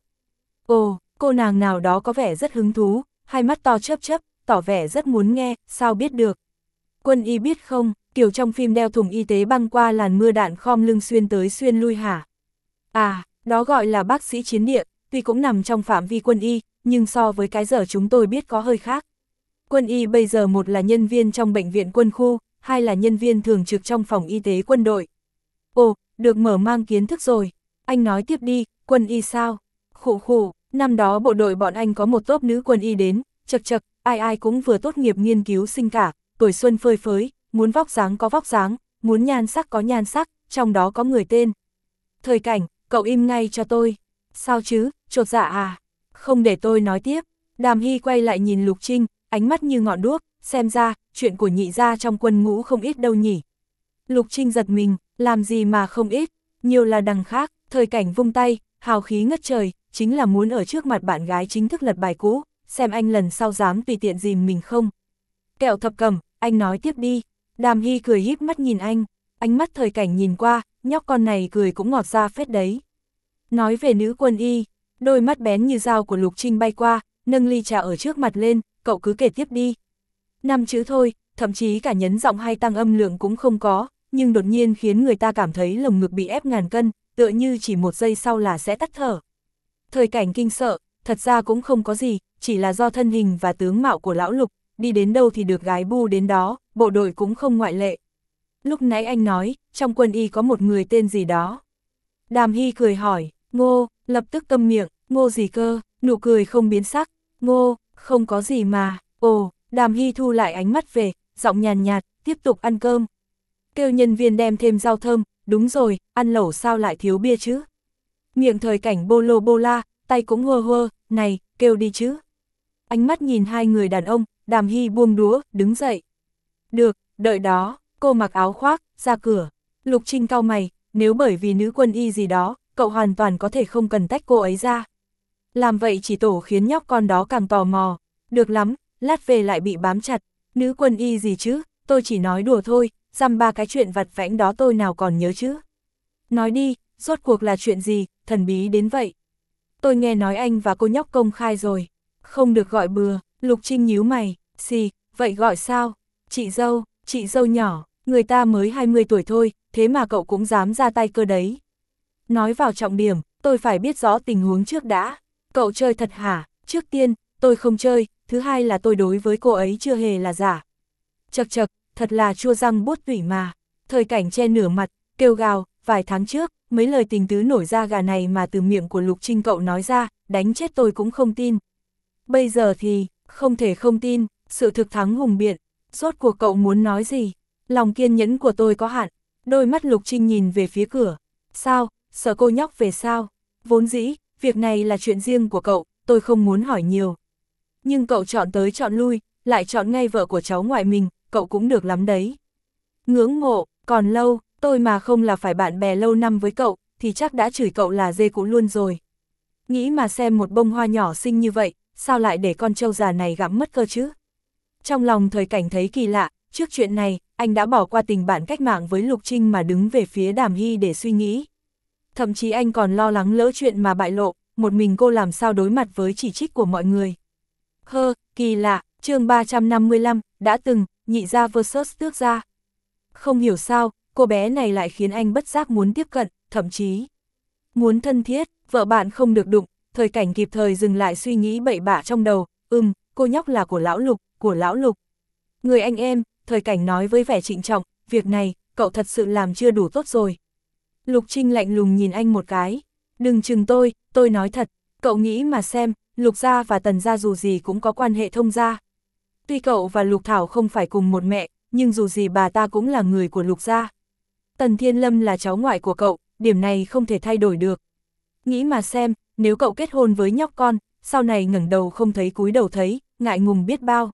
Ồ, cô nàng nào đó có vẻ rất hứng thú, hai mắt to chớp chớp, tỏ vẻ rất muốn nghe, sao biết được. Quân y biết không, kiểu trong phim đeo thùng y tế băng qua làn mưa đạn khom lưng xuyên tới xuyên lui hả? À, đó gọi là bác sĩ chiến địa, tuy cũng nằm trong phạm vi quân y, nhưng so với cái giờ chúng tôi biết có hơi khác. Quân y bây giờ một là nhân viên trong bệnh viện quân khu, hai là nhân viên thường trực trong phòng y tế quân đội. Ồ, được mở mang kiến thức rồi. Anh nói tiếp đi, quân y sao? Khụ khụ, năm đó bộ đội bọn anh có một tốp nữ quân y đến, chật chật, ai ai cũng vừa tốt nghiệp nghiên cứu sinh cả, tuổi xuân phơi phới, muốn vóc dáng có vóc dáng, muốn nhan sắc có nhan sắc, trong đó có người tên. Thời cảnh, cậu im ngay cho tôi. Sao chứ, chột dạ à? Không để tôi nói tiếp. Đàm Hy quay lại nhìn Lục Trinh, ánh mắt như ngọn đuốc, xem ra, chuyện của nhị gia trong quân ngũ không ít đâu nhỉ. Lục Trinh giật mình, làm gì mà không ít, nhiều là đằng khác. Thời cảnh vung tay, hào khí ngất trời, chính là muốn ở trước mặt bạn gái chính thức lật bài cũ, xem anh lần sau dám tùy tiện dìm mình không. Kẹo thập cẩm, anh nói tiếp đi. Đàm Hy cười híp mắt nhìn anh, ánh mắt thời cảnh nhìn qua, nhóc con này cười cũng ngọt ra phết đấy. Nói về nữ quân y, đôi mắt bén như dao của Lục Trinh bay qua, nâng ly trà ở trước mặt lên, cậu cứ kể tiếp đi. Năm chữ thôi, thậm chí cả nhấn giọng hay tăng âm lượng cũng không có, nhưng đột nhiên khiến người ta cảm thấy lồng ngực bị ép ngàn cân, tựa như chỉ một giây sau là sẽ tắt thở. Thời cảnh kinh sợ, thật ra cũng không có gì, chỉ là do thân hình và tướng mạo của lão Lục, đi đến đâu thì được gái bu đến đó, bộ đội cũng không ngoại lệ. Lúc nãy anh nói, trong quân y có một người tên gì đó. Đàm Hy cười hỏi, Ngô, lập tức câm miệng, Ngô gì cơ, nụ cười không biến sắc, Ngô, không có gì mà, ồ, Đàm Hy thu lại ánh mắt về, giọng nhàn nhạt, tiếp tục ăn cơm. Kêu nhân viên đem thêm rau thơm, đúng rồi, ăn lẩu sao lại thiếu bia chứ. Miệng thời cảnh bô lô bô la, tay cũng hơ hơ, này, kêu đi chứ. Ánh mắt nhìn hai người đàn ông, Đàm Hy buông đũa, đứng dậy. Được, đợi đó, cô mặc áo khoác, ra cửa. Lục Trinh cau mày, nếu bởi vì nữ quân y gì đó, cậu hoàn toàn có thể không cần tách cô ấy ra. Làm vậy chỉ tổ khiến nhóc con đó càng tò mò. Được lắm, lát về lại bị bám chặt. Nữ quân y gì chứ, tôi chỉ nói đùa thôi, dăm ba cái chuyện vặt vãnh đó tôi nào còn nhớ chứ. Nói đi, rốt cuộc là chuyện gì, thần bí đến vậy. Tôi nghe nói anh và cô nhóc công khai rồi. Không được gọi bừa. Lục Trinh nhíu mày, xì, vậy gọi sao? Chị dâu, chị dâu nhỏ, người ta mới hai mươi tuổi thôi, thế mà cậu cũng dám ra tay cơ đấy. Nói vào trọng điểm, tôi phải biết rõ tình huống trước đã. Cậu chơi thật hả? Trước tiên, tôi không chơi, thứ hai là tôi đối với cô ấy chưa hề là giả. Chật chật, thật là chua răng buốt tủy mà. Thời Cảnh che nửa mặt, kêu gào, vài tháng trước, mấy lời tình tứ nổi ra gà này mà từ miệng của Lục Trinh cậu nói ra, đánh chết tôi cũng không tin. Bây giờ thì, không thể không tin, sự thực thắng hùng biện, rốt cuộc cậu muốn nói gì? Lòng kiên nhẫn của tôi có hạn, đôi mắt Lục Trinh nhìn về phía cửa. Sao, sợ cô nhóc về sao? Vốn dĩ, việc này là chuyện riêng của cậu, tôi không muốn hỏi nhiều. Nhưng cậu chọn tới chọn lui, lại chọn ngay vợ của cháu ngoại mình, cậu cũng được lắm đấy. Ngưỡng mộ, còn lâu, tôi mà không là phải bạn bè lâu năm với cậu, thì chắc đã chửi cậu là dê cũ luôn rồi. Nghĩ mà xem một bông hoa nhỏ xinh như vậy, sao lại để con trâu già này gặm mất cơ chứ? Trong lòng Thời Cảnh thấy kỳ lạ, trước chuyện này, anh đã bỏ qua tình bạn cách mạng với Lục Trinh mà đứng về phía Đàm Hy để suy nghĩ. Thậm chí anh còn lo lắng lỡ chuyện mà bại lộ, một mình cô làm sao đối mặt với chỉ trích của mọi người. Hơ, kỳ lạ, chương ba trăm năm mươi lăm, đã từng, nhị gia versus tước gia. Không hiểu sao, cô bé này lại khiến anh bất giác muốn tiếp cận, thậm chí muốn thân thiết, vợ bạn không được đụng. Thời Cảnh kịp thời dừng lại suy nghĩ bậy bạ trong đầu, ừm, cô nhóc là của lão Lục, của lão Lục. Người anh em, Thời Cảnh nói với vẻ trịnh trọng, việc này, cậu thật sự làm chưa đủ tốt rồi. Lục Trinh lạnh lùng nhìn anh một cái, đừng chừng tôi, tôi nói thật, cậu nghĩ mà xem, Lục gia và Tần gia dù gì cũng có quan hệ thông gia. Tuy cậu và Lục Thảo không phải cùng một mẹ, nhưng dù gì bà ta cũng là người của Lục gia. Tần Thiên Lâm là cháu ngoại của cậu, điểm này không thể thay đổi được. Nghĩ mà xem, nếu cậu kết hôn với nhóc con, sau này ngẩng đầu không thấy cúi đầu thấy, ngại ngùng biết bao.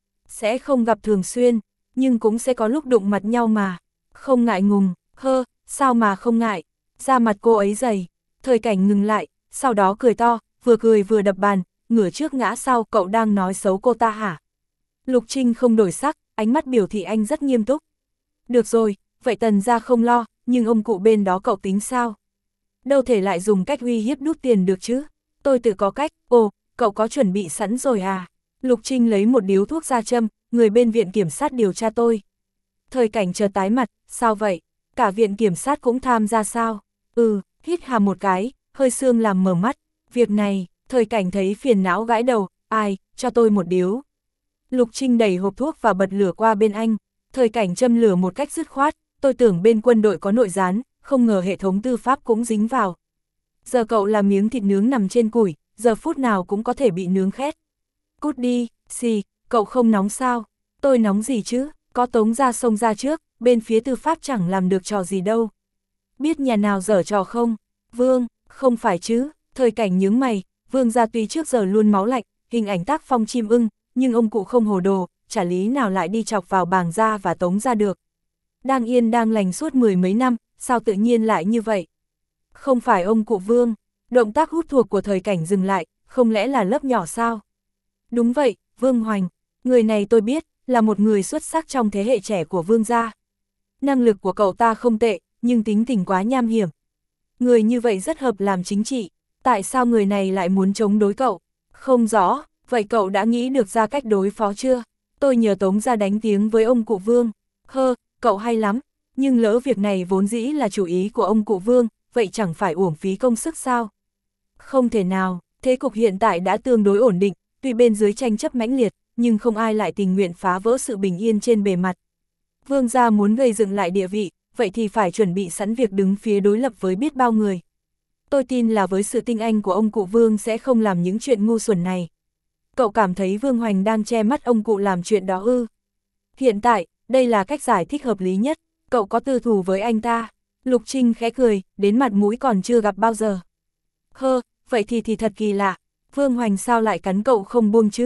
Sẽ không gặp thường xuyên, nhưng cũng sẽ có lúc đụng mặt nhau mà. Không ngại ngùng, hơ, sao mà không ngại, da mặt cô ấy dày. Thời Cảnh ngừng lại, sau đó cười to, vừa cười vừa đập bàn, ngửa trước ngã sau, cậu đang nói xấu cô ta hả? Lục Trinh không đổi sắc, ánh mắt biểu thị anh rất nghiêm túc. Được rồi, vậy Tần gia không lo, nhưng ông cụ bên đó cậu tính sao? Đâu thể lại dùng cách uy hiếp đút tiền được chứ? Tôi tự có cách, ồ, cậu có chuẩn bị sẵn rồi à? Lục Trinh lấy một điếu thuốc ra châm, người bên viện kiểm sát điều tra tôi. Thời Cảnh chợt tái mặt, sao vậy? Cả viện kiểm sát cũng tham gia sao? Ừ, hít hà một cái, hơi sương làm mở mắt. Việc này, Thời Cảnh thấy phiền não gãi đầu, ai, cho tôi một điếu. Lục Trinh đẩy hộp thuốc và bật lửa qua bên anh. Thời Cảnh châm lửa một cách dứt khoát, tôi tưởng bên quân đội có nội gián, không ngờ hệ thống tư pháp cũng dính vào. Giờ cậu là miếng thịt nướng nằm trên củi, giờ phút nào cũng có thể bị nướng khét. Cút đi, xì, cậu không nóng sao? Tôi nóng gì chứ, có Tống gia xông ra trước, bên phía tư pháp chẳng làm được trò gì đâu. Biết nhà nào dở trò không? Vương, không phải chứ, Thời Cảnh nhướng mày, Vương gia tuy trước giờ luôn máu lạnh, hình ảnh tác phong chim ưng, nhưng ông cụ không hồ đồ, chả lý nào lại đi chọc vào Bàng gia và Tống gia được. Đang yên đang lành suốt mười mấy năm, sao tự nhiên lại như vậy? Không phải ông cụ Vương, động tác hút thuốc của Thời Cảnh dừng lại, không lẽ là lớp nhỏ sao? Đúng vậy, Vương Hoành, người này tôi biết, là một người xuất sắc trong thế hệ trẻ của Vương gia. Năng lực của cậu ta không tệ, nhưng tính tình quá nham hiểm. Người như vậy rất hợp làm chính trị, tại sao người này lại muốn chống đối cậu? Không rõ, vậy cậu đã nghĩ được ra cách đối phó chưa? Tôi nhờ Tống gia đánh tiếng với ông cụ Vương. Hơ, cậu hay lắm, nhưng lỡ việc này vốn dĩ là chủ ý của ông cụ Vương, vậy chẳng phải uổng phí công sức sao? Không thể nào, thế cục hiện tại đã tương đối ổn định, tuy bên dưới tranh chấp mãnh liệt, nhưng không ai lại tình nguyện phá vỡ sự bình yên trên bề mặt. Vương gia muốn gây dựng lại địa vị, vậy thì phải chuẩn bị sẵn việc đứng phía đối lập với biết bao người. Tôi tin là với sự tinh anh của ông cụ Vương sẽ không làm những chuyện ngu xuẩn này. Cậu cảm thấy Vương Hoành đang che mắt ông cụ làm chuyện đó ư? Hiện tại, đây là cách giải thích hợp lý nhất, cậu có tư thù với anh ta. Lục Trinh khẽ cười, đến mặt mũi còn chưa gặp bao giờ. Hơ, vậy thì thì thật kỳ lạ, Vương Hoành sao lại cắn cậu không buông chứ?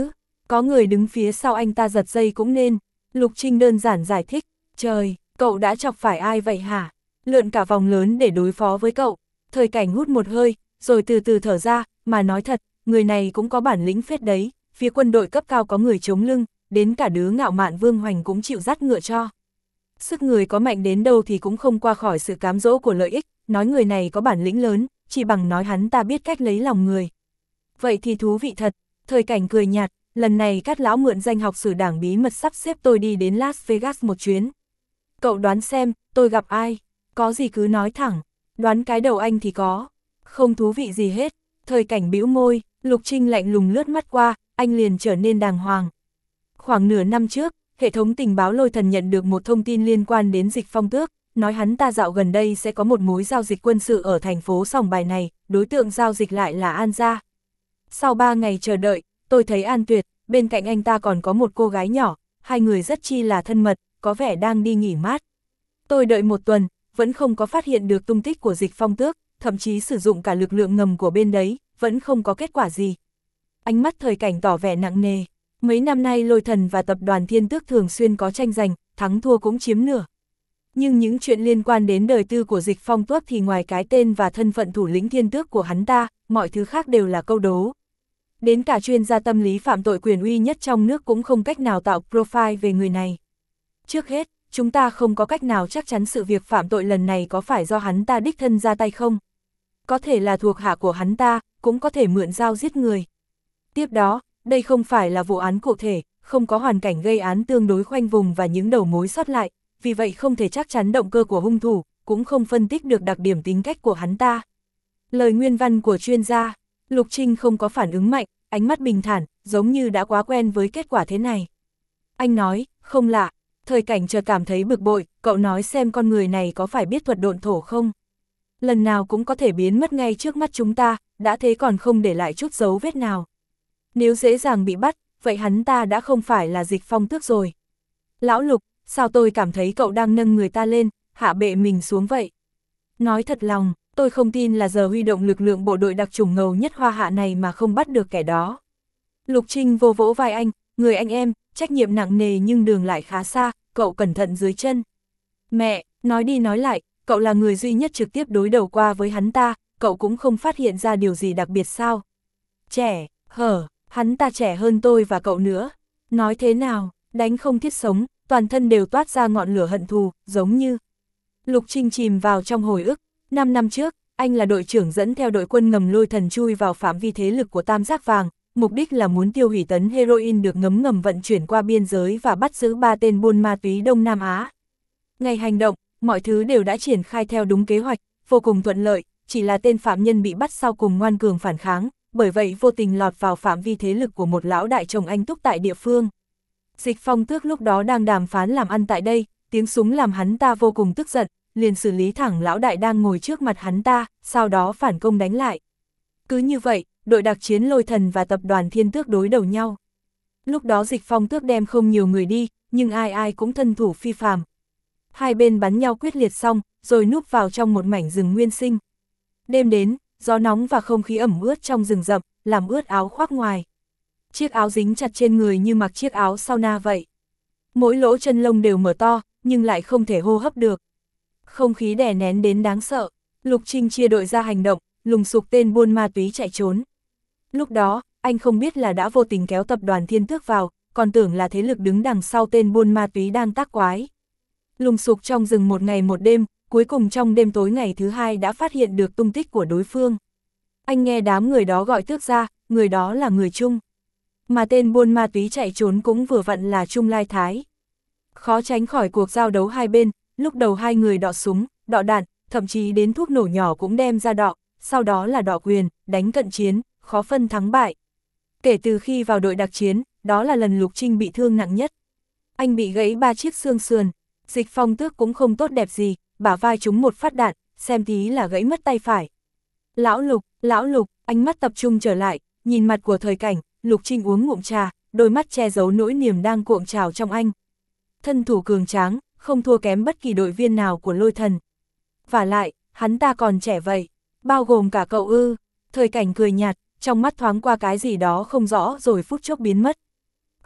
Có người đứng phía sau anh ta giật dây cũng nên. Lục Trinh đơn giản giải thích, trời, cậu đã chọc phải ai vậy hả? Lượn cả vòng lớn để đối phó với cậu. Thời Cảnh hút một hơi, rồi từ từ thở ra, mà nói thật, người này cũng có bản lĩnh phết đấy, phía quân đội cấp cao có người chống lưng, đến cả đứa ngạo mạn Vương Hoành cũng chịu dắt ngựa cho. Sức người có mạnh đến đâu thì cũng không qua khỏi sự cám dỗ của lợi ích, nói người này có bản lĩnh lớn, chỉ bằng nói hắn ta biết cách lấy lòng người. Vậy thì thú vị thật, Thời Cảnh cười nhạt, lần này Cát lão mượn danh học sử đảng bí mật sắp xếp tôi đi đến Las Vegas một chuyến. Cậu đoán xem, tôi gặp ai? Có gì cứ nói thẳng, đoán cái đầu anh thì có. Không thú vị gì hết, Thời Cảnh bĩu môi, Lục Trinh lạnh lùng lướt mắt qua, anh liền trở nên đàng hoàng. Khoảng nửa năm trước, hệ thống tình báo Lôi Thần nhận được một thông tin liên quan đến Dịch Phong Tước, nói hắn ta dạo gần đây sẽ có một mối giao dịch quân sự ở thành phố Sòng Bài này, đối tượng giao dịch lại là An Gia. Sau ba ngày chờ đợi, tôi thấy An Tuyệt, bên cạnh anh ta còn có một cô gái nhỏ, hai người rất chi là thân mật, có vẻ đang đi nghỉ mát. Tôi đợi một tuần, vẫn không có phát hiện được tung tích của Dịch Phong Tước, thậm chí sử dụng cả lực lượng ngầm của bên đấy, vẫn không có kết quả gì. Ánh mắt Thời Cảnh tỏ vẻ nặng nề. Mấy năm nay Lôi Thần và tập đoàn Thiên Tước thường xuyên có tranh giành, thắng thua cũng chiếm nửa. Nhưng những chuyện liên quan đến đời tư của Dịch Phong Tước thì ngoài cái tên và thân phận thủ lĩnh Thiên Tước của hắn ta, mọi thứ khác đều là câu đố. Đến cả chuyên gia tâm lý phạm tội quyền uy nhất trong nước cũng không cách nào tạo profile về người này. Trước hết, chúng ta không có cách nào chắc chắn sự việc phạm tội lần này có phải do hắn ta đích thân ra tay không. Có thể là thuộc hạ của hắn ta, cũng có thể mượn dao giết người. Tiếp đó, đây không phải là vụ án cụ thể, không có hoàn cảnh gây án tương đối khoanh vùng và những đầu mối sót lại, vì vậy không thể chắc chắn động cơ của hung thủ, cũng không phân tích được đặc điểm tính cách của hắn ta. Lời nguyên văn của chuyên gia, Lục Trinh không có phản ứng mạnh, ánh mắt bình thản, giống như đã quá quen với kết quả thế này. Anh nói, không lạ. Thời Cảnh chợt cảm thấy bực bội, cậu nói xem con người này có phải biết thuật độn thổ không? Lần nào cũng có thể biến mất ngay trước mắt chúng ta, đã thế còn không để lại chút dấu vết nào. Nếu dễ dàng bị bắt, vậy hắn ta đã không phải là Dịch Phong Tước rồi. Lão Lục, sao tôi cảm thấy cậu đang nâng người ta lên, hạ bệ mình xuống vậy? Nói thật lòng, tôi không tin là giờ huy động lực lượng bộ đội đặc chủng ngầu nhất Hoa Hạ này mà không bắt được kẻ đó. Lục Trinh vô vỗ vai anh, người anh em, trách nhiệm nặng nề nhưng đường lại khá xa, cậu cẩn thận dưới chân. Mẹ, nói đi nói lại, cậu là người duy nhất trực tiếp đối đầu qua với hắn ta, cậu cũng không phát hiện ra điều gì đặc biệt sao? Trẻ, hở, hắn ta trẻ hơn tôi và cậu nữa. Nói thế nào, đánh không thiết sống, toàn thân đều toát ra ngọn lửa hận thù, giống như... Lục Trinh chìm vào trong hồi ức, năm năm trước, anh là đội trưởng dẫn theo đội quân ngầm Lôi Thần chui vào phạm vi thế lực của Tam Giác Vàng, mục đích là muốn tiêu hủy tấn heroin được ngấm ngầm vận chuyển qua biên giới và bắt giữ ba tên buôn ma túy Đông Nam Á. Ngày hành động, mọi thứ đều đã triển khai theo đúng kế hoạch, vô cùng thuận lợi, chỉ là tên phạm nhân bị bắt sau cùng ngoan cường phản kháng, bởi vậy vô tình lọt vào phạm vi thế lực của một lão đại chồng anh túc tại địa phương. Dịch Phong Tước lúc đó đang đàm phán làm ăn tại đây, tiếng súng làm hắn ta vô cùng tức giận, liền xử lý thẳng lão đại đang ngồi trước mặt hắn ta, sau đó phản công đánh lại. Cứ như vậy, đội đặc chiến Lôi Thần và tập đoàn Thiên Tước đối đầu nhau. Lúc đó Dịch Phong Tước đem không nhiều người đi, nhưng ai ai cũng thân thủ phi phàm. Hai bên bắn nhau quyết liệt xong, rồi núp vào trong một mảnh rừng nguyên sinh. Đêm đến, gió nóng và không khí ẩm ướt trong rừng rậm, làm ướt áo khoác ngoài. Chiếc áo dính chặt trên người như mặc chiếc áo sauna vậy. Mỗi lỗ chân lông đều mở to, nhưng lại không thể hô hấp được. Không khí đè nén đến đáng sợ. Lục Trinh chia đội ra hành động, lùng sục tên buôn ma túy chạy trốn. Lúc đó, anh không biết là đã vô tình kéo tập đoàn Thiên Tước vào, còn tưởng là thế lực đứng đằng sau tên buôn ma túy đang tác quái. Lùng sục trong rừng một ngày một đêm, cuối cùng trong đêm tối ngày thứ hai đã phát hiện được tung tích của đối phương. Anh nghe đám người đó gọi Tước ra, người đó là người Trung. Mà tên buôn ma túy chạy trốn cũng vừa vặn là Trung Lai Thái. Khó tránh khỏi cuộc giao đấu hai bên, lúc đầu hai người đọ súng, đọ đạn, thậm chí đến thuốc nổ nhỏ cũng đem ra đọ, sau đó là đọ quyền, đánh cận chiến, khó phân thắng bại. Kể từ khi vào đội đặc chiến, đó là lần Lục Trinh bị thương nặng nhất. Anh bị gãy ba chiếc xương sườn, Dịch Phong Tước cũng không tốt đẹp gì, bả vai trúng một phát đạn, xem tí là gãy mất tay phải. Lão Lục, lão Lục, ánh mắt tập trung trở lại, nhìn mặt của Thời Cảnh, Lục Trinh uống ngụm trà, đôi mắt che giấu nỗi niềm đang cuộn trào trong anh. Thân thủ cường tráng, không thua kém bất kỳ đội viên nào của Lôi Thần. Vả lại, hắn ta còn trẻ vậy, bao gồm cả cậu ư? Thời Cảnh cười nhạt, trong mắt thoáng qua cái gì đó không rõ rồi phút chốc biến mất.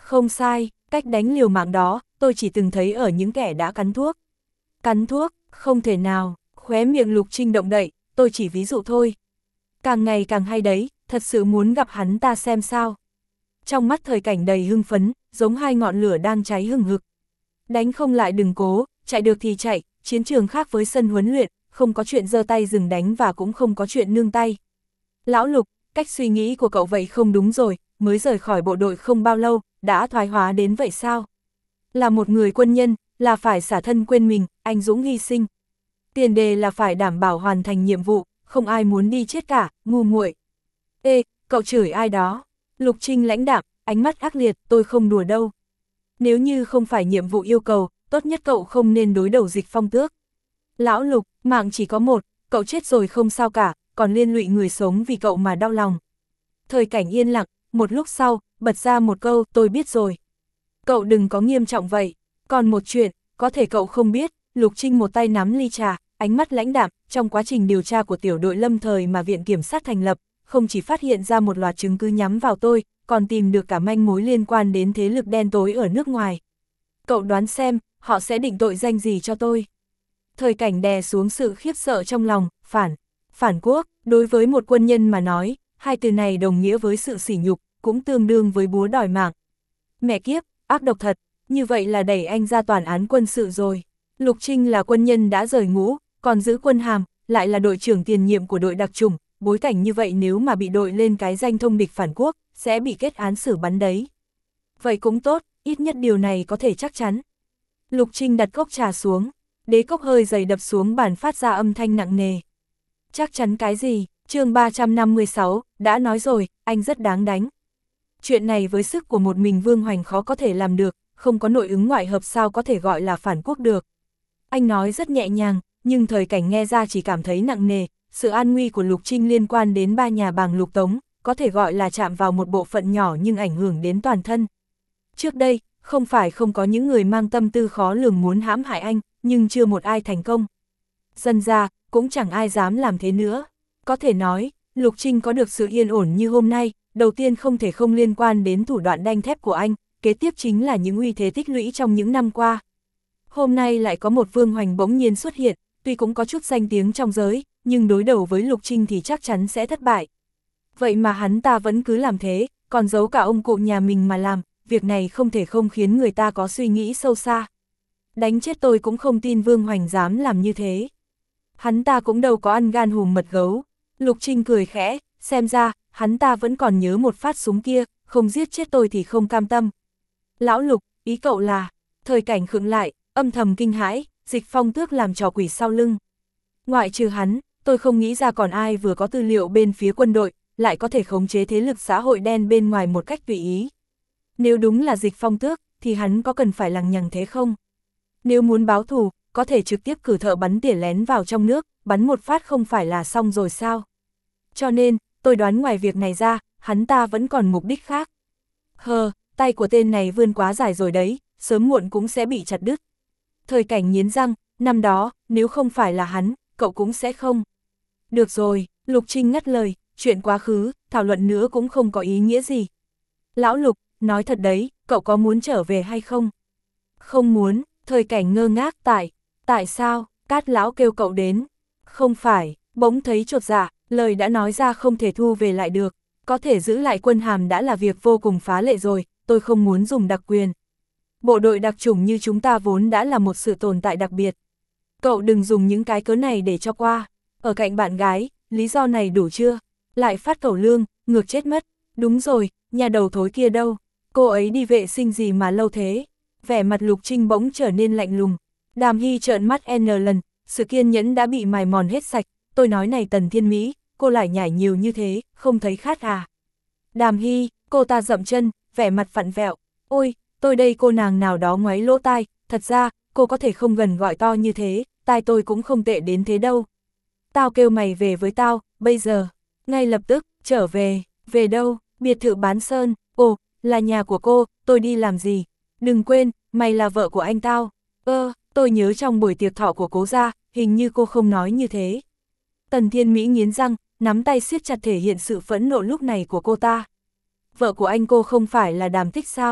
Không sai, cách đánh liều mạng đó, tôi chỉ từng thấy ở những kẻ đã cắn thuốc. Cắn thuốc, không thể nào, khóe miệng Lục Trinh động đậy, tôi chỉ ví dụ thôi. Càng ngày càng hay đấy, thật sự muốn gặp hắn ta xem sao. Trong mắt Thời Cảnh đầy hưng phấn, giống hai ngọn lửa đang cháy hừng hực. Đánh không lại đừng cố, chạy được thì chạy, chiến trường khác với sân huấn luyện, không có chuyện giơ tay dừng đánh và cũng không có chuyện nương tay. Lão Lục, cách suy nghĩ của cậu vậy không đúng rồi, mới rời khỏi bộ đội không bao lâu, đã thoái hóa đến vậy sao? Là một người quân nhân, là phải xả thân quên mình, anh dũng hy sinh. Tiền đề là phải đảm bảo hoàn thành nhiệm vụ, không ai muốn đi chết cả, ngu muội. Ê, cậu chửi ai đó? Lục Trinh lãnh đạm, ánh mắt ác liệt, tôi không đùa đâu. Nếu như không phải nhiệm vụ yêu cầu, tốt nhất cậu không nên đối đầu Dịch Phong Tước. Lão Lục, mạng chỉ có một, cậu chết rồi không sao cả, còn liên lụy người sống vì cậu mà đau lòng. Thời Cảnh yên lặng, một lúc sau, bật ra một câu, tôi biết rồi. Cậu đừng có nghiêm trọng vậy, còn một chuyện, có thể cậu không biết, Lục Trinh một tay nắm ly trà, ánh mắt lãnh đạm, trong quá trình điều tra của tiểu đội lâm thời mà Viện Kiểm sát thành lập, không chỉ phát hiện ra một loạt chứng cứ nhắm vào tôi, còn tìm được cả manh mối liên quan đến thế lực đen tối ở nước ngoài. Cậu đoán xem, họ sẽ định tội danh gì cho tôi? Thời Cảnh đè xuống sự khiếp sợ trong lòng, phản, phản quốc, đối với một quân nhân mà nói, hai từ này đồng nghĩa với sự sỉ nhục, cũng tương đương với búa đòi mạng. Mẹ kiếp, ác độc thật, như vậy là đẩy anh ra toàn án quân sự rồi. Lục Trinh là quân nhân đã rời ngũ, còn giữ quân hàm, lại là đội trưởng tiền nhiệm của đội đặc chủng, bối cảnh như vậy nếu mà bị đội lên cái danh thông địch phản quốc, sẽ bị kết án xử bắn đấy. Vậy cũng tốt, ít nhất điều này có thể chắc chắn. Lục Trinh đặt cốc trà xuống, đế cốc hơi dày đập xuống bàn phát ra âm thanh nặng nề. Chắc chắn cái gì? Chương ba trăm năm mươi sáu, đã nói rồi, anh rất đáng đánh. Chuyện này với sức của một mình Vương Hoành khó có thể làm được, không có nội ứng ngoại hợp sao có thể gọi là phản quốc được. Anh nói rất nhẹ nhàng, nhưng Thời Cảnh nghe ra chỉ cảm thấy nặng nề, sự an nguy của Lục Trinh liên quan đến ba nhà Bàng Lục Tống, có thể gọi là chạm vào một bộ phận nhỏ nhưng ảnh hưởng đến toàn thân. Trước đây, không phải không có những người mang tâm tư khó lường muốn hãm hại anh, nhưng chưa một ai thành công. Dần ra, cũng chẳng ai dám làm thế nữa. Có thể nói, Lục Trinh có được sự yên ổn như hôm nay, đầu tiên không thể không liên quan đến thủ đoạn đanh thép của anh, kế tiếp chính là những uy thế tích lũy trong những năm qua. Hôm nay lại có một Vương Hoành bỗng nhiên xuất hiện, tuy cũng có chút danh tiếng trong giới, nhưng đối đầu với Lục Trinh thì chắc chắn sẽ thất bại. Vậy mà hắn ta vẫn cứ làm thế, còn giấu cả ông cụ nhà mình mà làm, việc này không thể không khiến người ta có suy nghĩ sâu xa. Đánh chết tôi cũng không tin Vương Hoành dám làm như thế. Hắn ta cũng đâu có ăn gan hùm mật gấu. Lục Trinh cười khẽ, xem ra, hắn ta vẫn còn nhớ một phát súng kia, không giết chết tôi thì không cam tâm. Lão Lục, ý cậu là, Thời Cảnh khựng lại, âm thầm kinh hãi, Dịch Phong Tước làm trò quỷ sau lưng. Ngoại trừ hắn, tôi không nghĩ ra còn ai vừa có tư liệu bên phía quân đội, lại có thể khống chế thế lực xã hội đen bên ngoài một cách tùy ý. Nếu đúng là Dịch Phong Tước, thì hắn có cần phải lằng nhằng thế không? Nếu muốn báo thù, có thể trực tiếp cử thợ bắn tỉa lén vào trong nước, bắn một phát không phải là xong rồi sao? Cho nên, tôi đoán ngoài việc này ra, hắn ta vẫn còn mục đích khác. Hờ, tay của tên này vươn quá dài rồi đấy, sớm muộn cũng sẽ bị chặt đứt. Thời Cảnh nghiến răng, năm đó, nếu không phải là hắn, cậu cũng sẽ không. Được rồi, Lục Trinh ngắt lời, chuyện quá khứ, thảo luận nữa cũng không có ý nghĩa gì. Lão Lục, nói thật đấy, cậu có muốn trở về hay không? Không muốn, Thời Cảnh ngơ ngác, tại, tại sao, Cát lão kêu cậu đến. Không phải, bỗng thấy chột dạ, lời đã nói ra không thể thu về lại được, có thể giữ lại quân hàm đã là việc vô cùng phá lệ rồi, tôi không muốn dùng đặc quyền. Bộ đội đặc chủng như chúng ta vốn đã là một sự tồn tại đặc biệt. Cậu đừng dùng những cái cớ này để cho qua, ở cạnh bạn gái, lý do này đủ chưa? Lại phát cẩu lương, ngược chết mất, đúng rồi, nhà đầu thối kia đâu, cô ấy đi vệ sinh gì mà lâu thế? Vẻ mặt Lục Trinh bỗng trở nên lạnh lùng. Đàm Hy trợn mắt n lần, sự kiên nhẫn đã bị mài mòn hết sạch, tôi nói này Tần Thiên Mỹ, cô lại nhảy nhiều như thế, không thấy khát à? Đàm Hy, cô ta dậm chân, vẻ mặt vặn vẹo, ôi, tôi đây cô nàng nào đó ngoáy lỗ tai, thật ra, cô có thể không gần gọi to như thế, tai tôi cũng không tệ đến thế đâu. Tao kêu mày về với tao, bây giờ, ngay lập tức, trở về, về đâu, biệt thự Bán Sơn, ồ, là nhà của cô, tôi đi làm gì? Đừng quên, mày là vợ của anh tao. Ơ, tôi nhớ trong buổi tiệc thọ của cố gia, hình như cô không nói như thế. Tần Thiên Mỹ nghiến răng, nắm tay siết chặt thể hiện sự phẫn nộ lúc này của cô ta. Vợ của anh cô không phải là Đàm Tích sao?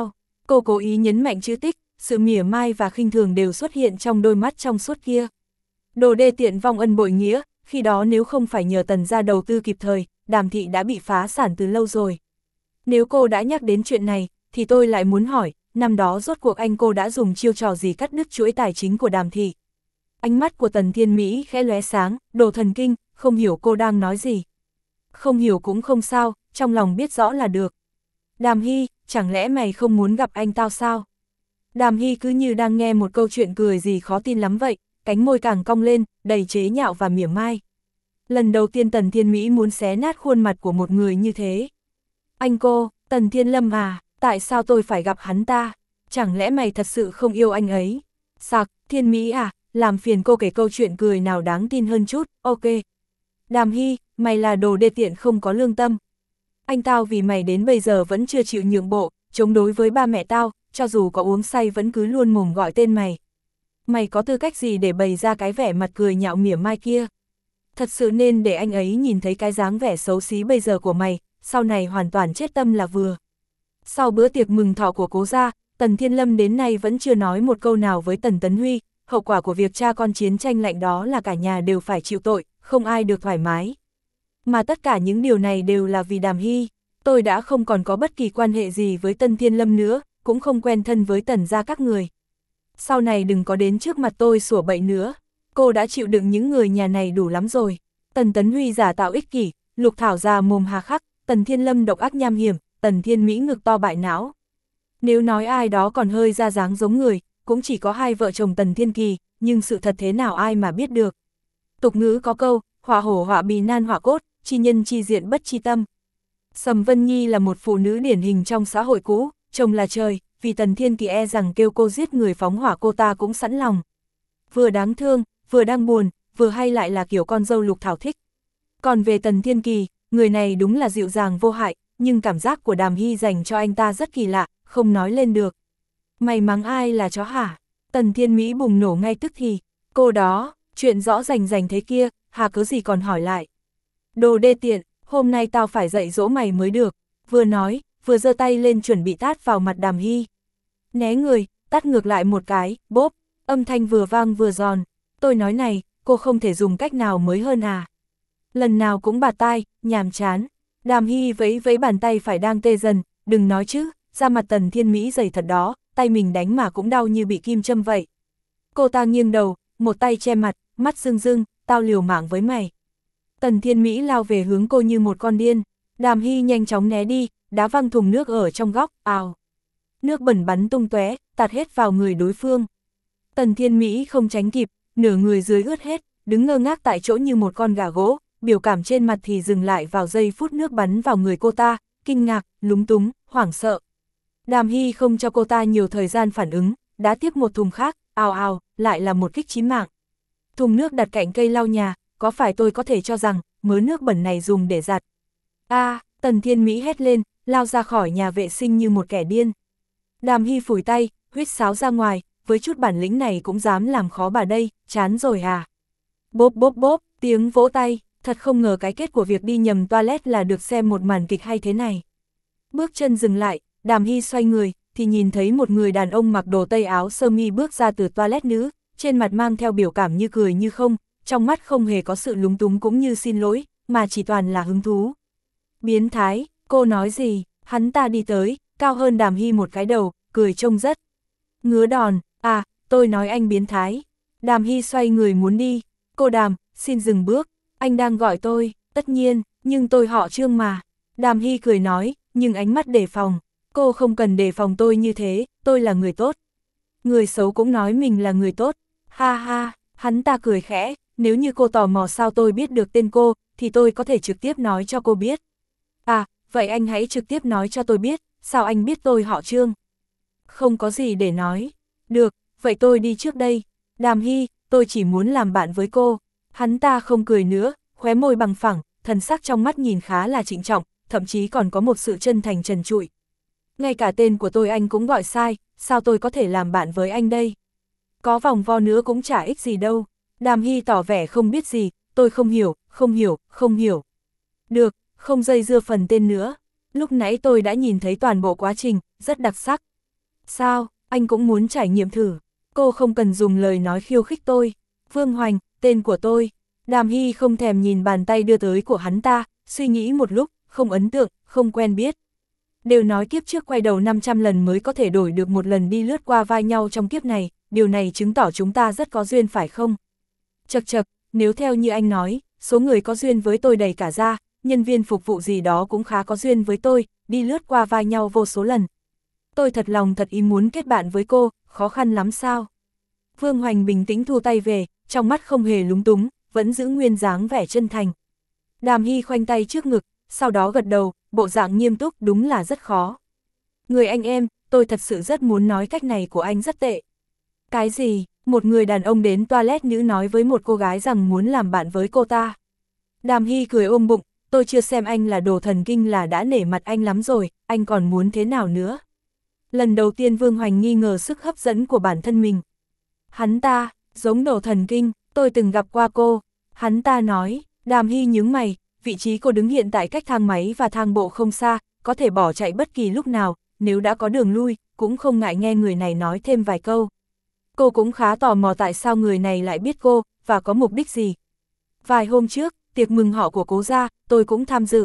Cô cố ý nhấn mạnh chữ tích, sự mỉa mai và khinh thường đều xuất hiện trong đôi mắt trong suốt kia. Đồ đê tiện vong ân bội nghĩa, khi đó nếu không phải nhờ Tần gia đầu tư kịp thời, Đàm thị đã bị phá sản từ lâu rồi. Nếu cô đã nhắc đến chuyện này, thì tôi lại muốn hỏi, năm đó rốt cuộc anh cô đã dùng chiêu trò gì cắt đứt chuỗi tài chính của Đàm thị? Ánh mắt của Tần Thiên Mỹ khẽ lóe sáng, đồ thần kinh, không hiểu cô đang nói gì. Không hiểu cũng không sao, trong lòng biết rõ là được. Đàm Hy, chẳng lẽ mày không muốn gặp anh tao sao? Đàm Hy cứ như đang nghe một câu chuyện cười gì khó tin lắm vậy, cánh môi càng cong lên, đầy chế nhạo và mỉa mai. Lần đầu tiên Tần Thiên Mỹ muốn xé nát khuôn mặt của một người như thế. Anh cô, Tần Thiên Lâm à, tại sao tôi phải gặp hắn ta? Chẳng lẽ mày thật sự không yêu anh ấy? Sặc, Thiên Mỹ à, làm phiền cô kể câu chuyện cười nào đáng tin hơn chút, ok. Đàm Hy, mày là đồ đê tiện không có lương tâm. Anh tao vì mày đến bây giờ vẫn chưa chịu nhượng bộ, chống đối với ba mẹ tao, cho dù có uống say vẫn cứ luôn mồm gọi tên mày. Mày có tư cách gì để bày ra cái vẻ mặt cười nhạo mỉa mai kia? Thật sự nên để anh ấy nhìn thấy cái dáng vẻ xấu xí bây giờ của mày, sau này hoàn toàn chết tâm là vừa. Sau bữa tiệc mừng thọ của cố gia, Tần Thiên Lâm đến nay vẫn chưa nói một câu nào với Tần Tấn Huy, hậu quả của việc cha con chiến tranh lạnh đó là cả nhà đều phải chịu tội, không ai được thoải mái. Mà tất cả những điều này đều là vì Đàm Hy, tôi đã không còn có bất kỳ quan hệ gì với Tần Thiên Lâm nữa, cũng không quen thân với Tần gia các người. Sau này đừng có đến trước mặt tôi sủa bậy nữa, cô đã chịu đựng những người nhà này đủ lắm rồi. Tần Tấn Huy giả tạo ích kỷ, Lục Thảo già mồm hà khắc, Tần Thiên Lâm độc ác nham hiểm, Tần Thiên Mỹ ngực to bại não. Nếu nói ai đó còn hơi ra dáng giống người, cũng chỉ có hai vợ chồng Tần Thiên Kỳ, nhưng sự thật thế nào ai mà biết được. Tục ngữ có câu, họa hổ họa bì nan họa cốt, chi nhân chi diện bất chi tâm. Sầm Vân Nhi là một phụ nữ điển hình trong xã hội cũ, chồng là trời, vì Tần Thiên Kỳ e rằng kêu cô giết người phóng hỏa cô ta cũng sẵn lòng. Vừa đáng thương, vừa đang buồn, vừa hay lại là kiểu con dâu Lục Thảo thích. Còn về Tần Thiên Kỳ, người này đúng là dịu dàng vô hại, nhưng cảm giác của Đàm Hy dành cho anh ta rất kỳ lạ, không nói lên được. Mày mắng ai là chó hả? Tần Thiên Mỹ bùng nổ ngay tức thì, cô đó, chuyện rõ rành rành thế kia, hà cớ gì còn hỏi lại. Đồ đê tiện, hôm nay tao phải dạy dỗ mày mới được, vừa nói, vừa giơ tay lên chuẩn bị tát vào mặt Đàm Hy. Né người, tát ngược lại một cái, bốp, âm thanh vừa vang vừa giòn. Tôi nói này, cô không thể dùng cách nào mới hơn à? Lần nào cũng bạt tai, nhàm chán. Đàm Hy vẫy vẫy bàn tay phải đang tê dần, đừng nói chứ, da mặt Tần Thiên Mỹ dày thật đó, tay mình đánh mà cũng đau như bị kim châm vậy. Cô ta nghiêng đầu, một tay che mặt, mắt rưng rưng, tao liều mạng với mày. Tần Thiên Mỹ lao về hướng cô như một con điên, Đàm Hy nhanh chóng né đi, đá văng thùng nước ở trong góc, ào. Nước bẩn bắn tung tóe, tạt hết vào người đối phương. Tần Thiên Mỹ không tránh kịp, nửa người dưới ướt hết, đứng ngơ ngác tại chỗ như một con gà gỗ, biểu cảm trên mặt thì dừng lại vào giây phút nước bắn vào người cô ta, kinh ngạc, lúng túng, hoảng sợ. Đàm Hy không cho cô ta nhiều thời gian phản ứng, đá tiếp một thùng khác, ào ào, lại là một kích chí mạng. Thùng nước đặt cạnh cây lau nhà, có phải tôi có thể cho rằng, mớ nước bẩn này dùng để giặt. A, à, Tần Thiên Mỹ hét lên, lao ra khỏi nhà vệ sinh như một kẻ điên. Đàm Hy phủi tay, huýt sáo ra ngoài, với chút bản lĩnh này cũng dám làm khó bà đây, chán rồi à. Bốp bốp bốp, tiếng vỗ tay, thật không ngờ cái kết của việc đi nhầm toilet là được xem một màn kịch hay thế này. Bước chân dừng lại, Đàm Hy xoay người, thì nhìn thấy một người đàn ông mặc đồ tây áo sơ mi bước ra từ toilet nữ, trên mặt mang theo biểu cảm như cười như không, trong mắt không hề có sự lúng túng cũng như xin lỗi, mà chỉ toàn là hứng thú. Biến thái, cô nói gì? Hắn ta đi tới, cao hơn Đàm Hy một cái đầu, cười trông rất ngứa đòn. À, tôi nói anh biến thái. Đàm Hy xoay người muốn đi. Cô Đàm, xin dừng bước, anh đang gọi tôi, tất nhiên, nhưng tôi họ Trương mà. Đàm Hy cười nói, nhưng ánh mắt đề phòng. Cô không cần đề phòng tôi như thế, tôi là người tốt. Người xấu cũng nói mình là người tốt. Ha ha, hắn ta cười khẽ, nếu như cô tò mò sao tôi biết được tên cô, thì tôi có thể trực tiếp nói cho cô biết. À, vậy anh hãy trực tiếp nói cho tôi biết, sao anh biết tôi họ Trương? Không có gì để nói. Được, vậy tôi đi trước đây. Đàm Hy, tôi chỉ muốn làm bạn với cô. Hắn ta không cười nữa, khóe môi bằng phẳng, thần sắc trong mắt nhìn khá là trịnh trọng, thậm chí còn có một sự chân thành trần trụi. Ngay cả tên của tôi anh cũng gọi sai, sao tôi có thể làm bạn với anh đây? Có vòng vo nữa cũng chả ích gì đâu. Đàm Hy tỏ vẻ không biết gì, tôi không hiểu, không hiểu, không hiểu. Được, không dây dưa phần tên nữa. Lúc nãy tôi đã nhìn thấy toàn bộ quá trình, rất đặc sắc. Sao, anh cũng muốn trải nghiệm thử. Cô không cần dùng lời nói khiêu khích tôi. Vương Hoành, tên của tôi. Đàm Hy không thèm nhìn bàn tay đưa tới của hắn ta, suy nghĩ một lúc, không ấn tượng, không quen biết. Đều nói kiếp trước quay đầu năm trăm lần mới có thể đổi được một lần đi lướt qua vai nhau trong kiếp này, điều này chứng tỏ chúng ta rất có duyên phải không? Chật chật, nếu theo như anh nói, số người có duyên với tôi đầy cả ra, nhân viên phục vụ gì đó cũng khá có duyên với tôi, đi lướt qua vai nhau vô số lần. Tôi thật lòng thật ý muốn kết bạn với cô, khó khăn lắm sao? Vương Hoành bình tĩnh thu tay về, trong mắt không hề lúng túng, vẫn giữ nguyên dáng vẻ chân thành. Đàm Hy khoanh tay trước ngực, sau đó gật đầu, bộ dạng nghiêm túc, đúng là rất khó. Người anh em, tôi thật sự rất muốn nói cách này của anh rất tệ. Cái gì? Một người đàn ông đến toilet nữ nói với một cô gái rằng muốn làm bạn với cô ta. Đàm Hy cười ôm bụng, tôi chưa xem anh là đồ thần kinh là đã nể mặt anh lắm rồi, anh còn muốn thế nào nữa? Lần đầu tiên Vương Hoành nghi ngờ sức hấp dẫn của bản thân mình. Hắn ta, giống đồ thần kinh, tôi từng gặp qua cô. Hắn ta nói. Đàm Hy nhướng mày, vị trí cô đứng hiện tại cách thang máy và thang bộ không xa, có thể bỏ chạy bất kỳ lúc nào, nếu đã có đường lui, cũng không ngại nghe người này nói thêm vài câu. Cô cũng khá tò mò tại sao người này lại biết cô, và có mục đích gì. Vài hôm trước, tiệc mừng họ của cố gia, tôi cũng tham dự.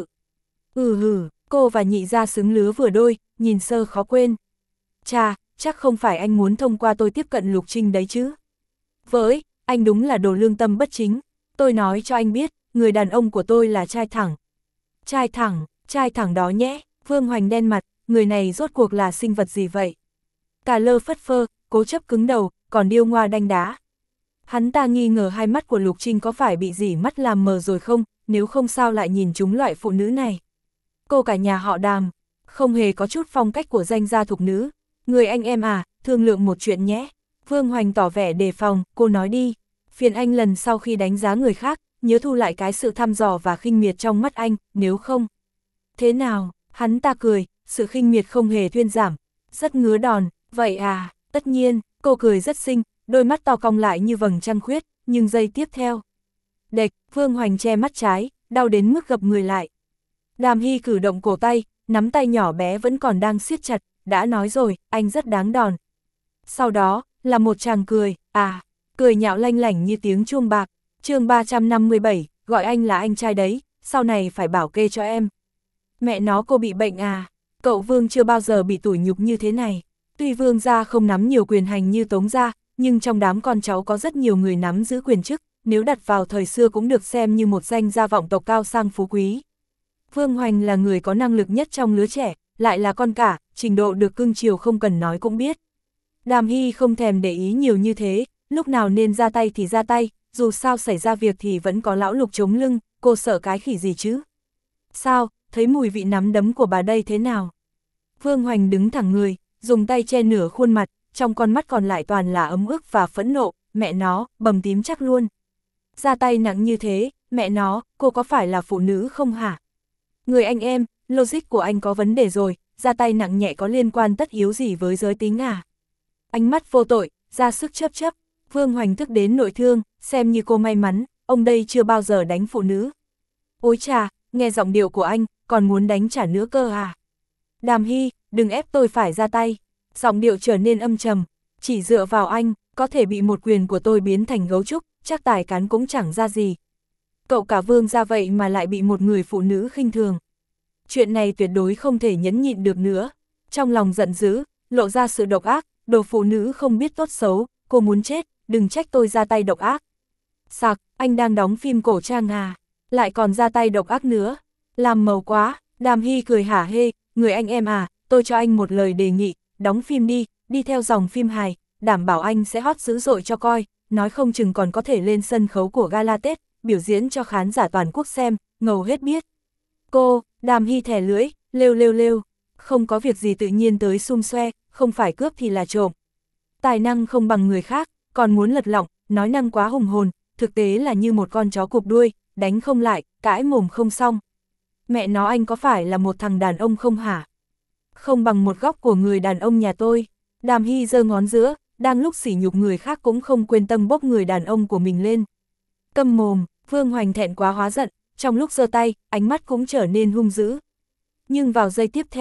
Ừ hừ, cô và nhị gia xứng lứa vừa đôi, nhìn sơ khó quên. Chà, chắc không phải anh muốn thông qua tôi tiếp cận Lục Trinh đấy chứ. Với, anh đúng là đồ lương tâm bất chính. Tôi nói cho anh biết, người đàn ông của tôi là trai thẳng. Trai thẳng, trai thẳng đó nhé. Vương Hoành đen mặt, người này rốt cuộc là sinh vật gì vậy? Cả lơ phất phơ, cố chấp cứng đầu, còn điêu ngoa đanh đá. Hắn ta nghi ngờ hai mắt của Lục Trinh có phải bị dỉ mắt làm mờ rồi không, nếu không sao lại nhìn chúng loại phụ nữ này. Cô cả nhà họ Đàm, không hề có chút phong cách của danh gia thục nữ. Người anh em à, thương lượng một chuyện nhé. Vương Hoành tỏ vẻ đề phòng, cô nói đi. Phiền anh lần sau khi đánh giá người khác, nhớ thu lại cái sự thăm dò và khinh miệt trong mắt anh, nếu không. Thế nào, hắn ta cười, sự khinh miệt không hề thuyên giảm, rất ngứa đòn, vậy à, tất nhiên, cô cười rất xinh, đôi mắt to cong lại như vầng trăng khuyết, nhưng giây tiếp theo. Đệch, Vương Hoành che mắt trái, đau đến mức gập người lại. Đàm Hy cử động cổ tay, nắm tay nhỏ bé vẫn còn đang siết chặt, đã nói rồi, anh rất đáng đòn. Sau đó, là một tràng cười, à, cười nhạo lanh lảnh như tiếng chuông bạc. Chương ba trăm năm mươi bảy, gọi anh là anh trai đấy, sau này phải bảo kê cho em. Mẹ nó, cô bị bệnh à? Cậu Vương chưa bao giờ bị tủi nhục như thế này. Tuy Vương gia không nắm nhiều quyền hành như Tống gia, nhưng trong đám con cháu có rất nhiều người nắm giữ quyền chức, nếu đặt vào thời xưa cũng được xem như một danh gia vọng tộc cao sang phú quý. Vương Hoành là người có năng lực nhất trong lứa trẻ, lại là con cả, trình độ được cưng chiều không cần nói cũng biết. Đàm Hy không thèm để ý nhiều như thế, lúc nào nên ra tay thì ra tay, dù sao xảy ra việc thì vẫn có lão Lục chống lưng, cô sợ cái khỉ gì chứ? Sao, thấy mùi vị nắm đấm của bà đây thế nào? Vương Hoành đứng thẳng người, dùng tay che nửa khuôn mặt, trong con mắt còn lại toàn là ấm ức và phẫn nộ, mẹ nó, bầm tím chắc luôn. Ra tay nặng như thế, mẹ nó, cô có phải là phụ nữ không hả? Người anh em, logic của anh có vấn đề rồi, ra tay nặng nhẹ có liên quan tất yếu gì với giới tính à? Ánh mắt vô tội, ra sức chấp chấp, Vương Hoành thức đến nội thương, xem như cô may mắn, ông đây chưa bao giờ đánh phụ nữ. Ôi chà, nghe giọng điệu của anh, còn muốn đánh trả nữa cơ à? Đàm Hy, đừng ép tôi phải ra tay. Giọng điệu trở nên âm trầm, chỉ dựa vào anh, có thể bị một quyền của tôi biến thành gấu trúc, chắc tài cán cũng chẳng ra gì. Cậu cả Vương ra vậy mà lại bị một người phụ nữ khinh thường. Chuyện này tuyệt đối không thể nhẫn nhịn được nữa. Trong lòng giận dữ, lộ ra sự độc ác, đồ phụ nữ không biết tốt xấu, cô muốn chết, đừng trách tôi ra tay độc ác. Sặc, anh đang đóng phim cổ trang à, lại còn ra tay độc ác nữa. Làm màu quá, Đàm Hy cười hả hê, người anh em à, tôi cho anh một lời đề nghị, đóng phim đi, đi theo dòng phim hài, đảm bảo anh sẽ hot dữ dội cho coi, nói không chừng còn có thể lên sân khấu của gala Tết, biểu diễn cho khán giả toàn quốc xem, ngầu hết biết. Cô, Đàm Hy thẻ lưỡi, lêu lêu lêu, không có việc gì tự nhiên tới xung xoe, không phải cướp thì là trộm. Tài năng không bằng người khác, còn muốn lật lọng, nói năng quá hùng hồn, thực tế là như một con chó cụp đuôi, đánh không lại, cãi mồm không xong. Mẹ nó, anh có phải là một thằng đàn ông không hả? Không bằng một góc của người đàn ông nhà tôi. Đàm Hy giơ ngón giữa, đang lúc sỉ nhục người khác cũng không quên tâm bốc người đàn ông của mình lên. Câm mồm, Vương Hoành thẹn quá hóa giận, trong lúc giơ tay, ánh mắt cũng trở nên hung dữ. Nhưng vào giây tiếp theo,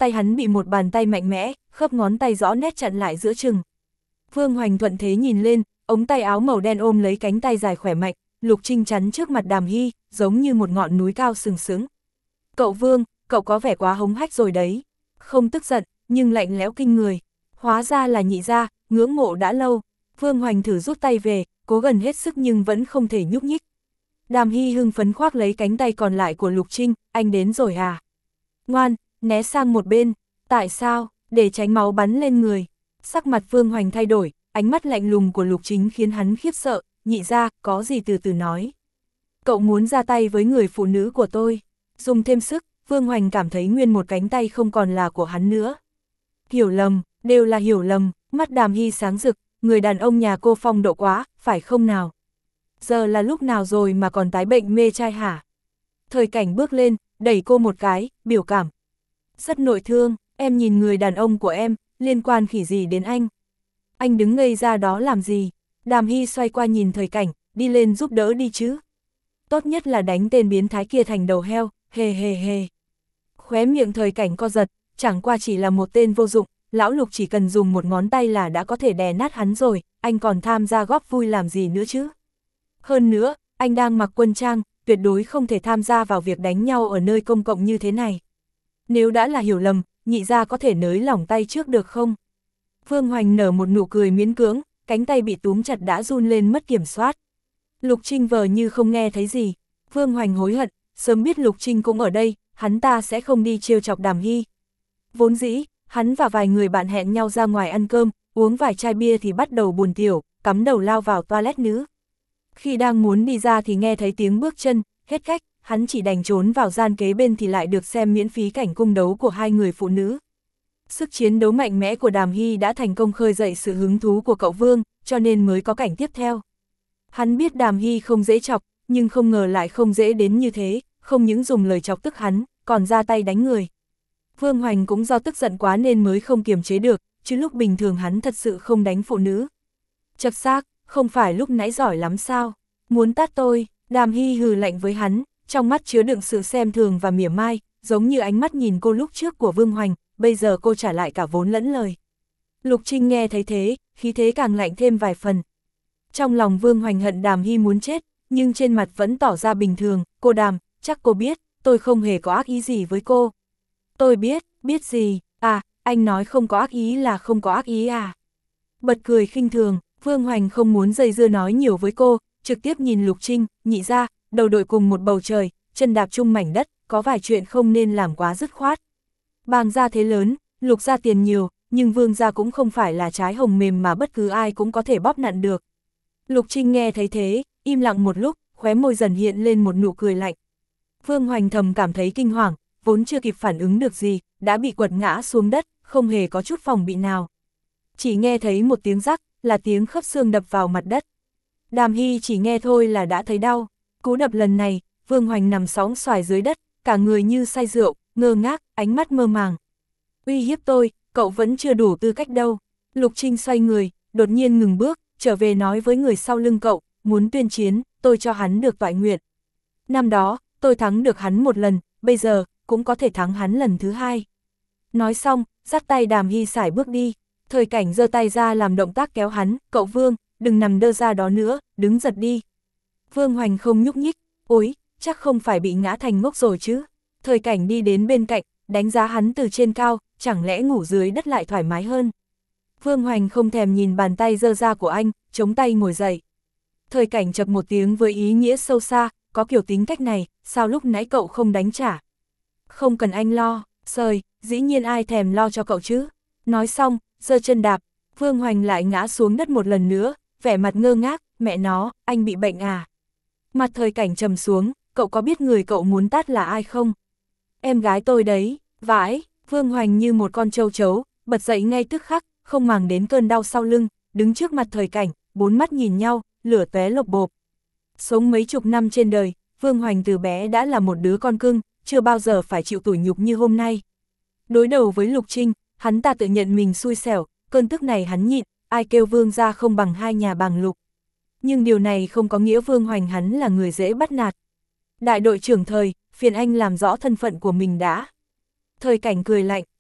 tay hắn bị một bàn tay mạnh mẽ, khớp ngón tay rõ nét chặn lại giữa chừng. Vương Hoành thuận thế nhìn lên, ống tay áo màu đen ôm lấy cánh tay dài khỏe mạnh, Lục Trinh chắn trước mặt Đàm Hy, giống như một ngọn núi cao sừng sững. Cậu Vương, cậu có vẻ quá hống hách rồi đấy. Không tức giận, nhưng lạnh lẽo kinh người. Hóa ra là nhị gia, ngưỡng mộ đã lâu. Vương Hoành thử rút tay về, cố gần hết sức nhưng vẫn không thể nhúc nhích. Đàm Hy hưng phấn khoác lấy cánh tay còn lại của Lục Trinh, anh đến rồi à? Ngoan, né sang một bên. Tại sao? Để tránh máu bắn lên người. Sắc mặt Vương Hoành thay đổi, ánh mắt lạnh lùng của Lục Chính khiến hắn khiếp sợ, nhị gia, có gì từ từ nói. Cậu muốn ra tay với người phụ nữ của tôi. Dùng thêm sức, Vương Hoành cảm thấy nguyên một cánh tay không còn là của hắn nữa. Hiểu lầm, đều là hiểu lầm, mắt Đàm Hy sáng rực, người đàn ông nhà cô phong độ quá, phải không nào? Giờ là lúc nào rồi mà còn tái bệnh mê trai hả? Thời Cảnh bước lên, đẩy cô một cái, biểu cảm. Rất nội thương, em nhìn người đàn ông của em, liên quan khỉ gì đến anh? Anh đứng ngây ra đó làm gì? Đàm Hy xoay qua nhìn Thời Cảnh, đi lên giúp đỡ đi chứ. Tốt nhất là đánh tên biến thái kia thành đầu heo, hề hề hề. Khóe miệng Thời Cảnh co giật, chẳng qua chỉ là một tên vô dụng, lão Lục chỉ cần dùng một ngón tay là đã có thể đè nát hắn rồi, anh còn tham gia góp vui làm gì nữa chứ? Hơn nữa, anh đang mặc quân trang, tuyệt đối không thể tham gia vào việc đánh nhau ở nơi công cộng như thế này. Nếu đã là hiểu lầm, nhị gia có thể nới lỏng tay trước được không? Vương Hoành nở một nụ cười miễn cưỡng, cánh tay bị túm chặt đã run lên mất kiểm soát. Lục Trinh vờ như không nghe thấy gì. Vương Hoành hối hận, sớm biết Lục Trinh cũng ở đây, hắn ta sẽ không đi trêu chọc Đàm Hy. Vốn dĩ, hắn và vài người bạn hẹn nhau ra ngoài ăn cơm, uống vài chai bia thì bắt đầu buồn tiểu, cắm đầu lao vào toilet nữ. Khi đang muốn đi ra thì nghe thấy tiếng bước chân, hết cách, hắn chỉ đành trốn vào gian kế bên thì lại được xem miễn phí cảnh cung đấu của hai người phụ nữ. Sức chiến đấu mạnh mẽ của Đàm Hy đã thành công khơi dậy sự hứng thú của cậu Vương, cho nên mới có cảnh tiếp theo. Hắn biết Đàm Hy không dễ chọc, nhưng không ngờ lại không dễ đến như thế, không những dùng lời chọc tức hắn, còn ra tay đánh người. Vương Hoành cũng do tức giận quá nên mới không kiềm chế được, chứ lúc bình thường hắn thật sự không đánh phụ nữ. Chập xác, không phải lúc nãy giỏi lắm sao? Muốn tát tôi? Đàm Hy hừ lạnh với hắn, trong mắt chứa đựng sự xem thường và mỉa mai, giống như ánh mắt nhìn cô lúc trước của Vương Hoành, bây giờ cô trả lại cả vốn lẫn lời. Lục Trinh nghe thấy thế, khí thế càng lạnh thêm vài phần. Trong lòng Vương Hoành hận Đàm Hy muốn chết, nhưng trên mặt vẫn tỏ ra bình thường, cô Đàm, chắc cô biết, tôi không hề có ác ý gì với cô. Tôi biết, biết gì, à, anh nói không có ác ý là không có ác ý à. Bật cười khinh thường, Vương Hoành không muốn dây dưa nói nhiều với cô, trực tiếp nhìn Lục Trinh, nhị ra, đầu đội cùng một bầu trời, chân đạp chung mảnh đất, có vài chuyện không nên làm quá dứt khoát. Bàng gia thế lớn, Lục gia tiền nhiều, nhưng Vương gia cũng không phải là trái hồng mềm mà bất cứ ai cũng có thể bóp nặn được. Lục Trinh nghe thấy thế, im lặng một lúc, khóe môi dần hiện lên một nụ cười lạnh. Vương Hoành thầm cảm thấy kinh hoàng, vốn chưa kịp phản ứng được gì, đã bị quật ngã xuống đất, không hề có chút phòng bị nào. Chỉ nghe thấy một tiếng rắc, là tiếng khớp xương đập vào mặt đất. Đàm Hy chỉ nghe thôi là đã thấy đau. Cú đập lần này, Vương Hoành nằm sóng xoài dưới đất, cả người như say rượu, ngơ ngác, ánh mắt mơ màng. Uy hiếp tôi, cậu vẫn chưa đủ tư cách đâu. Lục Trinh xoay người, đột nhiên ngừng bước, trở về nói với người sau lưng cậu, muốn tuyên chiến, tôi cho hắn được toại nguyện. Năm đó, tôi thắng được hắn một lần, bây giờ, cũng có thể thắng hắn lần thứ hai. Nói xong, dắt tay Đàm Hy sải bước đi. Thời Cảnh giơ tay ra làm động tác kéo hắn, cậu Vương, đừng nằm đơ ra đó nữa, đứng giật đi. Vương Hoành không nhúc nhích, ôi, chắc không phải bị ngã thành ngốc rồi chứ. Thời Cảnh đi đến bên cạnh, đánh giá hắn từ trên cao, chẳng lẽ ngủ dưới đất lại thoải mái hơn. Vương Hoành không thèm nhìn bàn tay giơ ra của anh, chống tay ngồi dậy. Thời Cảnh chập một tiếng với ý nghĩa sâu xa, có kiểu tính cách này, sao lúc nãy cậu không đánh trả. Không cần anh lo, sời, dĩ nhiên ai thèm lo cho cậu chứ. Nói xong, giơ chân đạp, Vương Hoành lại ngã xuống đất một lần nữa, vẻ mặt ngơ ngác, mẹ nó, anh bị bệnh à. Mặt Thời Cảnh trầm xuống, cậu có biết người cậu muốn tát là ai không? Em gái tôi đấy, vãi, Vương Hoành như một con trâu chấu, bật dậy ngay tức khắc, không màng đến cơn đau sau lưng, đứng trước mặt Thời Cảnh, bốn mắt nhìn nhau, lửa tóe lộc bộp. Sống mấy chục năm trên đời, Vương Hoành từ bé đã là một đứa con cưng, chưa bao giờ phải chịu tủi nhục như hôm nay. Đối đầu với Lục Trinh, hắn ta tự nhận mình xui xẻo, cơn tức này hắn nhịn, ai kêu Vương gia không bằng hai nhà bằng Lục. Nhưng điều này không có nghĩa Vương Hoành hắn là người dễ bắt nạt. Đại đội trưởng Thời, phiền anh làm rõ thân phận của mình đã. Thời Cảnh cười lạnh,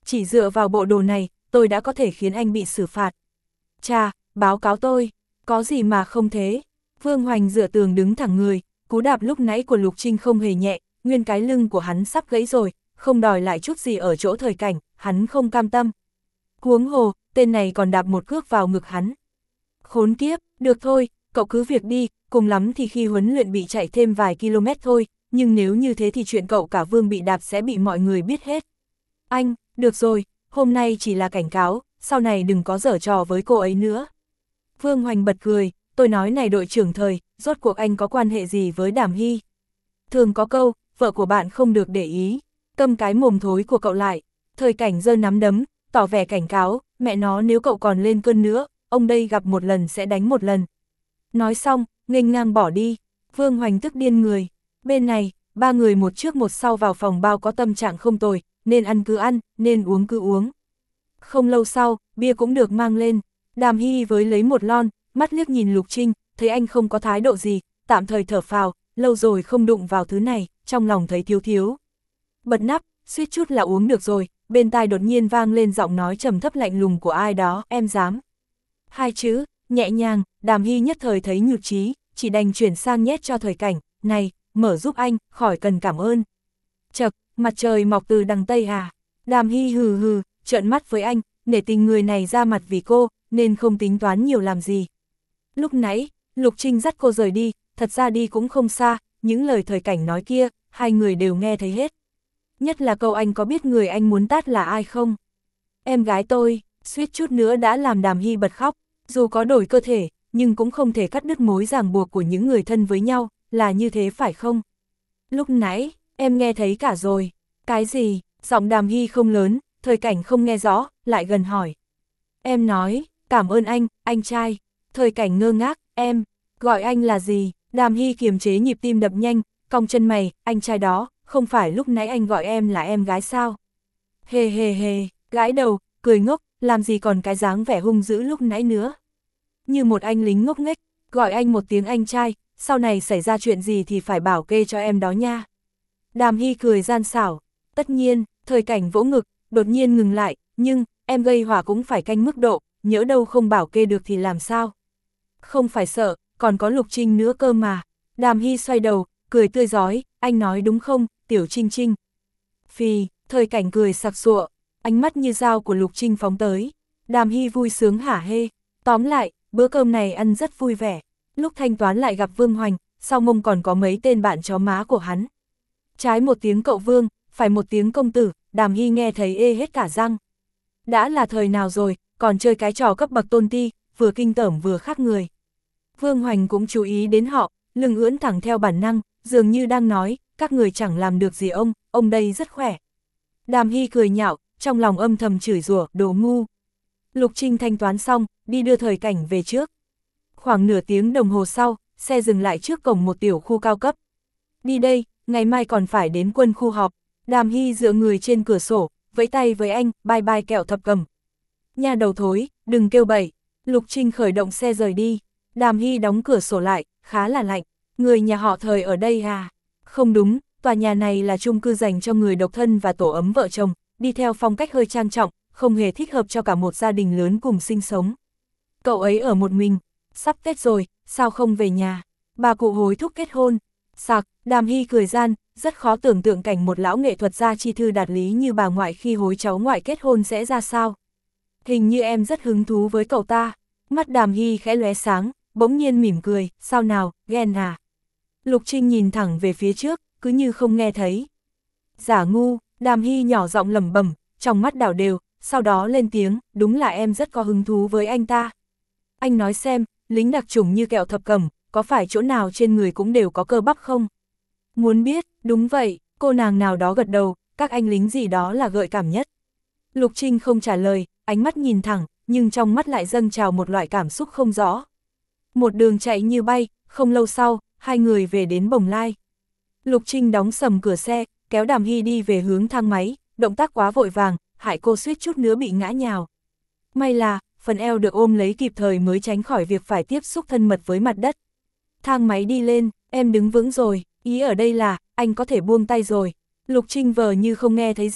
Chỉ dựa vào bộ đồ này, tôi đã có thể khiến anh bị xử phạt. Chà, báo cáo tôi, có gì mà không thế? Vương Hoành dựa tường đứng thẳng người, cú đạp lúc nãy của Lục Trinh không hề nhẹ, nguyên cái lưng của hắn sắp gãy rồi, không đòi lại chút gì ở chỗ thời cảnh, hắn không cam tâm. Huống hồ, tên này còn đạp một cước vào ngực hắn. Khốn kiếp, được thôi, cậu cứ việc đi, cùng lắm thì khi huấn luyện bị chạy thêm vài km thôi, nhưng nếu như thế thì chuyện cậu cả Vương bị đạp sẽ bị mọi người biết hết. Anh, được rồi, hôm nay chỉ là cảnh cáo, sau này đừng có giở trò với cô ấy nữa. Vương Hoành bật cười, tôi nói này đội trưởng Thời, rốt cuộc anh có quan hệ gì với Đàm Hy? Thường có câu, vợ của bạn không được để ý, câm cái mồm thối của cậu lại. Thời cảnh giơ nắm đấm, tỏ vẻ cảnh cáo, mẹ nó nếu cậu còn lên cơn nữa, ông đây gặp một lần sẽ đánh một lần. Nói xong, nghênh ngang bỏ đi. Vương Hoành tức điên người. Bên này, ba người một trước một sau vào phòng bao có tâm trạng không tồi, nên ăn cứ ăn, nên uống cứ uống. Không lâu sau, bia cũng được mang lên. Đàm Hy với lấy một lon, mắt liếc nhìn Lục Trinh, thấy anh không có thái độ gì, tạm thời thở phào, lâu rồi không đụng vào thứ này, trong lòng thấy thiếu thiếu. Bật nắp, suýt chút là uống được rồi, bên tai đột nhiên vang lên giọng nói trầm thấp lạnh lùng của ai đó, em dám. Hai chữ, nhẹ nhàng, Đàm Hy nhất thời thấy nhụt chí, chỉ đành chuyển sang nhét cho thời cảnh, này, mở giúp anh, khỏi cần cảm ơn. Chậc, mặt trời mọc từ đằng Tây à. Đàm Hy hừ hừ, trợn mắt với anh, nể tình người này ra mặt vì cô, nên không tính toán nhiều làm gì. Lúc nãy, Lục Trinh dắt cô rời đi, thật ra đi cũng không xa, những lời thời cảnh nói kia, hai người đều nghe thấy hết. Nhất là câu anh có biết người anh muốn tát là ai không? Em gái tôi, suýt chút nữa đã làm Đàm Hy bật khóc, dù có đổi cơ thể, nhưng cũng không thể cắt đứt mối ràng buộc của những người thân với nhau, là như thế phải không? Lúc nãy, em nghe thấy cả rồi. Cái gì? Giọng Đàm Hy không lớn, thời cảnh không nghe rõ, lại gần hỏi. Em nói, cảm ơn anh, anh trai. Thời cảnh ngơ ngác, em, gọi anh là gì? Đàm Hy kiềm chế nhịp tim đập nhanh, cong chân mày, anh trai đó, không phải lúc nãy anh gọi em là em gái sao? Hề hề hề, gãi đầu, cười ngốc, làm gì còn cái dáng vẻ hung dữ lúc nãy nữa. Như một anh lính ngốc nghếch, gọi anh một tiếng anh trai, sau này xảy ra chuyện gì thì phải bảo kê cho em đó nha. Đàm Hy cười gian xảo, tất nhiên, thời cảnh vỗ ngực, đột nhiên ngừng lại, nhưng, em gây hỏa cũng phải canh mức độ, nhỡ đâu không bảo kê được thì làm sao? Không phải sợ, còn có Lục Trinh nữa cơ mà. Đàm Hy xoay đầu, cười tươi rói, anh nói đúng không, Tiểu Trinh Trinh. Phì, thời cảnh cười sặc sụa, ánh mắt như dao của Lục Trinh phóng tới. Đàm Hy vui sướng hả hê, tóm lại, bữa cơm này ăn rất vui vẻ. Lúc thanh toán lại gặp Vương Hoành, sau mông còn có mấy tên bạn chó má của hắn. Trái một tiếng cậu Vương, phải một tiếng công tử, Đàm Hy nghe thấy ê hết cả răng. Đã là thời nào rồi, còn chơi cái trò cấp bậc tôn ti, vừa kinh tởm vừa khác người. Vương Hoành cũng chú ý đến họ, lưng ưỡn thẳng theo bản năng, dường như đang nói, các người chẳng làm được gì ông, ông đây rất khỏe. Đàm Hy cười nhạo, trong lòng âm thầm chửi rủa, đồ ngu. Lục Trinh thanh toán xong, đi đưa thời cảnh về trước. Khoảng nửa tiếng đồng hồ sau, xe dừng lại trước cổng một tiểu khu cao cấp. Đi đây, ngày mai còn phải đến quân khu họp. Đàm Hy dựa người trên cửa sổ, vẫy tay với anh, bye bye kẹo thập cầm. Nhà đầu thối, đừng kêu bậy. Lục Trinh khởi động xe rời đi. Đàm Hy đóng cửa sổ lại, khá là lạnh. Người nhà họ Thời ở đây à? Không đúng, tòa nhà này là chung cư dành cho người độc thân và tổ ấm vợ chồng, đi theo phong cách hơi trang trọng, không hề thích hợp cho cả một gia đình lớn cùng sinh sống. Cậu ấy ở một mình, sắp Tết rồi, sao không về nhà? Bà cụ hối thúc kết hôn. Sạc, Đàm Hy cười gian, rất khó tưởng tượng cảnh một lão nghệ thuật gia chi thư đạt lý như bà ngoại khi hối cháu ngoại kết hôn sẽ ra sao. Hình như em rất hứng thú với cậu ta. Mắt Đàm Hy khẽ lóe sáng, bỗng nhiên mỉm cười, sao nào, ghen à? Lục Trinh nhìn thẳng về phía trước, cứ như không nghe thấy. Giả ngu, Đàm Hy nhỏ giọng lẩm bẩm, trong mắt đảo đều, sau đó lên tiếng, đúng là em rất có hứng thú với anh ta. Anh nói xem, lính đặc chủng như kẹo thập cẩm, có phải chỗ nào trên người cũng đều có cơ bắp không? Muốn biết, đúng vậy, cô nàng nào đó gật đầu, các anh lính gì đó là gợi cảm nhất. Lục Trinh không trả lời, ánh mắt nhìn thẳng, nhưng trong mắt lại dâng trào một loại cảm xúc không rõ. Một đường chạy như bay, không lâu sau, hai người về đến Bồng Lai. Lục Trinh đóng sầm cửa xe, kéo Đàm Hy đi về hướng thang máy, động tác quá vội vàng, hại cô suýt chút nữa bị ngã nhào. May là, phần eo được ôm lấy kịp thời mới tránh khỏi việc phải tiếp xúc thân mật với mặt đất. Thang máy đi lên, em đứng vững rồi, ý ở đây là, anh có thể buông tay rồi. Lục Trinh vờ như không nghe thấy gì, quay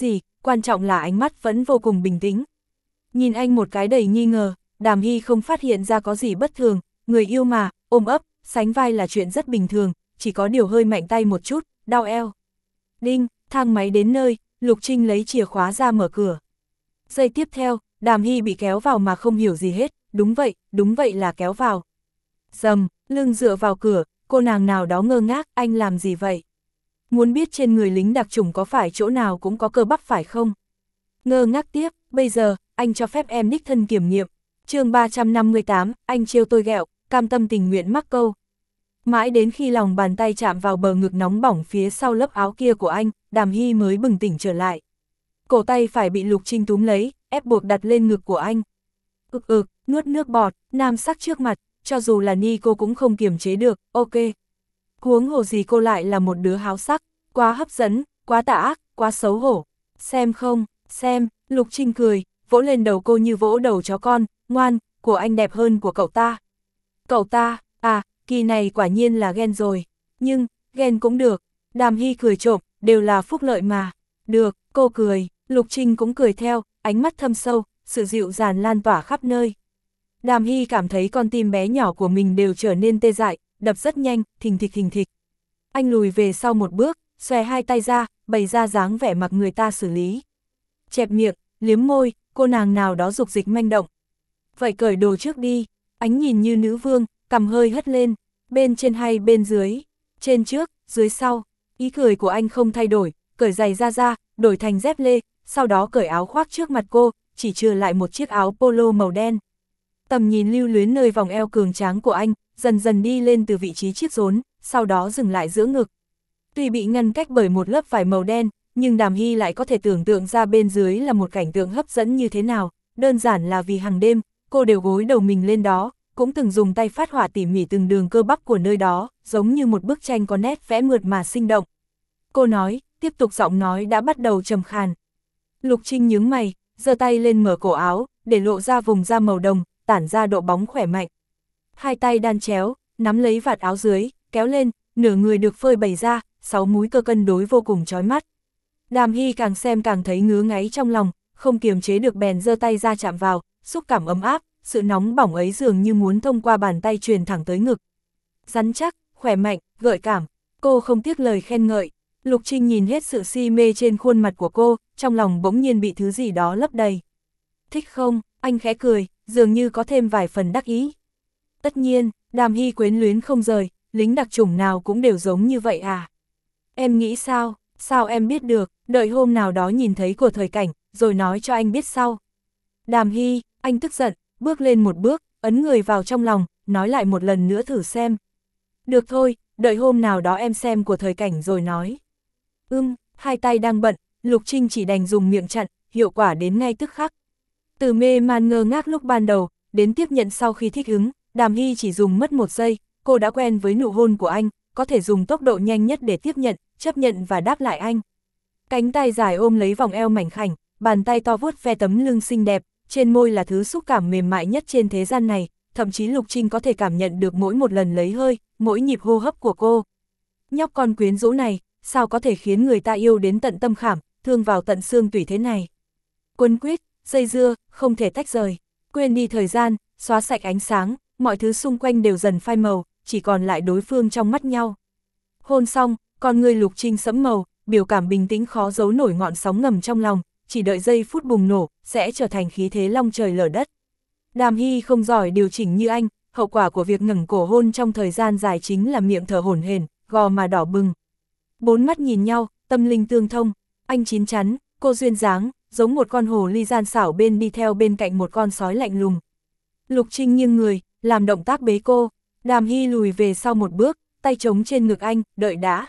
quan trọng là ánh mắt vẫn vô cùng bình tĩnh. Nhìn anh một cái đầy nghi ngờ, Đàm Hy không phát hiện ra có gì bất thường, người yêu mà, ôm ấp, sánh vai là chuyện rất bình thường, chỉ có điều hơi mạnh tay một chút, đau eo. Đinh, thang máy đến nơi, Lục Trinh lấy chìa khóa ra mở cửa. Giây tiếp theo, Đàm Hy bị kéo vào mà không hiểu gì hết, đúng vậy, đúng vậy là kéo vào. Dầm, lưng dựa vào cửa, cô nàng nào đó ngơ ngác, anh làm gì vậy? Muốn biết trên người lính đặc chủng có phải chỗ nào cũng có cơ bắp phải không? Ngơ ngác tiếp, bây giờ, anh cho phép em đích thân kiểm nghiệm. chương ba trăm năm mươi tám, anh trêu tôi ghẹo, cam tâm tình nguyện mắc câu. Mãi đến khi lòng bàn tay chạm vào bờ ngực nóng bỏng phía sau lớp áo kia của anh, Đàm Hy mới bừng tỉnh trở lại. Cổ tay phải bị Lục Trinh túm lấy, ép buộc đặt lên ngực của anh. Ực ực, nuốt nước bọt, nam sắc trước mặt, cho dù là Ni cô cũng không kiềm chế được, ok. Huống hồ gì cô lại là một đứa háo sắc, quá hấp dẫn, quá tà ác, quá xấu hổ. Xem không, xem, Lục Trinh cười, vỗ lên đầu cô như vỗ đầu chó con, ngoan, của anh đẹp hơn của cậu ta. Cậu ta, à, kỳ này quả nhiên là ghen rồi, nhưng, ghen cũng được. Đàm Hy cười trộm, đều là phúc lợi mà. Được, cô cười, Lục Trinh cũng cười theo, ánh mắt thâm sâu, sự dịu dàng lan tỏa khắp nơi. Đàm Hy cảm thấy con tim bé nhỏ của mình đều trở nên tê dại, đập rất nhanh, thình thịch thình thịch. Anh lùi về sau một bước, xòe hai tay ra, bày ra dáng vẻ mặc người ta xử lý. Chẹp miệng, liếm môi, cô nàng nào đó dục dịch manh động. Vậy cởi đồ trước đi, ánh nhìn như nữ vương, cằm hơi hất lên, bên trên hay bên dưới, trên trước, dưới sau. Ý cười của anh không thay đổi, cởi giày ra ra, đổi thành dép lê, sau đó cởi áo khoác trước mặt cô, chỉ trừ lại một chiếc áo polo màu đen. Tầm nhìn lưu luyến nơi vòng eo cường tráng của anh, dần dần đi lên từ vị trí chiếc rốn, sau đó dừng lại giữa ngực. Tuy bị ngăn cách bởi một lớp vải màu đen, nhưng Đàm Hy lại có thể tưởng tượng ra bên dưới là một cảnh tượng hấp dẫn như thế nào, đơn giản là vì hàng đêm, cô đều gối đầu mình lên đó, cũng từng dùng tay phát họa tỉ mỉ từng đường cơ bắp của nơi đó, giống như một bức tranh có nét vẽ mượt mà sinh động. Cô nói, tiếp tục giọng nói đã bắt đầu trầm khàn. Lục Trinh nhướng mày, giơ tay lên mở cổ áo, để lộ ra vùng da màu đồng, tản ra độ bóng khỏe mạnh. Hai tay đan chéo, nắm lấy vạt áo dưới, kéo lên, nửa người được phơi bày ra, sáu múi cơ cân đối vô cùng chói mắt. Đàm Hy càng xem càng thấy ngứa ngáy trong lòng, không kiềm chế được bèn giơ tay ra chạm vào, xúc cảm ấm áp, sự nóng bỏng ấy dường như muốn thông qua bàn tay truyền thẳng tới ngực. Rắn chắc, khỏe mạnh, gợi cảm, cô không tiếc lời khen ngợi. Lục Trinh nhìn hết sự si mê trên khuôn mặt của cô, trong lòng bỗng nhiên bị thứ gì đó lấp đầy. Thích không? Anh khẽ cười, dường như có thêm vài phần đắc ý. Tất nhiên, Đàm Hy quyến luyến không rời, lính đặc chủng nào cũng đều giống như vậy à? Em nghĩ sao? Sao em biết được, đợi hôm nào đó nhìn thấy của thời cảnh, rồi nói cho anh biết sau. Đàm Hy, anh tức giận, bước lên một bước, ấn người vào trong lòng, nói lại một lần nữa thử xem. Được thôi, đợi hôm nào đó em xem của thời cảnh rồi nói. Ưm, hai tay đang bận, Lục Trinh chỉ đành dùng miệng chặn, hiệu quả đến ngay tức khắc. Từ mê man ngơ ngác lúc ban đầu, đến tiếp nhận sau khi thích ứng, Đàm Hy chỉ dùng mất một giây, cô đã quen với nụ hôn của anh, có thể dùng tốc độ nhanh nhất để tiếp nhận, chấp nhận và đáp lại anh. Cánh tay dài ôm lấy vòng eo mảnh khảnh, bàn tay to vuốt ve tấm lưng xinh đẹp, trên môi là thứ xúc cảm mềm mại nhất trên thế gian này, thậm chí Lục Trinh có thể cảm nhận được mỗi một lần lấy hơi, mỗi nhịp hô hấp của cô. Nhóc con quyến rũ này, sao có thể khiến người ta yêu đến tận tâm khảm, thương vào tận xương tủy thế này. Quấn quýt, dây dưa, không thể tách rời, quên đi thời gian, xóa sạch ánh sáng, mọi thứ xung quanh đều dần phai màu, chỉ còn lại đối phương trong mắt nhau. Hôn xong, con người Lục Trinh sẫm màu, biểu cảm bình tĩnh khó giấu nổi ngọn sóng ngầm trong lòng, chỉ đợi giây phút bùng nổ, sẽ trở thành khí thế long trời lở đất. Đàm Hy không giỏi điều chỉnh như anh, hậu quả của việc ngẩng cổ hôn trong thời gian dài chính là miệng thở hổn hển, gò mà đỏ bừng. Bốn mắt nhìn nhau, tâm linh tương thông, anh chín chắn, cô duyên dáng, giống một con hồ ly gian xảo bên đi theo bên cạnh một con sói lạnh lùng. Lục Trinh nghiêng người, làm động tác bế cô, Đàm Hy lùi về sau một bước, tay trống trên ngực anh, đợi đã.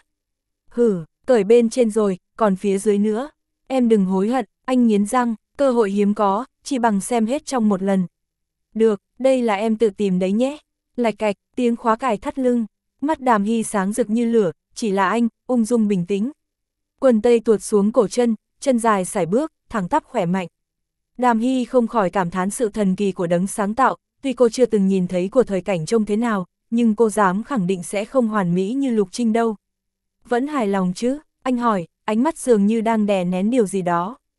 Hử, cởi bên trên rồi, còn phía dưới nữa. Em đừng hối hận, anh nghiến răng, cơ hội hiếm có, chỉ bằng xem hết trong một lần. Được, đây là em tự tìm đấy nhé. Lạch cạch, tiếng khóa cài thắt lưng, mắt Đàm Hy sáng rực như lửa, chỉ là anh, ung dung bình tĩnh. Quần tây tuột xuống cổ chân, chân dài sải bước, thẳng tắp khỏe mạnh. Đàm Hy không khỏi cảm thán sự thần kỳ của đấng sáng tạo, tuy cô chưa từng nhìn thấy của thời cảnh trông thế nào, nhưng cô dám khẳng định sẽ không hoàn mỹ như Lục Trinh đâu. Vẫn hài lòng chứ? Anh hỏi, ánh mắt dường như đang đè nén điều gì đó.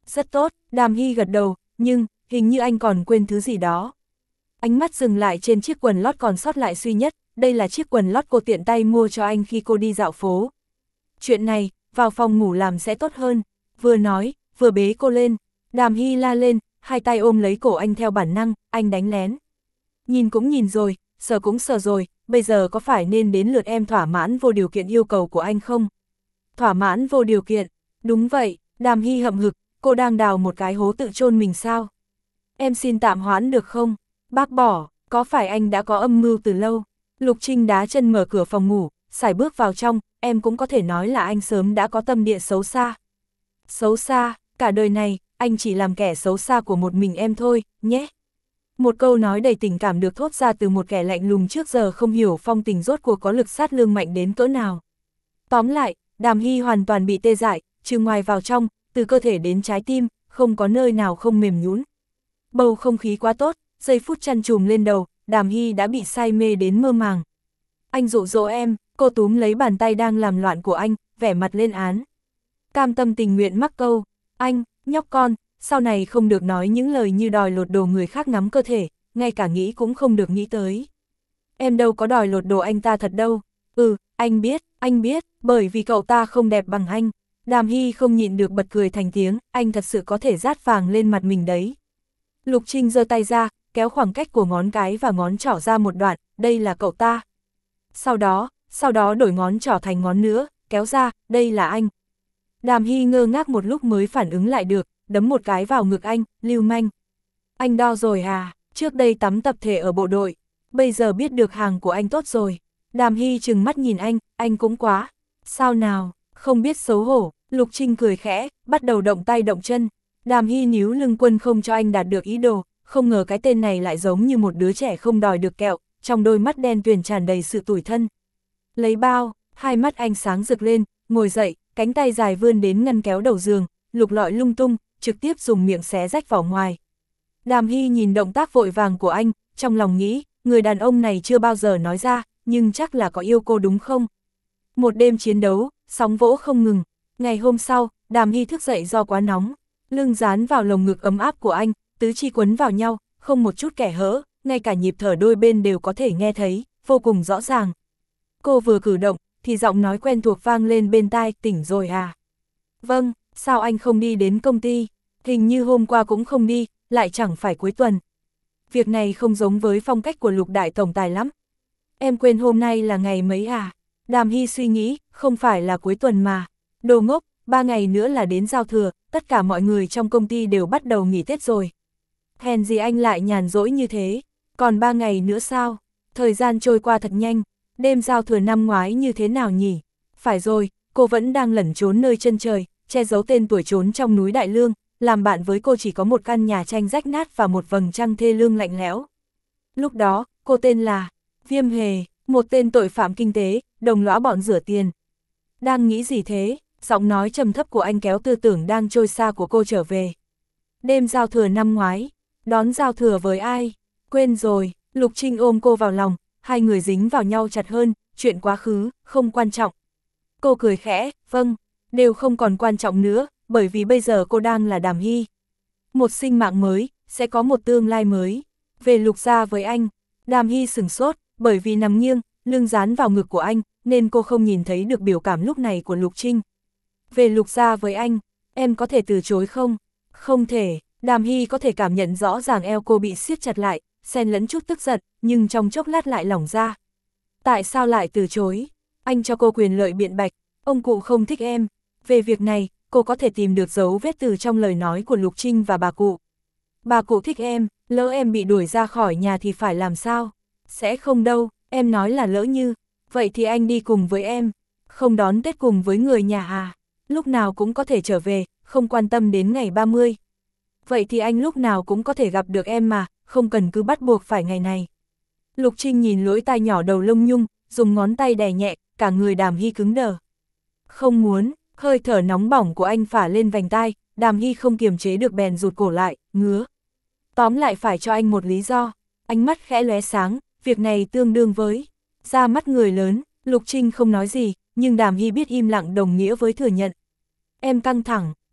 Rất tốt, Đàm Hy gật đầu, nhưng, hình như anh còn quên thứ gì đó. Ánh mắt dừng lại trên chiếc quần lót còn sót lại duy nhất, đây là chiếc quần lót cô tiện tay mua cho anh khi cô đi dạo phố. Chuyện này, vào phòng ngủ làm sẽ tốt hơn, vừa nói, vừa bế cô lên. Đàm Hy la lên, hai tay ôm lấy cổ anh theo bản năng, anh đánh lén. Nhìn cũng nhìn rồi, sờ cũng sờ rồi, bây giờ có phải nên đến lượt em thỏa mãn vô điều kiện yêu cầu của anh không? Thỏa mãn vô điều kiện, đúng vậy, Đàm Hy hậm hực, cô đang đào một cái hố tự chôn mình sao? Em xin tạm hoãn được không? Bác bỏ, có phải anh đã có âm mưu từ lâu? Lục Trinh đá chân mở cửa phòng ngủ, sải bước vào trong, em cũng có thể nói là anh sớm đã có tâm địa xấu xa. Xấu xa, cả đời này, anh chỉ làm kẻ xấu xa của một mình em thôi, nhé. Một câu nói đầy tình cảm được thốt ra từ một kẻ lạnh lùng trước giờ không hiểu phong tình rốt cuộc có lực sát lương mạnh đến cỡ nào. Tóm lại, Đàm Hy hoàn toàn bị tê dại, trừ ngoài vào trong, từ cơ thể đến trái tim, không có nơi nào không mềm nhũn. Bầu không khí quá tốt, giây phút chăn trùm lên đầu, Đàm Hy đã bị say mê đến mơ màng. Anh dụ dỗ em, cô túm lấy bàn tay đang làm loạn của anh, vẻ mặt lên án. Cam tâm tình nguyện mắc câu, anh, nhóc con, sau này không được nói những lời như đòi lột đồ người khác ngắm cơ thể, ngay cả nghĩ cũng không được nghĩ tới. Em đâu có đòi lột đồ anh ta thật đâu. Ừ, anh biết, anh biết, bởi vì cậu ta không đẹp bằng anh. Đàm Hy không nhịn được bật cười thành tiếng, anh thật sự có thể rát vàng lên mặt mình đấy. Lục Trinh giơ tay ra, kéo khoảng cách của ngón cái và ngón trỏ ra một đoạn, đây là cậu ta. Sau đó, sau đó đổi ngón trỏ thành ngón nữa, kéo ra, đây là anh. Đàm Hy ngơ ngác một lúc mới phản ứng lại được, đấm một cái vào ngực anh, lưu manh. Anh đo rồi à, trước đây tắm tập thể ở bộ đội, bây giờ biết được hàng của anh tốt rồi. Đàm Hy trừng mắt nhìn anh, anh cũng quá. Sao nào, không biết xấu hổ, Lục Trinh cười khẽ, bắt đầu động tay động chân. Đàm Hy níu lưng Quân không cho anh đạt được ý đồ, không ngờ cái tên này lại giống như một đứa trẻ không đòi được kẹo, trong đôi mắt đen tuyền tràn đầy sự tủi thân. Lấy bao, hai mắt anh sáng rực lên, ngồi dậy, cánh tay dài vươn đến ngăn kéo đầu giường, lục lọi lung tung, trực tiếp dùng miệng xé rách vỏ ngoài. Đàm Hy nhìn động tác vội vàng của anh, trong lòng nghĩ, người đàn ông này chưa bao giờ nói ra, nhưng chắc là có yêu cô đúng không? Một đêm chiến đấu, sóng vỗ không ngừng. Ngày hôm sau, Đàm Hy thức dậy do quá nóng, lưng dán vào lồng ngực ấm áp của anh, tứ chi quấn vào nhau, không một chút kẻ hở, ngay cả nhịp thở đôi bên đều có thể nghe thấy, vô cùng rõ ràng. Cô vừa cử động, thì giọng nói quen thuộc vang lên bên tai, tỉnh rồi à? Vâng, sao anh không đi đến công ty? Hình như hôm qua cũng không đi, lại chẳng phải cuối tuần. Việc này không giống với phong cách của Lục đại tổng tài lắm. Em quên hôm nay là ngày mấy à? Đàm Hy suy nghĩ, không phải là cuối tuần mà. Đồ ngốc, ba ngày nữa là đến giao thừa, tất cả mọi người trong công ty đều bắt đầu nghỉ Tết rồi. Hèn gì anh lại nhàn rỗi như thế, còn ba ngày nữa sao? Thời gian trôi qua thật nhanh, đêm giao thừa năm ngoái như thế nào nhỉ? Phải rồi, cô vẫn đang lẩn trốn nơi chân trời, che giấu tên tuổi trốn trong núi Đại Lương, làm bạn với cô chỉ có một căn nhà tranh rách nát và một vầng trăng thê lương lạnh lẽo. Lúc đó, cô tên là Viêm Hề, một tên tội phạm kinh tế, đồng lõa bọn rửa tiền. Đang nghĩ gì thế? Giọng nói trầm thấp của anh kéo tư tưởng đang trôi xa của cô trở về. Đêm giao thừa năm ngoái, đón giao thừa với ai? Quên rồi, Lục Trinh ôm cô vào lòng, hai người dính vào nhau chặt hơn, chuyện quá khứ, không quan trọng. Cô cười khẽ, vâng, đều không còn quan trọng nữa, bởi vì bây giờ cô đang là Đàm Hy. Một sinh mạng mới, sẽ có một tương lai mới. Về Lục gia với anh, Đàm Hy sửng sốt, bởi vì nằm nghiêng, lưng dán vào ngực của anh, nên cô không nhìn thấy được biểu cảm lúc này của Lục Trinh. Về Lục gia với anh, em có thể từ chối không? Không thể, Đàm Hy có thể cảm nhận rõ ràng eo cô bị siết chặt lại, xen lẫn chút tức giận, nhưng trong chốc lát lại lỏng ra. Tại sao lại từ chối? Anh cho cô quyền lợi biện bạch, ông cụ không thích em. Về việc này, cô có thể tìm được dấu vết từ trong lời nói của Lục Trinh và bà cụ. Bà cụ thích em, lỡ em bị đuổi ra khỏi nhà thì phải làm sao? Sẽ không đâu, em nói là lỡ như. Vậy thì anh đi cùng với em, không đón Tết cùng với người nhà à? Lúc nào cũng có thể trở về, không quan tâm đến ngày ba mươi. Vậy thì anh lúc nào cũng có thể gặp được em mà, không cần cứ bắt buộc phải ngày này. Lục Trinh nhìn lỗ tai nhỏ đầu lông nhung, dùng ngón tay đè nhẹ, cả người Đàm Hy cứng đờ. Không muốn, hơi thở nóng bỏng của anh phả lên vành tai, Đàm Hy không kiềm chế được bèn rụt cổ lại, ngứa. Tóm lại phải cho anh một lý do. Ánh mắt khẽ lóe sáng, việc này tương đương với ra mắt người lớn. Lục Trinh không nói gì, nhưng Đàm Hy biết im lặng đồng nghĩa với thừa nhận. Em căng thẳng,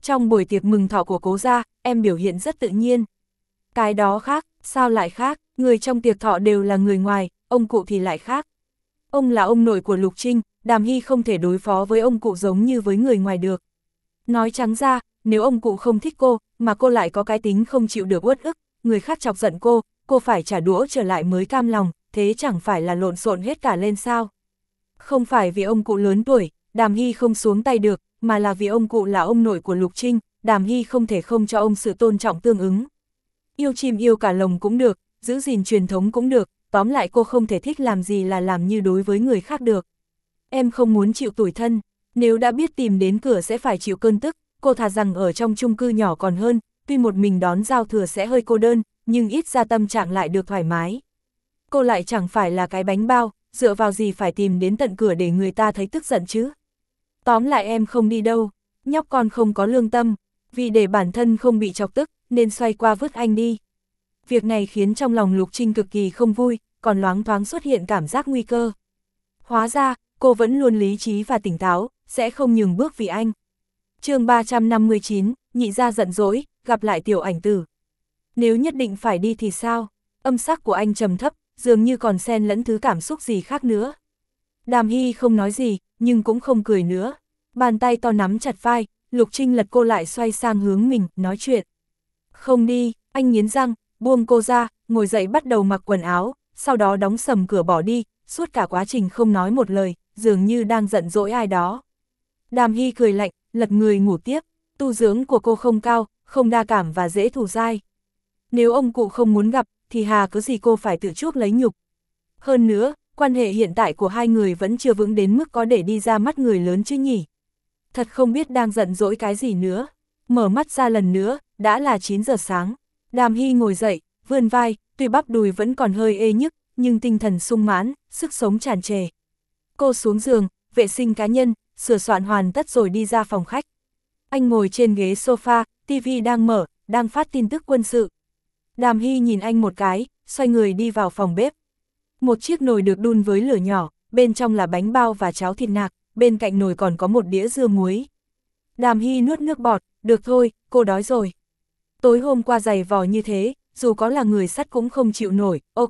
Trong buổi tiệc mừng thọ của cố gia, em biểu hiện rất tự nhiên. Cái đó khác, sao lại khác, người trong tiệc thọ đều là người ngoài, ông cụ thì lại khác. Ông là ông nội của Lục Trinh, Đàm Hy không thể đối phó với ông cụ giống như với người ngoài được. Nói trắng ra, nếu ông cụ không thích cô, mà cô lại có cái tính không chịu được uất ức, người khác chọc giận cô, cô phải trả đũa trở lại mới cam lòng, thế chẳng phải là lộn xộn hết cả lên sao. Không phải vì ông cụ lớn tuổi, Đàm Hy không xuống tay được, mà là vì ông cụ là ông nội của Lục Trinh, Đàm Hy không thể không cho ông sự tôn trọng tương ứng. Yêu chim yêu cả lồng cũng được, giữ gìn truyền thống cũng được, tóm lại cô không thể thích làm gì là làm như đối với người khác được. Em không muốn chịu tủi thân, nếu đã biết tìm đến cửa sẽ phải chịu cơn tức, cô thà rằng ở trong chung cư nhỏ còn hơn, tuy một mình đón giao thừa sẽ hơi cô đơn, nhưng ít ra tâm trạng lại được thoải mái. Cô lại chẳng phải là cái bánh bao, dựa vào gì phải tìm đến tận cửa để người ta thấy tức giận chứ. Tóm lại em không đi đâu, nhóc con không có lương tâm, vì để bản thân không bị chọc tức, nên xoay qua vứt anh đi. Việc này khiến trong lòng Lục Trinh cực kỳ không vui, còn loáng thoáng xuất hiện cảm giác nguy cơ. Hóa ra, cô vẫn luôn lý trí và tỉnh táo, sẽ không nhường bước vì anh. chương ba trăm năm mươi chín, nhị gia giận dỗi, gặp lại tiểu ảnh tử. Nếu nhất định phải đi thì sao? Âm sắc của anh trầm thấp, dường như còn xen lẫn thứ cảm xúc gì khác nữa. Đàm Hy không nói gì, nhưng cũng không cười nữa. Bàn tay to nắm chặt vai, Lục Trinh lật cô lại xoay sang hướng mình, nói chuyện. Không đi, anh nghiến răng, buông cô ra, ngồi dậy bắt đầu mặc quần áo, sau đó đóng sầm cửa bỏ đi, suốt cả quá trình không nói một lời, dường như đang giận dỗi ai đó. Đàm Hy cười lạnh, lật người ngủ tiếp, tu dưỡng của cô không cao, không đa cảm và dễ thù dai. Nếu ông cụ không muốn gặp, thì hà cứ gì cô phải tự chuốc lấy nhục. Hơn nữa, quan hệ hiện tại của hai người vẫn chưa vững đến mức có để đi ra mắt người lớn chứ nhỉ. Thật không biết đang giận dỗi cái gì nữa. Mở mắt ra lần nữa, đã là chín giờ sáng. Đàm Hy ngồi dậy, vươn vai, tuy bắp đùi vẫn còn hơi ê nhức, nhưng tinh thần sung mãn, sức sống tràn trề. Cô xuống giường, vệ sinh cá nhân, sửa soạn hoàn tất rồi đi ra phòng khách. Anh ngồi trên ghế sofa, tivi đang mở, đang phát tin tức quân sự. Đàm Hy nhìn anh một cái, xoay người đi vào phòng bếp. Một chiếc nồi được đun với lửa nhỏ, bên trong là bánh bao và cháo thịt nạc, bên cạnh nồi còn có một đĩa dưa muối. Đàm Hy nuốt nước bọt, được thôi, cô đói rồi. Tối hôm qua giày vò như thế, dù có là người sắt cũng không chịu nổi, ok.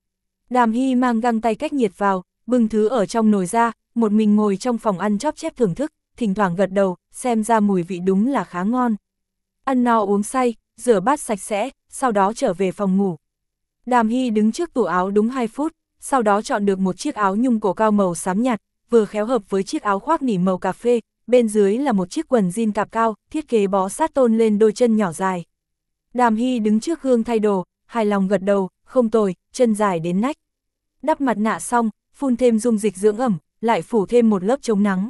Đàm Hy mang găng tay cách nhiệt vào, bưng thứ ở trong nồi ra, một mình ngồi trong phòng ăn chóp chép thưởng thức, thỉnh thoảng gật đầu, xem ra mùi vị đúng là khá ngon. Ăn no uống say, rửa bát sạch sẽ, sau đó trở về phòng ngủ. Đàm Hy đứng trước tủ áo đúng hai phút, sau đó chọn được một chiếc áo nhung cổ cao màu xám nhạt, vừa khéo hợp với chiếc áo khoác nỉ màu cà phê, bên dưới là một chiếc quần jean cạp cao, thiết kế bó sát tôn lên đôi chân nhỏ dài. Đàm Hy đứng trước gương thay đồ, hài lòng gật đầu, không tồi, chân dài đến nách. Đắp mặt nạ xong, phun thêm dung dịch dưỡng ẩm, lại phủ thêm một lớp chống nắng.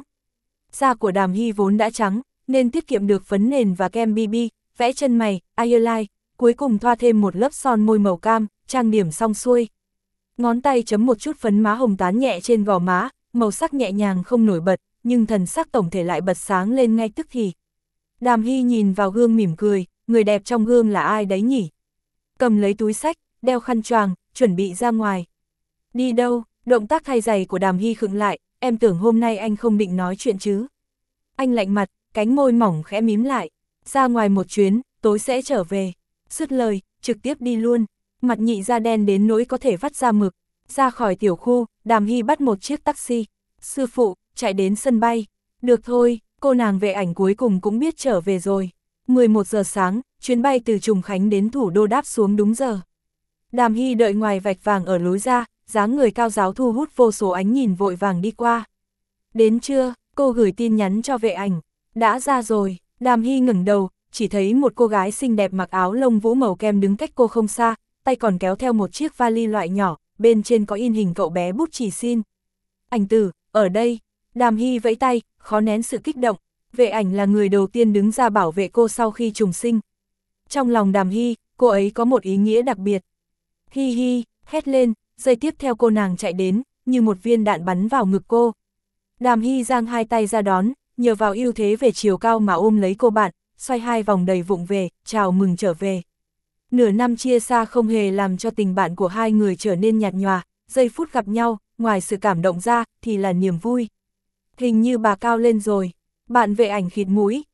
Da của Đàm Hy vốn đã trắng, nên tiết kiệm được phấn nền và kem bê bê, vẽ chân mày, eyeliner, cuối cùng thoa thêm một lớp son môi màu cam, trang điểm xong xuôi. Ngón tay chấm một chút phấn má hồng tán nhẹ trên gò má, màu sắc nhẹ nhàng không nổi bật, nhưng thần sắc tổng thể lại bật sáng lên ngay tức thì. Đàm Hy nhìn vào gương mỉm cười, người đẹp trong gương là ai đấy nhỉ? Cầm lấy túi xách, đeo khăn choàng, chuẩn bị ra ngoài. Đi đâu? Động tác thay giày của Đàm Hy khựng lại, em tưởng hôm nay anh không định nói chuyện chứ. Anh lạnh mặt, cánh môi mỏng khẽ mím lại. Ra ngoài một chuyến, tối sẽ trở về. Dứt lời, trực tiếp đi luôn. Mặt nhị da đen đến nỗi có thể vắt ra mực. Ra khỏi tiểu khu, Đàm Hy bắt một chiếc taxi. Sư phụ, chạy đến sân bay. Được thôi, cô nàng vệ ảnh cuối cùng cũng biết trở về rồi. mười một giờ sáng, chuyến bay từ Trùng Khánh đến thủ đô đáp xuống đúng giờ. Đàm Hy đợi ngoài vạch vàng ở lối ra, dáng người cao giáo thu hút vô số ánh nhìn vội vàng đi qua. Đến trưa, cô gửi tin nhắn cho vệ ảnh. Đã ra rồi, Đàm Hy ngẩng đầu, chỉ thấy một cô gái xinh đẹp mặc áo lông vũ màu kem đứng cách cô không xa, tay còn kéo theo một chiếc vali loại nhỏ, bên trên có in hình cậu bé bút chì xin. Ảnh tử, ở đây. Đàm Hy vẫy tay, khó nén sự kích động. Vệ ảnh là người đầu tiên đứng ra bảo vệ cô sau khi trùng sinh. Trong lòng Đàm Hy, cô ấy có một ý nghĩa đặc biệt. Hi hi, hét lên, giây tiếp theo cô nàng chạy đến, như một viên đạn bắn vào ngực cô. Đàm Hy giang hai tay ra đón, nhờ vào ưu thế về chiều cao mà ôm lấy cô bạn, xoay hai vòng đầy vụng về, chào mừng trở về. Nửa năm chia xa không hề làm cho tình bạn của hai người trở nên nhạt nhòa, giây phút gặp nhau, ngoài sự cảm động ra, thì là niềm vui. Hình như bà cao lên rồi, bạn vệ ảnh khịt mũi,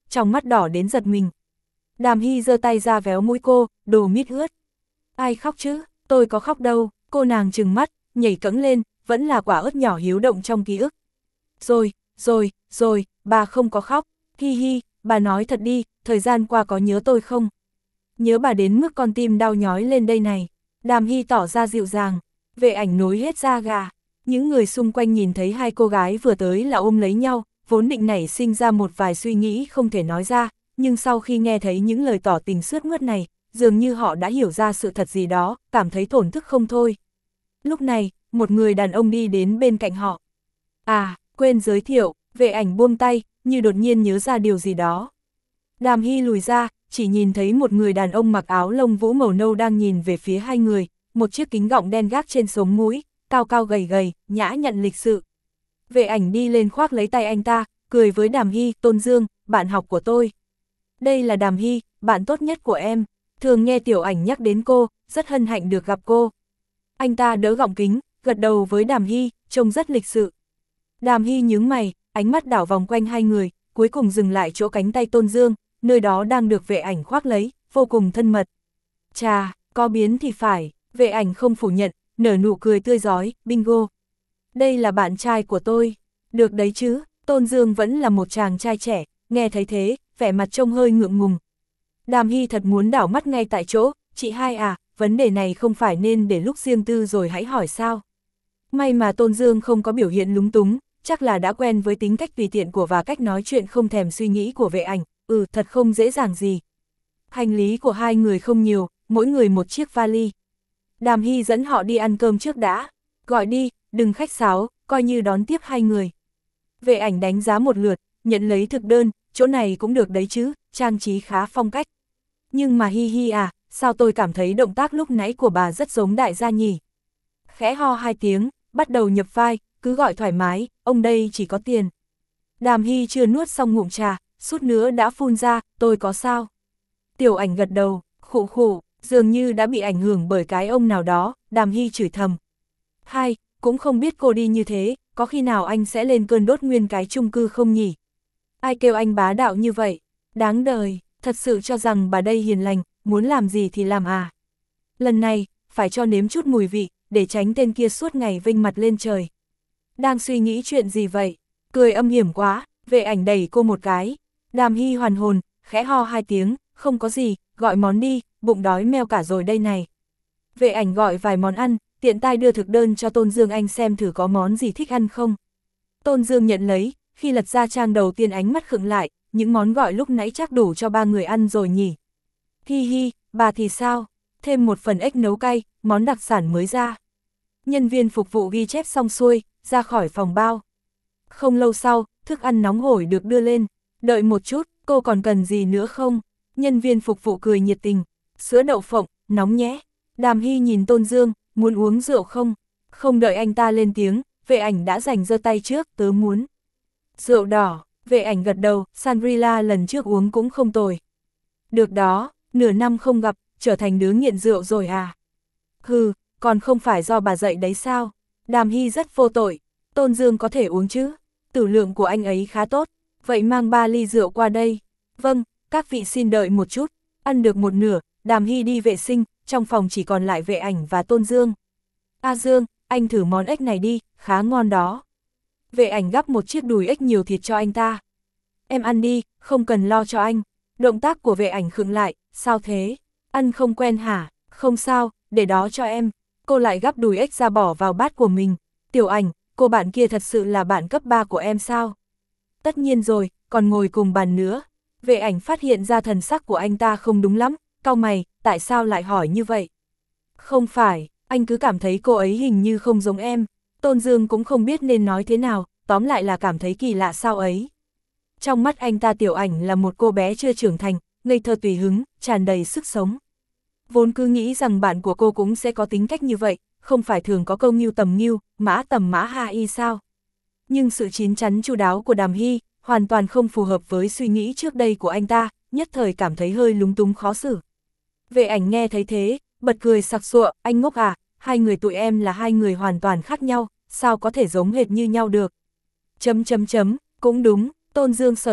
trong mắt đỏ đến giật mình. Đàm Hy giơ tay ra véo mũi cô, đồ mít ướt. Ai khóc chứ, tôi có khóc đâu, cô nàng trừng mắt, nhảy cẫng lên, vẫn là quả ớt nhỏ hiếu động trong ký ức. Rồi, rồi, rồi, bà không có khóc, hi hi, bà nói thật đi, thời gian qua có nhớ tôi không? Nhớ bà đến mức con tim đau nhói lên đây này. Đàm Hy tỏ ra dịu dàng, Vệ Ảnh nối hết da gà. Những người xung quanh nhìn thấy hai cô gái vừa tới là ôm lấy nhau, vốn định nảy sinh ra một vài suy nghĩ không thể nói ra, nhưng sau khi nghe thấy những lời tỏ tình sướt mướt này, dường như họ đã hiểu ra sự thật gì đó, cảm thấy thổn thức không thôi. Lúc này, một người đàn ông đi đến bên cạnh họ. À, quên giới thiệu, Vệ Ảnh buông tay, như đột nhiên nhớ ra điều gì đó. Đàm Hy lùi ra, chỉ nhìn thấy một người đàn ông mặc áo lông vũ màu nâu đang nhìn về phía hai người, một chiếc kính gọng đen gác trên sống mũi, cao cao gầy gầy, nhã nhặn lịch sự. Vệ Ảnh đi lên khoác lấy tay anh ta, cười với Đàm Hy, Tôn Dương, bạn học của tôi. Đây là Đàm Hy, bạn tốt nhất của em, thường nghe Tiểu Ảnh nhắc đến cô, rất hân hạnh được gặp cô. Anh ta đỡ gọng kính, gật đầu với Đàm Hy, trông rất lịch sự. Đàm Hy nhướng mày, ánh mắt đảo vòng quanh hai người, cuối cùng dừng lại chỗ cánh tay Tôn Dương, nơi đó đang được Vệ Ảnh khoác lấy, vô cùng thân mật. Chà, có biến thì phải, Vệ Ảnh không phủ nhận, nở nụ cười tươi rói, bingo. Đây là bạn trai của tôi, được đấy chứ, Tôn Dương vẫn là một chàng trai trẻ, nghe thấy thế, vẻ mặt trông hơi ngượng ngùng. Đàm Hy thật muốn đảo mắt ngay tại chỗ, chị hai à, vấn đề này không phải nên để lúc riêng tư rồi hãy hỏi sao. May mà Tôn Dương không có biểu hiện lúng túng, chắc là đã quen với tính cách tùy tiện của và cách nói chuyện không thèm suy nghĩ của Vệ Ảnh, ừ thật không dễ dàng gì. Hành lý của hai người không nhiều, mỗi người một chiếc vali. Đàm Hy dẫn họ đi ăn cơm trước đã, gọi đi, đừng khách sáo, coi như đón tiếp hai người. Vệ Ảnh đánh giá một lượt, nhận lấy thực đơn, chỗ này cũng được đấy chứ, trang trí khá phong cách. Nhưng mà hi hi à, sao tôi cảm thấy động tác lúc nãy của bà rất giống đại gia nhỉ? Khẽ ho hai tiếng, bắt đầu nhập vai, cứ gọi thoải mái, ông đây chỉ có tiền. Đàm Hy chưa nuốt xong ngụm trà, sút nữa đã phun ra, tôi có sao? Tiểu Ảnh gật đầu, khụ khụ, dường như đã bị ảnh hưởng bởi cái ông nào đó, Đàm Hy chửi thầm. Hai, cũng không biết cô đi như thế, có khi nào anh sẽ lên cơn đốt nguyên cái chung cư không nhỉ? Ai kêu anh bá đạo như vậy? Đáng đời, thật sự cho rằng bà đây hiền lành, muốn làm gì thì làm à? Lần này, phải cho nếm chút mùi vị, để tránh tên kia suốt ngày vênh mặt lên trời. Đang suy nghĩ chuyện gì vậy? Cười âm hiểm quá, Vệ Ảnh đẩy cô một cái. Đàm Hy hoàn hồn, khẽ ho hai tiếng, không có gì, gọi món đi, bụng đói meo cả rồi đây này. Vệ Ảnh gọi vài món ăn, tiện tay đưa thực đơn cho Tôn Dương anh xem thử có món gì thích ăn không. Tôn Dương nhận lấy, khi lật ra trang đầu tiên ánh mắt khựng lại, những món gọi lúc nãy chắc đủ cho ba người ăn rồi nhỉ. Hi hi, bà thì sao? Thêm một phần ếch nấu cay, món đặc sản mới ra. Nhân viên phục vụ ghi chép xong xuôi, ra khỏi phòng bao. Không lâu sau, thức ăn nóng hổi được đưa lên. Đợi một chút, cô còn cần gì nữa không? Nhân viên phục vụ cười nhiệt tình. Sữa đậu phộng, nóng nhé. Đàm Hy nhìn Tôn Dương, muốn uống rượu không? Không đợi anh ta lên tiếng, Vệ Ảnh đã giành giơ tay trước, tớ muốn. Rượu đỏ, Vệ Ảnh gật đầu, Shangri-La lần trước uống cũng không tồi. Được đó, nửa năm không gặp, trở thành đứa nghiện rượu rồi à? Hừ, còn không phải do bà dạy đấy sao? Đàm Hy rất vô tội, Tôn Dương có thể uống chứ? Tử lượng của anh ấy khá tốt, vậy mang ba ly rượu qua đây. Vâng, các vị xin đợi một chút, ăn được một nửa, Đàm Hy đi vệ sinh, trong phòng chỉ còn lại Vệ Ảnh và Tôn Dương. A Dương, anh thử món ếch này đi, khá ngon đó. Vệ Ảnh gắp một chiếc đùi ếch nhiều thịt cho anh ta. Em ăn đi, không cần lo cho anh. Động tác của Vệ Ảnh khựng lại, sao thế? Ăn không quen hả? Không sao, để đó cho em. Cô lại gắp đùi ếch ra bỏ vào bát của mình. Tiểu Ảnh, cô bạn kia thật sự là bạn cấp ba của em sao? Tất nhiên rồi, còn ngồi cùng bàn nữa. Vệ Ảnh phát hiện ra thần sắc của anh ta không đúng lắm, cau mày, tại sao lại hỏi như vậy? Không phải, anh cứ cảm thấy cô ấy hình như không giống em. Tôn Dương cũng không biết nên nói thế nào, tóm lại là cảm thấy kỳ lạ sao ấy. Trong mắt anh ta Tiểu Ảnh là một cô bé chưa trưởng thành, ngây thơ tùy hứng, tràn đầy sức sống. Vốn cứ nghĩ rằng bạn của cô cũng sẽ có tính cách như vậy, không phải thường có câu ngưu tầm ngưu, mã tầm mã ha y sao. Nhưng sự chín chắn chu đáo của Đàm Hy, hoàn toàn không phù hợp với suy nghĩ trước đây của anh ta, nhất thời cảm thấy hơi lúng túng khó xử. Vệ Ảnh nghe thấy thế, bật cười sặc sụa, anh ngốc à, hai người tụi em là hai người hoàn toàn khác nhau, sao có thể giống hệt như nhau được. Chấm chấm chấm, cũng đúng, Tôn Dương sờ đầu,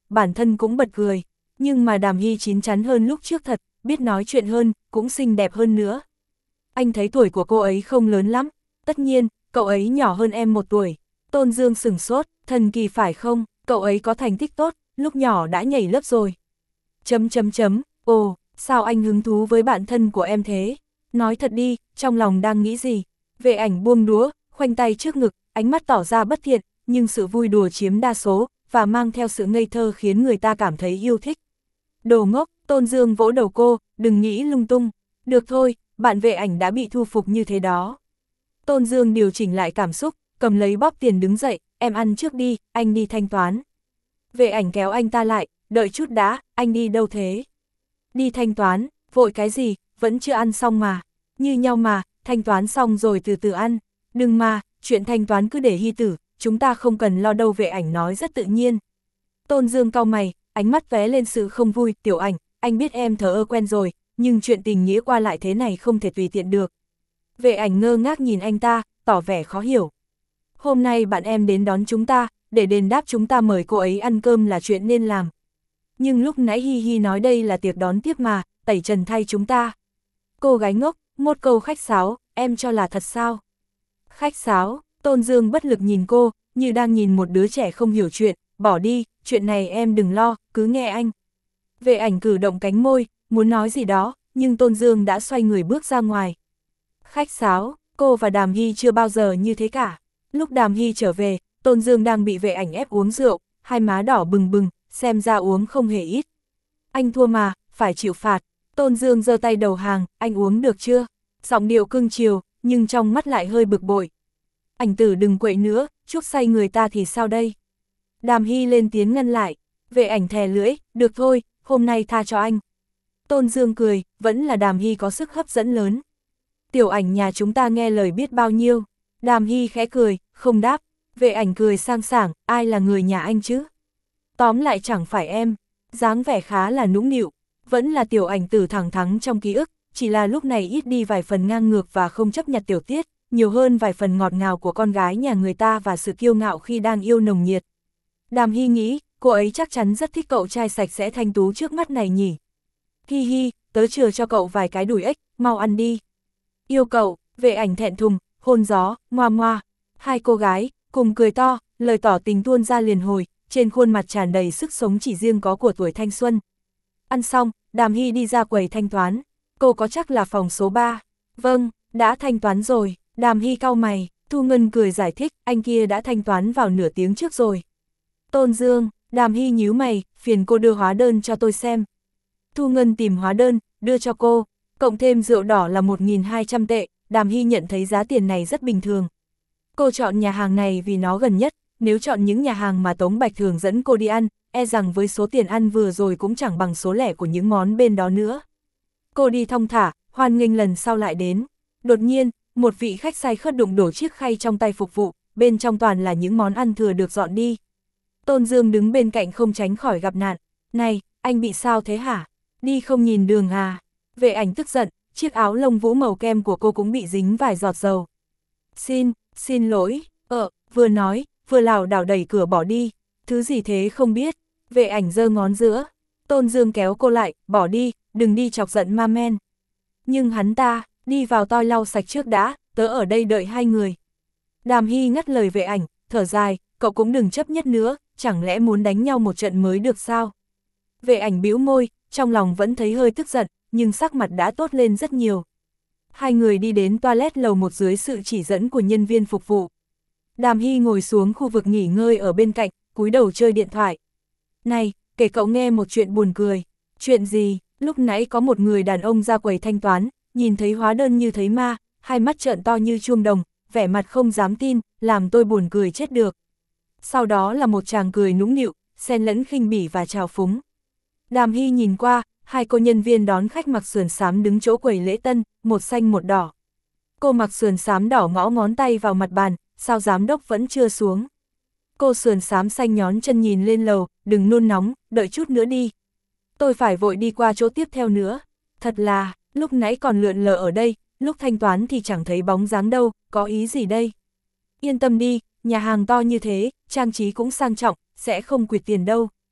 bản thân cũng bật cười. Nhưng mà Đàm Hy chín chắn hơn lúc trước thật, biết nói chuyện hơn, cũng xinh đẹp hơn nữa. Anh thấy tuổi của cô ấy không lớn lắm, tất nhiên, cậu ấy nhỏ hơn em một tuổi. Tôn Dương sửng sốt, thần kỳ phải không, cậu ấy có thành tích tốt, lúc nhỏ đã nhảy lớp rồi. Chấm chấm chấm, ồ, sao anh hứng thú với bạn thân của em thế? Nói thật đi, trong lòng đang nghĩ gì? Vệ Ảnh buông đũa, khoanh tay trước ngực, ánh mắt tỏ ra bất thiện, nhưng sự vui đùa chiếm đa số, và mang theo sự ngây thơ khiến người ta cảm thấy yêu thích. Đồ ngốc, Tôn Dương vỗ đầu cô, đừng nghĩ lung tung. Được thôi, bạn Vệ Ảnh đã bị thu phục như thế đó. Tôn Dương điều chỉnh lại cảm xúc, cầm lấy bóp tiền đứng dậy, em ăn trước đi, anh đi thanh toán. Vệ Ảnh kéo anh ta lại, đợi chút đã, anh đi đâu thế? Đi thanh toán, vội cái gì, vẫn chưa ăn xong mà. Như nhau mà, thanh toán xong rồi từ từ ăn. Đừng mà, chuyện thanh toán cứ để Hy Tử, chúng ta không cần lo đâu, Vệ Ảnh nói rất tự nhiên. Tôn Dương cau mày, ánh mắt vé lên sự không vui, Tiểu Ảnh, anh biết em thờ ơ quen rồi, nhưng chuyện tình nghĩa qua lại thế này không thể tùy tiện được. Vệ Ảnh ngơ ngác nhìn anh ta, tỏ vẻ khó hiểu. Hôm nay bạn em đến đón chúng ta, để đền đáp chúng ta mời cô ấy ăn cơm là chuyện nên làm. Nhưng lúc nãy Hi Hi nói đây là tiệc đón tiếp mà, tẩy trần thay chúng ta. Cô gái ngốc, một câu khách sáo, em cho là thật sao? Khách sáo, Tôn Dương bất lực nhìn cô, như đang nhìn một đứa trẻ không hiểu chuyện, bỏ đi, chuyện này em đừng lo, cứ nghe anh. Vệ Ảnh cử động cánh môi, muốn nói gì đó, nhưng Tôn Dương đã xoay người bước ra ngoài. Khách sáo, cô và Đàm Hy chưa bao giờ như thế cả. Lúc Đàm Hy trở về, Tôn Dương đang bị Vệ Ảnh ép uống rượu, hai má đỏ bừng bừng, xem ra uống không hề ít. Anh thua mà, phải chịu phạt. Tôn Dương giơ tay đầu hàng, anh uống được chưa? Giọng điệu cưng chiều, nhưng trong mắt lại hơi bực bội. Ảnh Tử đừng quậy nữa, chuốc say người ta thì sao đây? Đàm Hy lên tiếng ngăn lại. Vệ Ảnh thè lưỡi, được thôi, hôm nay tha cho anh. Tôn Dương cười, vẫn là Đàm Hy có sức hấp dẫn lớn. Tiểu Ảnh nhà chúng ta nghe lời biết bao nhiêu. Đàm Hy khẽ cười, không đáp. Vệ Ảnh cười sang sảng, ai là người nhà anh chứ? Tóm lại chẳng phải em, dáng vẻ khá là nũng nịu, vẫn là Tiểu Ảnh Tử thẳng thắn trong ký ức, chỉ là lúc này ít đi vài phần ngang ngược và không chấp nhặt tiểu tiết, nhiều hơn vài phần ngọt ngào của con gái nhà người ta và sự kiêu ngạo khi đang yêu nồng nhiệt. Đàm Hy nghĩ, cô ấy chắc chắn rất thích cậu trai sạch sẽ thanh tú trước mắt này nhỉ. Hi hi, tớ chừa cho cậu vài cái đùi ếch, mau ăn đi. Yêu cậu, Vệ Ảnh thẹn thùng, hôn gió, ngoa ngoa. Hai cô gái, cùng cười to, lời tỏ tình tuôn ra liền hồi, trên khuôn mặt tràn đầy sức sống chỉ riêng có của tuổi thanh xuân. Ăn xong, Đàm Hy đi ra quầy thanh toán. Cô có chắc là phòng số ba? Vâng, đã thanh toán rồi. Đàm Hy cau mày, Thu Ngân cười giải thích, anh kia đã thanh toán vào nửa tiếng trước rồi. Tôn Dương, Đàm Hy nhíu mày, phiền cô đưa hóa đơn cho tôi xem. Thu Ngân tìm hóa đơn, đưa cho cô, cộng thêm rượu đỏ là một nghìn hai trăm tệ, Đàm Hy nhận thấy giá tiền này rất bình thường. Cô chọn nhà hàng này vì nó gần nhất, nếu chọn những nhà hàng mà Tống Bạch thường dẫn cô đi ăn, e rằng với số tiền ăn vừa rồi cũng chẳng bằng số lẻ của những món bên đó nữa. Cô đi thong thả, hoan nghênh lần sau lại đến. Đột nhiên, một vị khách say khất đụng đổ chiếc khay trong tay phục vụ, bên trong toàn là những món ăn thừa được dọn đi. Tôn Dương đứng bên cạnh không tránh khỏi gặp nạn. Này, anh bị sao thế hả? Đi không nhìn đường à? Vệ Ảnh tức giận, chiếc áo lông vũ màu kem của cô cũng bị dính vài giọt dầu. Xin, xin lỗi, ờ, vừa nói, vừa lảo đảo đẩy cửa bỏ đi. Thứ gì thế không biết? Vệ Ảnh giơ ngón giữa. Tôn Dương kéo cô lại, bỏ đi, đừng đi chọc giận ma men. Nhưng hắn ta, đi vào toi lau sạch trước đã, tớ ở đây đợi hai người. Đàm Hy ngắt lời Vệ Ảnh, thở dài, cậu cũng đừng chấp nhất nữa, chẳng lẽ muốn đánh nhau một trận mới được sao? Vệ Ảnh bĩu môi, trong lòng vẫn thấy hơi tức giận, nhưng sắc mặt đã tốt lên rất nhiều. Hai người đi đến toilet lầu một dưới sự chỉ dẫn của nhân viên phục vụ. Đàm Hy ngồi xuống khu vực nghỉ ngơi ở bên cạnh, cúi đầu chơi điện thoại. Này, kể cậu nghe một chuyện buồn cười. Chuyện gì? Lúc nãy có một người đàn ông ra quầy thanh toán, nhìn thấy hóa đơn như thấy ma, hai mắt trợn to như chuông đồng, vẻ mặt không dám tin, làm tôi buồn cười chết được. Sau đó là một chàng cười nũng nịu, xen lẫn khinh bỉ và trào phúng. Đàm Hy nhìn qua, hai cô nhân viên đón khách mặc sườn xám đứng chỗ quầy lễ tân, một xanh một đỏ. Cô mặc sườn xám đỏ ngõ ngón tay vào mặt bàn, sao giám đốc vẫn chưa xuống. Cô sườn xám xanh nhón chân nhìn lên lầu, đừng nôn nóng, đợi chút nữa đi. Tôi phải vội đi qua chỗ tiếp theo nữa. Thật là, lúc nãy còn lượn lờ ở đây, lúc thanh toán thì chẳng thấy bóng dáng đâu, có ý gì đây? Yên tâm đi, nhà hàng to như thế, trang trí cũng sang trọng, sẽ không quỵt tiền đâu.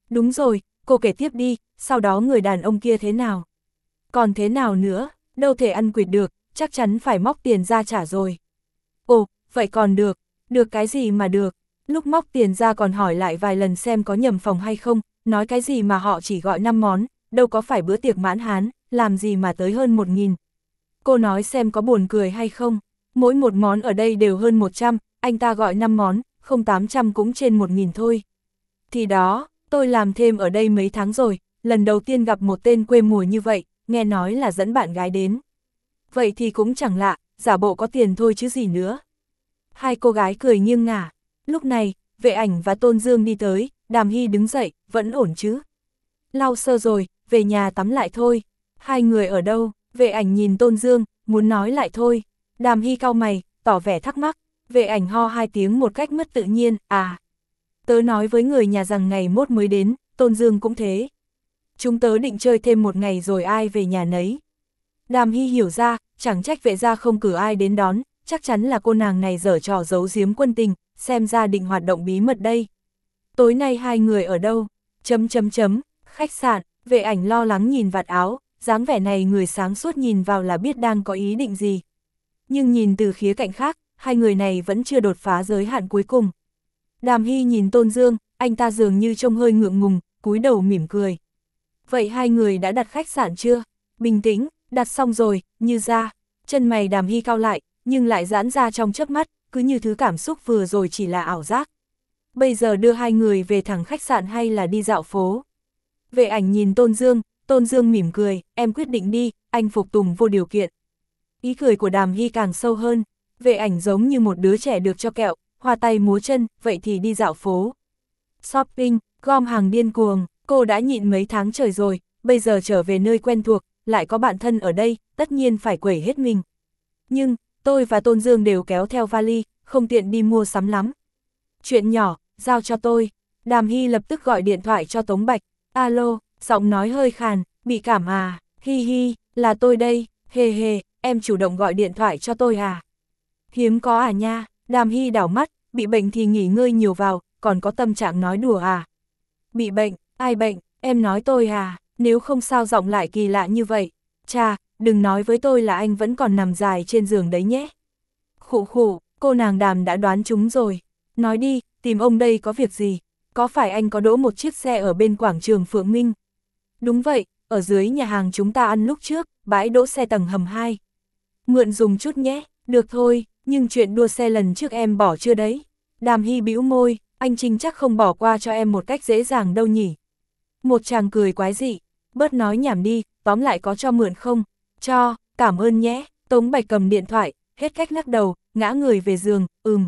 Đúng rồi, cô kể tiếp đi, sau đó người đàn ông kia thế nào? Còn thế nào nữa, đâu thể ăn quỵt được, chắc chắn phải móc tiền ra trả rồi. Ồ, vậy còn được, được cái gì mà được, lúc móc tiền ra còn hỏi lại vài lần xem có nhầm phòng hay không, nói cái gì mà họ chỉ gọi năm món, đâu có phải bữa tiệc mãn hán, làm gì mà tới hơn một nghìn. Cô nói xem có buồn cười hay không, mỗi một món ở đây đều hơn một trăm, anh ta gọi năm món, không tám trăm cũng trên một nghìn thôi. Thì đó, tôi làm thêm ở đây mấy tháng rồi, lần đầu tiên gặp một tên quê mùa như vậy, nghe nói là dẫn bạn gái đến. Vậy thì cũng chẳng lạ, giả bộ có tiền thôi chứ gì nữa. Hai cô gái cười nghiêng ngả. Lúc này, Vệ Ảnh và Tôn Dương đi tới, Đàm Hy đứng dậy, vẫn ổn chứ. Lau sơ rồi, về nhà tắm lại thôi. Hai người ở đâu? Vệ Ảnh nhìn Tôn Dương, muốn nói lại thôi. Đàm Hy cau mày, tỏ vẻ thắc mắc. Vệ Ảnh ho hai tiếng một cách mất tự nhiên, à. Tớ nói với người nhà rằng ngày mốt mới đến, Tôn Dương cũng thế. Chúng tớ định chơi thêm một ngày rồi ai về nhà nấy. Đàm Hy hiểu ra, chẳng trách Vệ gia không cử ai đến đón, chắc chắn là cô nàng này giở trò giấu giếm quân tình, xem ra định hoạt động bí mật đây. Tối nay hai người ở đâu? Chấm chấm chấm, khách sạn. Vệ Ảnh lo lắng nhìn vạt áo, dáng vẻ này người sáng suốt nhìn vào là biết đang có ý định gì. Nhưng nhìn từ khía cạnh khác, hai người này vẫn chưa đột phá giới hạn cuối cùng. Đàm Hy nhìn Tôn Dương, anh ta dường như trông hơi ngượng ngùng, cúi đầu mỉm cười. Vậy hai người đã đặt khách sạn chưa? Bình tĩnh, đặt xong rồi, như ra. Chân mày Đàm Hy cau lại, nhưng lại giãn ra trong chớp mắt, cứ như thứ cảm xúc vừa rồi chỉ là ảo giác. Bây giờ đưa hai người về thẳng khách sạn hay là đi dạo phố? Vệ Ảnh nhìn Tôn Dương, Tôn Dương mỉm cười, em quyết định đi, anh phục tùng vô điều kiện. Ý cười của Đàm Hy càng sâu hơn, Vệ Ảnh giống như một đứa trẻ được cho kẹo, hoa tay múa chân, vậy thì đi dạo phố. Shopping, gom hàng điên cuồng, cô đã nhịn mấy tháng trời rồi, bây giờ trở về nơi quen thuộc, lại có bạn thân ở đây, tất nhiên phải quẩy hết mình. Nhưng, tôi và Tôn Dương đều kéo theo vali, không tiện đi mua sắm lắm. Chuyện nhỏ, giao cho tôi. Đàm Hy lập tức gọi điện thoại cho Tống Bạch. Alo, giọng nói hơi khàn, bị cảm à, hi hi, là tôi đây, hề hề, em chủ động gọi điện thoại cho tôi à. Hiếm có à nha, Đàm Hy đảo mắt, bị bệnh thì nghỉ ngơi nhiều vào, còn có tâm trạng nói đùa à. Bị bệnh, ai bệnh, em nói tôi à, nếu không sao giọng lại kỳ lạ như vậy. Chà, đừng nói với tôi là anh vẫn còn nằm dài trên giường đấy nhé. Khụ khụ, cô nàng Đàm đã đoán chúng rồi. Nói đi, tìm ông đây có việc gì? Có phải anh có đỗ một chiếc xe ở bên quảng trường Phượng Minh? Đúng vậy, ở dưới nhà hàng chúng ta ăn lúc trước, bãi đỗ xe tầng hầm hai. Mượn dùng chút nhé, được thôi, nhưng chuyện đua xe lần trước em bỏ chưa đấy? Đàm Hy bĩu môi, anh Trinh chắc không bỏ qua cho em một cách dễ dàng đâu nhỉ? Một chàng cười quái dị, bớt nói nhảm đi, tóm lại có cho mượn không? Cho, cảm ơn nhé. Tống Bạch cầm điện thoại, hết cách lắc đầu, ngã người về giường, ừm.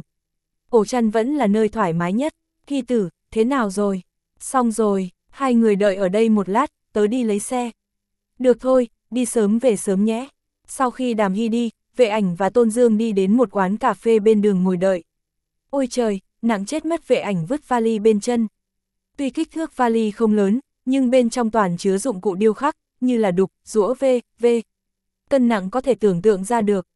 Ổ chăn vẫn là nơi thoải mái nhất. Hy Tử, thế nào rồi? Xong rồi, hai người đợi ở đây một lát, tớ đi lấy xe. Được thôi, đi sớm về sớm nhé. Sau khi Đàm Hy đi, Vệ Ảnh và Tôn Dương đi đến một quán cà phê bên đường ngồi đợi. Ôi trời, nặng chết mất. Vệ Ảnh vứt vali bên chân. Tuy kích thước vali không lớn, nhưng bên trong toàn chứa dụng cụ điêu khắc, như là đục, rũa v, v. Cân nặng có thể tưởng tượng ra được.